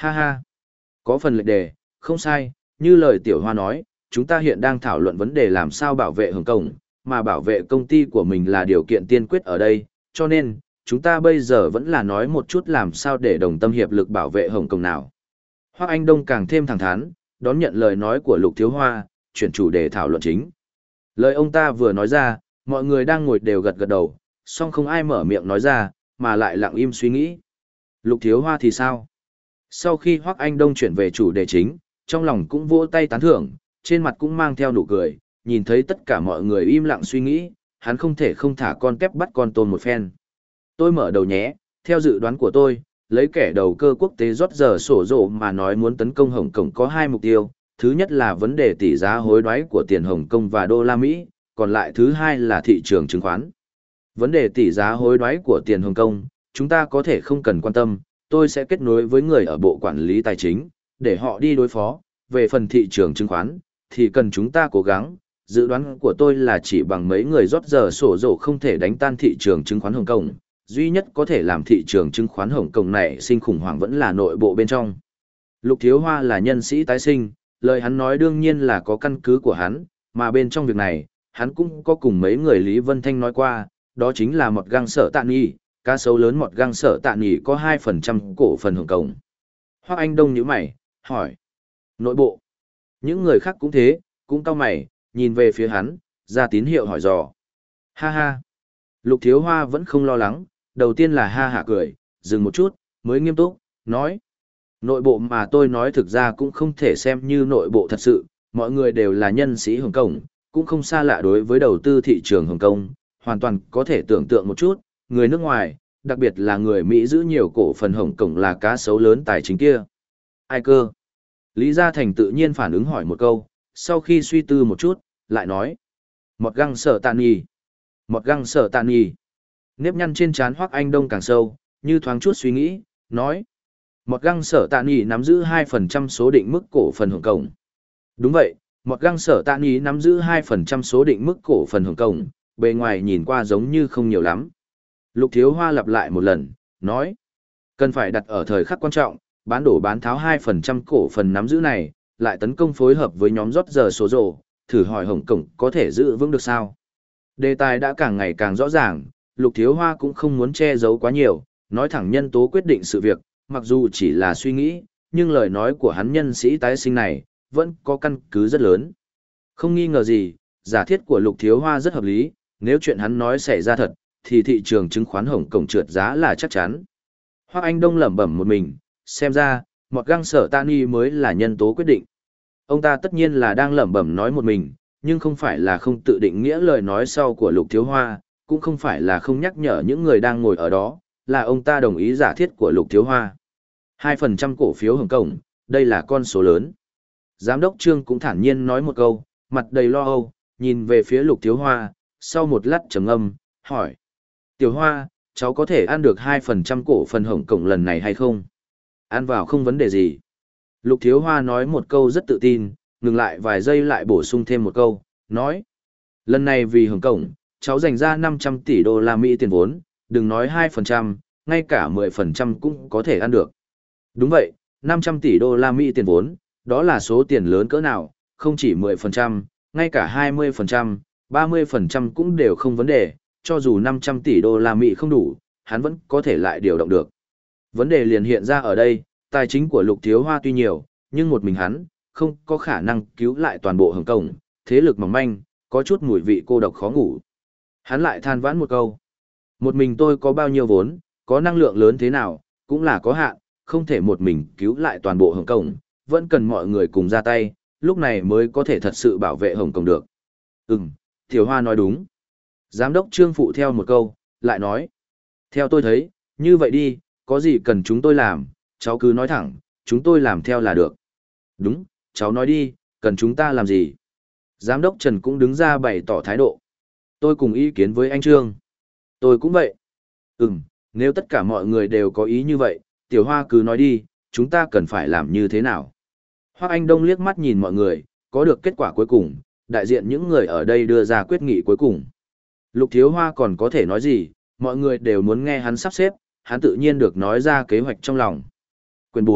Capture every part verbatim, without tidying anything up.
Ha ha, có phần lệch đề, không sai, như lời Tiểu Hoa nói, chúng ta hiện đang thảo luận vấn đề làm sao bảo vệ Hồng Kông, mà bảo vệ công ty của mình là điều kiện tiên quyết ở đây, cho nên, chúng ta bây giờ vẫn là nói một chút làm sao để đồng tâm hiệp lực bảo vệ Hồng Kông nào. Hoắc Anh Đông càng thêm thẳng thắn, đón nhận lời nói của Lục Thiếu Hoa, chuyển chủ đề thảo luận chính. Lời ông ta vừa nói ra, mọi người đang ngồi đều gật gật đầu, song không ai mở miệng nói ra, mà lại lặng im suy nghĩ. Lục Thiếu Hoa thì sao? Sau khi Hoắc Anh Đông chuyển về chủ đề chính, trong lòng cũng vỗ tay tán thưởng, trên mặt cũng mang theo nụ cười, nhìn thấy tất cả mọi người im lặng suy nghĩ, hắn không thể không thả con kép bắt con tôm một phen. Tôi mở đầu nhé, theo dự đoán của tôi, lấy kẻ đầu cơ quốc tế rót giờ sổ rộ mà nói muốn tấn công Hồng Kông có hai mục tiêu, thứ nhất là vấn đề tỷ giá hối đoái của tiền Hồng Kông và đô la Mỹ, còn lại thứ hai là thị trường chứng khoán. Vấn đề tỷ giá hối đoái của tiền Hồng Kông, chúng ta có thể không cần quan tâm, tôi sẽ kết nối với người ở Bộ Quản lý Tài chính, để họ đi đối phó, về phần thị trường chứng khoán, thì cần chúng ta cố gắng, dự đoán của tôi là chỉ bằng mấy người rót giờ sổ rổ không thể đánh tan thị trường chứng khoán Hồng Kông, duy nhất có thể làm thị trường chứng khoán Hồng Kông này sinh khủng hoảng vẫn là nội bộ bên trong. Lục Thiếu Hoa là nhân sĩ tái sinh, lời hắn nói đương nhiên là có căn cứ của hắn, mà bên trong việc này, hắn cũng có cùng mấy người Lý Vân Thanh nói qua, đó chính là một găng sở tạ nghỉ, cá sấu lớn một găng sở tạ nghỉ có hai phần trăm cổ phần Hồng Kông. Hoắc Anh Đông nhíu mày, hỏi. Nội bộ. Những người khác cũng thế, cũng cau mày, nhìn về phía hắn, ra tín hiệu hỏi dò. Ha ha. Lục Thiếu Hoa vẫn không lo lắng, đầu tiên là ha hả cười, dừng một chút, mới nghiêm túc, nói. Nội bộ mà tôi nói thực ra cũng không thể xem như nội bộ thật sự, mọi người đều là nhân sĩ Hồng Kông, cũng không xa lạ đối với đầu tư thị trường Hồng Kông, hoàn toàn có thể tưởng tượng một chút, người nước ngoài, đặc biệt là người Mỹ giữ nhiều cổ phần Hồng Kông là cá sấu lớn tài chính kia. Ai cơ? Lý Gia Thành tự nhiên phản ứng hỏi một câu, sau khi suy tư một chút, lại nói. Một găng sở tàn nhì. Một găng sở tàn nhì. Nếp nhăn trên trán Hoắc Anh Đông càng sâu, như thoáng chút suy nghĩ, nói. Một găng sở tàn nhì nắm giữ hai phần trăm số định mức cổ phần Hồng Kông. Đúng vậy, một găng sở tàn nhì nắm giữ hai phần trăm số định mức cổ phần Hồng Kông, bề ngoài nhìn qua giống như không nhiều lắm. Lục Thiếu Hoa lặp lại một lần, nói. Cần phải đặt ở thời khắc quan trọng, bán đổ bán tháo hai phần trăm cổ phần nắm giữ này, lại tấn công phối hợp với nhóm rót giờ số rồ, thử hỏi Hồng Kông có thể giữ vững được sao? Đề tài đã càng ngày càng rõ ràng, Lục Thiếu Hoa cũng không muốn che giấu quá nhiều, nói thẳng nhân tố quyết định sự việc, mặc dù chỉ là suy nghĩ, nhưng lời nói của hắn nhân sĩ tái sinh này, vẫn có căn cứ rất lớn. Không nghi ngờ gì, giả thiết của Lục Thiếu Hoa rất hợp lý, nếu chuyện hắn nói xảy ra thật, thì thị trường chứng khoán Hồng Kông trượt giá là chắc chắn. Hoắc Anh Đông lẩm bẩm một mình, xem ra, một găng sở tani mới là nhân tố quyết định. Ông ta tất nhiên là đang lẩm bẩm nói một mình, nhưng không phải là không tự định nghĩa lời nói sau của Lục Thiếu Hoa, cũng không phải là không nhắc nhở những người đang ngồi ở đó, là ông ta đồng ý giả thiết của Lục Thiếu Hoa. hai phần trăm cổ phiếu Hồng Kông, đây là con số lớn. Giám đốc Trương cũng thản nhiên nói một câu, mặt đầy lo âu, nhìn về phía Lục Thiếu Hoa, sau một lát trầm ngâm, hỏi. Tiểu Hoa, cháu có thể ăn được hai phần trăm cổ phần Hồng Kông lần này hay không? Ăn vào không vấn đề gì. Lục Thiếu Hoa nói một câu rất tự tin, ngừng lại vài giây lại bổ sung thêm một câu, nói. Lần này vì Hồng Kông, cháu dành ra năm trăm tỷ đô la Mỹ tiền vốn, đừng nói hai phần trăm, ngay cả mười phần trăm cũng có thể ăn được. Đúng vậy, năm trăm tỷ đô la Mỹ tiền vốn, đó là số tiền lớn cỡ nào, không chỉ mười phần trăm, ngay cả hai mươi phần trăm, ba mươi phần trăm cũng đều không vấn đề, cho dù năm trăm tỷ đô la Mỹ không đủ, hắn vẫn có thể lại điều động được. Vấn đề liền hiện ra ở đây, tài chính của Lục Thiếu Hoa tuy nhiều, nhưng một mình hắn, không có khả năng cứu lại toàn bộ Hồng Kông, thế lực mỏng manh, có chút mùi vị cô độc khó ngủ. Hắn lại than vãn một câu. Một mình tôi có bao nhiêu vốn, có năng lượng lớn thế nào, cũng là có hạn, không thể một mình cứu lại toàn bộ Hồng Kông, vẫn cần mọi người cùng ra tay, lúc này mới có thể thật sự bảo vệ Hồng Kông được. Ừm, Tiểu Hoa nói đúng. Giám đốc Trương phụ theo một câu, lại nói. Theo tôi thấy, như vậy đi, có gì cần chúng tôi làm, cháu cứ nói thẳng, chúng tôi làm theo là được. Đúng, cháu nói đi, cần chúng ta làm gì? Giám đốc Trần cũng đứng ra bày tỏ thái độ. Tôi cùng ý kiến với anh Trương. Tôi cũng vậy. Ừm, nếu tất cả mọi người đều có ý như vậy, Tiểu Hoa cứ nói đi, chúng ta cần phải làm như thế nào? Hoắc Anh Đông liếc mắt nhìn mọi người, có được kết quả cuối cùng, đại diện những người ở đây đưa ra quyết nghị cuối cùng. Lục Thiếu Hoa còn có thể nói gì, mọi người đều muốn nghe hắn sắp xếp, hắn tự nhiên được nói ra kế hoạch trong lòng. Quyền bốn,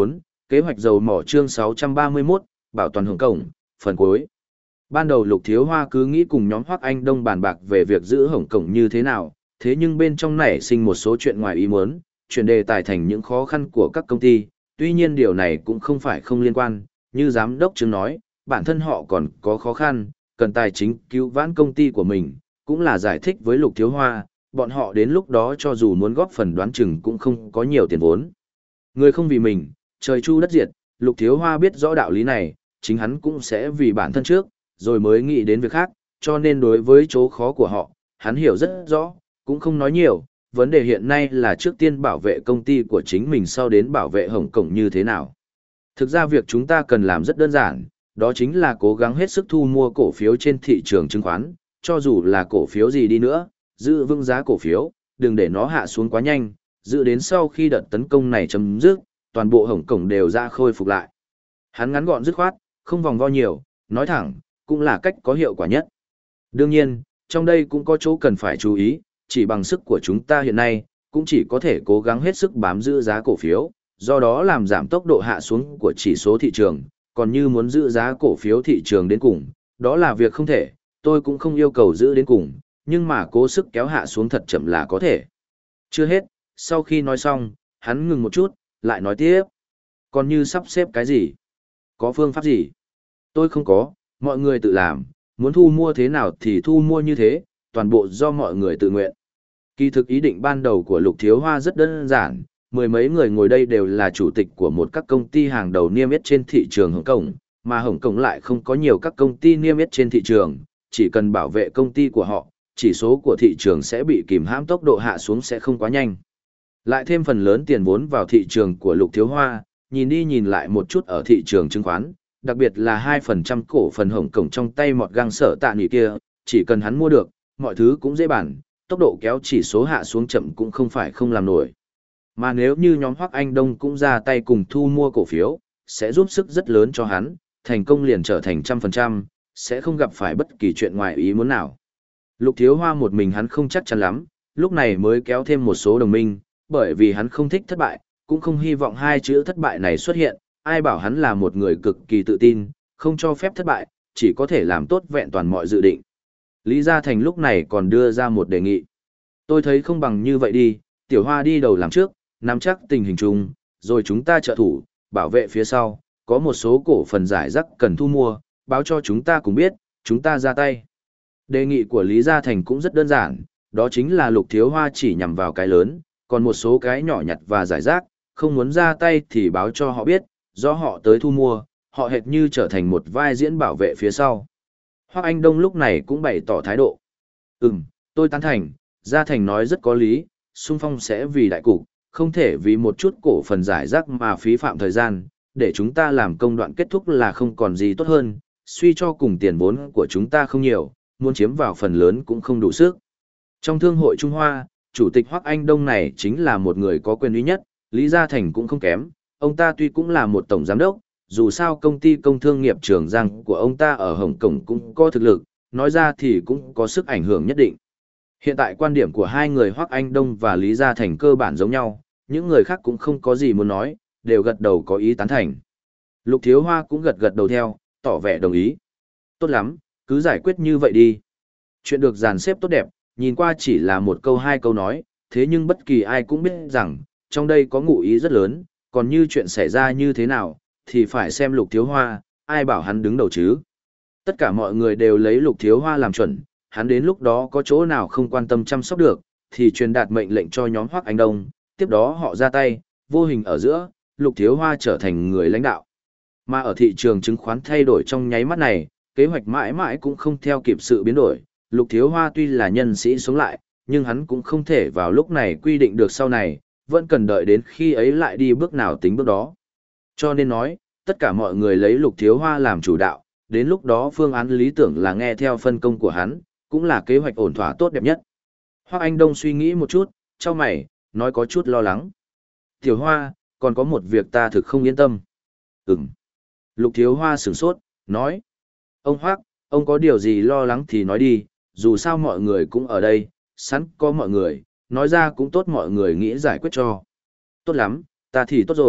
Kế hoạch dầu mỏ chương sáu trăm ba mươi mốt, bảo toàn Hồng Cổng, phần cuối. Ban đầu Lục Thiếu Hoa cứ nghĩ cùng nhóm Hoắc Anh Đông bàn bạc về việc giữ Hồng Cổng như thế nào, thế nhưng bên trong nảy sinh một số chuyện ngoài ý muốn, chuyển đề tài thành những khó khăn của các công ty, tuy nhiên điều này cũng không phải không liên quan, như giám đốc chứng nói, bản thân họ còn có khó khăn, cần tài chính cứu vãn công ty của mình, cũng là giải thích với Lục Thiếu Hoa, bọn họ đến lúc đó cho dù muốn góp phần đoán chừng cũng không có nhiều tiền vốn. Người không vì mình, trời chu đất diệt, Lục Thiếu Hoa biết rõ đạo lý này, chính hắn cũng sẽ vì bản thân trước, rồi mới nghĩ đến việc khác, cho nên đối với chỗ khó của họ, hắn hiểu rất rõ, cũng không nói nhiều, vấn đề hiện nay là trước tiên bảo vệ công ty của chính mình sau đến bảo vệ Hồng Cổng như thế nào. Thực ra việc chúng ta cần làm rất đơn giản, đó chính là cố gắng hết sức thu mua cổ phiếu trên thị trường chứng khoán, cho dù là cổ phiếu gì đi nữa, giữ vững giá cổ phiếu, đừng để nó hạ xuống quá nhanh, giữ đến sau khi đợt tấn công này chấm dứt, toàn bộ Hồng Cổng đều ra khôi phục lại. Hắn ngắn gọn dứt khoát, không vòng vo nhiều, nói thẳng, cũng là cách có hiệu quả nhất. Đương nhiên, trong đây cũng có chỗ cần phải chú ý, chỉ bằng sức của chúng ta hiện nay, cũng chỉ có thể cố gắng hết sức bám giữ giá cổ phiếu, do đó làm giảm tốc độ hạ xuống của chỉ số thị trường, còn như muốn giữ giá cổ phiếu thị trường đến cùng, đó là việc không thể, tôi cũng không yêu cầu giữ đến cùng, nhưng mà cố sức kéo hạ xuống thật chậm là có thể. Chưa hết, sau khi nói xong, hắn ngừng một chút, lại nói tiếp. Còn như sắp xếp cái gì? Có phương pháp gì? Tôi không có, mọi người tự làm, muốn thu mua thế nào thì thu mua như thế, toàn bộ do mọi người tự nguyện. Kỳ thực ý định ban đầu của Lục Thiếu Hoa rất đơn giản, mười mấy người ngồi đây đều là chủ tịch của một các công ty hàng đầu niêm yết trên thị trường Hồng Kông, mà Hồng Kông lại không có nhiều các công ty niêm yết trên thị trường, chỉ cần bảo vệ công ty của họ, chỉ số của thị trường sẽ bị kìm hãm, tốc độ hạ xuống sẽ không quá nhanh. Lại thêm phần lớn tiền vốn vào thị trường của Lục Thiếu Hoa, nhìn đi nhìn lại một chút ở thị trường chứng khoán, đặc biệt là hai phần trăm cổ phần Hồng Kông trong tay Mọt Găng Sở Tạ Nghị kia, chỉ cần hắn mua được, mọi thứ cũng dễ bàn, tốc độ kéo chỉ số hạ xuống chậm cũng không phải không làm nổi. Mà nếu như nhóm Hoắc Anh Đông cũng ra tay cùng thu mua cổ phiếu, sẽ giúp sức rất lớn cho hắn, thành công liền trở thành trăm phần trăm, sẽ không gặp phải bất kỳ chuyện ngoài ý muốn nào. Lục Thiếu Hoa một mình hắn không chắc chắn lắm, lúc này mới kéo thêm một số đồng minh, bởi vì hắn không thích thất bại, cũng không hy vọng hai chữ thất bại này xuất hiện, ai bảo hắn là một người cực kỳ tự tin, không cho phép thất bại, chỉ có thể làm tốt vẹn toàn mọi dự định. Lý Gia Thành lúc này còn đưa ra một đề nghị. Tôi thấy không bằng như vậy đi, Tiểu Hoa đi đầu làm trước, nắm chắc tình hình chung, rồi chúng ta trợ thủ, bảo vệ phía sau, có một số cổ phần giải rác cần thu mua, báo cho chúng ta cùng biết, chúng ta ra tay. Đề nghị của Lý Gia Thành cũng rất đơn giản, đó chính là Lục Thiếu Hoa chỉ nhằm vào cái lớn, còn một số cái nhỏ nhặt và giải rác, không muốn ra tay thì báo cho họ biết, do họ tới thu mua, họ hệt như trở thành một vai diễn bảo vệ phía sau. Hoắc Anh Đông lúc này cũng bày tỏ thái độ. Ừm, tôi tán thành, Gia Thành nói rất có lý, xung phong sẽ vì đại cục, không thể vì một chút cổ phần giải rác mà phí phạm thời gian, để chúng ta làm công đoạn kết thúc là không còn gì tốt hơn, suy cho cùng tiền vốn của chúng ta không nhiều, muốn chiếm vào phần lớn cũng không đủ sức. Trong Thương hội Trung Hoa, Chủ tịch Hoắc Anh Đông này chính là một người có quyền uy nhất, Lý Gia Thành cũng không kém, ông ta tuy cũng là một tổng giám đốc, dù sao công ty công thương nghiệp Trường Giang của ông ta ở Hồng Kông cũng có thực lực, nói ra thì cũng có sức ảnh hưởng nhất định. Hiện tại quan điểm của hai người Hoắc Anh Đông và Lý Gia Thành cơ bản giống nhau, những người khác cũng không có gì muốn nói, đều gật đầu có ý tán thành. Lục Thiếu Hoa cũng gật gật đầu theo, tỏ vẻ đồng ý. Tốt lắm, cứ giải quyết như vậy đi. Chuyện được dàn xếp tốt đẹp, nhìn qua chỉ là một câu hai câu nói, thế nhưng bất kỳ ai cũng biết rằng, trong đây có ngụ ý rất lớn, còn như chuyện xảy ra như thế nào, thì phải xem Lục Thiếu Hoa, ai bảo hắn đứng đầu chứ. Tất cả mọi người đều lấy Lục Thiếu Hoa làm chuẩn, hắn đến lúc đó có chỗ nào không quan tâm chăm sóc được, thì truyền đạt mệnh lệnh cho nhóm Hoắc Anh Đông, tiếp đó họ ra tay, vô hình ở giữa, Lục Thiếu Hoa trở thành người lãnh đạo. Mà ở thị trường chứng khoán thay đổi trong nháy mắt này, kế hoạch mãi mãi cũng không theo kịp sự biến đổi. Lục Thiếu Hoa tuy là nhân sĩ sống lại, nhưng hắn cũng không thể vào lúc này quy định được sau này, vẫn cần đợi đến khi ấy lại đi bước nào tính bước đó. Cho nên nói, tất cả mọi người lấy Lục Thiếu Hoa làm chủ đạo, đến lúc đó phương án lý tưởng là nghe theo phân công của hắn, cũng là kế hoạch ổn thỏa tốt đẹp nhất. Hoắc Anh Đông suy nghĩ một chút, chau mày, nói có chút lo lắng. Tiểu Hoa, còn có một việc ta thực không yên tâm. Ừm. Lục Thiếu Hoa sửng sốt, nói. Ông Hoắc, ông có điều gì lo lắng thì nói đi, dù sao mọi người cũng ở đây, sẵn có mọi người, nói ra cũng tốt mọi người nghĩ giải quyết cho. Tốt lắm, ta thì tốt rồi,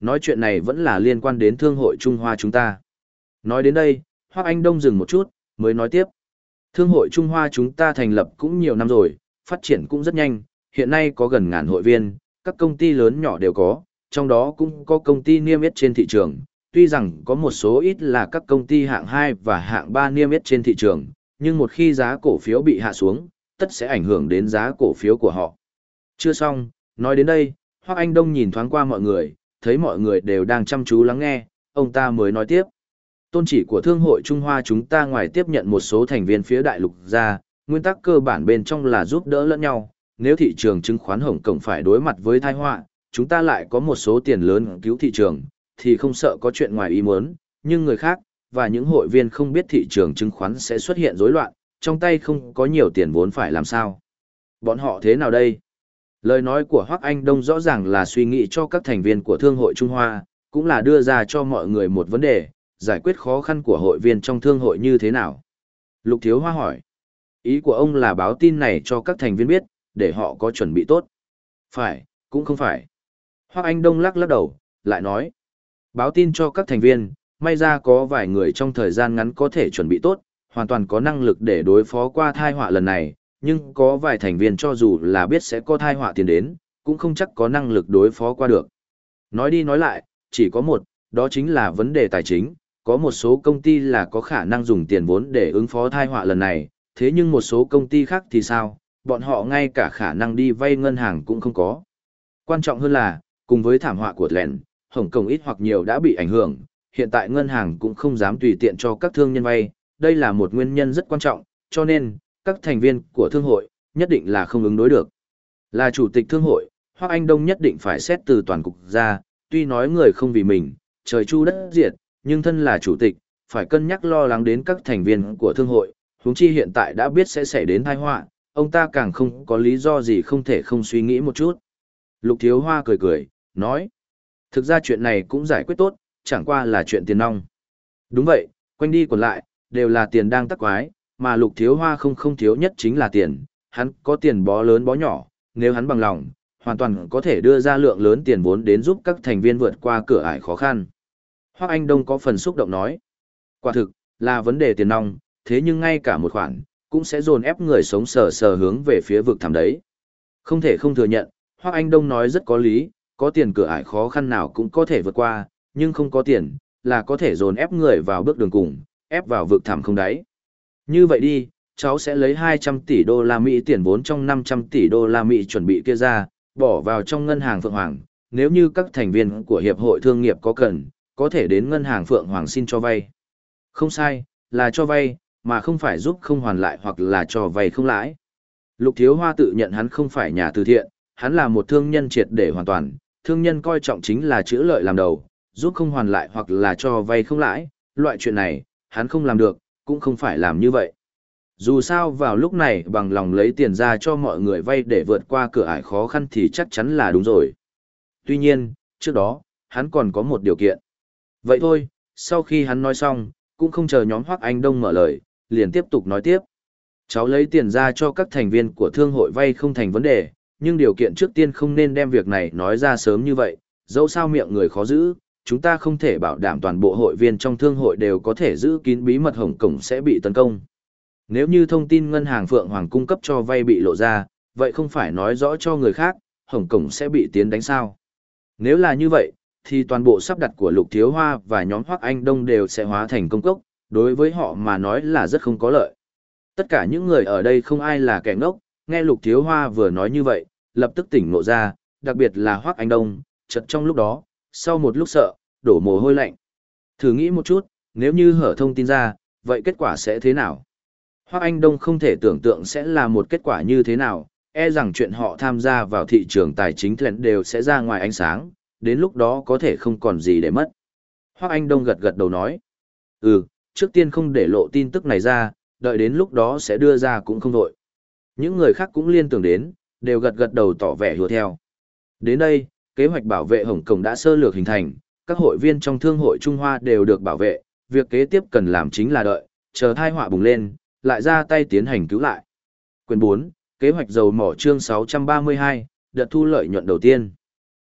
Nói chuyện này vẫn là liên quan đến Thương hội Trung Hoa chúng ta. Nói đến đây, Hoắc Anh Đông dừng một chút, mới nói tiếp. Thương hội Trung Hoa chúng ta thành lập cũng nhiều năm rồi, phát triển cũng rất nhanh, hiện nay có gần ngàn hội viên, các công ty lớn nhỏ đều có, trong đó cũng có công ty niêm yết trên thị trường, tuy rằng có một số ít là các công ty hạng hai và hạng ba niêm yết trên thị trường, nhưng một khi giá cổ phiếu bị hạ xuống, tất sẽ ảnh hưởng đến giá cổ phiếu của họ. Chưa xong, nói đến đây, Hoắc Anh Đông nhìn thoáng qua mọi người, thấy mọi người đều đang chăm chú lắng nghe, ông ta mới nói tiếp. Tôn chỉ của Thương hội Trung Hoa chúng ta ngoài tiếp nhận một số thành viên phía đại lục ra, nguyên tắc cơ bản bên trong là giúp đỡ lẫn nhau, nếu thị trường chứng khoán Hồng Kông phải đối mặt với tai họa, chúng ta lại có một số tiền lớn cứu thị trường, thì không sợ có chuyện ngoài ý muốn, nhưng người khác, và những hội viên không biết thị trường chứng khoán sẽ xuất hiện rối loạn, trong tay không có nhiều tiền vốn phải làm sao. Bọn họ thế nào đây? Lời nói của Hoắc Anh Đông rõ ràng là suy nghĩ cho các thành viên của Thương hội Trung Hoa, cũng là đưa ra cho mọi người một vấn đề, giải quyết khó khăn của hội viên trong thương hội như thế nào. Lục Thiếu Hoa hỏi. Ý của ông là báo tin này cho các thành viên biết, để họ có chuẩn bị tốt. Phải, cũng không phải. Hoắc Anh Đông lắc lắc đầu, lại nói. Báo tin cho các thành viên, may ra có vài người trong thời gian ngắn có thể chuẩn bị tốt, hoàn toàn có năng lực để đối phó qua thai họa lần này, nhưng có vài thành viên cho dù là biết sẽ có thai họa tiền đến, cũng không chắc có năng lực đối phó qua được. Nói đi nói lại, chỉ có một, đó chính là vấn đề tài chính, có một số công ty là có khả năng dùng tiền vốn để ứng phó thai họa lần này, thế nhưng một số công ty khác thì sao, bọn họ ngay cả khả năng đi vay ngân hàng cũng không có. Quan trọng hơn là, cùng với thảm họa của Lẹn, Hồng Kông ít hoặc nhiều đã bị ảnh hưởng, hiện tại ngân hàng cũng không dám tùy tiện cho các thương nhân vay, đây là một nguyên nhân rất quan trọng, cho nên, các thành viên của thương hội, nhất định là không ứng đối được. Là chủ tịch thương hội, Hoắc Anh Đông nhất định phải xét từ toàn cục ra, tuy nói người không vì mình, trời chu đất diệt, nhưng thân là chủ tịch, phải cân nhắc lo lắng đến các thành viên của thương hội, huống chi hiện tại đã biết sẽ xảy đến tai họa, ông ta càng không có lý do gì không thể không suy nghĩ một chút. Lục Thiếu Hoa cười cười, nói, thực ra chuyện này cũng giải quyết tốt, chẳng qua là chuyện tiền nong. Đúng vậy, quanh đi còn lại, đều là tiền đang tắc quái, mà Lục Thiếu Hoa không không thiếu nhất chính là tiền, hắn có tiền bó lớn bó nhỏ, nếu hắn bằng lòng, hoàn toàn có thể đưa ra lượng lớn tiền vốn đến giúp các thành viên vượt qua cửa ải khó khăn. Hoắc Anh Đông có phần xúc động nói, quả thực, là vấn đề tiền nong, thế nhưng ngay cả một khoản, cũng sẽ dồn ép người sống sờ sờ hướng về phía vực thẳm đấy. Không thể không thừa nhận, Hoắc Anh Đông nói rất có lý, có tiền cửa ải khó khăn nào cũng có thể vượt qua, nhưng không có tiền, là có thể dồn ép người vào bước đường cùng, ép vào vực thẳm không đáy. Như vậy đi, cháu sẽ lấy hai trăm tỷ đô la Mỹ tiền vốn trong năm trăm tỷ đô la Mỹ chuẩn bị kia ra, bỏ vào trong ngân hàng Phượng Hoàng, nếu như các thành viên của hiệp hội thương nghiệp có cần, có thể đến ngân hàng Phượng Hoàng xin cho vay. Không sai, là cho vay, mà không phải giúp không hoàn lại hoặc là cho vay không lãi. Lục Thiếu Hoa tự nhận hắn không phải nhà từ thiện, hắn là một thương nhân triệt để hoàn toàn, thương nhân coi trọng chính là chữ lợi làm đầu, giúp không hoàn lại hoặc là cho vay không lãi, loại chuyện này, hắn không làm được, cũng không phải làm như vậy. Dù sao vào lúc này bằng lòng lấy tiền ra cho mọi người vay để vượt qua cửa ải khó khăn thì chắc chắn là đúng rồi. Tuy nhiên, trước đó, hắn còn có một điều kiện. Vậy thôi, sau khi hắn nói xong, cũng không chờ nhóm Hoắc Anh Đông mở lời, liền tiếp tục nói tiếp. Cháu lấy tiền ra cho các thành viên của thương hội vay không thành vấn đề, nhưng điều kiện trước tiên không nên đem việc này nói ra sớm như vậy, dẫu sao miệng người khó giữ, chúng ta không thể bảo đảm toàn bộ hội viên trong thương hội đều có thể giữ kín bí mật Hồng Kông sẽ bị tấn công. Nếu như thông tin ngân hàng Phượng Hoàng cung cấp cho vay bị lộ ra, vậy không phải nói rõ cho người khác, Hồng Kông sẽ bị tiến đánh sao. Nếu là như vậy, thì toàn bộ sắp đặt của Lục Thiếu Hoa và nhóm Hoắc Anh Đông đều sẽ hóa thành công cốc, đối với họ mà nói là rất không có lợi. Tất cả những người ở đây không ai là kẻ ngốc, nghe Lục Thiếu Hoa vừa nói như vậy, lập tức tỉnh ngộ ra, đặc biệt là Hoắc Anh Đông, chợt trong lúc đó, sau một lúc sợ, đổ mồ hôi lạnh. Thử nghĩ một chút, nếu như hở thông tin ra, vậy kết quả sẽ thế nào? Hoắc Anh Đông không thể tưởng tượng sẽ là một kết quả như thế nào, e rằng chuyện họ tham gia vào thị trường tài chính trend đều sẽ ra ngoài ánh sáng, đến lúc đó có thể không còn gì để mất. Hoắc Anh Đông gật gật đầu nói, ừ, trước tiên không để lộ tin tức này ra, đợi đến lúc đó sẽ đưa ra cũng không vội. Những người khác cũng liên tưởng đến, đều gật gật đầu tỏ vẻ hùa theo. Đến đây, kế hoạch bảo vệ Hồng Kông đã sơ lược hình thành, các hội viên trong thương hội Trung Hoa đều được bảo vệ, việc kế tiếp cần làm chính là đợi, chờ tai họa bùng lên, lại ra tay tiến hành cứu lại. Quyển bốn, kế hoạch dầu mỏ chương sáu trăm ba mươi hai, đợt thu lợi nhuận đầu tiên.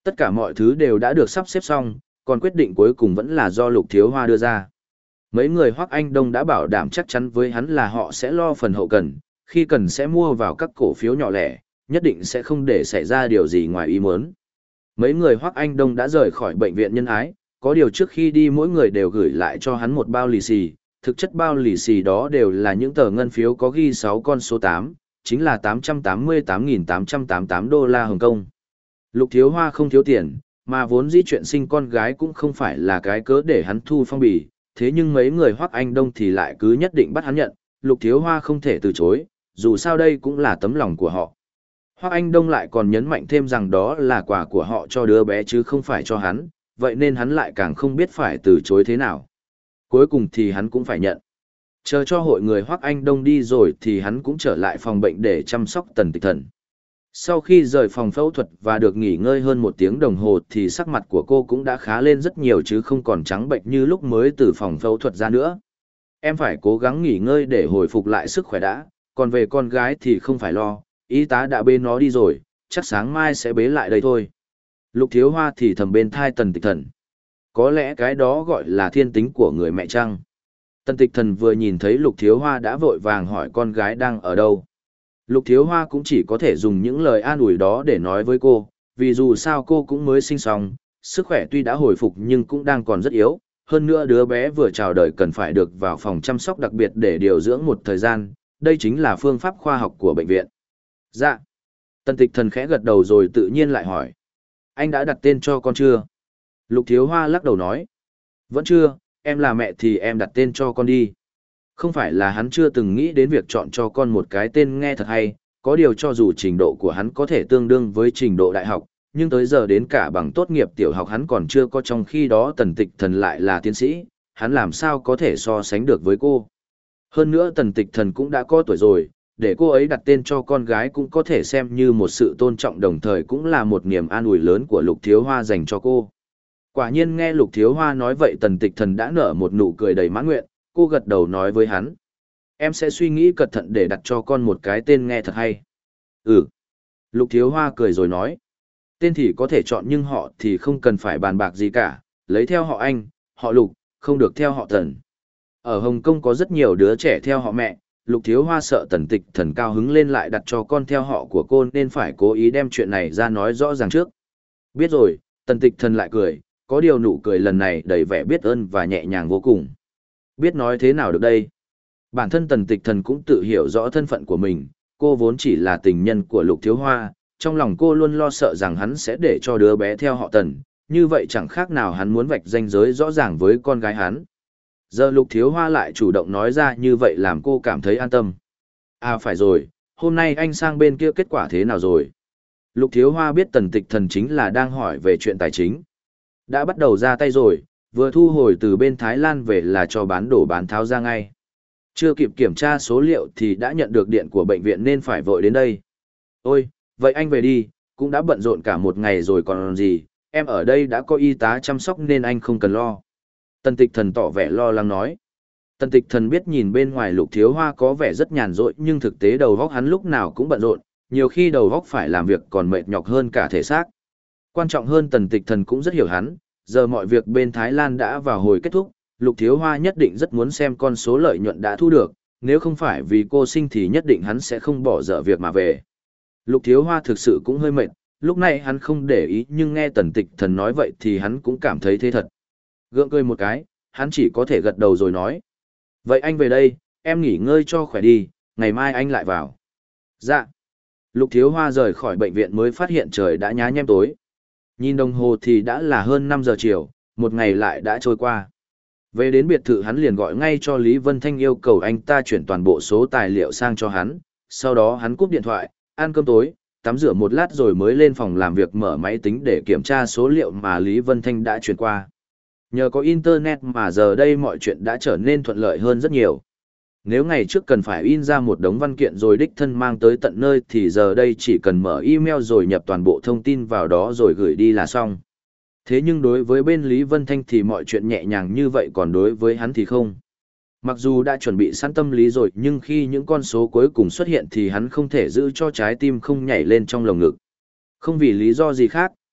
Tất cả mọi thứ đều đã được sắp xếp xong, còn quyết định cuối cùng vẫn là do Lục Thiếu Hoa đưa ra. Mấy người Hoắc Anh Đông đã bảo đảm chắc chắn với hắn là họ sẽ lo phần hậu cần, khi cần sẽ mua vào các cổ phiếu nhỏ lẻ, nhất định sẽ không để xảy ra điều gì ngoài ý muốn. Mấy người Hoắc Anh Đông đã rời khỏi bệnh viện Nhân Ái, có điều trước khi đi mỗi người đều gửi lại cho hắn một bao lì xì, thực chất bao lì xì đó đều là những tờ ngân phiếu có ghi sáu con số tám, chính là tám trăm tám mươi tám nghìn tám trăm tám mươi tám đô la Hồng Kông. Lục Thiếu Hoa không thiếu tiền, mà vốn dĩ chuyện sinh con gái cũng không phải là cái cớ để hắn thu phong bì, thế nhưng mấy người Hoắc Anh Đông thì lại cứ nhất định bắt hắn nhận, Lục Thiếu Hoa không thể từ chối, dù sao đây cũng là tấm lòng của họ. Hoắc Anh Đông lại còn nhấn mạnh thêm rằng đó là quà của họ cho đứa bé chứ không phải cho hắn, vậy nên hắn lại càng không biết phải từ chối thế nào. Cuối cùng thì hắn cũng phải nhận. Chờ cho hội người Hoắc Anh Đông đi rồi thì hắn cũng trở lại phòng bệnh để chăm sóc Tần Tịch Thần. Sau khi rời phòng phẫu thuật và được nghỉ ngơi hơn một tiếng đồng hồ thì sắc mặt của cô cũng đã khá lên rất nhiều chứ không còn trắng bệnh như lúc mới từ phòng phẫu thuật ra nữa. Em phải cố gắng nghỉ ngơi để hồi phục lại sức khỏe đã, còn về con gái thì không phải lo, y tá đã bế nó đi rồi, chắc sáng mai sẽ bế lại đây thôi. Lục Thiếu Hoa thì thầm bên thai Tần Tịch Thần. Có lẽ cái đó gọi là thiên tính của người mẹ chăng? Tần Tịch Thần vừa nhìn thấy Lục Thiếu Hoa đã vội vàng hỏi con gái đang ở đâu. Lục Thiếu Hoa cũng chỉ có thể dùng những lời an ủi đó để nói với cô, vì dù sao cô cũng mới sinh xong, sức khỏe tuy đã hồi phục nhưng cũng đang còn rất yếu, hơn nữa đứa bé vừa chào đời cần phải được vào phòng chăm sóc đặc biệt để điều dưỡng một thời gian, đây chính là phương pháp khoa học của bệnh viện. Dạ. Tần Tịch Thần khẽ gật đầu rồi tự nhiên lại hỏi. Anh đã đặt tên cho con chưa? Lục Thiếu Hoa lắc đầu nói. Vẫn chưa, em là mẹ thì em đặt tên cho con đi. Không phải là hắn chưa từng nghĩ đến việc chọn cho con một cái tên nghe thật hay, có điều cho dù trình độ của hắn có thể tương đương với trình độ đại học, nhưng tới giờ đến cả bằng tốt nghiệp tiểu học hắn còn chưa có, trong khi đó Tần Tịch Thần lại là tiến sĩ, hắn làm sao có thể so sánh được với cô. Hơn nữa Tần Tịch Thần cũng đã có tuổi rồi, để cô ấy đặt tên cho con gái cũng có thể xem như một sự tôn trọng, đồng thời cũng là một niềm an ủi lớn của Lục Thiếu Hoa dành cho cô. Quả nhiên nghe Lục Thiếu Hoa nói vậy Tần Tịch Thần đã nở một nụ cười đầy mãn nguyện, cô gật đầu nói với hắn. Em sẽ suy nghĩ cẩn thận để đặt cho con một cái tên nghe thật hay. Ừ. Lục Thiếu Hoa cười rồi nói. Tên thì có thể chọn nhưng họ thì không cần phải bàn bạc gì cả, lấy theo họ Anh, họ Lục, không được theo họ Tần. Ở Hồng Kông có rất nhiều đứa trẻ theo họ mẹ, Lục Thiếu Hoa sợ Tần Tịch Thần cao hứng lên lại đặt cho con theo họ của cô nên phải cố ý đem chuyện này ra nói rõ ràng trước. Biết rồi, Tần Tịch Thần lại cười, có điều nụ cười lần này đầy vẻ biết ơn và nhẹ nhàng vô cùng. Biết nói thế nào được đây? Bản thân Tần Tịch Thần cũng tự hiểu rõ thân phận của mình, cô vốn chỉ là tình nhân của Lục Thiếu Hoa, trong lòng cô luôn lo sợ rằng hắn sẽ để cho đứa bé theo họ Tần, như vậy chẳng khác nào hắn muốn vạch ranh giới rõ ràng với con gái hắn. Giờ Lục Thiếu Hoa lại chủ động nói ra như vậy làm cô cảm thấy an tâm. À phải rồi, hôm nay anh sang bên kia kết quả thế nào rồi? Lục Thiếu Hoa biết Tần Tịch Thần chính là đang hỏi về chuyện tài chính. Đã bắt đầu ra tay rồi, vừa thu hồi từ bên Thái Lan về là cho bán đổ bán tháo ra ngay. Chưa kịp kiểm tra số liệu thì đã nhận được điện của bệnh viện nên phải vội đến đây. Ôi, vậy anh về đi, cũng đã bận rộn cả một ngày rồi còn gì, em ở đây đã có y tá chăm sóc nên anh không cần lo. Tần Tịch Thần tỏ vẻ lo lắng nói. Tần Tịch Thần biết nhìn bên ngoài Lục Thiếu Hoa có vẻ rất nhàn rỗi nhưng thực tế đầu óc hắn lúc nào cũng bận rộn, nhiều khi đầu óc phải làm việc còn mệt nhọc hơn cả thể xác. Quan trọng hơn Tần Tịch Thần cũng rất hiểu hắn, giờ mọi việc bên Thái Lan đã vào hồi kết thúc, Lục Thiếu Hoa nhất định rất muốn xem con số lợi nhuận đã thu được, nếu không phải vì cô sinh thì nhất định hắn sẽ không bỏ dở việc mà về. Lục Thiếu Hoa thực sự cũng hơi mệt, lúc này hắn không để ý nhưng nghe Tần Tịch Thần nói vậy thì hắn cũng cảm thấy thế thật. Gượng cười một cái, hắn chỉ có thể gật đầu rồi nói. Vậy anh về đây, em nghỉ ngơi cho khỏe đi, ngày mai anh lại vào. Dạ. Lục Thiếu Hoa rời khỏi bệnh viện mới phát hiện trời đã nhá nhem tối. Nhìn đồng hồ thì đã là hơn năm giờ chiều, một ngày lại đã trôi qua. Về đến biệt thự hắn liền gọi ngay cho Lý Vân Thanh yêu cầu anh ta chuyển toàn bộ số tài liệu sang cho hắn, sau đó hắn cúp điện thoại, ăn cơm tối, tắm rửa một lát rồi mới lên phòng làm việc mở máy tính để kiểm tra số liệu mà Lý Vân Thanh đã chuyển qua. Nhờ có Internet mà giờ đây mọi chuyện đã trở nên thuận lợi hơn rất nhiều. Nếu ngày trước cần phải in ra một đống văn kiện rồi đích thân mang tới tận nơi thì giờ đây chỉ cần mở email rồi nhập toàn bộ thông tin vào đó rồi gửi đi là xong. Thế nhưng đối với bên Lý Vân Thanh thì mọi chuyện nhẹ nhàng như vậy còn đối với hắn thì không. Mặc dù đã chuẩn bị sẵn tâm lý rồi nhưng khi những con số cuối cùng xuất hiện thì hắn không thể giữ cho trái tim không nhảy lên trong lồng ngực. Không vì lý do gì khác,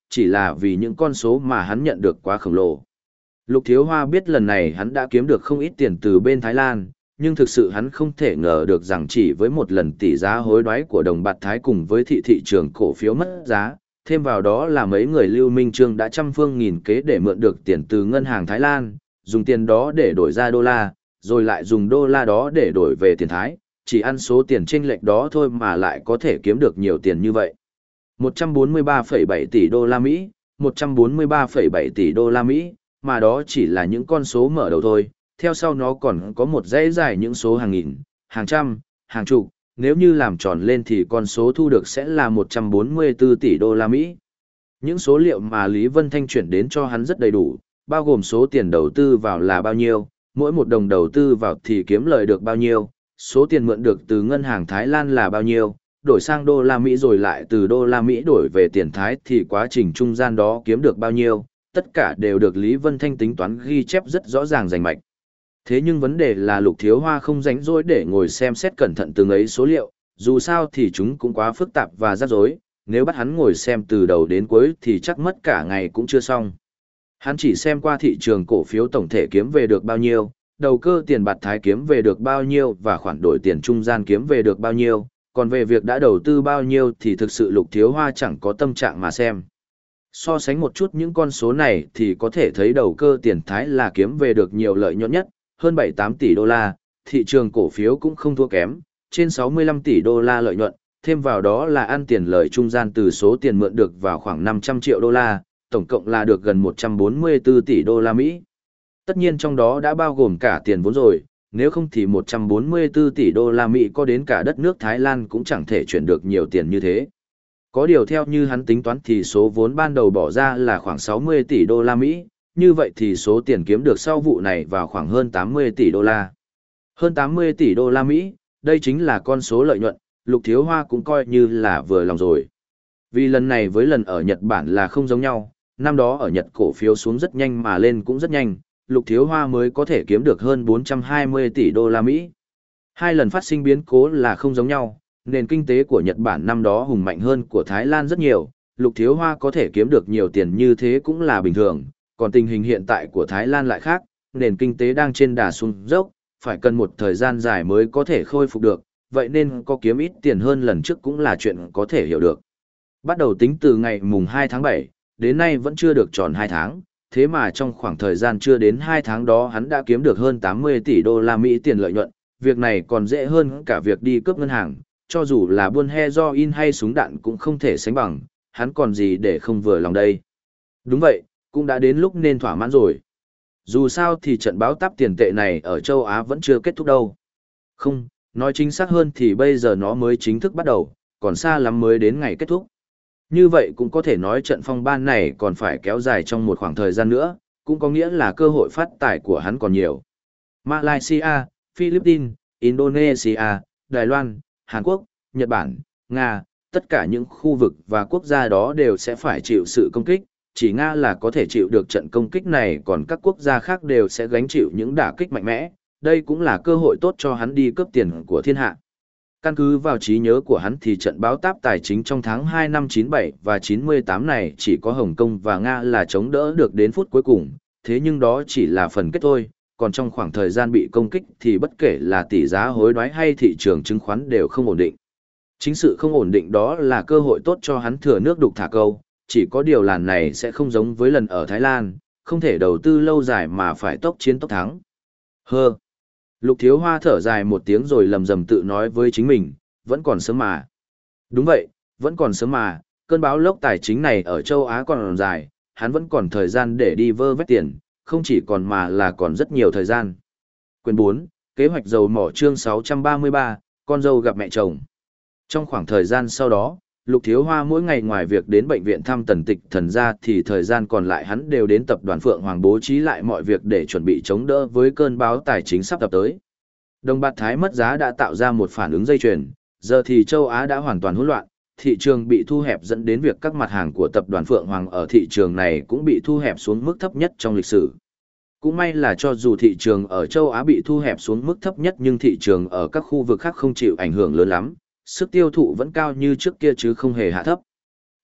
chỉ là vì những con số mà hắn nhận được quá khổng lồ. Lục Thiếu Hoa biết lần này hắn đã kiếm được không ít tiền từ bên Thái Lan, nhưng thực sự hắn không thể ngờ được rằng chỉ với một lần tỷ giá hối đoái của đồng bạc Thái cùng với thị thị trường cổ phiếu mất giá, thêm vào đó là mấy người Lưu Minh Trương đã trăm phương nghìn kế để mượn được tiền từ ngân hàng Thái Lan, dùng tiền đó để đổi ra đô la, rồi lại dùng đô la đó để đổi về tiền Thái, chỉ ăn số tiền chênh lệch đó thôi mà lại có thể kiếm được nhiều tiền như vậy. một trăm bốn mươi ba phẩy bảy tỷ đô la Mỹ, một trăm bốn mươi ba phẩy bảy tỷ đô la Mỹ, mà đó chỉ là những con số mở đầu thôi, theo sau nó còn có một dãy dài những số hàng nghìn, hàng trăm, hàng chục, nếu như làm tròn lên thì con số thu được sẽ là một trăm bốn mươi tư tỷ đô la Mỹ. Những số liệu mà Lý Vân Thanh chuyển đến cho hắn rất đầy đủ, bao gồm số tiền đầu tư vào là bao nhiêu, mỗi một đồng đầu tư vào thì kiếm lời được bao nhiêu, số tiền mượn được từ ngân hàng Thái Lan là bao nhiêu, đổi sang đô la Mỹ rồi lại từ đô la Mỹ đổi về tiền Thái thì quá trình trung gian đó kiếm được bao nhiêu, tất cả đều được Lý Vân Thanh tính toán ghi chép rất rõ ràng rành mạch. Thế nhưng vấn đề là Lục Thiếu Hoa không rảnh rỗi để ngồi xem xét cẩn thận từng ấy số liệu, dù sao thì chúng cũng quá phức tạp và rắc rối, nếu bắt hắn ngồi xem từ đầu đến cuối thì chắc mất cả ngày cũng chưa xong. Hắn chỉ xem qua thị trường cổ phiếu tổng thể kiếm về được bao nhiêu, đầu cơ tiền bạc Thái kiếm về được bao nhiêu và khoản đổi tiền trung gian kiếm về được bao nhiêu, còn về việc đã đầu tư bao nhiêu thì thực sự Lục Thiếu Hoa chẳng có tâm trạng mà xem. So sánh một chút những con số này thì có thể thấy đầu cơ tiền Thái là kiếm về được nhiều lợi nhuận nhất, hơn bảy tám tỷ đô la, thị trường cổ phiếu cũng không thua kém, trên sáu mươi lăm tỷ đô la lợi nhuận, thêm vào đó là ăn tiền lời trung gian từ số tiền mượn được vào khoảng năm trăm triệu đô la, tổng cộng là được gần một trăm bốn mươi tư tỷ đô la Mỹ. Tất nhiên trong đó đã bao gồm cả tiền vốn rồi, nếu không thì một trăm bốn mươi tư tỷ đô la Mỹ có đến cả đất nước Thái Lan cũng chẳng thể chuyển được nhiều tiền như thế. Có điều theo như hắn tính toán thì số vốn ban đầu bỏ ra là khoảng sáu mươi tỷ đô la Mỹ, như vậy thì số tiền kiếm được sau vụ này vào khoảng hơn tám mươi tỷ đô la. Hơn tám mươi tỷ đô la Mỹ, đây chính là con số lợi nhuận, Lục Thiếu Hoa cũng coi như là vừa lòng rồi. Vì lần này với lần ở Nhật Bản là không giống nhau, năm đó ở Nhật cổ phiếu xuống rất nhanh mà lên cũng rất nhanh, Lục Thiếu Hoa mới có thể kiếm được hơn bốn trăm hai mươi tỷ đô la Mỹ. Hai lần phát sinh biến cố là không giống nhau, nền kinh tế của Nhật Bản năm đó hùng mạnh hơn của Thái Lan rất nhiều, Lục Thiếu Hoa có thể kiếm được nhiều tiền như thế cũng là bình thường, còn tình hình hiện tại của Thái Lan lại khác, nền kinh tế đang trên đà xuống dốc, phải cần một thời gian dài mới có thể khôi phục được, vậy nên có kiếm ít tiền hơn lần trước cũng là chuyện có thể hiểu được. Bắt đầu tính từ ngày mùng hai tháng bảy, đến nay vẫn chưa được tròn hai tháng, thế mà trong khoảng thời gian chưa đến hai tháng đó hắn đã kiếm được hơn tám mươi tỷ đô la Mỹ tiền lợi nhuận, việc này còn dễ hơn cả việc đi cướp ngân hàng, cho dù là buôn heroin hay súng đạn cũng không thể sánh bằng, hắn còn gì để không vừa lòng đây. Đúng vậy, cũng đã đến lúc nên thỏa mãn rồi. Dù sao thì trận báo táp tiền tệ này ở châu Á vẫn chưa kết thúc đâu. Không, nói chính xác hơn thì bây giờ nó mới chính thức bắt đầu, còn xa lắm mới đến ngày kết thúc. Như vậy cũng có thể nói trận phong ban này còn phải kéo dài trong một khoảng thời gian nữa, cũng có nghĩa là cơ hội phát tài của hắn còn nhiều. Malaysia, Philippines, Indonesia, Đài Loan, Hàn Quốc, Nhật Bản, Nga, tất cả những khu vực và quốc gia đó đều sẽ phải chịu sự công kích, chỉ Nga là có thể chịu được trận công kích này, còn các quốc gia khác đều sẽ gánh chịu những đả kích mạnh mẽ, đây cũng là cơ hội tốt cho hắn đi cướp tiền của thiên hạ. Căn cứ vào trí nhớ của hắn thì trận báo táp tài chính trong tháng hai năm chín bảy và chín mươi tám này chỉ có Hồng Kông và Nga là chống đỡ được đến phút cuối cùng, thế nhưng đó chỉ là phần kết thôi, còn trong khoảng thời gian bị công kích thì bất kể là tỷ giá hối đoái hay thị trường chứng khoán đều không ổn định. Chính sự không ổn định đó là cơ hội tốt cho hắn thừa nước đục thả câu, chỉ có điều lần này sẽ không giống với lần ở Thái Lan, không thể đầu tư lâu dài mà phải tốc chiến tốc thắng. Hơ. Lục Thiếu Hoa thở dài một tiếng rồi lầm rầm tự nói với chính mình, vẫn còn sớm mà. Đúng vậy, vẫn còn sớm mà, cơn bão lốc tài chính này ở châu Á còn dài, hắn vẫn còn thời gian để đi vơ vét tiền, không chỉ còn mà là còn rất nhiều thời gian. Quyển bốn, Kế hoạch dầu mỏ chương sáu trăm ba mươi ba, con dâu gặp mẹ chồng. Trong khoảng thời gian sau đó, Lục Thiếu Hoa mỗi ngày ngoài việc đến bệnh viện thăm Tần Tịch Thần ra thì thời gian còn lại hắn đều đến tập đoàn Phượng Hoàng bố trí lại mọi việc để chuẩn bị chống đỡ với cơn bão tài chính sắp tập tới. Đồng bạc Thái mất giá đã tạo ra một phản ứng dây chuyền, giờ thì châu Á đã hoàn toàn hỗn loạn, thị trường bị thu hẹp dẫn đến việc các mặt hàng của tập đoàn Phượng Hoàng ở thị trường này cũng bị thu hẹp xuống mức thấp nhất trong lịch sử. Cũng may là cho dù thị trường ở châu Á bị thu hẹp xuống mức thấp nhất nhưng thị trường ở các khu vực khác không chịu ảnh hưởng lớn lắm, sức tiêu thụ vẫn cao như trước kia chứ không hề hạ thấp.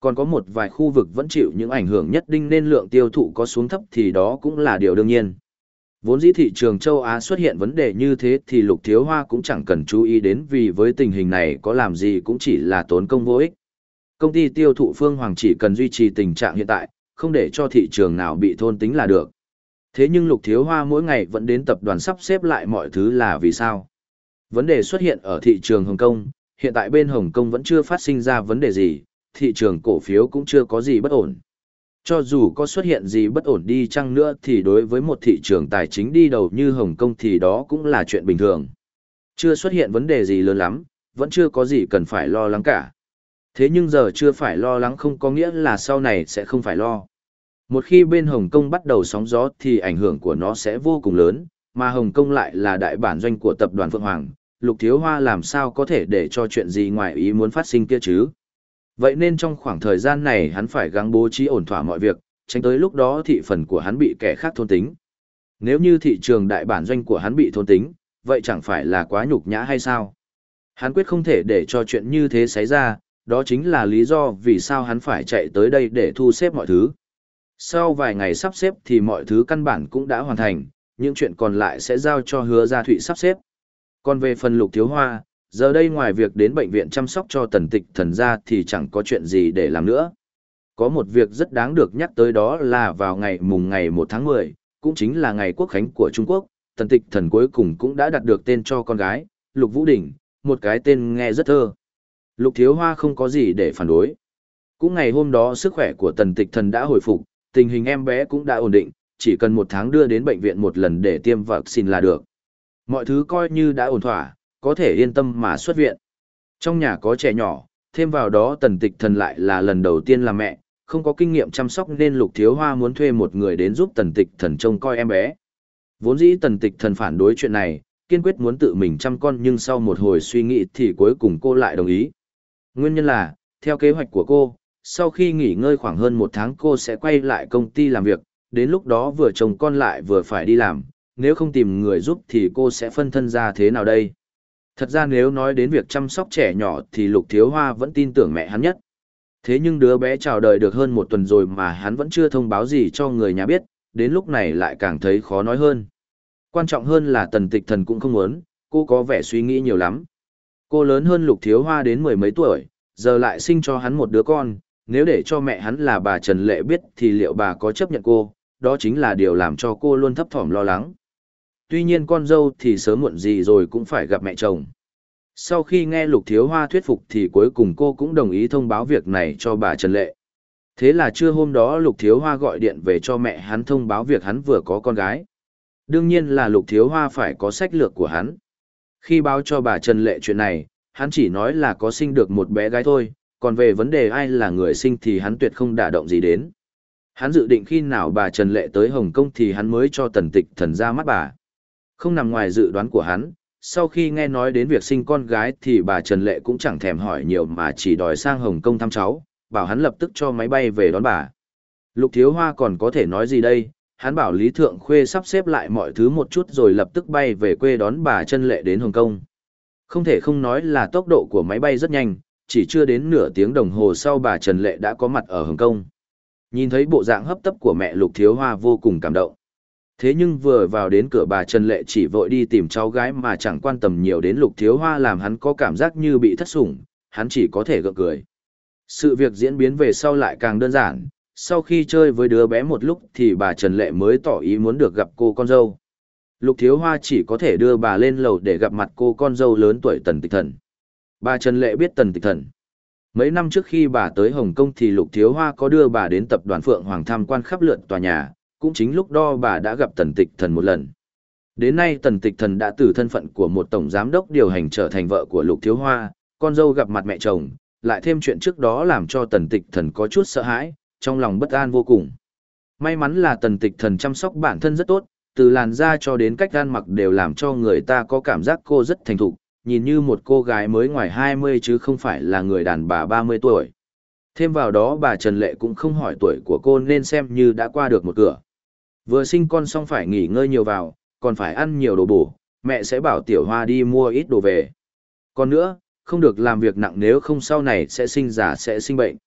Còn có một vài khu vực vẫn chịu những ảnh hưởng nhất định nên lượng tiêu thụ có xuống thấp thì đó cũng là điều đương nhiên. Vốn dĩ thị trường châu Á xuất hiện vấn đề như thế thì Lục Thiếu Hoa cũng chẳng cần chú ý đến, vì với tình hình này có làm gì cũng chỉ là tốn công vô ích. Công ty tiêu thụ Phương Hoàng chỉ cần duy trì tình trạng hiện tại, không để cho thị trường nào bị thôn tính là được. Thế nhưng Lục Thiếu Hoa mỗi ngày vẫn đến tập đoàn sắp xếp lại mọi thứ là vì sao? Vấn đề xuất hiện ở thị trường Hồng Kông, hiện tại bên Hồng Kông vẫn chưa phát sinh ra vấn đề gì, thị trường cổ phiếu cũng chưa có gì bất ổn. Cho dù có xuất hiện gì bất ổn đi chăng nữa thì đối với một thị trường tài chính đi đầu như Hồng Kông thì đó cũng là chuyện bình thường. Chưa xuất hiện vấn đề gì lớn lắm, vẫn chưa có gì cần phải lo lắng cả. Thế nhưng giờ chưa phải lo lắng không có nghĩa là sau này sẽ không phải lo. Một khi bên Hồng Kông bắt đầu sóng gió thì ảnh hưởng của nó sẽ vô cùng lớn, mà Hồng Kông lại là đại bản doanh của tập đoàn Phượng Hoàng, Lục Thiếu Hoa làm sao có thể để cho chuyện gì ngoài ý muốn phát sinh kia chứ. Vậy nên trong khoảng thời gian này hắn phải gắng bố trí ổn thỏa mọi việc, tránh tới lúc đó thị phần của hắn bị kẻ khác thôn tính. Nếu như thị trường đại bản doanh của hắn bị thôn tính, vậy chẳng phải là quá nhục nhã hay sao? Hắn quyết không thể để cho chuyện như thế xảy ra, đó chính là lý do vì sao hắn phải chạy tới đây để thu xếp mọi thứ. Sau vài ngày sắp xếp thì mọi thứ căn bản cũng đã hoàn thành, những chuyện còn lại sẽ giao cho Hứa Gia Thụy sắp xếp. Còn về phần Lục Thiếu Hoa, giờ đây ngoài việc đến bệnh viện chăm sóc cho Tần Tịch Thần ra thì chẳng có chuyện gì để làm nữa. Có một việc rất đáng được nhắc tới đó là vào ngày mùng ngày một tháng mười, cũng chính là ngày quốc khánh của Trung Quốc, Tần Tịch Thần cuối cùng cũng đã đặt được tên cho con gái, Lục Vũ Đình, một cái tên nghe rất thơ. Lục Thiếu Hoa không có gì để phản đối. Cũng ngày hôm đó sức khỏe của Tần Tịch Thần đã hồi phục, tình hình em bé cũng đã ổn định, chỉ cần một tháng đưa đến bệnh viện một lần để tiêm vaccine là được. Mọi thứ coi như đã ổn thỏa, có thể yên tâm mà xuất viện. Trong nhà có trẻ nhỏ, thêm vào đó Tần Tịch Thần lại là lần đầu tiên làm mẹ, không có kinh nghiệm chăm sóc nên Lục Thiếu Hoa muốn thuê một người đến giúp Tần Tịch Thần trông coi em bé. Vốn dĩ Tần Tịch Thần phản đối chuyện này, kiên quyết muốn tự mình chăm con, nhưng sau một hồi suy nghĩ thì cuối cùng cô lại đồng ý. Nguyên nhân là, theo kế hoạch của cô, sau khi nghỉ ngơi khoảng hơn một tháng cô sẽ quay lại công ty làm việc, đến lúc đó vừa chồng con lại vừa phải đi làm, nếu không tìm người giúp thì cô sẽ phân thân ra thế nào đây? Thật ra nếu nói đến việc chăm sóc trẻ nhỏ thì Lục Thiếu Hoa vẫn tin tưởng mẹ hắn nhất. Thế nhưng đứa bé chào đời được hơn một tuần rồi mà hắn vẫn chưa thông báo gì cho người nhà biết, đến lúc này lại càng thấy khó nói hơn. Quan trọng hơn là Tần Tịch Thần cũng không muốn, cô có vẻ suy nghĩ nhiều lắm. Cô lớn hơn Lục Thiếu Hoa đến mười mấy tuổi, giờ lại sinh cho hắn một đứa con, nếu để cho mẹ hắn là bà Trần Lệ biết thì liệu bà có chấp nhận cô, đó chính là điều làm cho cô luôn thấp thỏm lo lắng. Tuy nhiên con dâu thì sớm muộn gì rồi cũng phải gặp mẹ chồng. Sau khi nghe Lục Thiếu Hoa thuyết phục thì cuối cùng cô cũng đồng ý thông báo việc này cho bà Trần Lệ. Thế là trưa hôm đó Lục Thiếu Hoa gọi điện về cho mẹ hắn thông báo việc hắn vừa có con gái. Đương nhiên là Lục Thiếu Hoa phải có sách lược của hắn. Khi báo cho bà Trần Lệ chuyện này, hắn chỉ nói là có sinh được một bé gái thôi, còn về vấn đề ai là người sinh thì hắn tuyệt không đả động gì đến. Hắn dự định khi nào bà Trần Lệ tới Hồng Kông thì hắn mới cho Tần Tịch Thần ra mắt bà. Không nằm ngoài dự đoán của hắn, sau khi nghe nói đến việc sinh con gái thì bà Trần Lệ cũng chẳng thèm hỏi nhiều mà chỉ đòi sang Hồng Kông thăm cháu, bảo hắn lập tức cho máy bay về đón bà. Lục Thiếu Hoa còn có thể nói gì đây, hắn bảo Lý Thượng Khuê sắp xếp lại mọi thứ một chút rồi lập tức bay về quê đón bà Trần Lệ đến Hồng Kông. Không thể không nói là tốc độ của máy bay rất nhanh, chỉ chưa đến nửa tiếng đồng hồ sau bà Trần Lệ đã có mặt ở Hồng Kông. Nhìn thấy bộ dạng hấp tấp của mẹ Lục Thiếu Hoa vô cùng cảm động. Thế nhưng vừa vào đến cửa bà Trần Lệ chỉ vội đi tìm cháu gái mà chẳng quan tâm nhiều đến Lục Thiếu Hoa, làm hắn có cảm giác như bị thất sủng, hắn chỉ có thể gượng cười. Sự việc diễn biến về sau lại càng đơn giản, sau khi chơi với đứa bé một lúc thì bà Trần Lệ mới tỏ ý muốn được gặp cô con dâu. Lục Thiếu Hoa chỉ có thể đưa bà lên lầu để gặp mặt cô con dâu lớn tuổi Tần Tịch Thần. Bà Trần Lệ biết Tần Tịch Thần. Mấy năm trước khi bà tới Hồng Kông thì Lục Thiếu Hoa có đưa bà đến tập đoàn Phượng Hoàng tham quan khắp lượn tòa nhà, cũng chính lúc đó bà đã gặp Tần Tịch Thần một lần. Đến nay Tần Tịch Thần đã từ thân phận của một tổng giám đốc điều hành trở thành vợ của Lục Thiếu Hoa, con dâu gặp mặt mẹ chồng, lại thêm chuyện trước đó làm cho Tần Tịch Thần có chút sợ hãi, trong lòng bất an vô cùng. May mắn là Tần Tịch Thần chăm sóc bản thân rất tốt, từ làn da cho đến cách ăn mặc đều làm cho người ta có cảm giác cô rất thành thục, nhìn như một cô gái mới ngoài hai mươi chứ không phải là người đàn bà ba mươi tuổi. Thêm vào đó bà Trần Lệ cũng không hỏi tuổi của cô nên xem như đã qua được một cửa. Vừa sinh con xong phải nghỉ ngơi nhiều vào, còn phải ăn nhiều đồ bổ, mẹ sẽ bảo Tiểu Hoa đi mua ít đồ về. Còn nữa, không được làm việc nặng nếu không sau này sẽ sinh già sẽ sinh bệnh.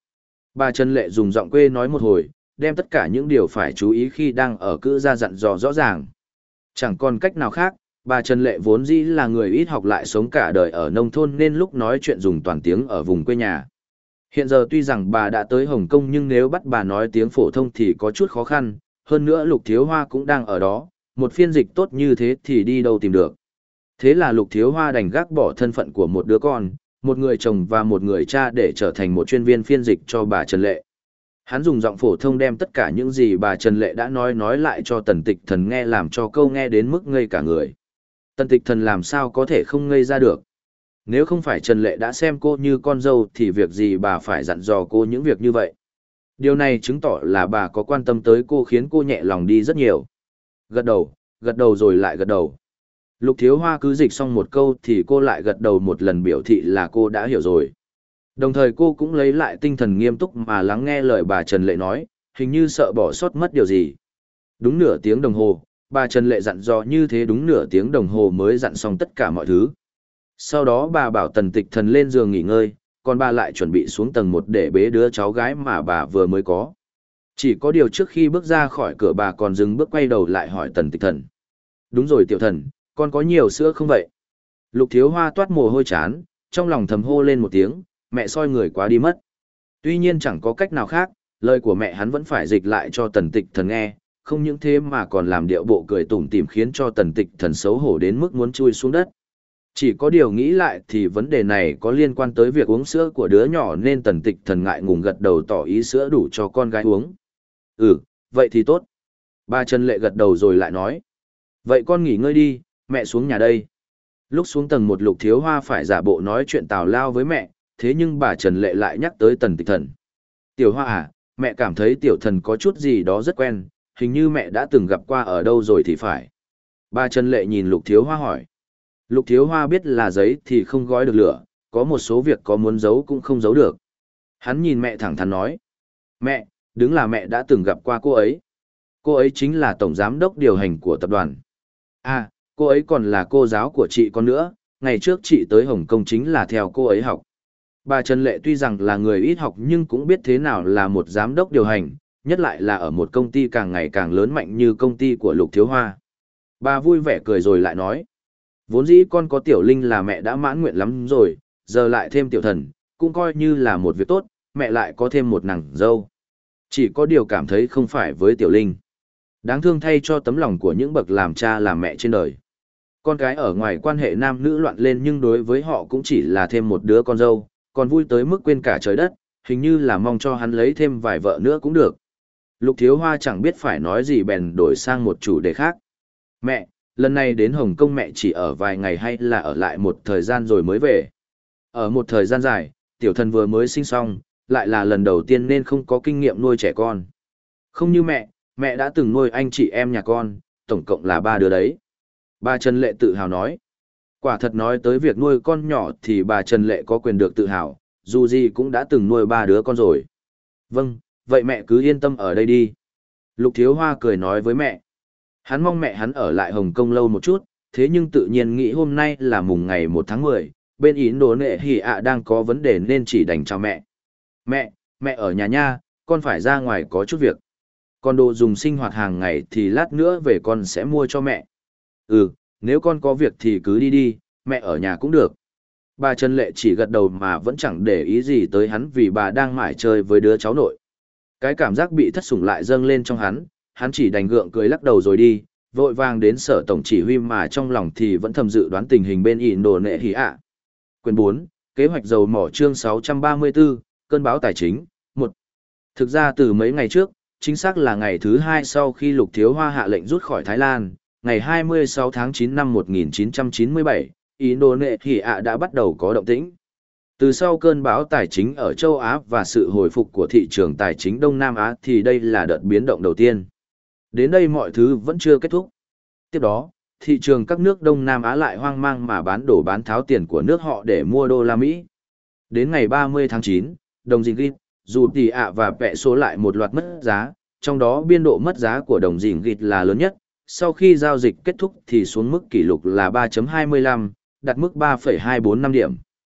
Bà Trần Lệ dùng giọng quê nói một hồi, đem tất cả những điều phải chú ý khi đang ở cữ ra dặn dò rõ ràng. Chẳng còn cách nào khác, bà Trần Lệ vốn dĩ là người ít học lại sống cả đời ở nông thôn nên lúc nói chuyện dùng toàn tiếng ở vùng quê nhà. Hiện giờ tuy rằng bà đã tới Hồng Kông nhưng nếu bắt bà nói tiếng phổ thông thì có chút khó khăn, hơn nữa Lục Thiếu Hoa cũng đang ở đó, một phiên dịch tốt như thế thì đi đâu tìm được. Thế là Lục Thiếu Hoa đành gác bỏ thân phận của một đứa con, một người chồng và một người cha để trở thành một chuyên viên phiên dịch cho bà Trần Lệ. Hắn dùng giọng phổ thông đem tất cả những gì bà Trần Lệ đã nói nói lại cho Tần Tịch Thần nghe, làm cho câu nghe đến mức ngây cả người. Tần Tịch Thần làm sao có thể không ngây ra được. Nếu không phải Trần Lệ đã xem cô như con dâu thì việc gì bà phải dặn dò cô những việc như vậy. Điều này chứng tỏ là bà có quan tâm tới cô, khiến cô nhẹ lòng đi rất nhiều. Gật đầu, gật đầu rồi lại gật đầu. Lục Thiếu Hoa cứ dịch xong một câu thì cô lại gật đầu một lần, biểu thị là cô đã hiểu rồi. Đồng thời cô cũng lấy lại tinh thần nghiêm túc mà lắng nghe lời bà Trần Lệ nói, hình như sợ bỏ sót mất điều gì. Đúng nửa tiếng đồng hồ, bà Trần Lệ dặn dò như thế, đúng nửa tiếng đồng hồ mới dặn xong tất cả mọi thứ. Sau đó bà bảo Tần Tịch Thần lên giường nghỉ ngơi, còn bà lại chuẩn bị xuống tầng một để bế đứa cháu gái mà bà vừa mới có. Chỉ có điều trước khi bước ra khỏi cửa bà còn dừng bước quay đầu lại hỏi Tần Tịch Thần. Đúng rồi tiểu thần, con có nhiều sữa không vậy? Lục Thiếu Hoa toát mồ hôi chán, trong lòng thầm hô lên một tiếng, mẹ soi người quá đi mất. Tuy nhiên chẳng có cách nào khác, lời của mẹ hắn vẫn phải dịch lại cho Tần Tịch Thần nghe, không những thế mà còn làm điệu bộ cười tủm tỉm khiến cho Tần Tịch Thần xấu hổ đến mức muốn chui xuống đất. Chỉ có điều nghĩ lại thì vấn đề này có liên quan tới việc uống sữa của đứa nhỏ nên Tần Tịch Thần ngại ngùng gật đầu tỏ ý sữa đủ cho con gái uống. Ừ, vậy thì tốt. Bà Trần Lệ gật đầu rồi lại nói. Vậy con nghỉ ngơi đi, mẹ xuống nhà đây. Lúc xuống tầng một, Lục Thiếu Hoa phải giả bộ nói chuyện tào lao với mẹ, thế nhưng bà Trần Lệ lại nhắc tới Tần Tịch Thần. Tiểu Hoa à, mẹ cảm thấy tiểu thần có chút gì đó rất quen, hình như mẹ đã từng gặp qua ở đâu rồi thì phải. Bà Trần Lệ nhìn Lục Thiếu Hoa hỏi. Lục Thiếu Hoa biết là giấy thì không gói được lửa, có một số việc có muốn giấu cũng không giấu được. Hắn nhìn mẹ thẳng thắn nói. Mẹ, đúng là mẹ đã từng gặp qua cô ấy. Cô ấy chính là tổng giám đốc điều hành của tập đoàn. À, cô ấy còn là cô giáo của chị con nữa, ngày trước chị tới Hồng Kông chính là theo cô ấy học. Bà Trần Lệ tuy rằng là người ít học nhưng cũng biết thế nào là một giám đốc điều hành, nhất lại là ở một công ty càng ngày càng lớn mạnh như công ty của Lục Thiếu Hoa. Bà vui vẻ cười rồi lại nói. Vốn dĩ con có Tiểu Linh là mẹ đã mãn nguyện lắm rồi, giờ lại thêm Tiểu Thần, cũng coi như là một việc tốt, mẹ lại có thêm một nàng dâu. Chỉ có điều cảm thấy không phải với Tiểu Linh. Đáng thương thay cho tấm lòng của những bậc làm cha làm mẹ trên đời. Con cái ở ngoài quan hệ nam nữ loạn lên nhưng đối với họ cũng chỉ là thêm một đứa con dâu, còn vui tới mức quên cả trời đất, hình như là mong cho hắn lấy thêm vài vợ nữa cũng được. Lục Thiếu Hoa chẳng biết phải nói gì bèn đổi sang một chủ đề khác. Mẹ, lần này đến Hồng Kông mẹ chỉ ở vài ngày hay là ở lại một thời gian rồi mới về? Ở một thời gian dài, Tiểu Thần vừa mới sinh xong, lại là lần đầu tiên nên không có kinh nghiệm nuôi trẻ con. Không như mẹ, mẹ đã từng nuôi anh chị em nhà con, tổng cộng là ba đứa đấy. Bà Trần Lệ tự hào nói. Quả thật nói tới việc nuôi con nhỏ thì bà Trần Lệ có quyền được tự hào, dù gì cũng đã từng nuôi ba đứa con rồi. Vâng, vậy mẹ cứ yên tâm ở đây đi. Lục Thiếu Hoa cười nói với mẹ. Hắn mong mẹ hắn ở lại Hồng Kông lâu một chút, thế nhưng tự nhiên nghĩ hôm nay là mùng ngày một tháng mười, bên Ấn Độ Nệ Hỉ ạ đang có vấn đề nên chỉ đành chào mẹ. Mẹ, mẹ ở nhà nha, con phải ra ngoài có chút việc. Còn đồ dùng sinh hoạt hàng ngày thì lát nữa về con sẽ mua cho mẹ. Ừ, nếu con có việc thì cứ đi đi, mẹ ở nhà cũng được. Bà Trần Lệ chỉ gật đầu mà vẫn chẳng để ý gì tới hắn vì bà đang mải chơi với đứa cháu nội. Cái cảm giác bị thất sủng lại dâng lên trong hắn, hắn chỉ đành gượng cười lắc đầu rồi đi, vội vàng đến sở tổng chỉ huy mà trong lòng thì vẫn thầm dự đoán tình hình bên Ấn Độ Nệ Hỉ ạ. Quyền bốn, kế hoạch dầu mỏ chương sáu trăm ba mươi tư, cơn bão tài chính, một. Thực ra từ mấy ngày trước, chính xác là ngày thứ hai sau khi Lục Thiếu Hoa hạ lệnh rút khỏi Thái Lan, ngày hai mươi sáu tháng chín năm một nghìn chín trăm chín mươi bảy, Ấn Độ Nệ Hỉ ạ đã bắt đầu có động tĩnh. Từ sau cơn bão tài chính ở châu Á và sự hồi phục của thị trường tài chính Đông Nam Á thì đây là đợt biến động đầu tiên. Đến đây mọi thứ vẫn chưa kết thúc. Tiếp đó, thị trường các nước Đông Nam Á lại hoang mang mà bán đổ bán tháo tiền của nước họ để mua đô la Mỹ. Đến ngày ba mươi tháng chín, đồng ringgit, dù tỷ ạ và pẹ số lại một loạt mất giá, trong đó biên độ mất giá của đồng ringgit là lớn nhất. Sau khi giao dịch kết thúc thì xuống mức kỷ lục là ba chấm hai mươi lăm, đạt mức ba phẩy hai bốn năm điểm.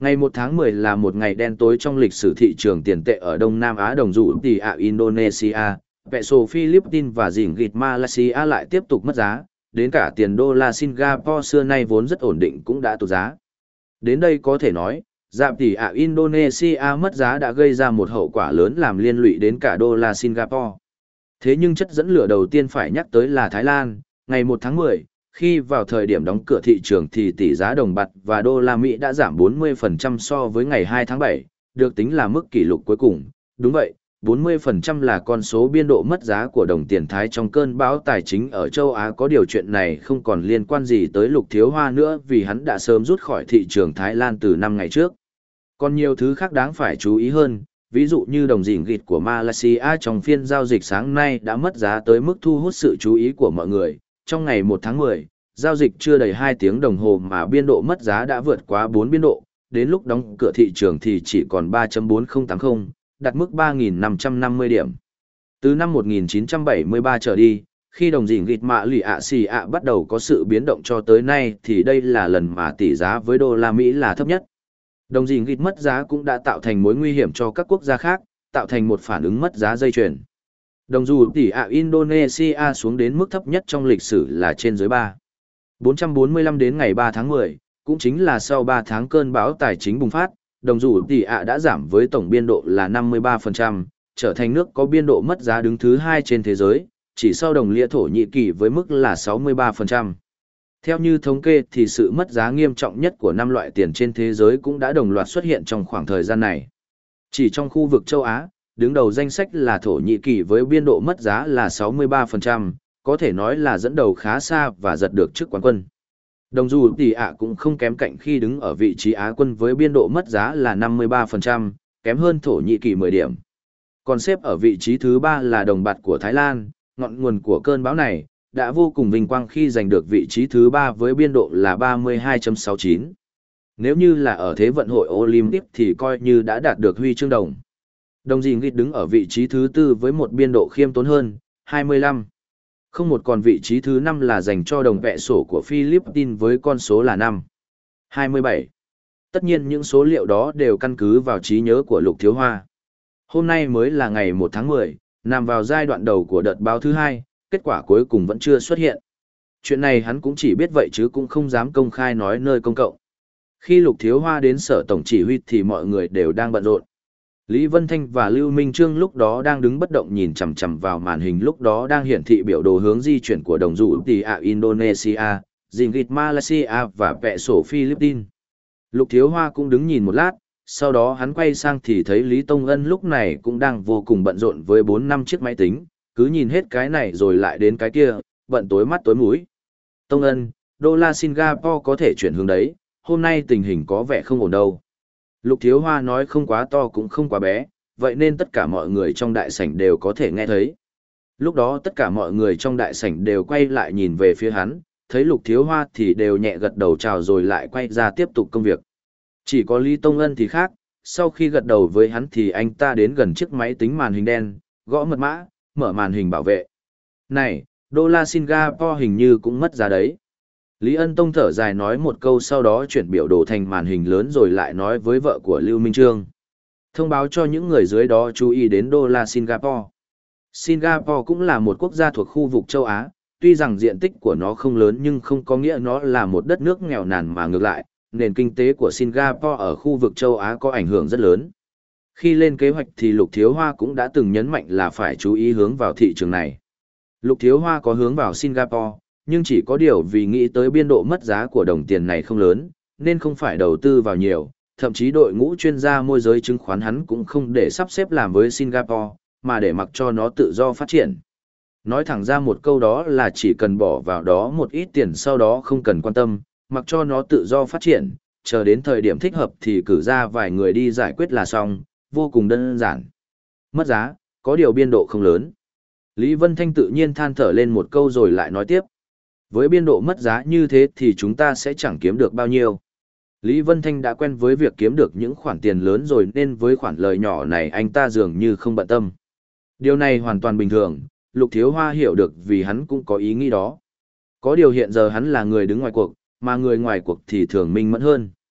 Ngày một tháng mười là một ngày đen tối trong lịch sử thị trường tiền tệ ở Đông Nam Á đồng dụ tỷ ạ Indonesia, peso Philippines và ringgit Malaysia lại tiếp tục mất giá, đến cả tiền đô la Singapore xưa nay vốn rất ổn định cũng đã tụt giá. Đến đây có thể nói, giảm tỷ ạ Indonesia mất giá đã gây ra một hậu quả lớn làm liên lụy đến cả đô la Singapore. Thế nhưng chất dẫn lửa đầu tiên phải nhắc tới là Thái Lan, ngày một tháng mười, khi vào thời điểm đóng cửa thị trường thì tỷ giá đồng bạc và đô la Mỹ đã giảm bốn mươi phần trăm so với ngày hai tháng bảy, được tính là mức kỷ lục cuối cùng. Đúng vậy, bốn mươi phần trăm là con số biên độ mất giá của đồng tiền Thái trong cơn bão tài chính ở châu Á. Có điều chuyện này không còn liên quan gì tới Lục Thiếu Hoa nữa vì hắn đã sớm rút khỏi thị trường Thái Lan từ năm ngày trước. Còn nhiều thứ khác đáng phải chú ý hơn, ví dụ như đồng ringgit của Malaysia trong phiên giao dịch sáng nay đã mất giá tới mức thu hút sự chú ý của mọi người. Trong ngày một tháng mười, giao dịch chưa đầy hai tiếng đồng hồ mà biên độ mất giá đã vượt quá bốn biên độ, đến lúc đóng cửa thị trường thì chỉ còn ba chấm bốn không tám không, đạt mức ba nghìn năm trăm năm mươi điểm. Từ năm một nghìn chín trăm bảy mươi ba trở đi, khi đồng ringgit mạ lì ạ xì ạ bắt đầu có sự biến động cho tới nay thì đây là lần mà tỷ giá với đô la Mỹ là thấp nhất. Đồng ringgit mất giá cũng đã tạo thành mối nguy hiểm cho các quốc gia khác, tạo thành một phản ứng mất giá dây chuyền. Đồng dù tỷ ạ Indonesia xuống đến mức thấp nhất trong lịch sử là trên dưới ba. bốn trăm bốn mươi lăm đến ngày ba tháng mười, cũng chính là sau ba tháng cơn bão tài chính bùng phát, đồng dù tỷ ạ đã giảm với tổng biên độ là năm mươi ba phần trăm, trở thành nước có biên độ mất giá đứng thứ hai trên thế giới, chỉ sau đồng lĩa Thổ Nhĩ Kỳ với mức là sáu mươi ba phần trăm. Theo như thống kê thì sự mất giá nghiêm trọng nhất của năm loại tiền trên thế giới cũng đã đồng loạt xuất hiện trong khoảng thời gian này. Chỉ trong khu vực châu Á, đứng đầu danh sách là Thổ Nhĩ Kỳ với biên độ mất giá là sáu mươi ba phần trăm, có thể nói là dẫn đầu khá xa và giật được chức quán quân. Đồng dù tỷ ạ cũng không kém cạnh khi đứng ở vị trí Á quân với biên độ mất giá là năm mươi ba phần trăm, kém hơn Thổ Nhĩ Kỳ mười điểm. Còn xếp ở vị trí thứ ba là đồng bạc của Thái Lan, ngọn nguồn của cơn bão này, đã vô cùng vinh quang khi giành được vị trí thứ ba với biên độ là ba mươi hai phẩy sáu chín. Nếu như là ở Thế vận hội Olympic thì coi như đã đạt được huy chương đồng. Đồng ringgit đứng ở vị trí thứ tư với một biên độ khiêm tốn hơn, hai mươi lăm. Không một, còn vị trí thứ năm là dành cho đồng peso của Philippines với con số là năm, hai mươi bảy. Tất nhiên những số liệu đó đều căn cứ vào trí nhớ của Lục Thiếu Hoa. Hôm nay mới là ngày một tháng mười, nằm vào giai đoạn đầu của đợt báo thứ hai, kết quả cuối cùng vẫn chưa xuất hiện. Chuyện này hắn cũng chỉ biết vậy chứ cũng không dám công khai nói nơi công cộng. Khi Lục Thiếu Hoa đến sở tổng chỉ huy thì mọi người đều đang bận rộn. Lý Vân Thanh và Lưu Minh Trương lúc đó đang đứng bất động nhìn chằm chằm vào màn hình lúc đó đang hiển thị biểu đồ hướng di chuyển của đồng rupee tỷ ạ Indonesia, ringgit Malaysia và peso Philippines. Lục Thiếu Hoa cũng đứng nhìn một lát, sau đó hắn quay sang thì thấy Lý Tông Ân lúc này cũng đang vô cùng bận rộn với bốn năm chiếc máy tính, cứ nhìn hết cái này rồi lại đến cái kia, bận tối mắt tối mũi. Tông Ân, đô la Singapore có thể chuyển hướng đấy, hôm nay tình hình có vẻ không ổn đâu. Lục Thiếu Hoa nói không quá to cũng không quá bé, vậy nên tất cả mọi người trong đại sảnh đều có thể nghe thấy. Lúc đó tất cả mọi người trong đại sảnh đều quay lại nhìn về phía hắn, thấy Lục Thiếu Hoa thì đều nhẹ gật đầu chào rồi lại quay ra tiếp tục công việc. Chỉ có Lý Tông Ân thì khác, sau khi gật đầu với hắn thì anh ta đến gần chiếc máy tính màn hình đen, gõ mật mã, mở màn hình bảo vệ. Này, đô la Singapore hình như cũng mất giá đấy. Lý Ân Tông thở dài nói một câu sau đó chuyển biểu đồ thành màn hình lớn rồi lại nói với vợ của Lưu Minh Trương. Thông báo cho những người dưới đó chú ý đến đô la Singapore. Singapore cũng là một quốc gia thuộc khu vực châu Á, tuy rằng diện tích của nó không lớn nhưng không có nghĩa nó là một đất nước nghèo nàn mà ngược lại, nền kinh tế của Singapore ở khu vực châu Á có ảnh hưởng rất lớn. Khi lên kế hoạch thì Lục Thiếu Hoa cũng đã từng nhấn mạnh là phải chú ý hướng vào thị trường này. Lục Thiếu Hoa có hướng vào Singapore, nhưng chỉ có điều vì nghĩ tới biên độ mất giá của đồng tiền này không lớn, nên không phải đầu tư vào nhiều, thậm chí đội ngũ chuyên gia môi giới chứng khoán hắn cũng không để sắp xếp làm với Singapore, mà để mặc cho nó tự do phát triển. Nói thẳng ra một câu đó là chỉ cần bỏ vào đó một ít tiền sau đó không cần quan tâm, mặc cho nó tự do phát triển, chờ đến thời điểm thích hợp thì cử ra vài người đi giải quyết là xong, vô cùng đơn giản. Mất giá, có điều biên độ không lớn. Lý Vân Thanh tự nhiên than thở lên một câu rồi lại nói tiếp. Với biên độ mất giá như thế thì chúng ta sẽ chẳng kiếm được bao nhiêu. Lý Vân Thanh đã quen với việc kiếm được những khoản tiền lớn rồi nên với khoản lời nhỏ này anh ta dường như không bận tâm. Điều này hoàn toàn bình thường, Lục Thiếu Hoa hiểu được vì hắn cũng có ý nghĩ đó. Có điều hiện giờ hắn là người đứng ngoài cuộc, mà người ngoài cuộc thì thường minh mẫn hơn.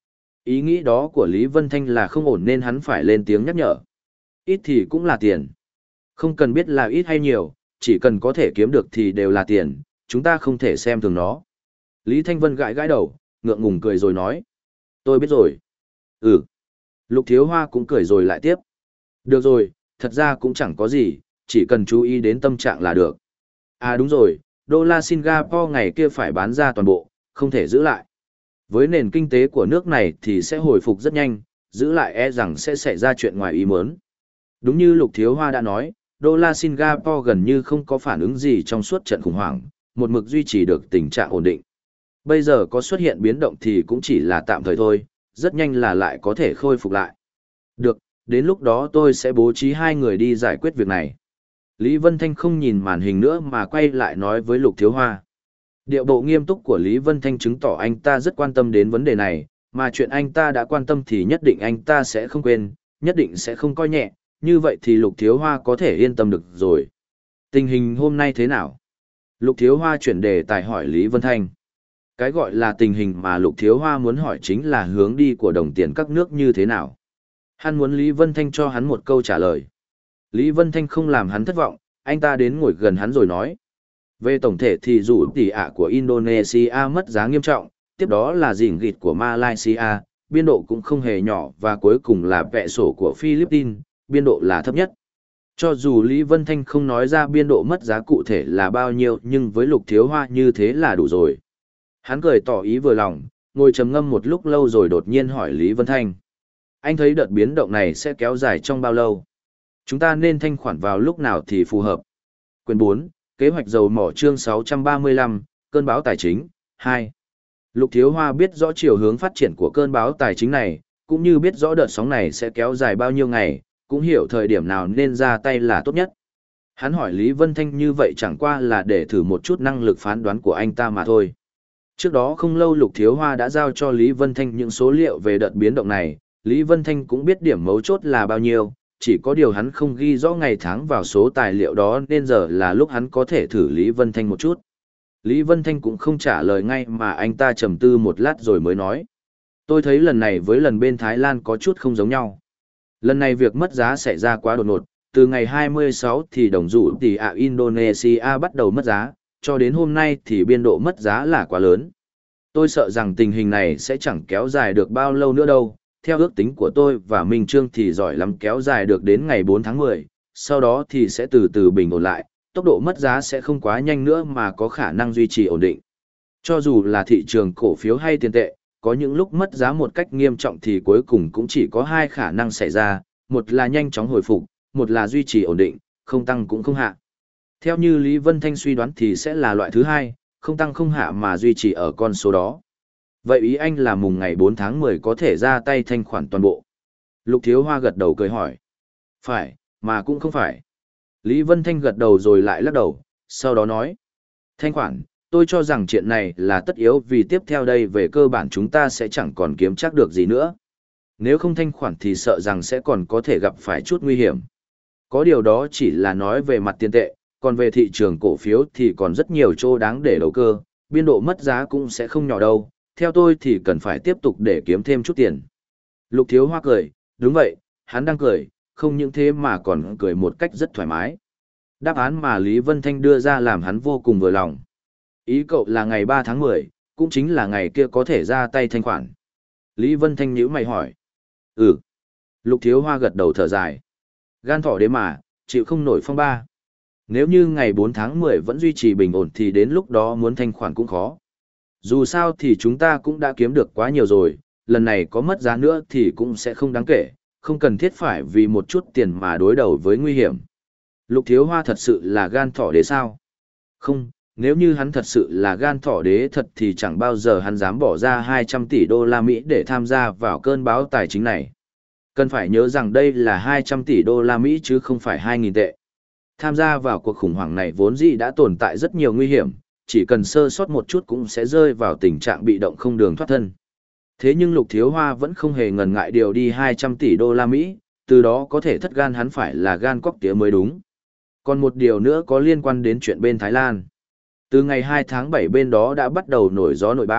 Ý nghĩ đó của Lý Vân Thanh là không ổn nên hắn phải lên tiếng nhắc nhở. Ít thì cũng là tiền. Không cần biết là ít hay nhiều, chỉ cần có thể kiếm được thì đều là tiền, chúng ta không thể xem thường nó. Lý Thanh Vân gãi gãi đầu, ngượng ngùng cười rồi nói. Tôi biết rồi. Ừ. Lục Thiếu Hoa cũng cười rồi lại tiếp. Được rồi, thật ra cũng chẳng có gì, chỉ cần chú ý đến tâm trạng là được. À đúng rồi, đô la Singapore ngày kia phải bán ra toàn bộ, không thể giữ lại. Với nền kinh tế của nước này thì sẽ hồi phục rất nhanh, giữ lại e rằng sẽ xảy ra chuyện ngoài ý muốn. Đúng như Lục Thiếu Hoa đã nói, đô la Singapore gần như không có phản ứng gì trong suốt trận khủng hoảng, một mực duy trì được tình trạng ổn định. Bây giờ có xuất hiện biến động thì cũng chỉ là tạm thời thôi, rất nhanh là lại có thể khôi phục lại. Được, đến lúc đó tôi sẽ bố trí hai người đi giải quyết việc này. Lý Vân Thanh không nhìn màn hình nữa mà quay lại nói với Lục Thiếu Hoa. Điệu bộ nghiêm túc của Lý Vân Thanh chứng tỏ anh ta rất quan tâm đến vấn đề này, mà chuyện anh ta đã quan tâm thì nhất định anh ta sẽ không quên, nhất định sẽ không coi nhẹ, như vậy thì Lục Thiếu Hoa có thể yên tâm được rồi. Tình hình hôm nay thế nào? Lục Thiếu Hoa chuyển đề tài hỏi Lý Vân Thanh. Cái gọi là tình hình mà Lục Thiếu Hoa muốn hỏi chính là hướng đi của đồng tiền các nước như thế nào. Hắn muốn Lý Vân Thanh cho hắn một câu trả lời. Lý Vân Thanh không làm hắn thất vọng, anh ta đến ngồi gần hắn rồi nói. Về tổng thể thì dù tỷ ạ của Indonesia mất giá nghiêm trọng, tiếp đó là dỉn gịt của Malaysia, biên độ cũng không hề nhỏ và cuối cùng là vẹ sổ của Philippines, biên độ là thấp nhất. Cho dù Lý Vân Thanh không nói ra biên độ mất giá cụ thể là bao nhiêu nhưng với Lục Thiếu Hoa như thế là đủ rồi. Hắn cười tỏ ý vừa lòng, ngồi trầm ngâm một lúc lâu rồi đột nhiên hỏi Lý Vân Thanh. Anh thấy đợt biến động này sẽ kéo dài trong bao lâu? Chúng ta nên thanh khoản vào lúc nào thì phù hợp? Quyển bốn, Kế hoạch dầu mỏ chương sáu trăm ba mươi lăm, Cơn bão tài chính, hai. Lục Thiếu Hoa biết rõ chiều hướng phát triển của cơn bão tài chính này, cũng như biết rõ đợt sóng này sẽ kéo dài bao nhiêu ngày, cũng hiểu thời điểm nào nên ra tay là tốt nhất. Hắn hỏi Lý Vân Thanh như vậy chẳng qua là để thử một chút năng lực phán đoán của anh ta mà thôi. Trước đó không lâu Lục Thiếu Hoa đã giao cho Lý Vân Thanh những số liệu về đợt biến động này, Lý Vân Thanh cũng biết điểm mấu chốt là bao nhiêu, chỉ có điều hắn không ghi rõ ngày tháng vào số tài liệu đó nên giờ là lúc hắn có thể thử Lý Vân Thanh một chút. Lý Vân Thanh cũng không trả lời ngay mà anh ta trầm tư một lát rồi mới nói. Tôi thấy lần này với lần bên Thái Lan có chút không giống nhau. Lần này việc mất giá xảy ra quá đột ngột, từ ngày hai mươi sáu thì đồng rủ tỷ ạ Indonesia bắt đầu mất giá, cho đến hôm nay thì biên độ mất giá là quá lớn. Tôi sợ rằng tình hình này sẽ chẳng kéo dài được bao lâu nữa đâu. Theo ước tính của tôi và Minh Trương thì giỏi lắm kéo dài được đến ngày bốn tháng mười, sau đó thì sẽ từ từ bình ổn lại, tốc độ mất giá sẽ không quá nhanh nữa mà có khả năng duy trì ổn định. Cho dù là thị trường cổ phiếu hay tiền tệ, có những lúc mất giá một cách nghiêm trọng thì cuối cùng cũng chỉ có hai khả năng xảy ra, một là nhanh chóng hồi phục, một là duy trì ổn định, không tăng cũng không hạ. Theo như Lý Vân Thanh suy đoán thì sẽ là loại thứ hai, không tăng không hạ mà duy trì ở con số đó. Vậy ý anh là mùng ngày bốn tháng mười có thể ra tay thanh khoản toàn bộ. Lục Thiếu Hoa gật đầu cười hỏi. Phải, mà cũng không phải. Lý Vân Thanh gật đầu rồi lại lắc đầu, sau đó nói. Thanh khoản, tôi cho rằng chuyện này là tất yếu vì tiếp theo đây về cơ bản chúng ta sẽ chẳng còn kiếm chắc được gì nữa. Nếu không thanh khoản thì sợ rằng sẽ còn có thể gặp phải chút nguy hiểm. Có điều đó chỉ là nói về mặt tiền tệ, còn về thị trường cổ phiếu thì còn rất nhiều chỗ đáng để đầu cơ, biên độ mất giá cũng sẽ không nhỏ đâu. Theo tôi thì cần phải tiếp tục để kiếm thêm chút tiền. Lục Thiếu Hoa cười, đúng vậy, hắn đang cười, không những thế mà còn cười một cách rất thoải mái. Đáp án mà Lý Vân Thanh đưa ra làm hắn vô cùng vừa lòng. Ý cậu là ngày ba tháng mười, cũng chính là ngày kia có thể ra tay thanh khoản. Lý Vân Thanh nhíu mày hỏi. Ừ. Lục Thiếu Hoa gật đầu thở dài. Gan thỏ đế mà, chịu không nổi phong ba. Nếu như ngày bốn tháng mười vẫn duy trì bình ổn thì đến lúc đó muốn thanh khoản cũng khó. Dù sao thì chúng ta cũng đã kiếm được quá nhiều rồi, lần này có mất giá nữa thì cũng sẽ không đáng kể, không cần thiết phải vì một chút tiền mà đối đầu với nguy hiểm. Lục Thiếu Hoa thật sự là gan thỏ đế sao? Không, nếu như hắn thật sự là gan thỏ đế thật thì chẳng bao giờ hắn dám bỏ ra hai trăm tỷ đô la Mỹ để tham gia vào cơn bão tài chính này. Cần phải nhớ rằng đây là hai trăm tỷ đô la Mỹ chứ không phải hai nghìn tệ. Tham gia vào cuộc khủng hoảng này vốn dĩ đã tồn tại rất nhiều nguy hiểm, chỉ cần sơ sót một chút cũng sẽ rơi vào tình trạng bị động không đường thoát thân. Thế nhưng Lục Thiếu Hoa vẫn không hề ngần ngại điều đi hai trăm tỷ đô la Mỹ, từ đó có thể thất gan hắn phải là gan cóc tía mới đúng. Còn một điều nữa có liên quan đến chuyện bên Thái Lan. Từ ngày hai tháng bảy bên đó đã bắt đầu nổi gió nổi bão,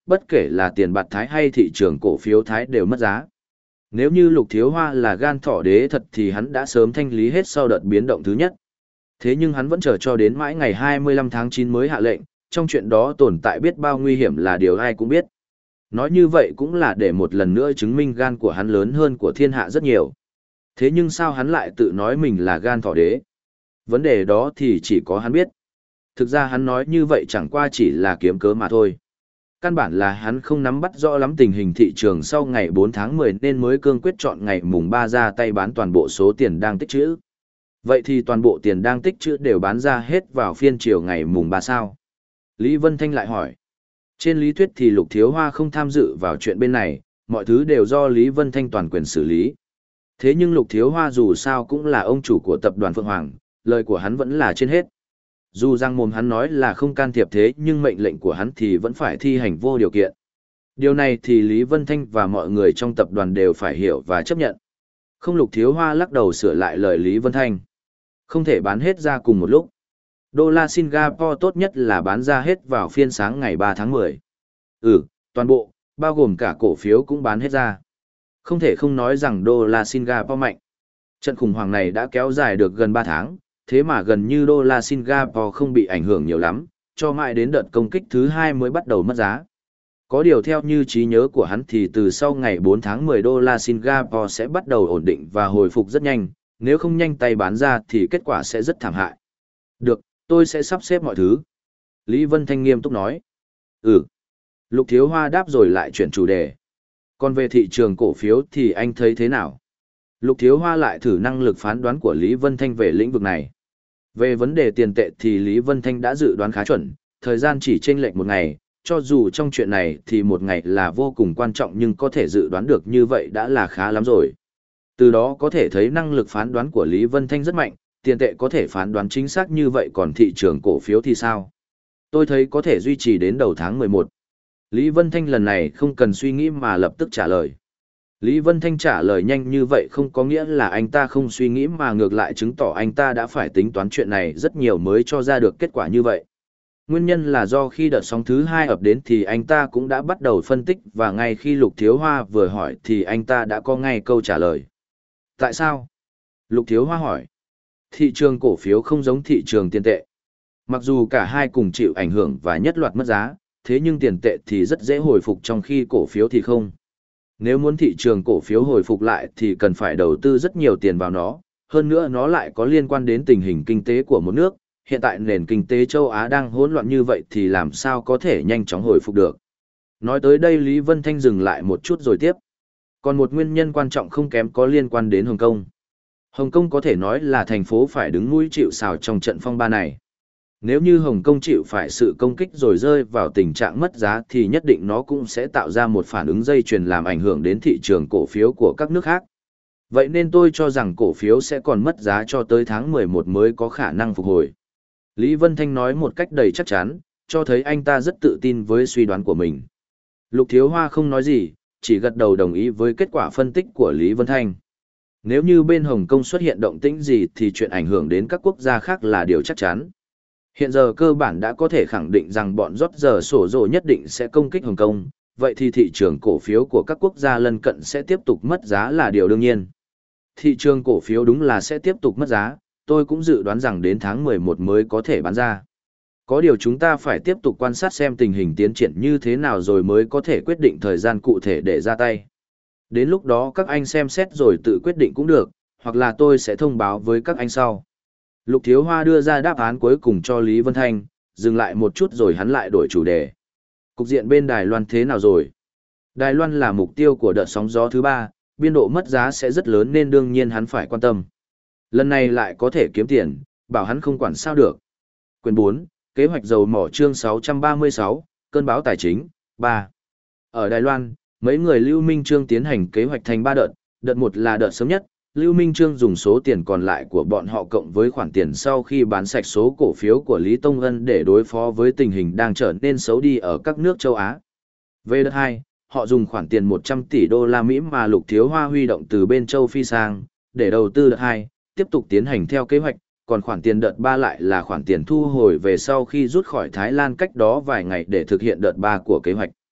bất kể là tiền bạc Thái hay thị trường cổ phiếu Thái đều mất giá. Nếu như Lục Thiếu Hoa là gan thỏ đế thật thì hắn đã sớm thanh lý hết sau đợt biến động thứ nhất. Thế nhưng hắn vẫn chờ cho đến mãi ngày hai mươi lăm tháng chín mới hạ lệnh, trong chuyện đó tồn tại biết bao nguy hiểm là điều ai cũng biết. Nói như vậy cũng là để một lần nữa chứng minh gan của hắn lớn hơn của thiên hạ rất nhiều. Thế nhưng sao hắn lại tự nói mình là gan thỏ đế? Vấn đề đó thì chỉ có hắn biết. Thực ra hắn nói như vậy chẳng qua chỉ là kiếm cớ mà thôi. Căn bản là hắn không nắm bắt rõ lắm tình hình thị trường sau ngày bốn tháng mười nên mới cương quyết chọn ngày mùng ba ra tay bán toàn bộ số tiền đang tích trữ. Vậy thì toàn bộ tiền đang tích trữ đều bán ra hết vào phiên chiều ngày mùng ba sao? Lý Vân Thanh lại hỏi. Trên lý thuyết thì Lục Thiếu Hoa không tham dự vào chuyện bên này, mọi thứ đều do Lý Vân Thanh toàn quyền xử lý. Thế nhưng Lục Thiếu Hoa dù sao cũng là ông chủ của tập đoàn Phượng Hoàng, lời của hắn vẫn là trên hết. Dù rằng mồm hắn nói là không can thiệp thế nhưng mệnh lệnh của hắn thì vẫn phải thi hành vô điều kiện. Điều này thì Lý Vân Thanh và mọi người trong tập đoàn đều phải hiểu và chấp nhận. Không, Lục Thiếu Hoa lắc đầu sửa lại lời Lý Vân Thanh. Không thể bán hết ra cùng một lúc. Đô la Singapore tốt nhất là bán ra hết vào phiên sáng ngày ba tháng mười. Ừ, toàn bộ, bao gồm cả cổ phiếu cũng bán hết ra. Không thể không nói rằng đô la Singapore mạnh. Trận khủng hoảng này đã kéo dài được gần ba tháng, thế mà gần như đô la Singapore không bị ảnh hưởng nhiều lắm, cho mãi đến đợt công kích thứ hai mới bắt đầu mất giá. Có điều theo như trí nhớ của hắn thì từ sau ngày bốn tháng mười đô la Singapore sẽ bắt đầu ổn định và hồi phục rất nhanh, nếu không nhanh tay bán ra thì kết quả sẽ rất thảm hại. Được, tôi sẽ sắp xếp mọi thứ. Lý Vân Thanh nghiêm túc nói. Ừ. Lục Thiếu Hoa đáp rồi lại chuyển chủ đề. Còn về thị trường cổ phiếu thì anh thấy thế nào? Lục Thiếu Hoa lại thử năng lực phán đoán của Lý Vân Thanh về lĩnh vực này. Về vấn đề tiền tệ thì Lý Vân Thanh đã dự đoán khá chuẩn, thời gian chỉ chênh lệch một ngày, cho dù trong chuyện này thì một ngày là vô cùng quan trọng nhưng có thể dự đoán được như vậy đã là khá lắm rồi. Từ đó có thể thấy năng lực phán đoán của Lý Vân Thanh rất mạnh, tiền tệ có thể phán đoán chính xác như vậy còn thị trường cổ phiếu thì sao? Tôi thấy có thể duy trì đến đầu tháng mười một. Lý Vân Thanh lần này không cần suy nghĩ mà lập tức trả lời. Lý Vân Thanh trả lời nhanh như vậy không có nghĩa là anh ta không suy nghĩ mà ngược lại chứng tỏ anh ta đã phải tính toán chuyện này rất nhiều mới cho ra được kết quả như vậy. Nguyên nhân là do khi đợt sóng thứ hai ập đến thì anh ta cũng đã bắt đầu phân tích và ngay khi Lục Thiếu Hoa vừa hỏi thì anh ta đã có ngay câu trả lời. Tại sao? Lục Thiếu Hoa hỏi. Thị trường cổ phiếu không giống thị trường tiền tệ. Mặc dù cả hai cùng chịu ảnh hưởng và nhất loạt mất giá, thế nhưng tiền tệ thì rất dễ hồi phục trong khi cổ phiếu thì không. Nếu muốn thị trường cổ phiếu hồi phục lại thì cần phải đầu tư rất nhiều tiền vào nó, hơn nữa nó lại có liên quan đến tình hình kinh tế của một nước. Hiện tại nền kinh tế châu Á đang hỗn loạn như vậy thì làm sao có thể nhanh chóng hồi phục được. Nói tới đây Lý Vân Thanh dừng lại một chút rồi tiếp. Còn một nguyên nhân quan trọng không kém có liên quan đến Hồng Kông. Hồng Kông có thể nói là thành phố phải đứng mũi chịu sào trong trận phong ba này. Nếu như Hồng Kông chịu phải sự công kích rồi rơi vào tình trạng mất giá thì nhất định nó cũng sẽ tạo ra một phản ứng dây chuyền làm ảnh hưởng đến thị trường cổ phiếu của các nước khác. Vậy nên tôi cho rằng cổ phiếu sẽ còn mất giá cho tới tháng mười một mới có khả năng phục hồi. Lý Vân Thanh nói một cách đầy chắc chắn, cho thấy anh ta rất tự tin với suy đoán của mình. Lục Thiếu Hoa không nói gì, chỉ gật đầu đồng ý với kết quả phân tích của Lý Vân Thanh. Nếu như bên Hồng Kông xuất hiện động tĩnh gì thì chuyện ảnh hưởng đến các quốc gia khác là điều chắc chắn. Hiện giờ cơ bản đã có thể khẳng định rằng bọn rót giờ sổ rồ nhất định sẽ công kích Hồng Kông, vậy thì thị trường cổ phiếu của các quốc gia lân cận sẽ tiếp tục mất giá là điều đương nhiên. Thị trường cổ phiếu đúng là sẽ tiếp tục mất giá, tôi cũng dự đoán rằng đến tháng mười một mới có thể bán ra. Có điều chúng ta phải tiếp tục quan sát xem tình hình tiến triển như thế nào rồi mới có thể quyết định thời gian cụ thể để ra tay. Đến lúc đó các anh xem xét rồi tự quyết định cũng được, hoặc là tôi sẽ thông báo với các anh sau. Lục Thiếu Hoa đưa ra đáp án cuối cùng cho Lý Vân Thanh, dừng lại một chút rồi hắn lại đổi chủ đề. Cục diện bên Đài Loan thế nào rồi? Đài Loan là mục tiêu của đợt sóng gió thứ ba, biên độ mất giá sẽ rất lớn nên đương nhiên hắn phải quan tâm. Lần này lại có thể kiếm tiền, bảo hắn không quản sao được. Quyền bốn, kế hoạch dầu mỏ chương sáu trăm ba mươi sáu, cơn bão tài chính, ba. Ở Đài Loan, mấy người Lưu Minh Trương tiến hành kế hoạch thành ba đợt, đợt một là đợt sớm nhất, Lưu Minh Trương dùng số tiền còn lại của bọn họ cộng với khoản tiền sau khi bán sạch số cổ phiếu của Lý Tông Ân để đối phó với tình hình đang trở nên xấu đi ở các nước châu Á. Về đợt hai, họ dùng khoản tiền một trăm tỷ đô la Mỹ mà Lục Thiếu Hoa huy động từ bên châu Phi sang, để đầu tư đợt hai, tiếp tục tiến hành theo kế hoạch, còn khoản tiền đợt ba lại là khoản tiền thu hồi về sau khi rút khỏi Thái Lan cách đó vài ngày để thực hiện đợt ba của kế hoạch.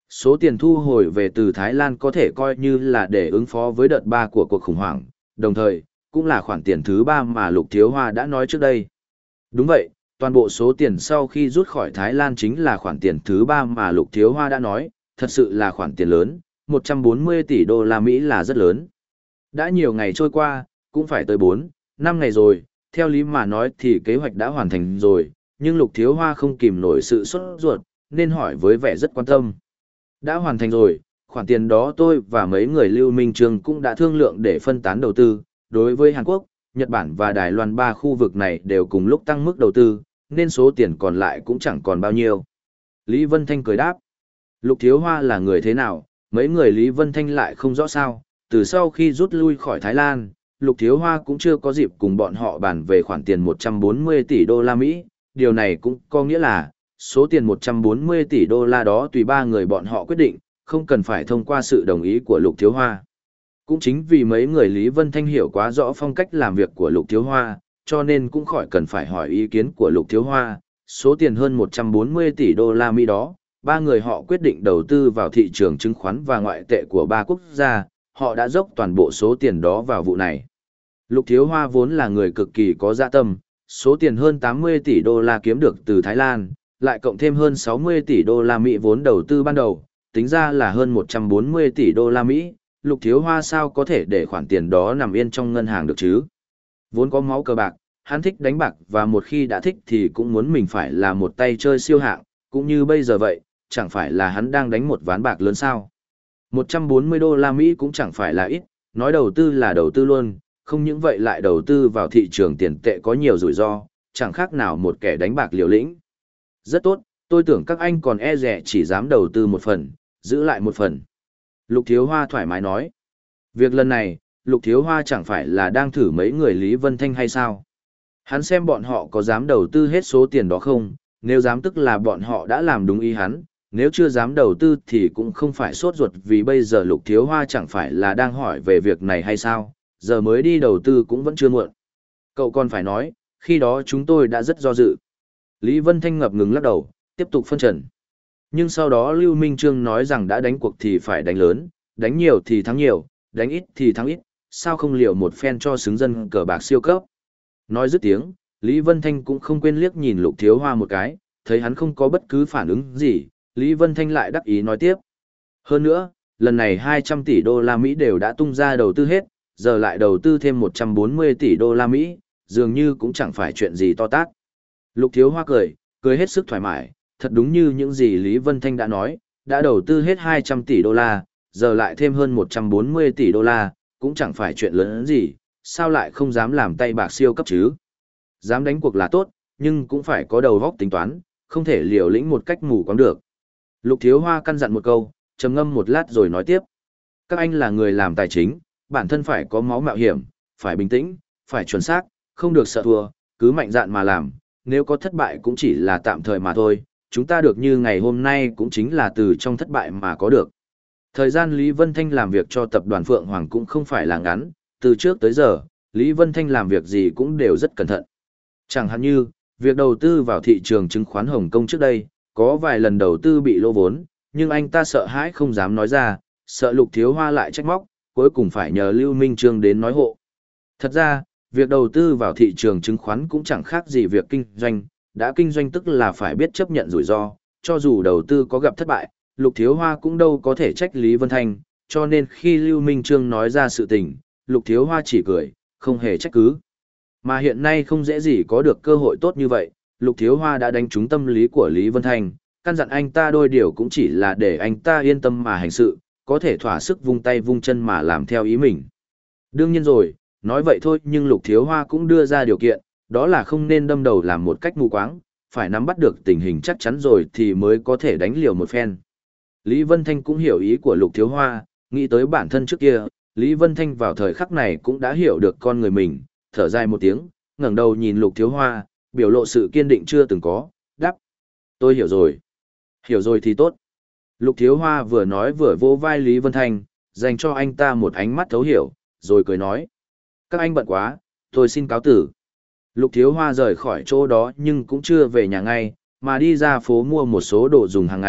Số tiền thu hồi về từ Thái Lan có thể coi như là để ứng phó với đợt ba của cuộc khủng hoảng, đồng thời, cũng là khoản tiền thứ ba mà Lục Thiếu Hoa đã nói trước đây. Đúng vậy, toàn bộ số tiền sau khi rút khỏi Thái Lan chính là khoản tiền thứ ba mà Lục Thiếu Hoa đã nói, thật sự là khoản tiền lớn, một trăm bốn mươi tỷ đô la Mỹ là rất lớn. Đã nhiều ngày trôi qua, cũng phải tới bốn, năm ngày rồi, theo lý mà nói thì kế hoạch đã hoàn thành rồi, nhưng Lục Thiếu Hoa không kìm nổi sự sốt ruột, nên hỏi với vẻ rất quan tâm. Đã hoàn thành rồi, khoản tiền đó tôi và mấy người Lưu Minh Trương cũng đã thương lượng để phân tán đầu tư, đối với Hàn Quốc, Nhật Bản và Đài Loan ba khu vực này đều cùng lúc tăng mức đầu tư, nên số tiền còn lại cũng chẳng còn bao nhiêu. Lý Vân Thanh cười đáp. Lục Thiếu Hoa là người thế nào, mấy người Lý Vân Thanh lại không rõ sao, từ sau khi rút lui khỏi Thái Lan, Lục Thiếu Hoa cũng chưa có dịp cùng bọn họ bàn về khoản tiền một trăm bốn mươi tỷ đô la Mỹ, điều này cũng có nghĩa là, số tiền một trăm bốn mươi tỷ đô la đó tùy ba người bọn họ quyết định, không cần phải thông qua sự đồng ý của Lục Thiếu Hoa. Cũng chính vì mấy người Lý Vân Thanh hiểu quá rõ phong cách làm việc của Lục Thiếu Hoa, cho nên cũng khỏi cần phải hỏi ý kiến của Lục Thiếu Hoa. Số tiền hơn một trăm bốn mươi tỷ đô la Mỹ đó, ba người họ quyết định đầu tư vào thị trường chứng khoán và ngoại tệ của ba quốc gia, họ đã dốc toàn bộ số tiền đó vào vụ này. Lục Thiếu Hoa vốn là người cực kỳ có dạ tâm, số tiền hơn tám mươi tỷ đô la kiếm được từ Thái Lan, lại cộng thêm hơn sáu mươi tỷ đô la Mỹ vốn đầu tư ban đầu, tính ra là hơn một trăm bốn mươi tỷ đô la Mỹ. Lục Thiếu Hoa sao có thể để khoản tiền đó nằm yên trong ngân hàng được chứ? Vốn có máu cờ bạc, hắn thích đánh bạc và một khi đã thích thì cũng muốn mình phải là một tay chơi siêu hạng, cũng như bây giờ vậy, chẳng phải là hắn đang đánh một ván bạc lớn sao? một trăm bốn mươi đô la Mỹ cũng chẳng phải là ít, nói đầu tư là đầu tư luôn, không những vậy lại đầu tư vào thị trường tiền tệ có nhiều rủi ro, chẳng khác nào một kẻ đánh bạc liều lĩnh. Rất tốt, tôi tưởng các anh còn e dè chỉ dám đầu tư một phần, giữ lại một phần. Lục Thiếu Hoa thoải mái nói. Việc lần này, Lục Thiếu Hoa chẳng phải là đang thử mấy người Lý Vân Thanh hay sao? Hắn xem bọn họ có dám đầu tư hết số tiền đó không, nếu dám tức là bọn họ đã làm đúng ý hắn, nếu chưa dám đầu tư thì cũng không phải sốt ruột vì bây giờ Lục Thiếu Hoa chẳng phải là đang hỏi về việc này hay sao, giờ mới đi đầu tư cũng vẫn chưa muộn. Cậu còn phải nói, khi đó chúng tôi đã rất do dự. Lý Vân Thanh ngập ngừng lắc đầu, tiếp tục phân trần. Nhưng sau đó Lưu Minh Trương nói rằng đã đánh cuộc thì phải đánh lớn, đánh nhiều thì thắng nhiều, đánh ít thì thắng ít, sao không liều một phen cho xứng dân cờ bạc siêu cấp. Nói dứt tiếng, Lý Vân Thanh cũng không quên liếc nhìn Lục Thiếu Hoa một cái, thấy hắn không có bất cứ phản ứng gì, Lý Vân Thanh lại đắc ý nói tiếp. Hơn nữa, lần này hai trăm tỷ đô la Mỹ đều đã tung ra đầu tư hết, giờ lại đầu tư thêm một trăm bốn mươi tỷ đô la Mỹ, dường như cũng chẳng phải chuyện gì to tát. Lục Thiếu Hoa cười, cười hết sức thoải mái, thật đúng như những gì Lý Vân Thanh đã nói, đã đầu tư hết hai trăm tỷ đô la, giờ lại thêm hơn một trăm bốn mươi tỷ đô la, cũng chẳng phải chuyện lớn gì, sao lại không dám làm tay bạc siêu cấp chứ? Dám đánh cuộc là tốt, nhưng cũng phải có đầu óc tính toán, không thể liều lĩnh một cách mù quáng được. Lục Thiếu Hoa căn dặn một câu, trầm ngâm một lát rồi nói tiếp. Các anh là người làm tài chính, bản thân phải có máu mạo hiểm, phải bình tĩnh, phải chuẩn xác, không được sợ thua, cứ mạnh dạn mà làm, nếu có thất bại cũng chỉ là tạm thời mà thôi, chúng ta được như ngày hôm nay cũng chính là từ trong thất bại mà có được. Thời gian Lý Vân Thanh làm việc cho tập đoàn Phượng Hoàng cũng không phải là ngắn, từ trước tới giờ, Lý Vân Thanh làm việc gì cũng đều rất cẩn thận. Chẳng hạn như, việc đầu tư vào thị trường chứng khoán Hồng Kông trước đây, có vài lần đầu tư bị lỗ vốn, nhưng anh ta sợ hãi không dám nói ra, sợ Lục Thiếu Hoa lại trách móc, cuối cùng phải nhờ Lưu Minh Trương đến nói hộ. Thật ra, việc đầu tư vào thị trường chứng khoán cũng chẳng khác gì việc kinh doanh, đã kinh doanh tức là phải biết chấp nhận rủi ro, cho dù đầu tư có gặp thất bại, Lục Thiếu Hoa cũng đâu có thể trách Lý Vân Thanh, cho nên khi Lưu Minh Trương nói ra sự tình, Lục Thiếu Hoa chỉ cười, không hề trách cứ. Mà hiện nay không dễ gì có được cơ hội tốt như vậy, Lục Thiếu Hoa đã đánh trúng tâm lý của Lý Vân Thanh, căn dặn anh ta đôi điều cũng chỉ là để anh ta yên tâm mà hành sự, có thể thỏa sức vung tay vung chân mà làm theo ý mình. Đương nhiên rồi, nói vậy thôi nhưng Lục Thiếu Hoa cũng đưa ra điều kiện, đó là không nên đâm đầu làm một cách mù quáng, phải nắm bắt được tình hình chắc chắn rồi thì mới có thể đánh liều một phen. Lý Vân Thanh cũng hiểu ý của Lục Thiếu Hoa, nghĩ tới bản thân trước kia, Lý Vân Thanh vào thời khắc này cũng đã hiểu được con người mình, thở dài một tiếng, ngẩng đầu nhìn Lục Thiếu Hoa, biểu lộ sự kiên định chưa từng có, đáp. Tôi hiểu rồi. Hiểu rồi thì tốt. Lục Thiếu Hoa vừa nói vừa vỗ vai Lý Vân Thanh, dành cho anh ta một ánh mắt thấu hiểu, rồi cười nói. Các anh bận quá, tôi xin cáo tử. Lục Thiếu Hoa rời khỏi chỗ đó nhưng cũng chưa về nhà ngay, mà đi ra phố mua một số đồ dùng hàng ngày,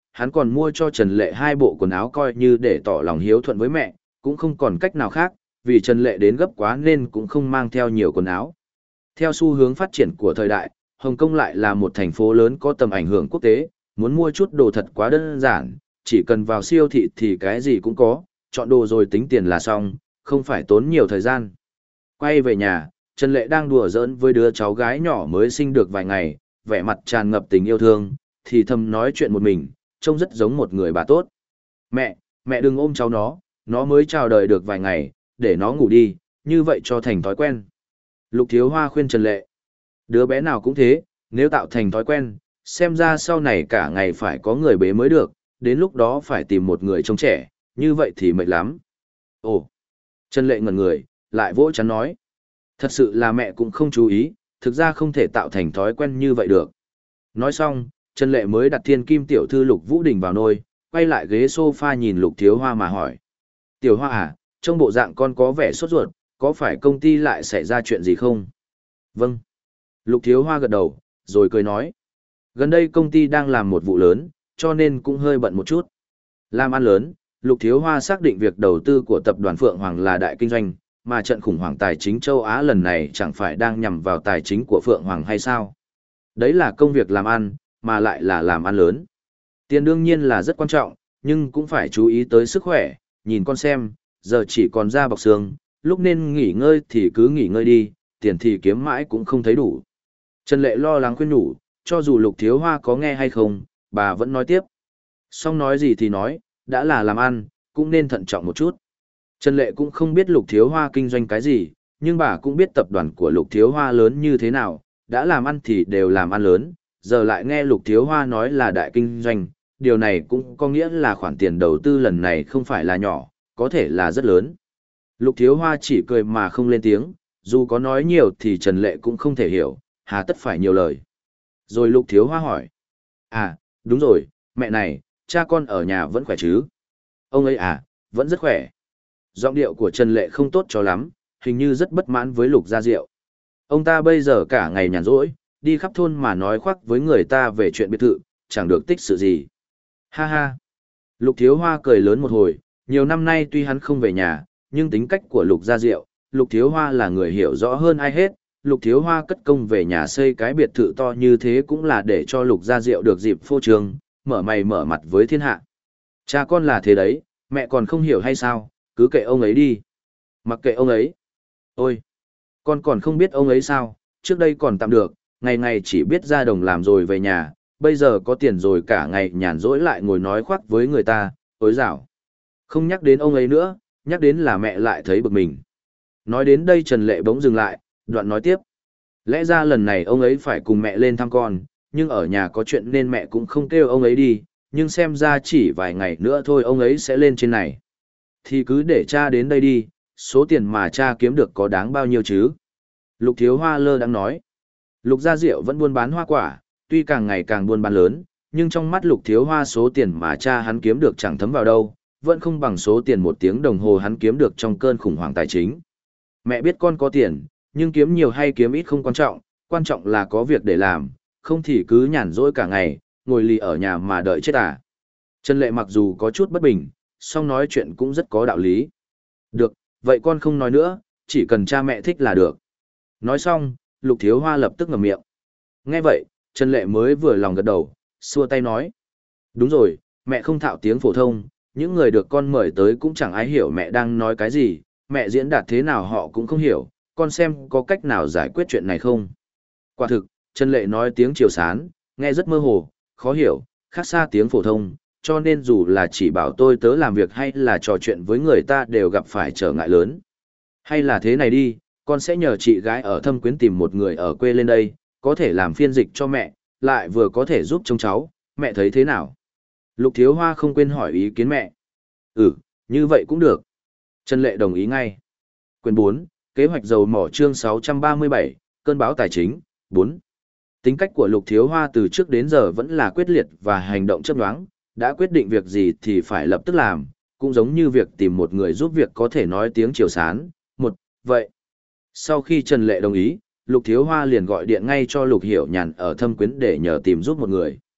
hắn còn mua cho Trần Lệ hai bộ quần áo coi như để tỏ lòng hiếu thuận với mẹ, cũng không còn cách nào khác, vì Trần Lệ đến gấp quá nên cũng không mang theo nhiều quần áo. Theo xu hướng phát triển của thời đại, Hồng Kông lại là một thành phố lớn có tầm ảnh hưởng quốc tế, muốn mua chút đồ thật quá đơn giản, chỉ cần vào siêu thị thì cái gì cũng có, chọn đồ rồi tính tiền là xong, không phải tốn nhiều thời gian. Quay về nhà, Trần Lệ đang đùa giỡn với đứa cháu gái nhỏ mới sinh được vài ngày, vẻ mặt tràn ngập tình yêu thương, thì thầm nói chuyện một mình, trông rất giống một người bà tốt. Mẹ, mẹ đừng ôm cháu nó, nó mới chào đời được vài ngày, để nó ngủ đi, như vậy cho thành thói quen. Lục Thiếu Hoa khuyên Trần Lệ. Đứa bé nào cũng thế, nếu tạo thành thói quen, xem ra sau này cả ngày phải có người bế mới được, đến lúc đó phải tìm một người trông trẻ, như vậy thì mệt lắm. Ồ, Trần Lệ ngẩn người, lại vỗ chán nói. Thật sự là mẹ cũng không chú ý, thực ra không thể tạo thành thói quen như vậy được. Nói xong, Trần Lệ mới đặt thiên kim tiểu thư Lục Vũ Đình vào nôi, quay lại ghế sofa nhìn Lục Thiếu Hoa mà hỏi. Tiểu Hoa à, trong bộ dạng con có vẻ sốt ruột, có phải công ty lại xảy ra chuyện gì không? Vâng. Lục Thiếu Hoa gật đầu, rồi cười nói. Gần đây công ty đang làm một vụ lớn, cho nên cũng hơi bận một chút. Làm ăn lớn, Lục Thiếu Hoa xác định việc đầu tư của tập đoàn Phượng Hoàng là đại kinh doanh, mà trận khủng hoảng tài chính châu Á lần này chẳng phải đang nhằm vào tài chính của Phượng Hoàng hay sao? Đấy là công việc làm ăn, mà lại là làm ăn lớn. Tiền đương nhiên là rất quan trọng, nhưng cũng phải chú ý tới sức khỏe, nhìn con xem, giờ chỉ còn da bọc xương, lúc nên nghỉ ngơi thì cứ nghỉ ngơi đi, tiền thì kiếm mãi cũng không thấy đủ. Trần Lệ lo lắng khuyên nhủ, cho dù Lục Thiếu Hoa có nghe hay không, bà vẫn nói tiếp. Xong nói gì thì nói, đã là làm ăn, cũng nên thận trọng một chút. Trần Lệ cũng không biết Lục Thiếu Hoa kinh doanh cái gì, nhưng bà cũng biết tập đoàn của Lục Thiếu Hoa lớn như thế nào, đã làm ăn thì đều làm ăn lớn, giờ lại nghe Lục Thiếu Hoa nói là đại kinh doanh, điều này cũng có nghĩa là khoản tiền đầu tư lần này không phải là nhỏ, có thể là rất lớn. Lục Thiếu Hoa chỉ cười mà không lên tiếng, dù có nói nhiều thì Trần Lệ cũng không thể hiểu, hà tất phải nhiều lời. Rồi Lục Thiếu Hoa hỏi. À, đúng rồi, mẹ này, cha con ở nhà vẫn khỏe chứ? Ông ấy à, vẫn rất khỏe. Giọng điệu của Trần Lệ không tốt cho lắm, hình như rất bất mãn với Lục Gia Diệu. Ông ta bây giờ cả ngày nhàn rỗi, đi khắp thôn mà nói khoác với người ta về chuyện biệt thự, chẳng được tích sự gì. Ha ha. Lục Thiếu Hoa cười lớn một hồi, nhiều năm nay tuy hắn không về nhà, nhưng tính cách của Lục Gia Diệu, Lục Thiếu Hoa là người hiểu rõ hơn ai hết. Lục Thiếu Hoa cất công về nhà xây cái biệt thự to như thế cũng là để cho Lục Gia Diệu được dịp phô trương, mở mày mở mặt với thiên hạ. Cha con là thế đấy, mẹ còn không hiểu hay sao, cứ kệ ông ấy đi. Mặc kệ ông ấy. Ôi, con còn không biết ông ấy sao, trước đây còn tạm được, ngày ngày chỉ biết ra đồng làm rồi về nhà, bây giờ có tiền rồi cả ngày nhàn rỗi lại ngồi nói khoác với người ta, ối dảo. Không nhắc đến ông ấy nữa, nhắc đến là mẹ lại thấy bực mình. Nói đến đây Trần Lệ bỗng dừng lại, đoạn nói tiếp. Lẽ ra lần này ông ấy phải cùng mẹ lên thăm con, nhưng ở nhà có chuyện nên mẹ cũng không kêu ông ấy đi, nhưng xem ra chỉ vài ngày nữa thôi ông ấy sẽ lên trên này. Thì cứ để cha đến đây đi, số tiền mà cha kiếm được có đáng bao nhiêu chứ? Lục Thiếu Hoa lơ đang nói. Lục Gia Diệu vẫn buôn bán hoa quả, tuy càng ngày càng buôn bán lớn, nhưng trong mắt Lục Thiếu Hoa số tiền mà cha hắn kiếm được chẳng thấm vào đâu, vẫn không bằng số tiền một tiếng đồng hồ hắn kiếm được trong cơn khủng hoảng tài chính. Mẹ biết con có tiền, nhưng kiếm nhiều hay kiếm ít không quan trọng, quan trọng là có việc để làm, không thì cứ nhàn rỗi cả ngày, ngồi lì ở nhà mà đợi chết à. Trần Lệ mặc dù có chút bất bình, song nói chuyện cũng rất có đạo lý. Được, vậy con không nói nữa, chỉ cần cha mẹ thích là được. Nói xong, Lục Thiếu Hoa lập tức ngậm miệng. Nghe vậy, Trần Lệ mới vừa lòng gật đầu, xua tay nói. Đúng rồi, mẹ không thạo tiếng phổ thông, những người được con mời tới cũng chẳng ai hiểu mẹ đang nói cái gì, mẹ diễn đạt thế nào họ cũng không hiểu, con xem có cách nào giải quyết chuyện này không. Quả thực, Trần Lệ nói tiếng Triều Sán, nghe rất mơ hồ, khó hiểu, khác xa tiếng phổ thông, cho nên dù là chỉ bảo tôi tớ làm việc hay là trò chuyện với người ta đều gặp phải trở ngại lớn. Hay là thế này đi, con sẽ nhờ chị gái ở Thâm Quyến tìm một người ở quê lên đây, có thể làm phiên dịch cho mẹ, lại vừa có thể giúp trông cháu, mẹ thấy thế nào? Lục Thiếu Hoa không quên hỏi ý kiến mẹ. Ừ, như vậy cũng được. Trần Lệ đồng ý ngay. Quyển bốn, kế hoạch dầu mỏ chương sáu trăm ba mươi bảy, cơn bão tài chính, bốn. Tính cách của Lục Thiếu Hoa từ trước đến giờ vẫn là quyết liệt và hành động chấp nhoáng, đã quyết định việc gì thì phải lập tức làm, cũng giống như việc tìm một người giúp việc có thể nói tiếng Triều Sán, một, vậy. Sau khi Trần Lệ đồng ý, Lục Thiếu Hoa liền gọi điện ngay cho Lục Hiểu Nhàn ở Thâm Quyến để nhờ tìm giúp một người.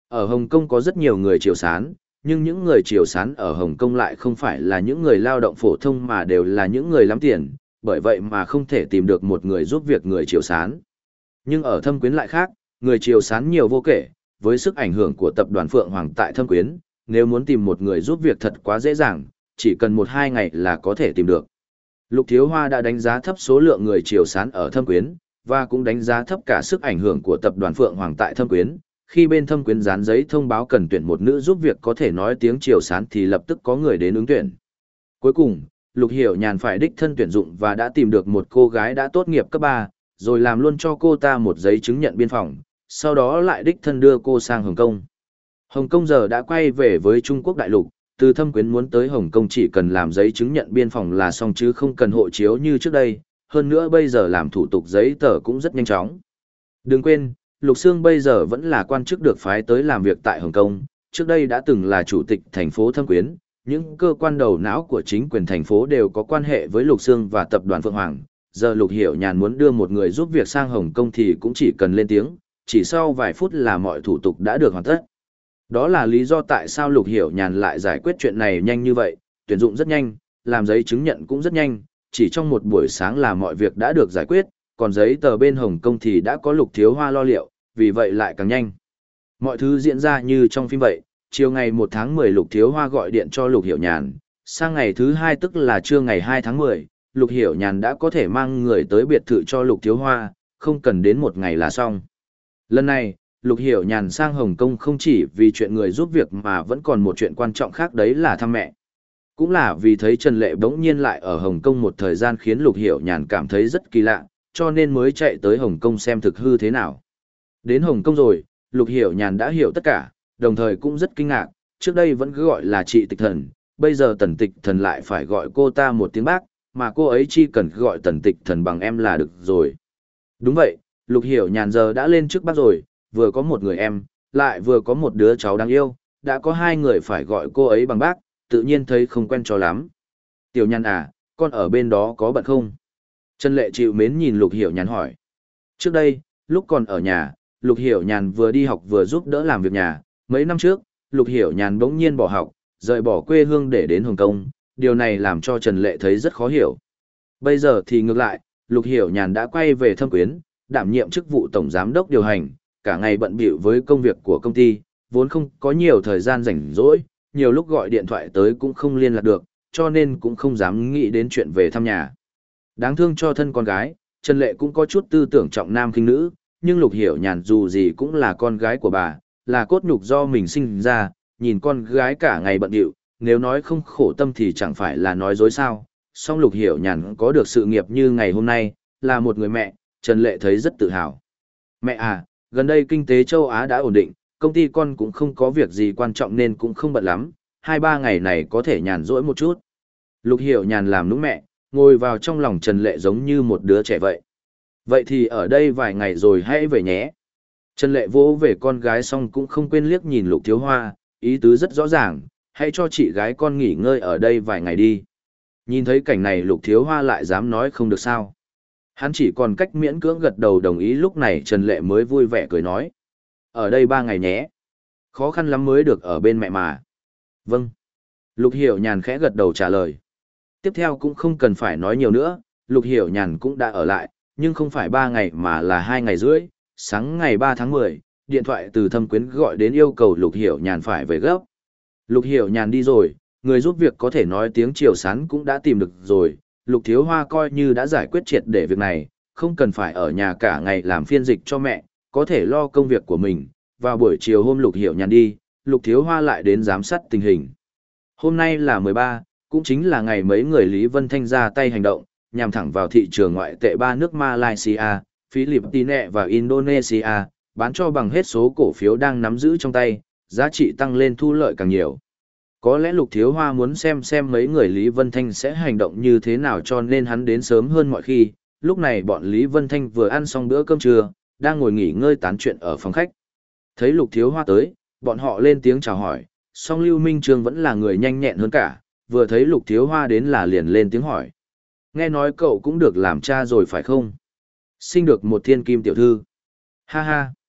Ở Hồng Kông có rất nhiều người Triều Sán, nhưng những người Triều Sán ở Hồng Kông lại không phải là những người lao động phổ thông mà đều là những người lắm tiền, bởi vậy mà không thể tìm được một người giúp việc người Triều Sán. Nhưng ở Thâm Quyến lại khác, người Triều Sán nhiều vô kể, với sức ảnh hưởng của tập đoàn Phượng Hoàng tại Thâm Quyến, nếu muốn tìm một người giúp việc thật quá dễ dàng, chỉ cần một hai ngày là có thể tìm được. Lục Thiếu Hoa đã đánh giá thấp số lượng người Triều Sán ở Thâm Quyến, và cũng đánh giá thấp cả sức ảnh hưởng của tập đoàn Phượng Hoàng tại Thâm Quyến. Khi bên Thâm Quyến dán giấy thông báo cần tuyển một nữ giúp việc có thể nói tiếng Triều Sán thì lập tức có người đến ứng tuyển. Cuối cùng, Lục Hiểu Nhàn phải đích thân tuyển dụng và đã tìm được một cô gái đã tốt nghiệp cấp ba, rồi làm luôn cho cô ta một giấy chứng nhận biên phòng, sau đó lại đích thân đưa cô sang Hồng Kông. Hồng Kông giờ đã quay về với Trung Quốc đại lục, từ Thâm Quyến muốn tới Hồng Kông chỉ cần làm giấy chứng nhận biên phòng là xong chứ không cần hộ chiếu như trước đây, hơn nữa bây giờ làm thủ tục giấy tờ cũng rất nhanh chóng. Đừng quên, Lục Sương bây giờ vẫn là quan chức được phái tới làm việc tại Hồng Kông, trước đây đã từng là chủ tịch thành phố Thâm Quyến, những cơ quan đầu não của chính quyền thành phố đều có quan hệ với Lục Sương và tập đoàn Phượng Hoàng. Giờ Lục Hiểu Nhàn muốn đưa một người giúp việc sang Hồng Kông thì cũng chỉ cần lên tiếng, chỉ sau vài phút là mọi thủ tục đã được hoàn tất. Đó là lý do tại sao Lục Hiểu Nhàn lại giải quyết chuyện này nhanh như vậy, tuyển dụng rất nhanh, làm giấy chứng nhận cũng rất nhanh, chỉ trong một buổi sáng là mọi việc đã được giải quyết, còn giấy tờ bên Hồng Kông thì đã có Lục Thiếu Hoa lo liệu, vì vậy lại càng nhanh. Mọi thứ diễn ra như trong phim vậy, chiều ngày một tháng mười Lục Thiếu Hoa gọi điện cho Lục Hiểu Nhàn, sang ngày thứ hai tức là trưa ngày hai tháng mười, Lục Hiểu Nhàn đã có thể mang người tới biệt thự cho Lục Thiếu Hoa, không cần đến một ngày là xong. Lần này, Lục Hiểu Nhàn sang Hồng Kông không chỉ vì chuyện người giúp việc mà vẫn còn một chuyện quan trọng khác, đấy là thăm mẹ. Cũng là vì thấy Trần Lệ bỗng nhiên lại ở Hồng Kông một thời gian khiến Lục Hiểu Nhàn cảm thấy rất kỳ lạ, cho nên mới chạy tới Hồng Kông xem thực hư thế nào. Đến Hồng Kông rồi, Lục Hiểu Nhàn đã hiểu tất cả, đồng thời cũng rất kinh ngạc, trước đây vẫn cứ gọi là chị Tịch Thần, bây giờ Tần Tịch Thần lại phải gọi cô ta một tiếng bác, mà cô ấy chỉ cần gọi Tần Tịch Thần bằng em là được rồi. Đúng vậy, Lục Hiểu Nhàn giờ đã lên chức bác rồi, vừa có một người em, lại vừa có một đứa cháu đáng yêu, đã có hai người phải gọi cô ấy bằng bác, tự nhiên thấy không quen cho lắm. Tiểu Nhàn à, con ở bên đó có bận không? Trần Lệ chịu mến nhìn Lục Hiểu Nhàn hỏi. Trước đây, lúc còn ở nhà, Lục Hiểu Nhàn vừa đi học vừa giúp đỡ làm việc nhà. Mấy năm trước, Lục Hiểu Nhàn bỗng nhiên bỏ học, rời bỏ quê hương để đến Hồng Kông. Điều này làm cho Trần Lệ thấy rất khó hiểu. Bây giờ thì ngược lại, Lục Hiểu Nhàn đã quay về Thâm Quyến, đảm nhiệm chức vụ tổng giám đốc điều hành, cả ngày bận bịu với công việc của công ty, vốn không có nhiều thời gian rảnh rỗi, nhiều lúc gọi điện thoại tới cũng không liên lạc được, cho nên cũng không dám nghĩ đến chuyện về thăm nhà. Đáng thương cho thân con gái, Trần Lệ cũng có chút tư tưởng trọng nam khinh nữ, nhưng Lục Hiểu Nhàn dù gì cũng là con gái của bà, là cốt nhục do mình sinh ra, nhìn con gái cả ngày bận rộn, nếu nói không khổ tâm thì chẳng phải là nói dối sao. Song Lục Hiểu Nhàn có được sự nghiệp như ngày hôm nay, là một người mẹ, Trần Lệ thấy rất tự hào. Mẹ à, gần đây kinh tế châu Á đã ổn định, công ty con cũng không có việc gì quan trọng nên cũng không bận lắm, hai ba ngày này có thể nhàn rỗi một chút. Lục Hiểu Nhàn làm nũng mẹ, ngồi vào trong lòng Trần Lệ giống như một đứa trẻ vậy. Vậy thì ở đây vài ngày rồi hãy về nhé. Trần Lệ vỗ về con gái xong cũng không quên liếc nhìn Lục Thiếu Hoa, ý tứ rất rõ ràng, hãy cho chị gái con nghỉ ngơi ở đây vài ngày đi. Nhìn thấy cảnh này Lục Thiếu Hoa lại dám nói không được sao. Hắn chỉ còn cách miễn cưỡng gật đầu đồng ý, lúc này Trần Lệ mới vui vẻ cười nói. Ở đây ba ngày nhé. Khó khăn lắm mới được ở bên mẹ mà. Vâng. Lục Hiểu Nhàn khẽ gật đầu trả lời. Tiếp theo cũng không cần phải nói nhiều nữa, Lục Hiểu Nhàn cũng đã ở lại, nhưng không phải ba ngày mà là hai ngày rưỡi. Sáng ngày ba tháng mười, điện thoại từ Thâm Quyến gọi đến yêu cầu Lục Hiểu Nhàn phải về gấp. Lục Hiểu Nhàn đi rồi, người giúp việc có thể nói tiếng Triều Sán cũng đã tìm được rồi. Lục Thiếu Hoa coi như đã giải quyết triệt để việc này, không cần phải ở nhà cả ngày làm phiên dịch cho mẹ, có thể lo công việc của mình. Vào buổi chiều hôm Lục Hiểu Nhàn đi, Lục Thiếu Hoa lại đến giám sát tình hình. Hôm nay là mười ba, cũng chính là ngày mấy người Lý Vân Thanh ra tay hành động, nhằm thẳng vào thị trường ngoại tệ ba nước Malaysia, Philippines và Indonesia, bán cho bằng hết số cổ phiếu đang nắm giữ trong tay, giá trị tăng lên thu lợi càng nhiều. Có lẽ Lục Thiếu Hoa muốn xem xem mấy người Lý Vân Thanh sẽ hành động như thế nào cho nên hắn đến sớm hơn mọi khi. Lúc này bọn Lý Vân Thanh vừa ăn xong bữa cơm trưa, đang ngồi nghỉ ngơi tán chuyện ở phòng khách. Thấy Lục Thiếu Hoa tới, bọn họ lên tiếng chào hỏi, song Lưu Minh Trương vẫn là người nhanh nhẹn hơn cả, vừa thấy Lục Thiếu Hoa đến là liền lên tiếng hỏi. Nghe nói cậu cũng được làm cha rồi phải không? Sinh được một thiên kim tiểu thư. Ha ha.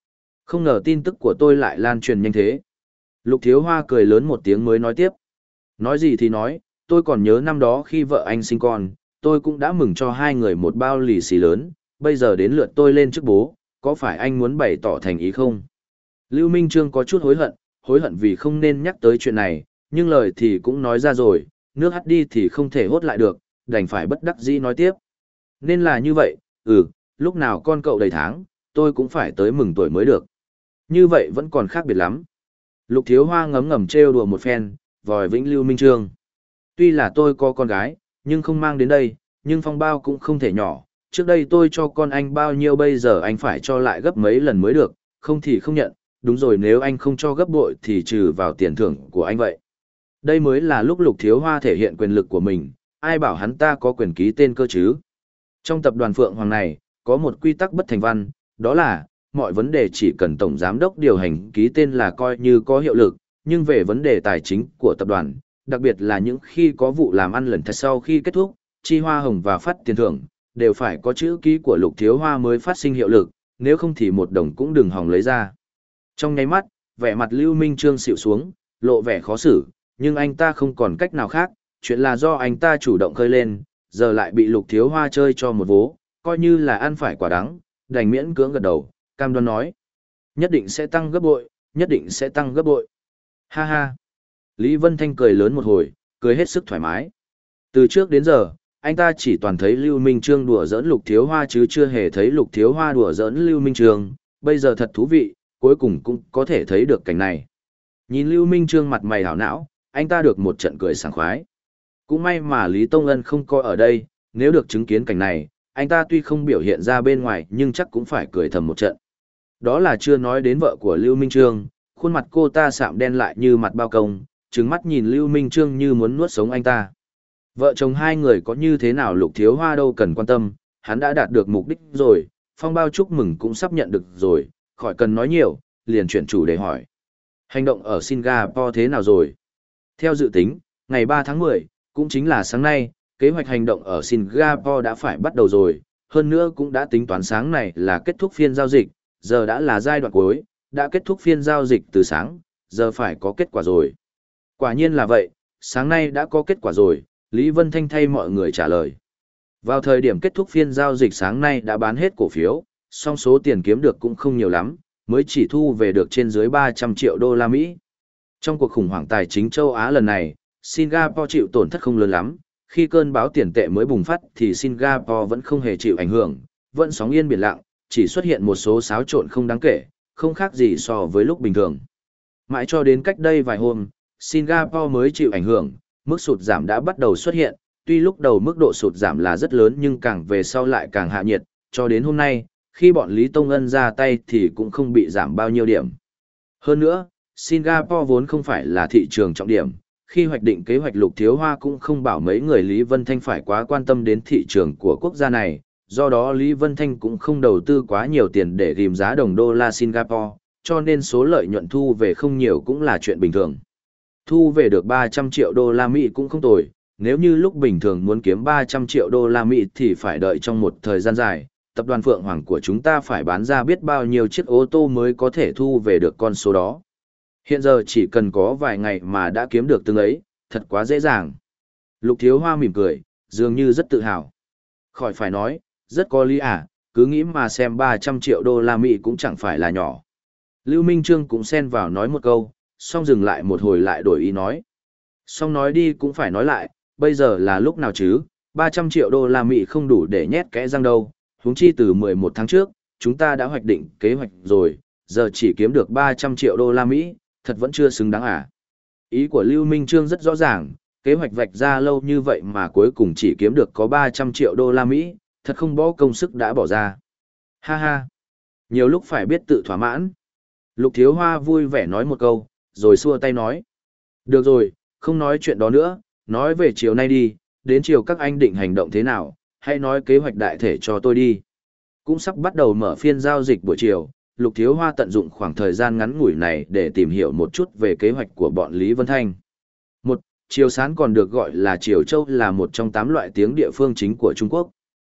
Không ngờ tin tức của tôi lại lan truyền nhanh thế. Lục Thiếu Hoa cười lớn một tiếng mới nói tiếp. Nói gì thì nói, tôi còn nhớ năm đó khi vợ anh sinh con, tôi cũng đã mừng cho hai người một bao lì xì lớn, bây giờ đến lượt tôi lên trước bố, có phải anh muốn bày tỏ thành ý không? Lưu Minh Trương có chút hối hận, hối hận vì không nên nhắc tới chuyện này, nhưng lời thì cũng nói ra rồi, nước hắt đi thì không thể hốt lại được, đành phải bất đắc dĩ nói tiếp. Nên là như vậy, ừ, lúc nào con cậu đầy tháng, tôi cũng phải tới mừng tuổi mới được. Như vậy vẫn còn khác biệt lắm. Lục Thiếu Hoa ngấm ngầm trêu đùa một phen, vòi vĩnh Lưu Minh Trương. Tuy là tôi có con gái, nhưng không mang đến đây, nhưng phong bao cũng không thể nhỏ. Trước đây tôi cho con anh bao nhiêu bây giờ anh phải cho lại gấp mấy lần mới được, không thì không nhận. Đúng rồi, nếu anh không cho gấp bội thì trừ vào tiền thưởng của anh vậy. Đây mới là lúc Lục Thiếu Hoa thể hiện quyền lực của mình, ai bảo hắn ta có quyền ký tên cơ chứ. Trong tập đoàn Phượng Hoàng này, có một quy tắc bất thành văn, đó là, mọi vấn đề chỉ cần Tổng Giám đốc điều hành ký tên là coi như có hiệu lực, nhưng về vấn đề tài chính của tập đoàn, đặc biệt là những khi có vụ làm ăn lần thật sau khi kết thúc, chi hoa hồng và phát tiền thưởng, đều phải có chữ ký của Lục Thiếu Hoa mới phát sinh hiệu lực, nếu không thì một đồng cũng đừng hòng lấy ra. Trong nháy mắt, vẻ mặt Lưu Minh Trương xịu xuống, lộ vẻ khó xử, nhưng anh ta không còn cách nào khác, chuyện là do anh ta chủ động khơi lên, giờ lại bị Lục Thiếu Hoa chơi cho một vố, coi như là ăn phải quả đắng, đành miễn cưỡng gật đầu, cam đoan nói. Nhất định sẽ tăng gấp bội, nhất định sẽ tăng gấp bội. Ha ha. Lý Vân Thanh cười lớn một hồi, cười hết sức thoải mái. Từ trước đến giờ, anh ta chỉ toàn thấy Lưu Minh Trương đùa giỡn Lục Thiếu Hoa chứ chưa hề thấy Lục Thiếu Hoa đùa giỡn Lưu Minh Trương, bây giờ thật thú vị, cuối cùng cũng có thể thấy được cảnh này. Nhìn Lưu Minh Trương mặt mày hảo não, anh ta được một trận cười sảng khoái. Cũng may mà Lý Tông Ân không coi ở đây, nếu được chứng kiến cảnh này, anh ta tuy không biểu hiện ra bên ngoài nhưng chắc cũng phải cười thầm một trận. Đó là chưa nói đến vợ của Lưu Minh Trương, khuôn mặt cô ta sạm đen lại như mặt bao công, trừng mắt nhìn Lưu Minh Trương như muốn nuốt sống anh ta. Vợ chồng hai người có như thế nào Lục Thiếu Hoa đâu cần quan tâm, hắn đã đạt được mục đích rồi, phong bao chúc mừng cũng sắp nhận được rồi, khỏi cần nói nhiều, liền chuyển chủ đề hỏi. Hành động ở Singapore thế nào rồi? Theo dự tính, ngày ba tháng mười, cũng chính là sáng nay, kế hoạch hành động ở Singapore đã phải bắt đầu rồi, hơn nữa cũng đã tính toán sáng này là kết thúc phiên giao dịch, giờ đã là giai đoạn cuối, đã kết thúc phiên giao dịch từ sáng, giờ phải có kết quả rồi. Quả nhiên là vậy, sáng nay đã có kết quả rồi, Lý Vân Thanh thay mọi người trả lời. Vào thời điểm kết thúc phiên giao dịch sáng nay đã bán hết cổ phiếu, song số tiền kiếm được cũng không nhiều lắm, mới chỉ thu về được trên dưới ba trăm triệu đô la Mỹ. Trong cuộc khủng hoảng tài chính châu Á lần này, Singapore chịu tổn thất không lớn lắm, khi cơn bão tiền tệ mới bùng phát thì Singapore vẫn không hề chịu ảnh hưởng, vẫn sóng yên biển lặng, chỉ xuất hiện một số xáo trộn không đáng kể, không khác gì so với lúc bình thường. Mãi cho đến cách đây vài hôm, Singapore mới chịu ảnh hưởng, mức sụt giảm đã bắt đầu xuất hiện, tuy lúc đầu mức độ sụt giảm là rất lớn nhưng càng về sau lại càng hạ nhiệt, cho đến hôm nay, khi bọn Lý Tông Ân ra tay thì cũng không bị giảm bao nhiêu điểm. Hơn nữa, Singapore vốn không phải là thị trường trọng điểm, khi hoạch định kế hoạch Lục Thiếu Hoa cũng không bảo mấy người Lý Vân Thanh phải quá quan tâm đến thị trường của quốc gia này, do đó Lý Vân Thanh cũng không đầu tư quá nhiều tiền để ghim giá đồng đô la Singapore, cho nên số lợi nhuận thu về không nhiều cũng là chuyện bình thường. Thu về được ba trăm triệu đô la Mỹ cũng không tồi, nếu như lúc bình thường muốn kiếm ba trăm triệu đô la Mỹ thì phải đợi trong một thời gian dài, tập đoàn Phượng Hoàng của chúng ta phải bán ra biết bao nhiêu chiếc ô tô mới có thể thu về được con số đó. Hiện giờ chỉ cần có vài ngày mà đã kiếm được từng ấy, thật quá dễ dàng. Lục Thiếu Hoa mỉm cười, dường như rất tự hào. Khỏi phải nói, rất có lý à, cứ nghĩ mà xem ba trăm triệu đô la Mỹ cũng chẳng phải là nhỏ. Lưu Minh Trương cũng xen vào nói một câu, xong dừng lại một hồi lại đổi ý nói. Xong nói đi cũng phải nói lại, bây giờ là lúc nào chứ, ba trăm triệu đô la Mỹ không đủ để nhét kẽ răng đâu, huống chi từ mười một tháng trước, chúng ta đã hoạch định kế hoạch rồi, giờ chỉ kiếm được ba trăm triệu đô la Mỹ, thật vẫn chưa xứng đáng à. Ý của Lưu Minh Trương rất rõ ràng, kế hoạch vạch ra lâu như vậy mà cuối cùng chỉ kiếm được có ba trăm triệu đô la Mỹ, thật không bỏ công sức đã bỏ ra. Ha ha, nhiều lúc phải biết tự thỏa mãn. Lục Thiếu Hoa vui vẻ nói một câu, rồi xua tay nói. Được rồi, không nói chuyện đó nữa, nói về chiều nay đi, đến chiều các anh định hành động thế nào, hãy nói kế hoạch đại thể cho tôi đi. Cũng sắp bắt đầu mở phiên giao dịch buổi chiều, Lục Thiếu Hoa tận dụng khoảng thời gian ngắn ngủi này để tìm hiểu một chút về kế hoạch của bọn Lý Vân Thanh. Một, Triều Sán còn được gọi là Triều Châu là một trong tám loại tiếng địa phương chính của Trung Quốc.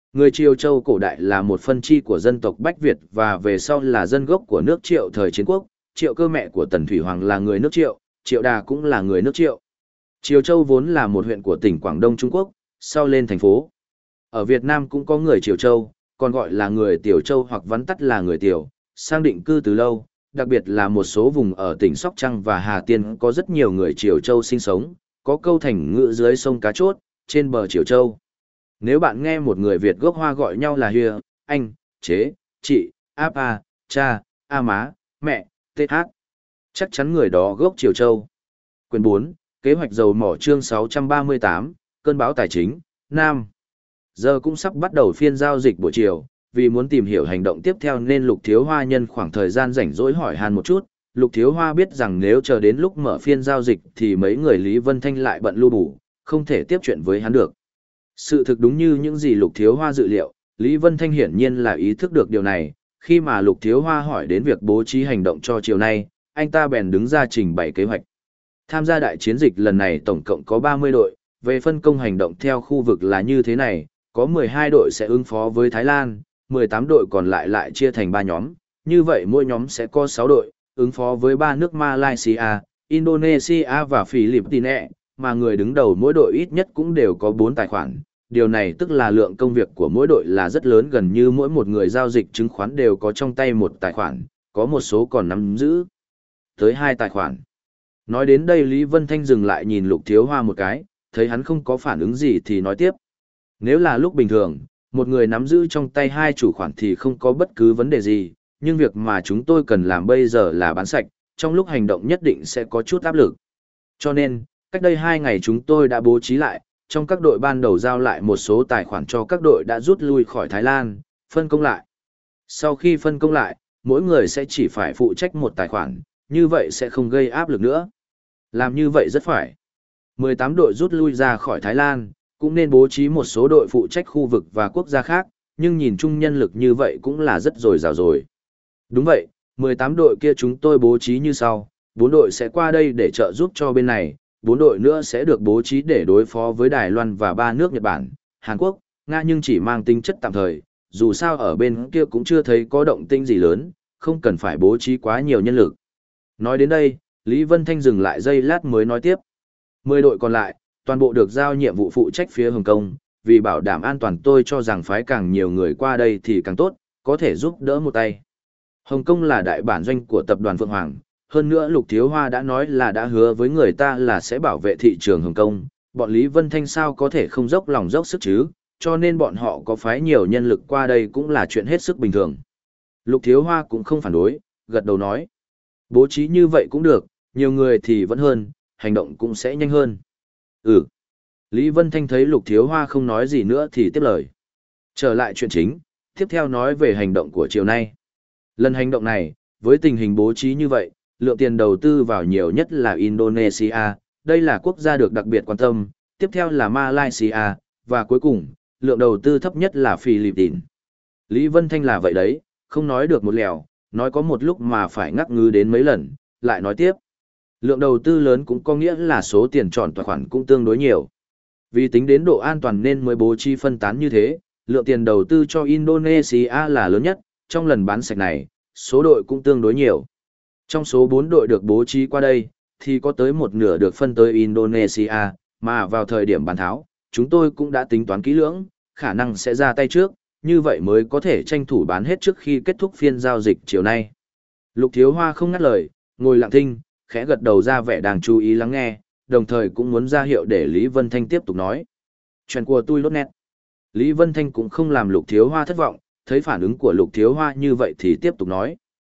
Người Triều Châu cổ đại là một phân chi của dân tộc Bách Việt và về sau là dân gốc của nước Triệu thời chiến quốc, Triệu Cơ mẹ của Tần Thủy Hoàng là người nước Triệu, Triệu Đà cũng là người nước Triệu. Triều Châu vốn là một huyện của tỉnh Quảng Đông Trung Quốc, sau lên thành phố. Ở Việt Nam cũng có người Triều Châu, còn gọi là người Tiểu Châu hoặc vắn tắt là người Tiểu, sang định cư từ lâu, đặc biệt là một số vùng ở tỉnh Sóc Trăng và Hà Tiên có rất nhiều người Triều Châu sinh sống, có câu thành ngữ dưới sông Cá Chốt, trên bờ Triều Châu. Nếu bạn nghe một người Việt gốc Hoa gọi nhau là Hìa, anh, chế, chị, áp a, cha, a má, mẹ, tết hát, chắc chắn người đó gốc Triều Châu. Quyển bốn, Kế hoạch dầu mỏ chương sáu trăm ba mươi tám, Cơn bão tài chính, Nam. Giờ cũng sắp bắt đầu phiên giao dịch buổi chiều, vì muốn tìm hiểu hành động tiếp theo nên Lục Thiếu Hoa nhân khoảng thời gian rảnh rỗi hỏi han một chút. Lục Thiếu Hoa biết rằng nếu chờ đến lúc mở phiên giao dịch thì mấy người Lý Vân Thanh lại bận lưu bù, không thể tiếp chuyện với hắn được. Sự thực đúng như những gì Lục Thiếu Hoa dự liệu, Lý Vân Thanh hiển nhiên là ý thức được điều này, khi mà Lục Thiếu Hoa hỏi đến việc bố trí hành động cho chiều nay, anh ta bèn đứng ra trình bày kế hoạch. Tham gia đại chiến dịch lần này tổng cộng có ba mươi đội, về phân công hành động theo khu vực là như thế này, có mười hai đội sẽ ứng phó với Thái Lan, mười tám đội còn lại lại chia thành ba nhóm, như vậy mỗi nhóm sẽ có sáu đội, ứng phó với ba nước Malaysia, Indonesia và Philippines, mà người đứng đầu mỗi đội ít nhất cũng đều có bốn tài khoản. Điều này tức là lượng công việc của mỗi đội là rất lớn, gần như mỗi một người giao dịch chứng khoán đều có trong tay một tài khoản, có một số còn nắm giữ tới hai tài khoản. Nói đến đây Lý Vân Thanh dừng lại nhìn Lục Thiếu Hoa một cái, thấy hắn không có phản ứng gì thì nói tiếp. Nếu là lúc bình thường, một người nắm giữ trong tay hai chủ khoản thì không có bất cứ vấn đề gì, nhưng việc mà chúng tôi cần làm bây giờ là bán sạch, trong lúc hành động nhất định sẽ có chút áp lực. Cho nên, cách đây hai ngày chúng tôi đã bố trí lại, trong các đội ban đầu giao lại một số tài khoản cho các đội đã rút lui khỏi Thái Lan, phân công lại. Sau khi phân công lại, mỗi người sẽ chỉ phải phụ trách một tài khoản, như vậy sẽ không gây áp lực nữa. Làm như vậy rất phải. mười tám đội rút lui ra khỏi Thái Lan, cũng nên bố trí một số đội phụ trách khu vực và quốc gia khác, nhưng nhìn chung nhân lực như vậy cũng là rất dồi dào rồi. Đúng vậy, mười tám đội kia chúng tôi bố trí như sau, bốn đội sẽ qua đây để trợ giúp cho bên này, bốn đội nữa sẽ được bố trí để đối phó với Đài Loan và ba nước Nhật Bản, Hàn Quốc, Nga, nhưng chỉ mang tính chất tạm thời, dù sao ở bên kia cũng chưa thấy có động tĩnh gì lớn, không cần phải bố trí quá nhiều nhân lực. Nói đến đây, Lý Vân Thanh dừng lại giây lát mới nói tiếp. mười đội còn lại, toàn bộ được giao nhiệm vụ phụ trách phía Hồng Kông, vì bảo đảm an toàn tôi cho rằng phái càng nhiều người qua đây thì càng tốt, có thể giúp đỡ một tay. Hồng Kông là đại bản doanh của tập đoàn Phượng Hoàng, hơn nữa Lục Thiếu Hoa đã nói là đã hứa với người ta là sẽ bảo vệ thị trường Hồng Kông, bọn Lý Vân Thanh sao có thể không dốc lòng dốc sức chứ, cho nên bọn họ có phái nhiều nhân lực qua đây cũng là chuyện hết sức bình thường. Lục Thiếu Hoa cũng không phản đối, gật đầu nói. Bố trí như vậy cũng được, nhiều người thì vẫn hơn, hành động cũng sẽ nhanh hơn. Ừ. Lý Vân Thanh thấy Lục Thiếu Hoa không nói gì nữa thì tiếp lời. Trở lại chuyện chính, tiếp theo nói về hành động của chiều nay. Lần hành động này, với tình hình bố trí như vậy, lượng tiền đầu tư vào nhiều nhất là Indonesia, đây là quốc gia được đặc biệt quan tâm, tiếp theo là Malaysia, và cuối cùng, lượng đầu tư thấp nhất là Philippines. Lý Vân Thanh là vậy đấy, không nói được một lèo, nói có một lúc mà phải ngắc ngứ đến mấy lần, lại nói tiếp. Lượng đầu tư lớn cũng có nghĩa là số tiền tròn tài khoản cũng tương đối nhiều. Vì tính đến độ an toàn nên mới bố trí phân tán như thế, lượng tiền đầu tư cho Indonesia là lớn nhất, trong lần bán sạch này, số đội cũng tương đối nhiều. Trong số bốn đội được bố trí qua đây, thì có tới một nửa được phân tới Indonesia, mà vào thời điểm bán tháo, chúng tôi cũng đã tính toán kỹ lưỡng, khả năng sẽ ra tay trước, như vậy mới có thể tranh thủ bán hết trước khi kết thúc phiên giao dịch chiều nay. Lục Thiếu Hoa không ngắt lời, ngồi lặng thinh, khẽ gật đầu ra vẻ đang chú ý lắng nghe, đồng thời cũng muốn ra hiệu để Lý Vân Thanh tiếp tục nói. Chuyện của tôi lốt nét. Lý Vân Thanh cũng không làm Lục Thiếu Hoa thất vọng, thấy phản ứng của Lục Thiếu Hoa như vậy thì tiếp tục nói.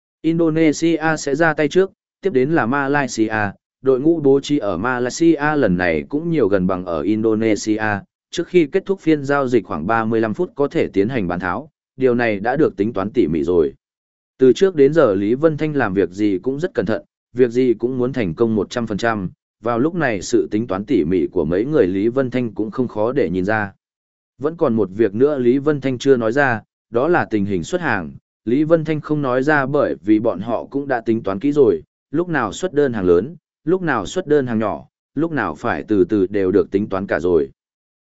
Indonesia sẽ ra tay trước, tiếp đến là Malaysia, đội ngũ bố trí ở Malaysia lần này cũng nhiều gần bằng ở Indonesia, trước khi kết thúc phiên giao dịch khoảng ba mươi lăm phút có thể tiến hành bán tháo, điều này đã được tính toán tỉ mỉ rồi. Từ trước đến giờ Lý Vân Thanh làm việc gì cũng rất cẩn thận, việc gì cũng muốn thành công một trăm phần trăm, vào lúc này sự tính toán tỉ mỉ của mấy người Lý Vân Thanh cũng không khó để nhìn ra. Vẫn còn một việc nữa Lý Vân Thanh chưa nói ra, đó là tình hình xuất hàng. Lý Vân Thanh không nói ra bởi vì bọn họ cũng đã tính toán kỹ rồi, lúc nào xuất đơn hàng lớn, lúc nào xuất đơn hàng nhỏ, lúc nào phải từ từ đều được tính toán cả rồi.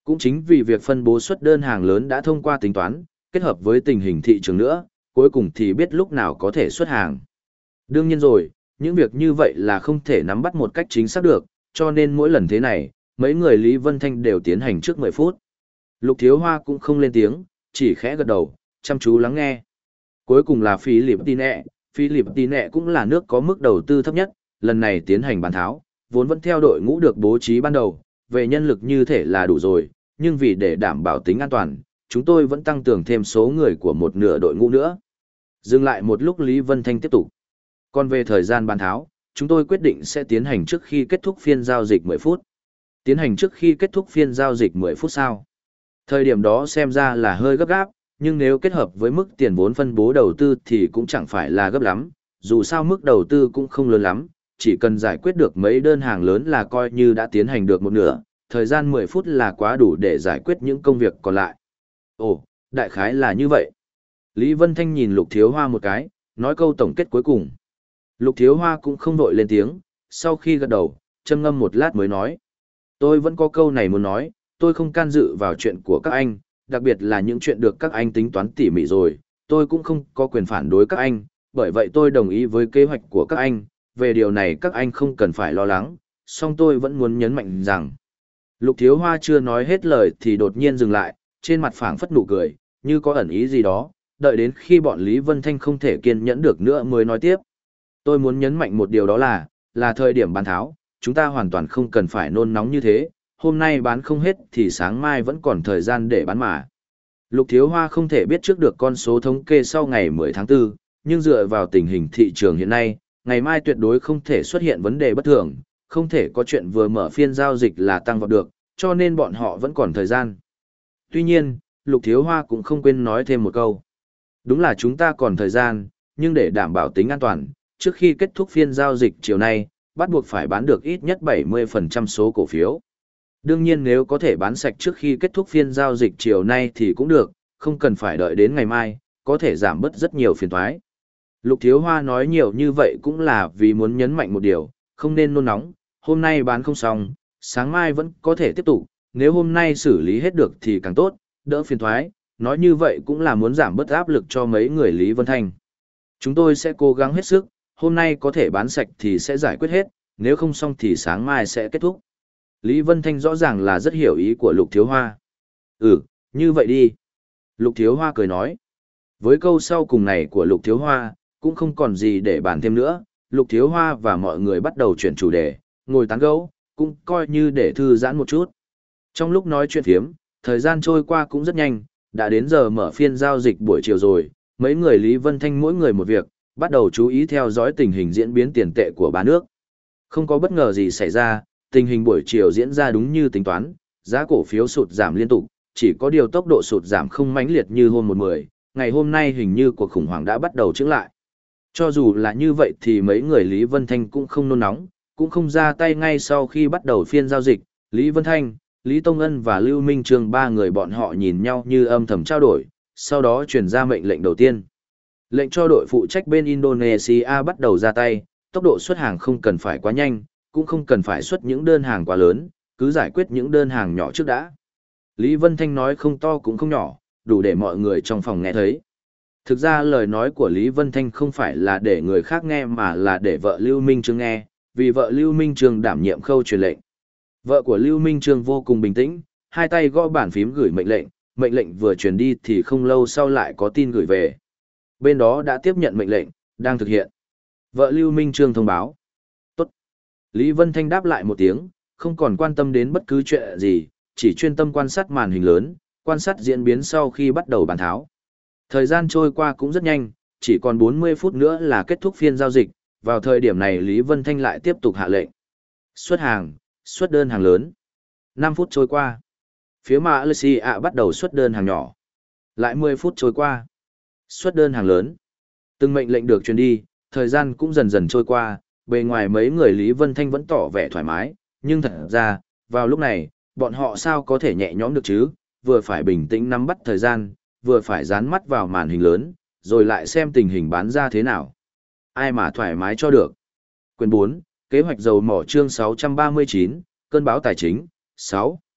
Cũng chính vì việc phân bố suất đơn hàng lớn đã thông qua tính toán, kết hợp với tình hình thị trường nữa, cuối cùng thì biết lúc nào có thể xuất hàng. Đương nhiên rồi, những việc như vậy là không thể nắm bắt một cách chính xác được, cho nên mỗi lần thế này, mấy người Lý Vân Thanh đều tiến hành trước mười phút. Lục Thiếu Hoa cũng không lên tiếng, chỉ khẽ gật đầu, chăm chú lắng nghe. Cuối cùng là Philippines, Philippines cũng là nước có mức đầu tư thấp nhất, lần này tiến hành bán tháo, vốn vẫn theo đội ngũ được bố trí ban đầu, về nhân lực như thể là đủ rồi, nhưng vì để đảm bảo tính an toàn, chúng tôi vẫn tăng cường thêm số người của một nửa đội ngũ nữa. Dừng lại một lúc Lý Vân Thanh tiếp tục. Còn về thời gian bán tháo, chúng tôi quyết định sẽ tiến hành trước khi kết thúc phiên giao dịch mười phút. Tiến hành trước khi kết thúc phiên giao dịch mười phút sau. Thời điểm đó xem ra là hơi gấp gáp, nhưng nếu kết hợp với mức tiền vốn phân bố đầu tư thì cũng chẳng phải là gấp lắm, dù sao mức đầu tư cũng không lớn lắm, chỉ cần giải quyết được mấy đơn hàng lớn là coi như đã tiến hành được một nửa, thời gian mười phút là quá đủ để giải quyết những công việc còn lại. Ồ, đại khái là như vậy. Lý Vân Thanh nhìn Lục Thiếu Hoa một cái, nói câu tổng kết cuối cùng. Lục Thiếu Hoa cũng không vội lên tiếng, sau khi gật đầu, châm ngâm một lát mới nói. Tôi vẫn có câu này muốn nói, tôi không can dự vào chuyện của các anh, đặc biệt là những chuyện được các anh tính toán tỉ mỉ rồi, tôi cũng không có quyền phản đối các anh, bởi vậy tôi đồng ý với kế hoạch của các anh, về điều này các anh không cần phải lo lắng, song tôi vẫn muốn nhấn mạnh rằng. Lục Thiếu Hoa chưa nói hết lời thì đột nhiên dừng lại, trên mặt phảng phất nụ cười, như có ẩn ý gì đó, đợi đến khi bọn Lý Vân Thanh không thể kiên nhẫn được nữa mới nói tiếp. Tôi muốn nhấn mạnh một điều đó là, là thời điểm bán tháo, chúng ta hoàn toàn không cần phải nôn nóng như thế, hôm nay bán không hết thì sáng mai vẫn còn thời gian để bán mà. Lục Thiếu Hoa không thể biết trước được con số thống kê sau ngày mười tháng tư, nhưng dựa vào tình hình thị trường hiện nay, ngày mai tuyệt đối không thể xuất hiện vấn đề bất thường, không thể có chuyện vừa mở phiên giao dịch là tăng vọt được, cho nên bọn họ vẫn còn thời gian. Tuy nhiên, Lục Thiếu Hoa cũng không quên nói thêm một câu. Đúng là chúng ta còn thời gian, nhưng để đảm bảo tính an toàn, trước khi kết thúc phiên giao dịch chiều nay, bắt buộc phải bán được ít nhất bảy mươi phần trăm số cổ phiếu. Đương nhiên nếu có thể bán sạch trước khi kết thúc phiên giao dịch chiều nay thì cũng được, không cần phải đợi đến ngày mai, có thể giảm bớt rất nhiều phiền toái. Lục Thiếu Hoa nói nhiều như vậy cũng là vì muốn nhấn mạnh một điều, không nên nôn nóng, hôm nay bán không xong, sáng mai vẫn có thể tiếp tục, nếu hôm nay xử lý hết được thì càng tốt, đỡ phiền toái, nói như vậy cũng là muốn giảm bớt áp lực cho mấy người Lý Vân Thanh. Chúng tôi sẽ cố gắng hết sức, hôm nay có thể bán sạch thì sẽ giải quyết hết, nếu không xong thì sáng mai sẽ kết thúc. Lý Vân Thanh rõ ràng là rất hiểu ý của Lục Thiếu Hoa. Ừ, như vậy đi. Lục Thiếu Hoa cười nói. Với câu sau cùng này của Lục Thiếu Hoa, cũng không còn gì để bàn thêm nữa. Lục Thiếu Hoa và mọi người bắt đầu chuyển chủ đề, ngồi tán gẫu, cũng coi như để thư giãn một chút. Trong lúc nói chuyện phiếm, thời gian trôi qua cũng rất nhanh, đã đến giờ mở phiên giao dịch buổi chiều rồi. Mấy người Lý Vân Thanh mỗi người một việc, bắt đầu chú ý theo dõi tình hình diễn biến tiền tệ của ba nước. Không có bất ngờ gì xảy ra, tình hình buổi chiều diễn ra đúng như tính toán, giá cổ phiếu sụt giảm liên tục, chỉ có điều tốc độ sụt giảm không mãnh liệt như hôm một mười, ngày hôm nay hình như cuộc khủng hoảng đã bắt đầu chững lại. Cho dù là như vậy thì mấy người Lý Vân Thanh cũng không nôn nóng, cũng không ra tay ngay sau khi bắt đầu phiên giao dịch, Lý Vân Thanh, Lý Tông Ân và Lưu Minh Trương ba người bọn họ nhìn nhau như âm thầm trao đổi, sau đó truyền ra mệnh lệnh đầu tiên. Lệnh cho đội phụ trách bên Indonesia bắt đầu ra tay, tốc độ xuất hàng không cần phải quá nhanh, cũng không cần phải xuất những đơn hàng quá lớn, cứ giải quyết những đơn hàng nhỏ trước đã. Lý Vân Thanh nói không to cũng không nhỏ, đủ để mọi người trong phòng nghe thấy. Thực ra lời nói của Lý Vân Thanh không phải là để người khác nghe mà là để vợ Lưu Minh Trương nghe, vì vợ Lưu Minh Trương đảm nhiệm khâu truyền lệnh. Vợ của Lưu Minh Trương vô cùng bình tĩnh, hai tay gõ bàn phím gửi mệnh lệnh, mệnh lệnh vừa truyền đi thì không lâu sau lại có tin gửi về. Bên đó đã tiếp nhận mệnh lệnh, đang thực hiện. Vợ Lưu Minh Trương thông báo. Tốt. Lý Vân Thanh đáp lại một tiếng, không còn quan tâm đến bất cứ chuyện gì, chỉ chuyên tâm quan sát màn hình lớn, quan sát diễn biến sau khi bắt đầu bàn tháo. Thời gian trôi qua cũng rất nhanh, chỉ còn bốn mươi phút nữa là kết thúc phiên giao dịch, vào thời điểm này Lý Vân Thanh lại tiếp tục hạ lệnh. Xuất hàng, xuất đơn hàng lớn. năm phút trôi qua. Phía Malaysia bắt đầu xuất đơn hàng nhỏ. Lại mười phút trôi qua. Xuất đơn hàng lớn. Từng mệnh lệnh được truyền đi, thời gian cũng dần dần trôi qua, bề ngoài mấy người Lý Vân Thanh vẫn tỏ vẻ thoải mái, nhưng thật ra, vào lúc này, bọn họ sao có thể nhẹ nhõm được chứ, vừa phải bình tĩnh nắm bắt thời gian, vừa phải dán mắt vào màn hình lớn, rồi lại xem tình hình bán ra thế nào. Ai mà thoải mái cho được. Quyển bốn, kế hoạch dầu mỏ chương sáu trăm ba mươi chín, cơn bão tài chính, sáu.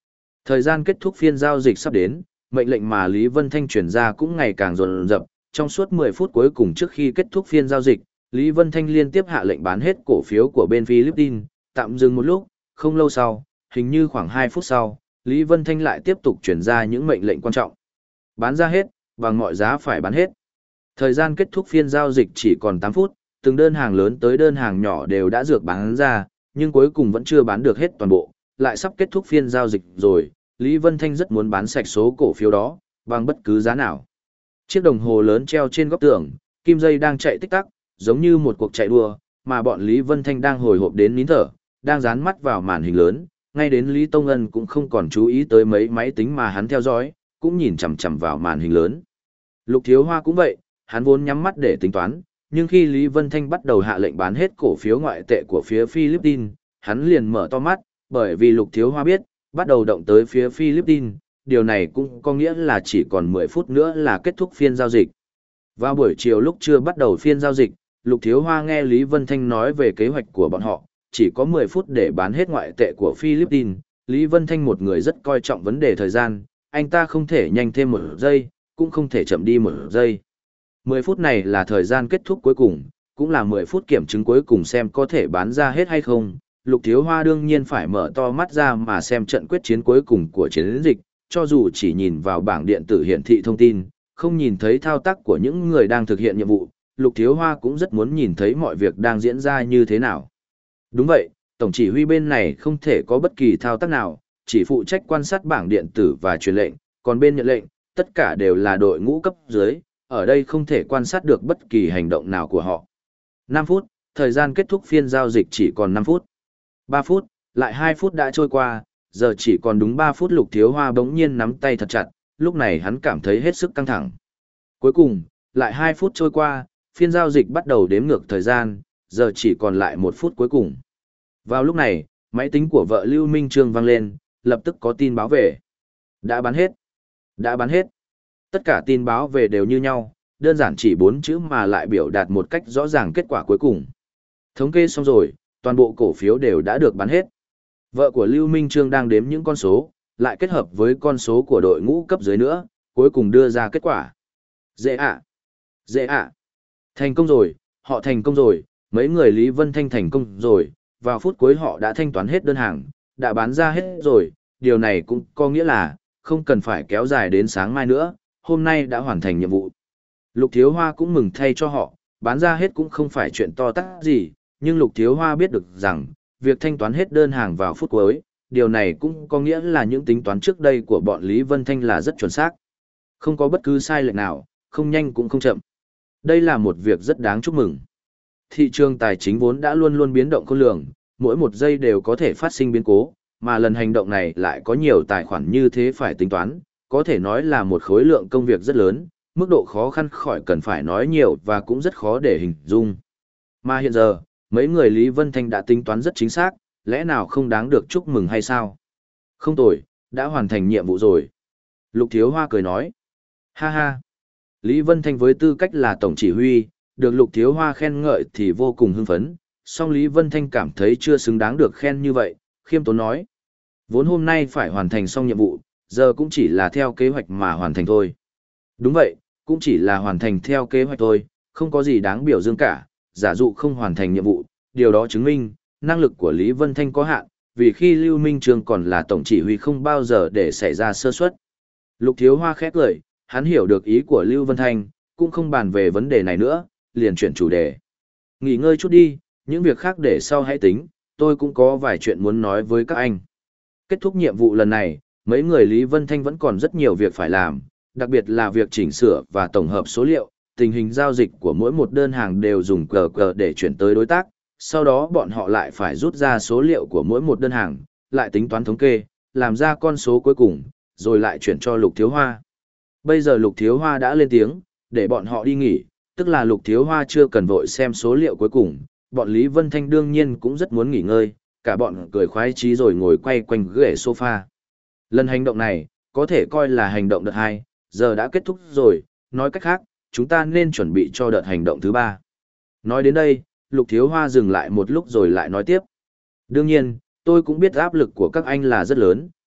Thời gian kết thúc phiên giao dịch sắp đến, mệnh lệnh mà Lý Vân Thanh truyền ra cũng ngày càng dồn dập, trong suốt mười phút cuối cùng trước khi kết thúc phiên giao dịch, Lý Vân Thanh liên tiếp hạ lệnh bán hết cổ phiếu của bên Philippines, tạm dừng một lúc, không lâu sau, hình như khoảng hai phút sau, Lý Vân Thanh lại tiếp tục truyền ra những mệnh lệnh quan trọng. Bán ra hết, bằng mọi giá phải bán hết. Thời gian kết thúc phiên giao dịch chỉ còn tám phút, từng đơn hàng lớn tới đơn hàng nhỏ đều đã dược bán ra, nhưng cuối cùng vẫn chưa bán được hết toàn bộ, lại sắp kết thúc phiên giao dịch rồi, Lý Vân Thanh rất muốn bán sạch số cổ phiếu đó, bằng bất cứ giá nào. Chiếc đồng hồ lớn treo trên góc tường, kim dây đang chạy tích tắc, giống như một cuộc chạy đua, mà bọn Lý Vân Thanh đang hồi hộp đến nín thở, đang dán mắt vào màn hình lớn, ngay đến Lý Tông Ân cũng không còn chú ý tới mấy máy tính mà hắn theo dõi, cũng nhìn chằm chằm vào màn hình lớn. Lục Thiếu Hoa cũng vậy, hắn vốn nhắm mắt để tính toán, nhưng khi Lý Vân Thanh bắt đầu hạ lệnh bán hết cổ phiếu ngoại tệ của phía Philippines, hắn liền mở to mắt, bởi vì Lục Thiếu Hoa biết, bắt đầu động tới phía Philippines, điều này cũng có nghĩa là chỉ còn mười phút nữa là kết thúc phiên giao dịch. Vào buổi chiều lúc chưa bắt đầu phiên giao dịch, Lục Thiếu Hoa nghe Lý Vân Thanh nói về kế hoạch của bọn họ, chỉ có mười phút để bán hết ngoại tệ của Philippines. Lý Vân Thanh một người rất coi trọng vấn đề thời gian, anh ta không thể nhanh thêm một giây, cũng không thể chậm đi một giây. mười phút này là thời gian kết thúc cuối cùng, cũng là mười phút kiểm chứng cuối cùng xem có thể bán ra hết hay không. Lục Thiếu Hoa đương nhiên phải mở to mắt ra mà xem trận quyết chiến cuối cùng của chiến dịch, cho dù chỉ nhìn vào bảng điện tử hiển thị thông tin, không nhìn thấy thao tác của những người đang thực hiện nhiệm vụ, Lục Thiếu Hoa cũng rất muốn nhìn thấy mọi việc đang diễn ra như thế nào. Đúng vậy, tổng chỉ huy bên này không thể có bất kỳ thao tác nào, chỉ phụ trách quan sát bảng điện tử và truyền lệnh, còn bên nhận lệnh, tất cả đều là đội ngũ cấp dưới, ở đây không thể quan sát được bất kỳ hành động nào của họ. năm phút, thời gian kết thúc phiên giao dịch chỉ còn năm phút. ba phút, lại hai phút đã trôi qua, giờ chỉ còn đúng ba phút. Lục Thiếu Hoa bỗng nhiên nắm tay thật chặt, lúc này hắn cảm thấy hết sức căng thẳng. Cuối cùng, lại hai phút trôi qua, phiên giao dịch bắt đầu đếm ngược thời gian, giờ chỉ còn lại một phút cuối cùng. Vào lúc này, máy tính của vợ Lưu Minh Trương vang lên, lập tức có tin báo về. Đã bán hết. Đã bán hết. Tất cả tin báo về đều như nhau, đơn giản chỉ bốn chữ mà lại biểu đạt một cách rõ ràng kết quả cuối cùng. Thống kê xong rồi, toàn bộ cổ phiếu đều đã được bán hết. Vợ của Lưu Minh Trương đang đếm những con số, lại kết hợp với con số của đội ngũ cấp dưới nữa, cuối cùng đưa ra kết quả. Dễ ạ. Dễ ạ. Thành công rồi, họ thành công rồi, mấy người Lý Vân Thanh thành công rồi, vào phút cuối họ đã thanh toán hết đơn hàng, đã bán ra hết rồi, điều này cũng có nghĩa là, không cần phải kéo dài đến sáng mai nữa, hôm nay đã hoàn thành nhiệm vụ. Lục Thiếu Hoa cũng mừng thay cho họ, bán ra hết cũng không phải chuyện to tát gì, nhưng Lục Thiếu Hoa biết được rằng, việc thanh toán hết đơn hàng vào phút cuối, điều này cũng có nghĩa là những tính toán trước đây của bọn Lý Vân Thanh là rất chuẩn xác. Không có bất cứ sai lệch nào, không nhanh cũng không chậm. Đây là một việc rất đáng chúc mừng. Thị trường tài chính vốn đã luôn luôn biến động khôn lường, mỗi một giây đều có thể phát sinh biến cố, mà lần hành động này lại có nhiều tài khoản như thế phải tính toán, có thể nói là một khối lượng công việc rất lớn, mức độ khó khăn khỏi cần phải nói nhiều và cũng rất khó để hình dung. Mà hiện giờ, mấy người Lý Vân Thanh đã tính toán rất chính xác, lẽ nào không đáng được chúc mừng hay sao? Không tồi, đã hoàn thành nhiệm vụ rồi. Lục Thiếu Hoa cười nói. Ha ha. Lý Vân Thanh với tư cách là tổng chỉ huy, được Lục Thiếu Hoa khen ngợi thì vô cùng hưng phấn, song Lý Vân Thanh cảm thấy chưa xứng đáng được khen như vậy, khiêm tốn nói. Vốn hôm nay phải hoàn thành xong nhiệm vụ, giờ cũng chỉ là theo kế hoạch mà hoàn thành thôi. Đúng vậy, cũng chỉ là hoàn thành theo kế hoạch thôi, không có gì đáng biểu dương cả, giả dụ không hoàn thành nhiệm vụ, điều đó chứng minh, năng lực của Lý Vân Thanh có hạn, vì khi Lưu Minh Trương còn là tổng chỉ huy không bao giờ để xảy ra sơ suất. Lục Thiếu Hoa khẽ cười, hắn hiểu được ý của Lưu Vân Thanh, cũng không bàn về vấn đề này nữa, liền chuyển chủ đề. Nghỉ ngơi chút đi, những việc khác để sau hãy tính, tôi cũng có vài chuyện muốn nói với các anh. Kết thúc nhiệm vụ lần này, mấy người Lý Vân Thanh vẫn còn rất nhiều việc phải làm, đặc biệt là việc chỉnh sửa và tổng hợp số liệu, tình hình giao dịch của mỗi một đơn hàng đều dùng cờ cờ để chuyển tới đối tác, sau đó bọn họ lại phải rút ra số liệu của mỗi một đơn hàng, lại tính toán thống kê, làm ra con số cuối cùng, rồi lại chuyển cho Lục Thiếu Hoa. Bây giờ Lục Thiếu Hoa đã lên tiếng, để bọn họ đi nghỉ, tức là Lục Thiếu Hoa chưa cần vội xem số liệu cuối cùng, bọn Lý Vân Thanh đương nhiên cũng rất muốn nghỉ ngơi, cả bọn cười khoái chí rồi ngồi quay quanh ghế sofa. Lần hành động này, có thể coi là hành động đợt hai, giờ đã kết thúc rồi, nói cách khác, chúng ta nên chuẩn bị cho đợt hành động thứ ba. Nói đến đây, Lục Thiếu Hoa dừng lại một lúc rồi lại nói tiếp. Đương nhiên, tôi cũng biết áp lực của các anh là rất lớn,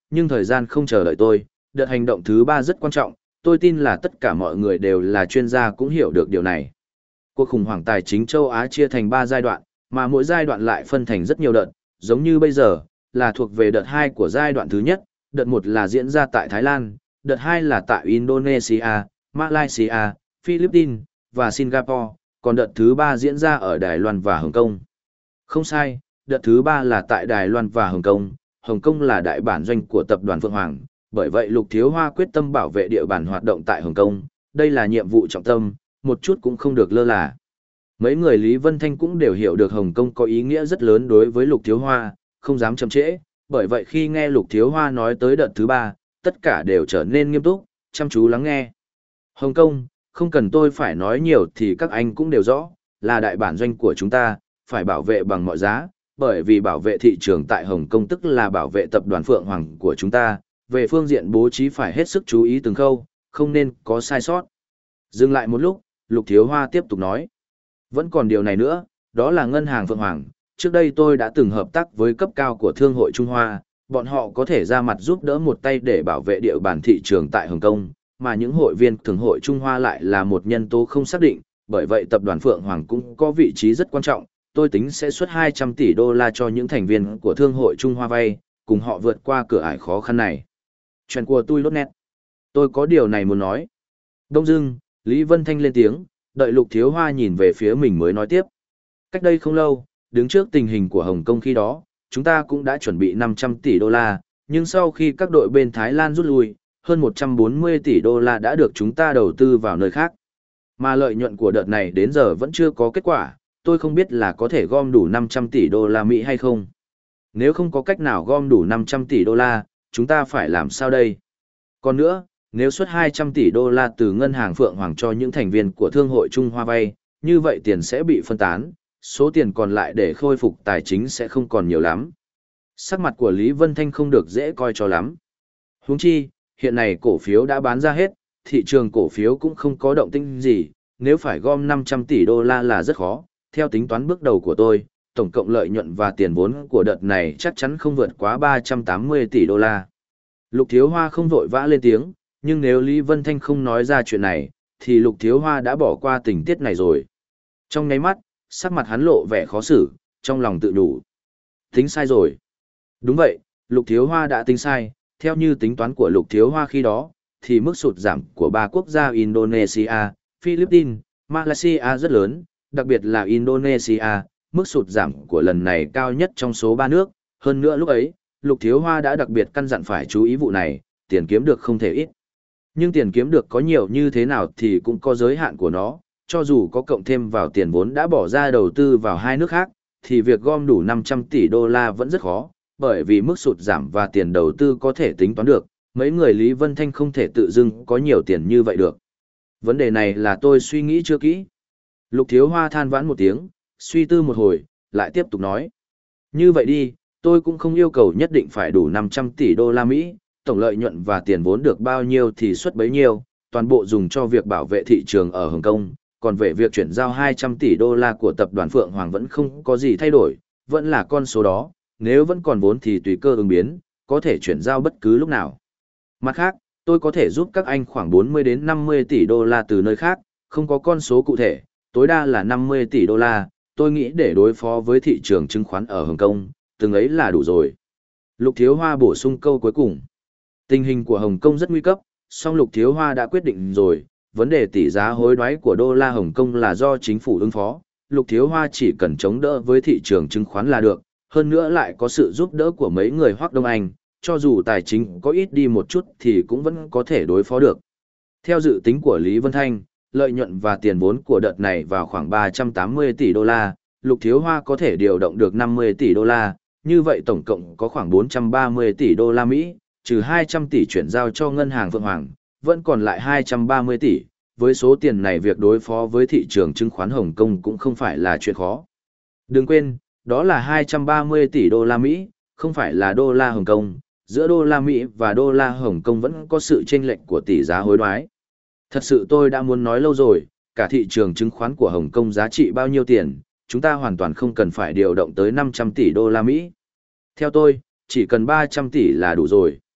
nhưng thời gian không chờ đợi tôi, đợt hành động thứ ba rất quan trọng, tôi tin là tất cả mọi người đều là chuyên gia cũng hiểu được điều này. Cuộc khủng hoảng tài chính châu Á chia thành ba giai đoạn, mà mỗi giai đoạn lại phân thành rất nhiều đợt, giống như bây giờ, là thuộc về đợt hai của giai đoạn thứ nhất, đợt một là diễn ra tại Thái Lan, đợt hai là tại Indonesia, Malaysia, Philippines và Singapore, còn đợt thứ ba diễn ra ở Đài Loan và Hồng Kông. Không sai, đợt thứ ba là tại Đài Loan và Hồng Kông, Hồng Kông là đại bản doanh của tập đoàn Phượng Hoàng, bởi vậy Lục Thiếu Hoa quyết tâm bảo vệ địa bàn hoạt động tại Hồng Kông, đây là nhiệm vụ trọng tâm, một chút cũng không được lơ là. Mấy người Lý Vân Thanh cũng đều hiểu được Hồng Kông có ý nghĩa rất lớn đối với Lục Thiếu Hoa, không dám chậm trễ, bởi vậy khi nghe Lục Thiếu Hoa nói tới đợt thứ ba, tất cả đều trở nên nghiêm túc, chăm chú lắng nghe. Hồng Kông, không cần tôi phải nói nhiều thì các anh cũng đều rõ, là đại bản doanh của chúng ta, phải bảo vệ bằng mọi giá, bởi vì bảo vệ thị trường tại Hồng Kông tức là bảo vệ tập đoàn Phượng Hoàng của chúng ta, về phương diện bố trí phải hết sức chú ý từng khâu, không nên có sai sót. Dừng lại một lúc, Lục Thiếu Hoa tiếp tục nói. Vẫn còn điều này nữa, đó là ngân hàng Phượng Hoàng, trước đây tôi đã từng hợp tác với cấp cao của Thương hội Trung Hoa, bọn họ có thể ra mặt giúp đỡ một tay để bảo vệ địa bàn thị trường tại Hồng Kông, mà những hội viên Thương hội Trung Hoa lại là một nhân tố không xác định, bởi vậy tập đoàn Phượng Hoàng cũng có vị trí rất quan trọng, tôi tính sẽ xuất hai trăm tỷ đô la cho những thành viên của Thương hội Trung Hoa vay, cùng họ vượt qua cửa ải khó khăn này. Chuyện của tôi lốt nét. Tôi có điều này muốn nói. Đông dưng, Lý Vân Thanh lên tiếng, đợi Lục Thiếu Hoa nhìn về phía mình mới nói tiếp. Cách đây không lâu, đứng trước tình hình của Hồng Kông khi đó, chúng ta cũng đã chuẩn bị năm trăm tỷ đô la, nhưng sau khi các đội bên Thái Lan rút lui, hơn một trăm bốn mươi tỷ đô la đã được chúng ta đầu tư vào nơi khác. Mà lợi nhuận của đợt này đến giờ vẫn chưa có kết quả, tôi không biết là có thể gom đủ năm trăm tỷ đô la Mỹ hay không. Nếu không có cách nào gom đủ năm trăm tỷ đô la, chúng ta phải làm sao đây? Còn nữa, nếu xuất hai trăm tỷ đô la từ ngân hàng Phượng Hoàng cho những thành viên của Thương hội Trung Hoa vay, như vậy tiền sẽ bị phân tán, số tiền còn lại để khôi phục tài chính sẽ không còn nhiều lắm. Sắc mặt của Lý Vân Thanh không được dễ coi cho lắm. Huống chi, hiện nay cổ phiếu đã bán ra hết, thị trường cổ phiếu cũng không có động tĩnh gì, nếu phải gom năm trăm tỷ đô la là rất khó. Theo tính toán bước đầu của tôi, tổng cộng lợi nhuận và tiền vốn của đợt này chắc chắn không vượt quá ba trăm tám mươi tỷ đô la. Lục Thiếu Hoa không vội vã lên tiếng, nhưng nếu Lý Vân Thanh không nói ra chuyện này, thì Lục Thiếu Hoa đã bỏ qua tình tiết này rồi. Trong nháy mắt, sắc mặt hắn lộ vẻ khó xử, trong lòng tự đủ. Tính sai rồi. Đúng vậy, Lục Thiếu Hoa đã tính sai, theo như tính toán của Lục Thiếu Hoa khi đó, thì mức sụt giảm của ba quốc gia Indonesia, Philippines, Malaysia rất lớn, đặc biệt là Indonesia, mức sụt giảm của lần này cao nhất trong số ba nước, hơn nữa lúc ấy, Lục Thiếu Hoa đã đặc biệt căn dặn phải chú ý vụ này, tiền kiếm được không thể ít. Nhưng tiền kiếm được có nhiều như thế nào thì cũng có giới hạn của nó, cho dù có cộng thêm vào tiền vốn đã bỏ ra đầu tư vào hai nước khác, thì việc gom đủ năm trăm tỷ đô la vẫn rất khó, bởi vì mức sụt giảm và tiền đầu tư có thể tính toán được, mấy người Lý Vân Thanh không thể tự dưng có nhiều tiền như vậy được. Vấn đề này là tôi suy nghĩ chưa kỹ. Lục Thiếu Hoa than vãn một tiếng, suy tư một hồi, lại tiếp tục nói. Như vậy đi, tôi cũng không yêu cầu nhất định phải đủ năm trăm tỷ đô la Mỹ, tổng lợi nhuận và tiền vốn được bao nhiêu thì xuất bấy nhiêu, toàn bộ dùng cho việc bảo vệ thị trường ở Hồng Kông, còn về việc chuyển giao hai trăm tỷ đô la của tập đoàn Phượng Hoàng vẫn không có gì thay đổi, vẫn là con số đó, nếu vẫn còn vốn thì tùy cơ ứng biến, có thể chuyển giao bất cứ lúc nào. Mặt khác, tôi có thể giúp các anh khoảng bốn mươi đến năm mươi tỷ đô la từ nơi khác, không có con số cụ thể, tối đa là năm mươi tỷ đô la, tôi nghĩ để đối phó với thị trường chứng khoán ở Hồng Kông, từng ấy là đủ rồi. Lục Thiếu Hoa bổ sung câu cuối cùng. Tình hình của Hồng Kông rất nguy cấp, song Lục Thiếu Hoa đã quyết định rồi, vấn đề tỷ giá hối đoái của đô la Hồng Kông là do chính phủ ứng phó, Lục Thiếu Hoa chỉ cần chống đỡ với thị trường chứng khoán là được, hơn nữa lại có sự giúp đỡ của mấy người Hoắc Đông Anh, cho dù tài chính có ít đi một chút thì cũng vẫn có thể đối phó được. Theo dự tính của Lý Vân Thanh, lợi nhuận và tiền vốn của đợt này vào khoảng ba trăm tám mươi tỷ đô la, Lục Thiếu Hoa có thể điều động được năm mươi tỷ đô la, như vậy tổng cộng có khoảng bốn trăm ba mươi tỷ đô la Mỹ, trừ hai trăm tỷ chuyển giao cho ngân hàng Phượng Hoàng, vẫn còn lại hai trăm ba mươi tỷ, với số tiền này việc đối phó với thị trường chứng khoán Hồng Kông cũng không phải là chuyện khó. Đừng quên, đó là hai trăm ba mươi tỷ đô la Mỹ, không phải là đô la Hồng Kông, giữa đô la Mỹ và đô la Hồng Kông vẫn có sự chênh lệch của tỷ giá hối đoái. Thật sự tôi đã muốn nói lâu rồi, cả thị trường chứng khoán của Hồng Kông giá trị bao nhiêu tiền, chúng ta hoàn toàn không cần phải điều động tới năm trăm tỷ đô la Mỹ. Theo tôi, chỉ cần ba trăm tỷ là đủ rồi.